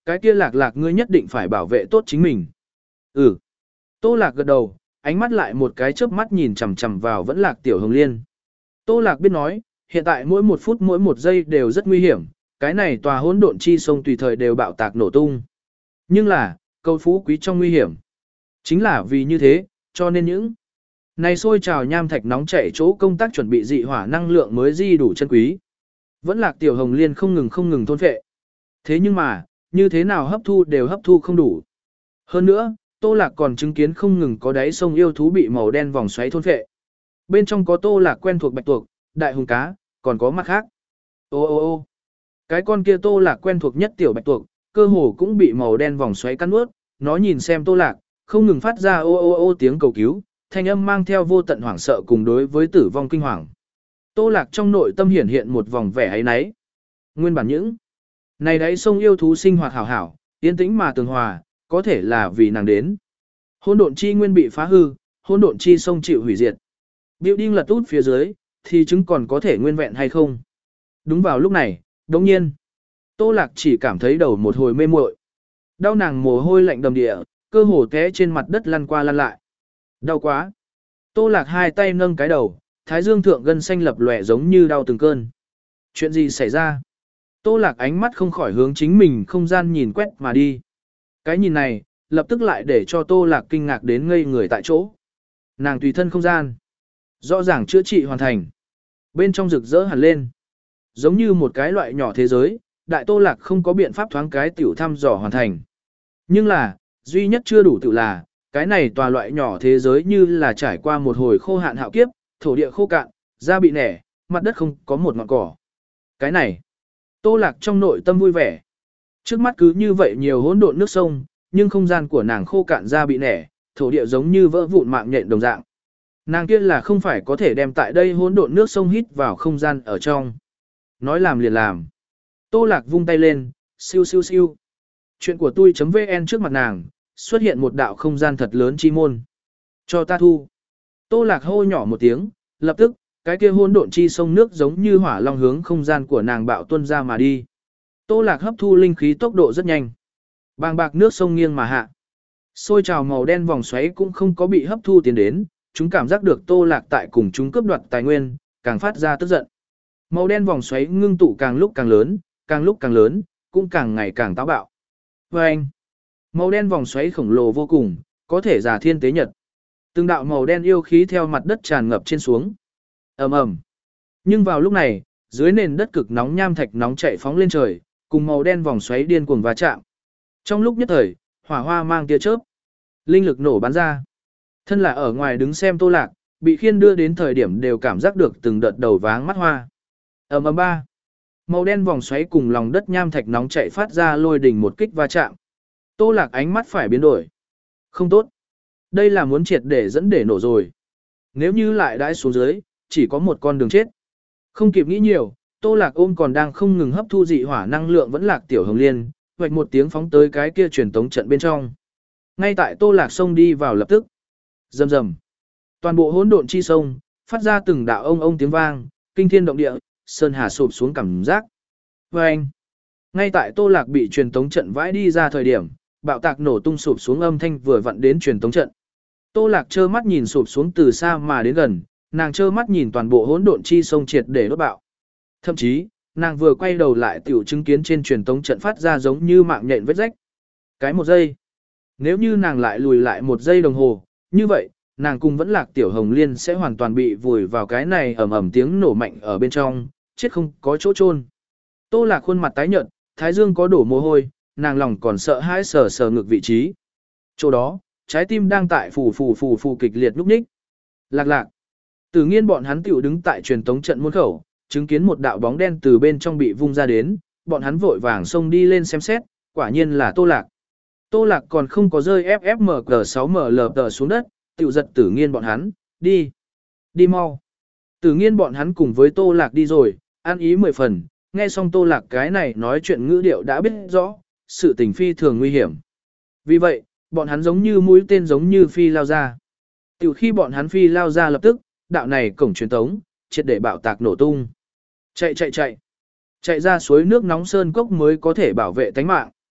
cái kia Lạc Lạc ngươi nhất định phải bảo vệ tốt chính mình. Ừ. Tô Lạc gật đầu, ánh mắt lại một cái chớp mắt nhìn chằm chằm vào vẫn Lạc Tiểu Hồng Liên. Tô Lạc biết nói, hiện tại mỗi một phút mỗi một giây đều rất nguy hiểm, cái này tòa hỗn độn chi sông tùy thời đều bạo tạc nổ tung. Nhưng là, câu phú quý trong nguy hiểm. Chính là vì như thế, cho nên những này sôi trào nham thạch nóng chảy chỗ công tác chuẩn bị dị hỏa năng lượng mới di đủ chân quý. Vẫn Lạc Tiểu Hồng Liên không ngừng không ngừng thôn phệ. Thế nhưng mà, như thế nào hấp thu đều hấp thu không đủ. Hơn nữa, Tô Lạc còn chứng kiến không ngừng có đáy sông yêu thú bị màu đen vòng xoáy thôn phệ. Bên trong có Tô Lạc quen thuộc bạch tuộc, đại hùng cá, còn có mặt khác. Ô ô ô cái con kia Tô Lạc quen thuộc nhất tiểu bạch tuộc, cơ hồ cũng bị màu đen vòng xoáy cắn nuốt, nó nhìn xem Tô Lạc, không ngừng phát ra ô ô ô tiếng cầu cứu, thanh âm mang theo vô tận hoảng sợ cùng đối với tử vong kinh hoàng. Tô Lạc trong nội tâm hiển hiện một vòng vẻ ấy nấy. Nguyên bản những này đấy sông yêu thú sinh hoạt hảo hảo, yên tĩnh mà tường hòa, có thể là vì nàng đến. Hỗn độn chi nguyên bị phá hư, hỗn độn chi sông chịu hủy diệt. Building lật út phía dưới, thì chứng còn có thể nguyên vẹn hay không? Đúng vào lúc này, đống nhiên, Tô Lạc chỉ cảm thấy đầu một hồi mê muội. Đau nàng mồ hôi lạnh đầm địa, cơ hồ té trên mặt đất lăn qua lăn lại. Đau quá. Tô Lạc hai tay nâng cái đầu, thái dương thượng gân xanh lập lòe giống như đau từng cơn. Chuyện gì xảy ra? Tô Lạc ánh mắt không khỏi hướng chính mình không gian nhìn quét mà đi. Cái nhìn này, lập tức lại để cho Tô Lạc kinh ngạc đến ngây người tại chỗ. Nàng tùy thân không gian. Rõ ràng chữa trị hoàn thành. Bên trong rực rỡ hẳn lên. Giống như một cái loại nhỏ thế giới, đại Tô Lạc không có biện pháp thoáng cái tiểu thăm dò hoàn thành. Nhưng là, duy nhất chưa đủ tự là, cái này tòa loại nhỏ thế giới như là trải qua một hồi khô hạn hạo kiếp, thổ địa khô cạn, da bị nẻ, mặt đất không có một ngọn cỏ. Cái này, Tô Lạc trong nội tâm vui vẻ. Trước mắt cứ như vậy nhiều hỗn độn nước sông, nhưng không gian của nàng khô cạn da bị nẻ, thổ địa giống như vỡ vụn mạng nhện đồng dạng. Nàng kia là không phải có thể đem tại đây hỗn độn nước sông hít vào không gian ở trong. Nói làm liền làm. Tô Lạc vung tay lên, siêu siêu siêu. Chuyện của tôi.vn trước mặt nàng, xuất hiện một đạo không gian thật lớn chi môn. Cho ta thu. Tô Lạc hô nhỏ một tiếng, lập tức, cái kia hỗn độn chi sông nước giống như hỏa long hướng không gian của nàng bạo tuôn ra mà đi. Tô Lạc hấp thu linh khí tốc độ rất nhanh. Bàng bạc nước sông nghiêng mà hạ. Sôi trào màu đen vòng xoáy cũng không có bị hấp thu tiến đến, chúng cảm giác được Tô Lạc tại cùng chúng cướp đoạt tài nguyên, càng phát ra tức giận. Màu đen vòng xoáy ngưng tụ càng lúc càng lớn, càng lúc càng lớn, cũng càng ngày càng táo bạo. Và anh, màu đen vòng xoáy khổng lồ vô cùng, có thể giả thiên tế nhật. Từng đạo màu đen yêu khí theo mặt đất tràn ngập trên xuống. Ầm ầm. Nhưng vào lúc này, dưới nền đất cực nóng nham thạch nóng chạy phóng lên trời, cùng màu đen vòng xoáy điên cuồng va chạm. Trong lúc nhất thời, hỏa hoa mang tia chớp, linh lực nổ bắn ra. Thân là ở ngoài đứng xem Tô Lạc, bị khiên đưa đến thời điểm đều cảm giác được từng đợt đầu váng mắt hoa. Ầm ầm ba. Màu đen vòng xoáy cùng lòng đất nham thạch nóng chạy phát ra lôi đỉnh một kích va chạm. Tô Lạc ánh mắt phải biến đổi. Không tốt. Đây là muốn triệt để dẫn để nổ rồi. Nếu như lại đãi xuống dưới, chỉ có một con đường chết. Không kịp nghĩ nhiều, Tô Lạc ôm còn đang không ngừng hấp thu dị hỏa năng lượng vẫn Lạc Tiểu Hồng Liên, vạch một tiếng phóng tới cái kia truyền tống trận bên trong. Ngay tại Tô Lạc xông đi vào lập tức. Rầm rầm. Toàn bộ hỗn độn chi sông phát ra từng đạo ông ông tiếng vang, kinh thiên động địa, sơn hà sụp xuống cảm giác. Và anh. Ngay tại Tô Lạc bị truyền tống trận vãi đi ra thời điểm, bạo tạc nổ tung sụp xuống âm thanh vừa vặn đến truyền tống trận. Tô Lạc trơ mắt nhìn sụp xuống từ xa mà đến gần, nàng trơ mắt nhìn toàn bộ hỗn độn chi sông triệt để đốt bạo. Thậm chí, nàng vừa quay đầu lại tiểu chứng kiến trên truyền tống trận phát ra giống như mạng nhện vết rách. Cái một giây. Nếu như nàng lại lùi lại một giây đồng hồ, như vậy, nàng cùng vẫn Lạc Tiểu Hồng Liên sẽ hoàn toàn bị vùi vào cái này ầm ầm tiếng nổ mạnh ở bên trong, chết không có chỗ chôn. Tô Lạc khuôn mặt tái nhợt, thái dương có đổ mồ hôi, nàng lòng còn sợ hãi sờ sờ ngực vị trí. Chỗ đó, trái tim đang tại phù phù phù phù kịch liệt lúc ních. Lạc Lạc. Tử Nghiên bọn hắn tiểu đứng tại truyền tống trận môn khẩu, chứng kiến một đạo bóng đen từ bên trong bị vung ra đến, bọn hắn vội vàng xông đi lên xem xét, quả nhiên là Tô Lạc. Tô Lạc còn không có rơi ép ép em giê sáu em lờ tờ xuống đất, tiểu giật Tử Nghiên bọn hắn, đi, đi mau. Tử Nghiên bọn hắn cùng với Tô Lạc đi rồi, ăn ý mười phần, nghe xong Tô Lạc cái này nói chuyện ngữ điệu đã biết rõ, sự tình phi thường nguy hiểm. Vì vậy, bọn hắn giống như mũi tên giống như phi lao ra. Tiểu khi bọn hắn phi lao ra lập tức, đạo này cổng truyền tống, triệt để bạo tạc nổ tung. Chạy chạy chạy. Chạy ra suối nước nóng sơn cốc mới có thể bảo vệ tánh mạng.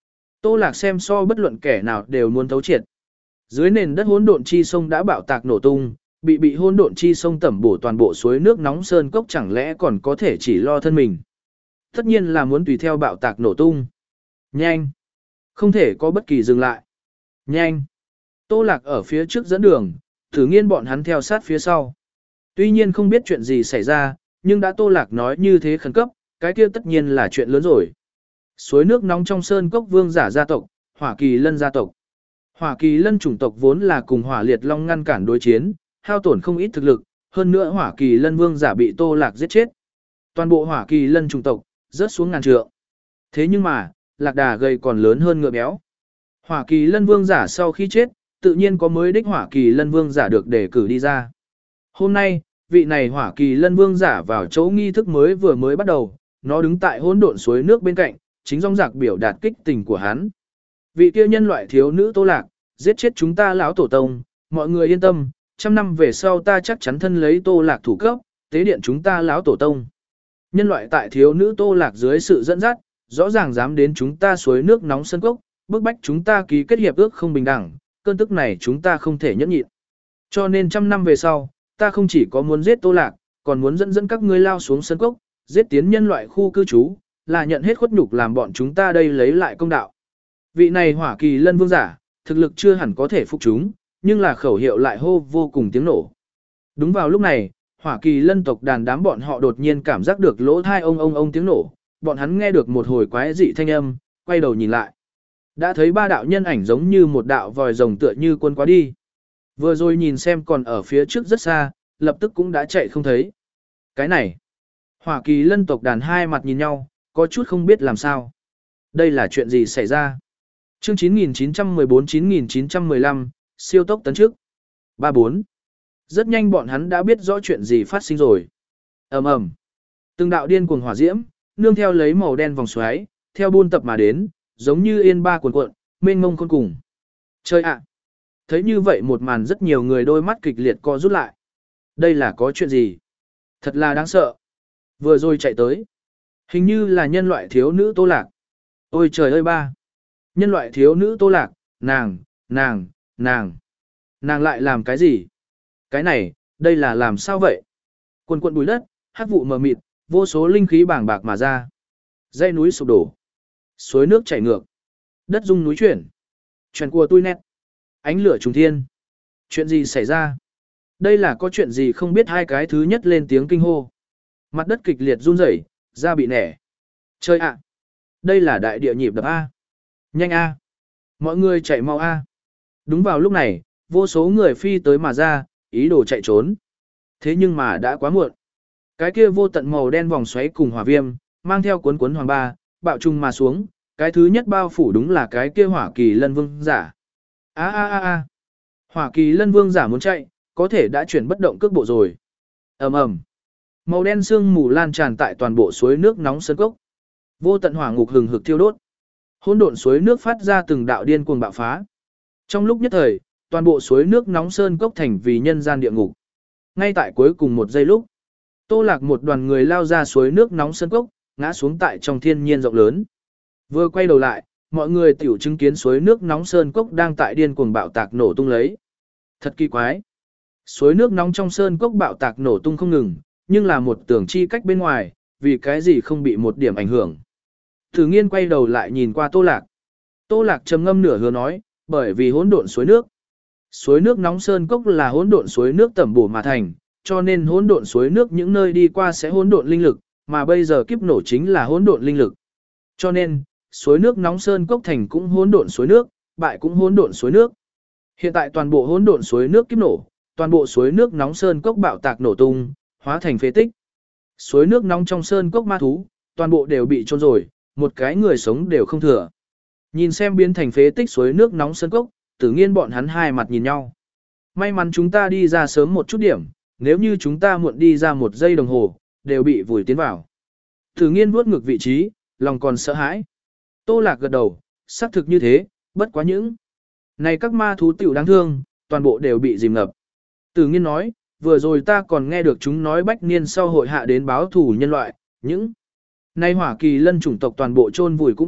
Tô Lạc xem so bất luận kẻ nào đều muốn thấu triệt. Dưới nền đất hỗn độn chi sông đã bạo tạc nổ tung, bị bị hỗn độn chi sông tẩm bổ toàn bộ suối nước nóng sơn cốc chẳng lẽ còn có thể chỉ lo thân mình. Tất nhiên là muốn tùy theo bạo tạc nổ tung. Nhanh! Không thể có bất kỳ dừng lại. Nhanh! Tô Lạc ở phía trước dẫn đường, Tử Nghiên bọn hắn theo sát phía sau. Tuy nhiên không biết chuyện gì xảy ra, nhưng đã Tô Lạc nói như thế khẩn cấp, cái kia tất nhiên là chuyện lớn rồi. Suối nước nóng trong sơn cốc vương giả gia tộc, Hỏa Kỳ Lân gia tộc. Hỏa Kỳ Lân chủng tộc vốn là cùng Hỏa Liệt Long ngăn cản đối chiến, hao tổn không ít thực lực, hơn nữa Hỏa Kỳ Lân vương giả bị Tô Lạc giết chết. Toàn bộ Hỏa Kỳ Lân chủng tộc rớt xuống ngàn trượng. Thế nhưng mà, lạc đà gầy còn lớn hơn ngựa béo. Hỏa Kỳ Lân vương giả sau khi chết, tự nhiên có mới đích Hỏa Kỳ Lân vương giả được đề cử đi ra. Hôm nay, vị này Hỏa Kỳ Lân vương giả vào chỗ nghi thức mới vừa mới bắt đầu, nó đứng tại hỗn độn suối nước bên cạnh, chính rong rạc biểu đạt kích tình của hắn. Vị kia nhân loại thiếu nữ Tô Lạc, giết chết chúng ta lão tổ tông, mọi người yên tâm, trăm năm về sau ta chắc chắn thân lấy Tô Lạc thủ cấp, tế điện chúng ta lão tổ tông. Nhân loại tại thiếu nữ Tô Lạc dưới sự dẫn dắt, rõ ràng dám đến chúng ta suối nước nóng sân cốc, bức bách chúng ta ký kết hiệp ước không bình đẳng, cơn tức này chúng ta không thể nhẫn nhịn. Cho nên trăm năm về sau, ta không chỉ có muốn giết Tô Lạc, còn muốn dẫn dẫn các ngươi lao xuống sân cốc, giết tiến nhân loại khu cư trú, là nhận hết khuất nhục làm bọn chúng ta đây lấy lại công đạo. Vị này Hỏa Kỳ Lân vương giả, thực lực chưa hẳn có thể phục chúng, nhưng là khẩu hiệu lại hô vô cùng tiếng nổ. Đúng vào lúc này, Hỏa Kỳ Lân tộc đàn đám bọn họ đột nhiên cảm giác được lỗ thai ông ông ông tiếng nổ, bọn hắn nghe được một hồi quái dị thanh âm, quay đầu nhìn lại. Đã thấy ba đạo nhân ảnh giống như một đạo vòi rồng tựa như quân quá đi. Vừa rồi nhìn xem còn ở phía trước rất xa, lập tức cũng đã chạy không thấy. Cái này, Hỏa Kỳ Lân tộc đàn hai mặt nhìn nhau, có chút không biết làm sao. Đây là chuyện gì xảy ra? Chương chín nghìn chín trăm mười bốn chín nghìn chín trăm mười lăm, siêu tốc tấn trước. ba bốn. Rất nhanh bọn hắn đã biết rõ chuyện gì phát sinh rồi. Ầm ầm. Từng đạo điên cuồng hỏa diễm, nương theo lấy màu đen vòng xoáy, theo buôn tập mà đến, giống như yên ba cuồn cuộn, mênh mông khôn cùng. Chơi ạ. Thấy như vậy một màn rất nhiều người đôi mắt kịch liệt co rút lại. Đây là có chuyện gì? Thật là đáng sợ. Vừa rồi chạy tới. Hình như là nhân loại thiếu nữ Tô Lạc. Ôi trời ơi ba. Nhân loại thiếu nữ Tô Lạc, nàng, nàng, nàng. Nàng lại làm cái gì? Cái này, đây là làm sao vậy? Quần quần bụi đất, hắc vụ mờ mịt, vô số linh khí bàng bạc mà ra. Dãy núi sụp đổ. Suối nước chảy ngược. Đất rung núi chuyển. Chuyển của tôi nét. Ánh lửa trùng thiên. Chuyện gì xảy ra? Đây là có chuyện gì không biết hai cái thứ nhất lên tiếng kinh hô. Mặt đất kịch liệt run rẩy, da bị nẻ. Chơi ạ! Đây là đại địa nhịp đập A. Nhanh A! Mọi người chạy mau A. Đúng vào lúc này, vô số người phi tới mà ra, ý đồ chạy trốn. Thế nhưng mà đã quá muộn. Cái kia vô tận màu đen vòng xoáy cùng hỏa viêm, mang theo cuốn cuốn hoàng ba, bạo trùng mà xuống, cái thứ nhất bao phủ đúng là cái kia Hỏa Kỳ Lân vương giả. A a a a. Hỏa Kỳ Lân vương giả muốn chạy, có thể đã chuyển bất động cước bộ rồi. Ầm ầm. Màu đen sương mù lan tràn tại toàn bộ suối nước nóng sơn cốc. Vô tận hỏa ngục hừng hực thiêu đốt. Hỗn độn suối nước phát ra từng đạo điên cuồng bạo phá. Trong lúc nhất thời, toàn bộ suối nước nóng sơn cốc thành vì nhân gian địa ngục. Ngay tại cuối cùng một giây lúc, Tô Lạc một đoàn người lao ra suối nước nóng sơn cốc, ngã xuống tại trong thiên nhiên rộng lớn. Vừa quay đầu lại, mọi người tiểu chứng kiến suối nước nóng sơn cốc đang tại điên cuồng bạo tạc nổ tung lấy. Thật kỳ quái. Suối nước nóng trong sơn cốc bạo tạc nổ tung không ngừng, nhưng là một tường chi cách bên ngoài, vì cái gì không bị một điểm ảnh hưởng. Thử Nghiên quay đầu lại nhìn qua Tô Lạc. Tô Lạc trầm ngâm nửa hứa nói, bởi vì hỗn độn suối nước. Suối nước nóng sơn cốc là hỗn độn suối nước tẩm bổ mà thành, cho nên hỗn độn suối nước những nơi đi qua sẽ hỗn độn linh lực, mà bây giờ kiếp nổ chính là hỗn độn linh lực. Cho nên, suối nước nóng sơn cốc thành cũng hỗn độn suối nước, bại cũng hỗn độn suối nước. Hiện tại toàn bộ hỗn độn suối nước kiếp nổ, toàn bộ suối nước nóng sơn cốc bạo tạc nổ tung, hóa thành phế tích. Suối nước nóng trong sơn cốc ma thú, toàn bộ đều bị chôn rồi, một cái người sống đều không thừa. Nhìn xem biến thành phế tích suối nước nóng sơn cốc, Tử Nghiên bọn hắn hai mặt nhìn nhau. May mắn chúng ta đi ra sớm một chút điểm, nếu như chúng ta muộn đi ra một giây đồng hồ, đều bị vùi tiến vào. Tử Nghiên vuốt ngược vị trí, lòng còn sợ hãi. Tô Lạc gật đầu, xác thực như thế, bất quá những này các ma thú tiểu đáng thương, toàn bộ đều bị dìm ngập. Tử Nghiên nói, vừa rồi ta còn nghe được chúng nói bách niên sau hội hạ đến báo thù nhân loại, những này Hỏa Kỳ Lân chủng tộc toàn bộ chôn vùi cũng tốt,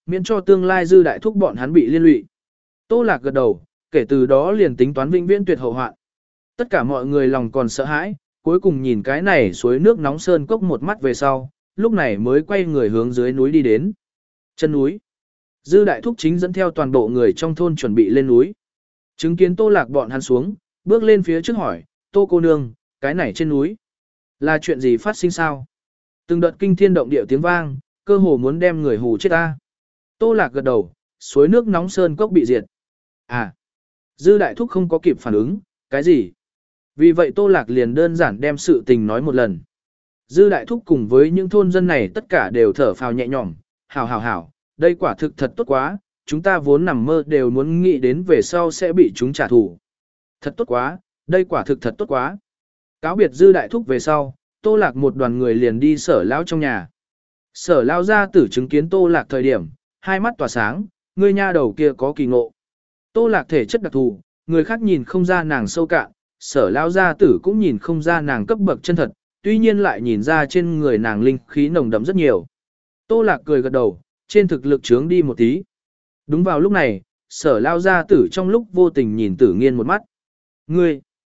miễn cho tương lai dư đại thúc bọn hắn bị liên lụy. Tô Lạc gật đầu, kể từ đó liền tính toán vĩnh viễn tuyệt hậu hoạn. Tất cả mọi người lòng còn sợ hãi, cuối cùng nhìn cái này suối nước nóng sơn cốc một mắt về sau, lúc này mới quay người hướng dưới núi đi đến. Chân núi. Dư đại thúc chính dẫn theo toàn bộ người trong thôn chuẩn bị lên núi. Chứng kiến Tô Lạc bọn hắn xuống, bước lên phía trước hỏi, Tô cô nương, cái này trên núi. Là chuyện gì phát sinh sao? Từng đợt kinh thiên động địa tiếng vang, cơ hồ muốn đem người hù chết ta. Tô Lạc gật đầu, suối nước nóng sơn cốc bị diệt. À, Dư đại thúc không có kịp phản ứng, cái gì? Vì vậy Tô Lạc liền đơn giản đem sự tình nói một lần. Dư đại thúc cùng với những thôn dân này tất cả đều thở phào nhẹ nhõm, hảo hảo hảo, đây quả thực thật tốt quá, chúng ta vốn nằm mơ đều muốn nghĩ đến về sau sẽ bị chúng trả thù. Thật tốt quá, đây quả thực thật tốt quá. Cáo biệt Dư đại thúc về sau, Tô Lạc một đoàn người liền đi Sở lão trong nhà. Sở lão gia tử chứng kiến Tô Lạc thời điểm, hai mắt tỏa sáng, ngươi nha đầu kia có kỳ ngộ. Tô Lạc thể chất đặc thù, người khác nhìn không ra nàng sâu cạn, Sở lão gia tử cũng nhìn không ra nàng cấp bậc chân thật, tuy nhiên lại nhìn ra trên người nàng linh khí nồng đậm rất nhiều. Tô Lạc cười gật đầu, trên thực lực trướng đi một tí. Đúng vào lúc này, Sở lão gia tử trong lúc vô tình nhìn Tử Nghiên một mắt. Ngươi!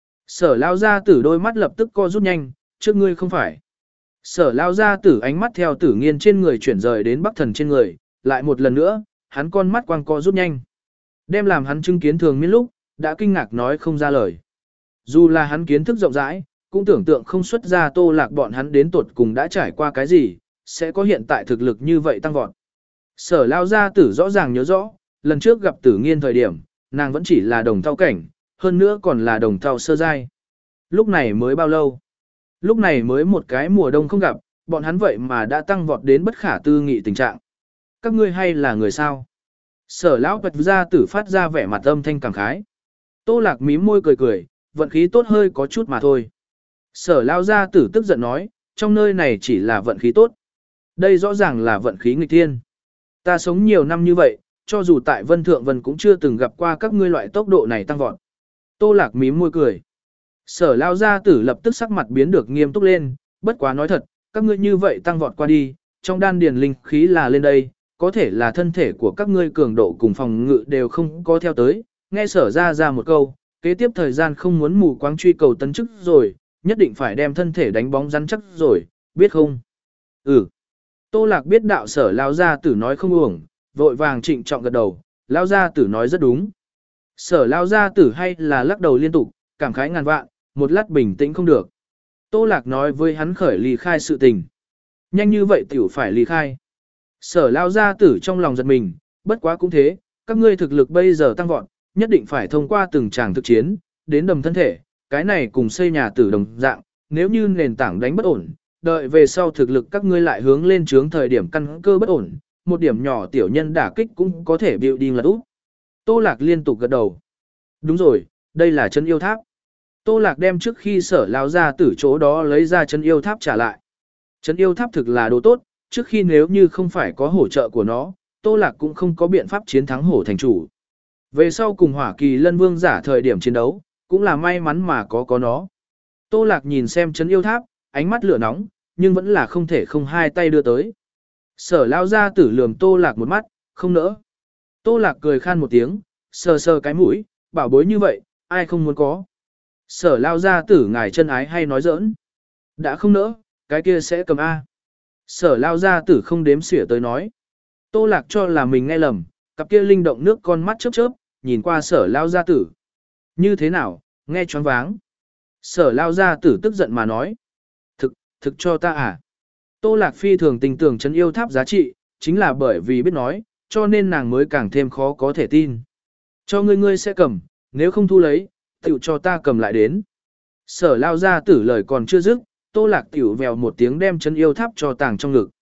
Sở lão gia tử đôi mắt lập tức co rút nhanh, trước ngươi không phải. Sở lão gia tử ánh mắt theo Tử Nghiên trên người chuyển rời đến Bắc Thần trên người, lại một lần nữa, hắn con mắt quang co rút nhanh. Đem làm hắn chứng kiến Thường Miên lúc, đã kinh ngạc nói không ra lời. Dù là hắn kiến thức rộng rãi, cũng tưởng tượng không xuất ra Tô Lạc bọn hắn đến tuột cùng đã trải qua cái gì, sẽ có hiện tại thực lực như vậy tăng vọt. Sở lão gia tử rõ ràng nhớ rõ, lần trước gặp Tử Nghiên thời điểm, nàng vẫn chỉ là đồng thau cảnh, hơn nữa còn là đồng thau sơ giai. Lúc này mới bao lâu? Lúc này mới một cái mùa đông không gặp, bọn hắn vậy mà đã tăng vọt đến bất khả tư nghị tình trạng. Các ngươi hay là người sao? Sở lão bạch gia tử phát ra vẻ mặt âm thanh cảm khái. Tô Lạc mím môi cười cười, vận khí tốt hơi có chút mà thôi. Sở lão gia tử tức giận nói, trong nơi này chỉ là vận khí tốt. Đây rõ ràng là vận khí nghịch thiên. Ta sống nhiều năm như vậy, cho dù tại Vân Thượng Vân cũng chưa từng gặp qua các ngươi loại tốc độ này tăng vọt. Tô Lạc mím môi cười. Sở lão gia tử lập tức sắc mặt biến được nghiêm túc lên, bất quá nói thật, các ngươi như vậy tăng vọt qua đi, trong đan điền linh khí là lên đây, có thể là thân thể của các ngươi cường độ cùng phòng ngự đều không có theo tới, nghe sở ra ra một câu, kế tiếp thời gian không muốn mù quáng truy cầu tấn chức rồi, nhất định phải đem thân thể đánh bóng rắn chắc rồi, biết không? Ừ. Tô Lạc biết đạo sở lão gia tử nói không uổng, vội vàng trịnh trọng gật đầu, lão gia tử nói rất đúng. Sở lão gia tử hay là lắc đầu liên tục, cảm khái ngàn vạn, một lát bình tĩnh không được. Tô Lạc nói với hắn khởi ly khai sự tình. Nhanh như vậy tiểu phải ly khai. Sở lão gia tử trong lòng giật mình, bất quá cũng thế, các ngươi thực lực bây giờ tăng vọt, nhất định phải thông qua từng tràng thực chiến, đến đầm thân thể, cái này cùng xây nhà tử đồng dạng, nếu như nền tảng đánh bất ổn, đợi về sau thực lực các ngươi lại hướng lên trướng thời điểm căn cơ bất ổn, một điểm nhỏ tiểu nhân đả kích cũng có thể biểu đi lật úp. Tô Lạc liên tục gật đầu. Đúng rồi, đây là chân yêu tháp. Tô Lạc đem trước khi sở lão gia tử chỗ đó lấy ra chân yêu tháp trả lại. Chân yêu tháp thực là đồ tốt, trước khi nếu như không phải có hỗ trợ của nó, Tô Lạc cũng không có biện pháp chiến thắng hổ thành chủ. Về sau cùng Hỏa Kỳ Lân Vương giả thời điểm chiến đấu, cũng là may mắn mà có có nó. Tô Lạc nhìn xem chân yêu tháp, ánh mắt lửa nóng, nhưng vẫn là không thể không hai tay đưa tới. Sở lão gia tử lườm Tô Lạc một mắt, không nỡ. Tô Lạc cười khan một tiếng, sờ sờ cái mũi, bảo bối như vậy, ai không muốn có. Sở lão gia tử ngài chân ái hay nói giỡn. Đã không nỡ, cái kia sẽ cầm A. Sở lão gia tử không đếm xỉa tới nói. Tô Lạc cho là mình nghe lầm, cặp kia linh động nước con mắt chớp chớp, nhìn qua sở lão gia tử. Như thế nào, nghe choáng váng. Sở lão gia tử tức giận mà nói. Thực, thực cho ta à. Tô Lạc phi thường tình tưởng chân yêu tháp giá trị, chính là bởi vì biết nói, cho nên nàng mới càng thêm khó có thể tin. Cho ngươi ngươi sẽ cầm, nếu không thu lấy, tiểu cho ta cầm lại đến. Sở lão gia tử lời còn chưa dứt, Tô Lạc tiểu vèo một tiếng đem chân yêu tháp cho tàng trong ngực.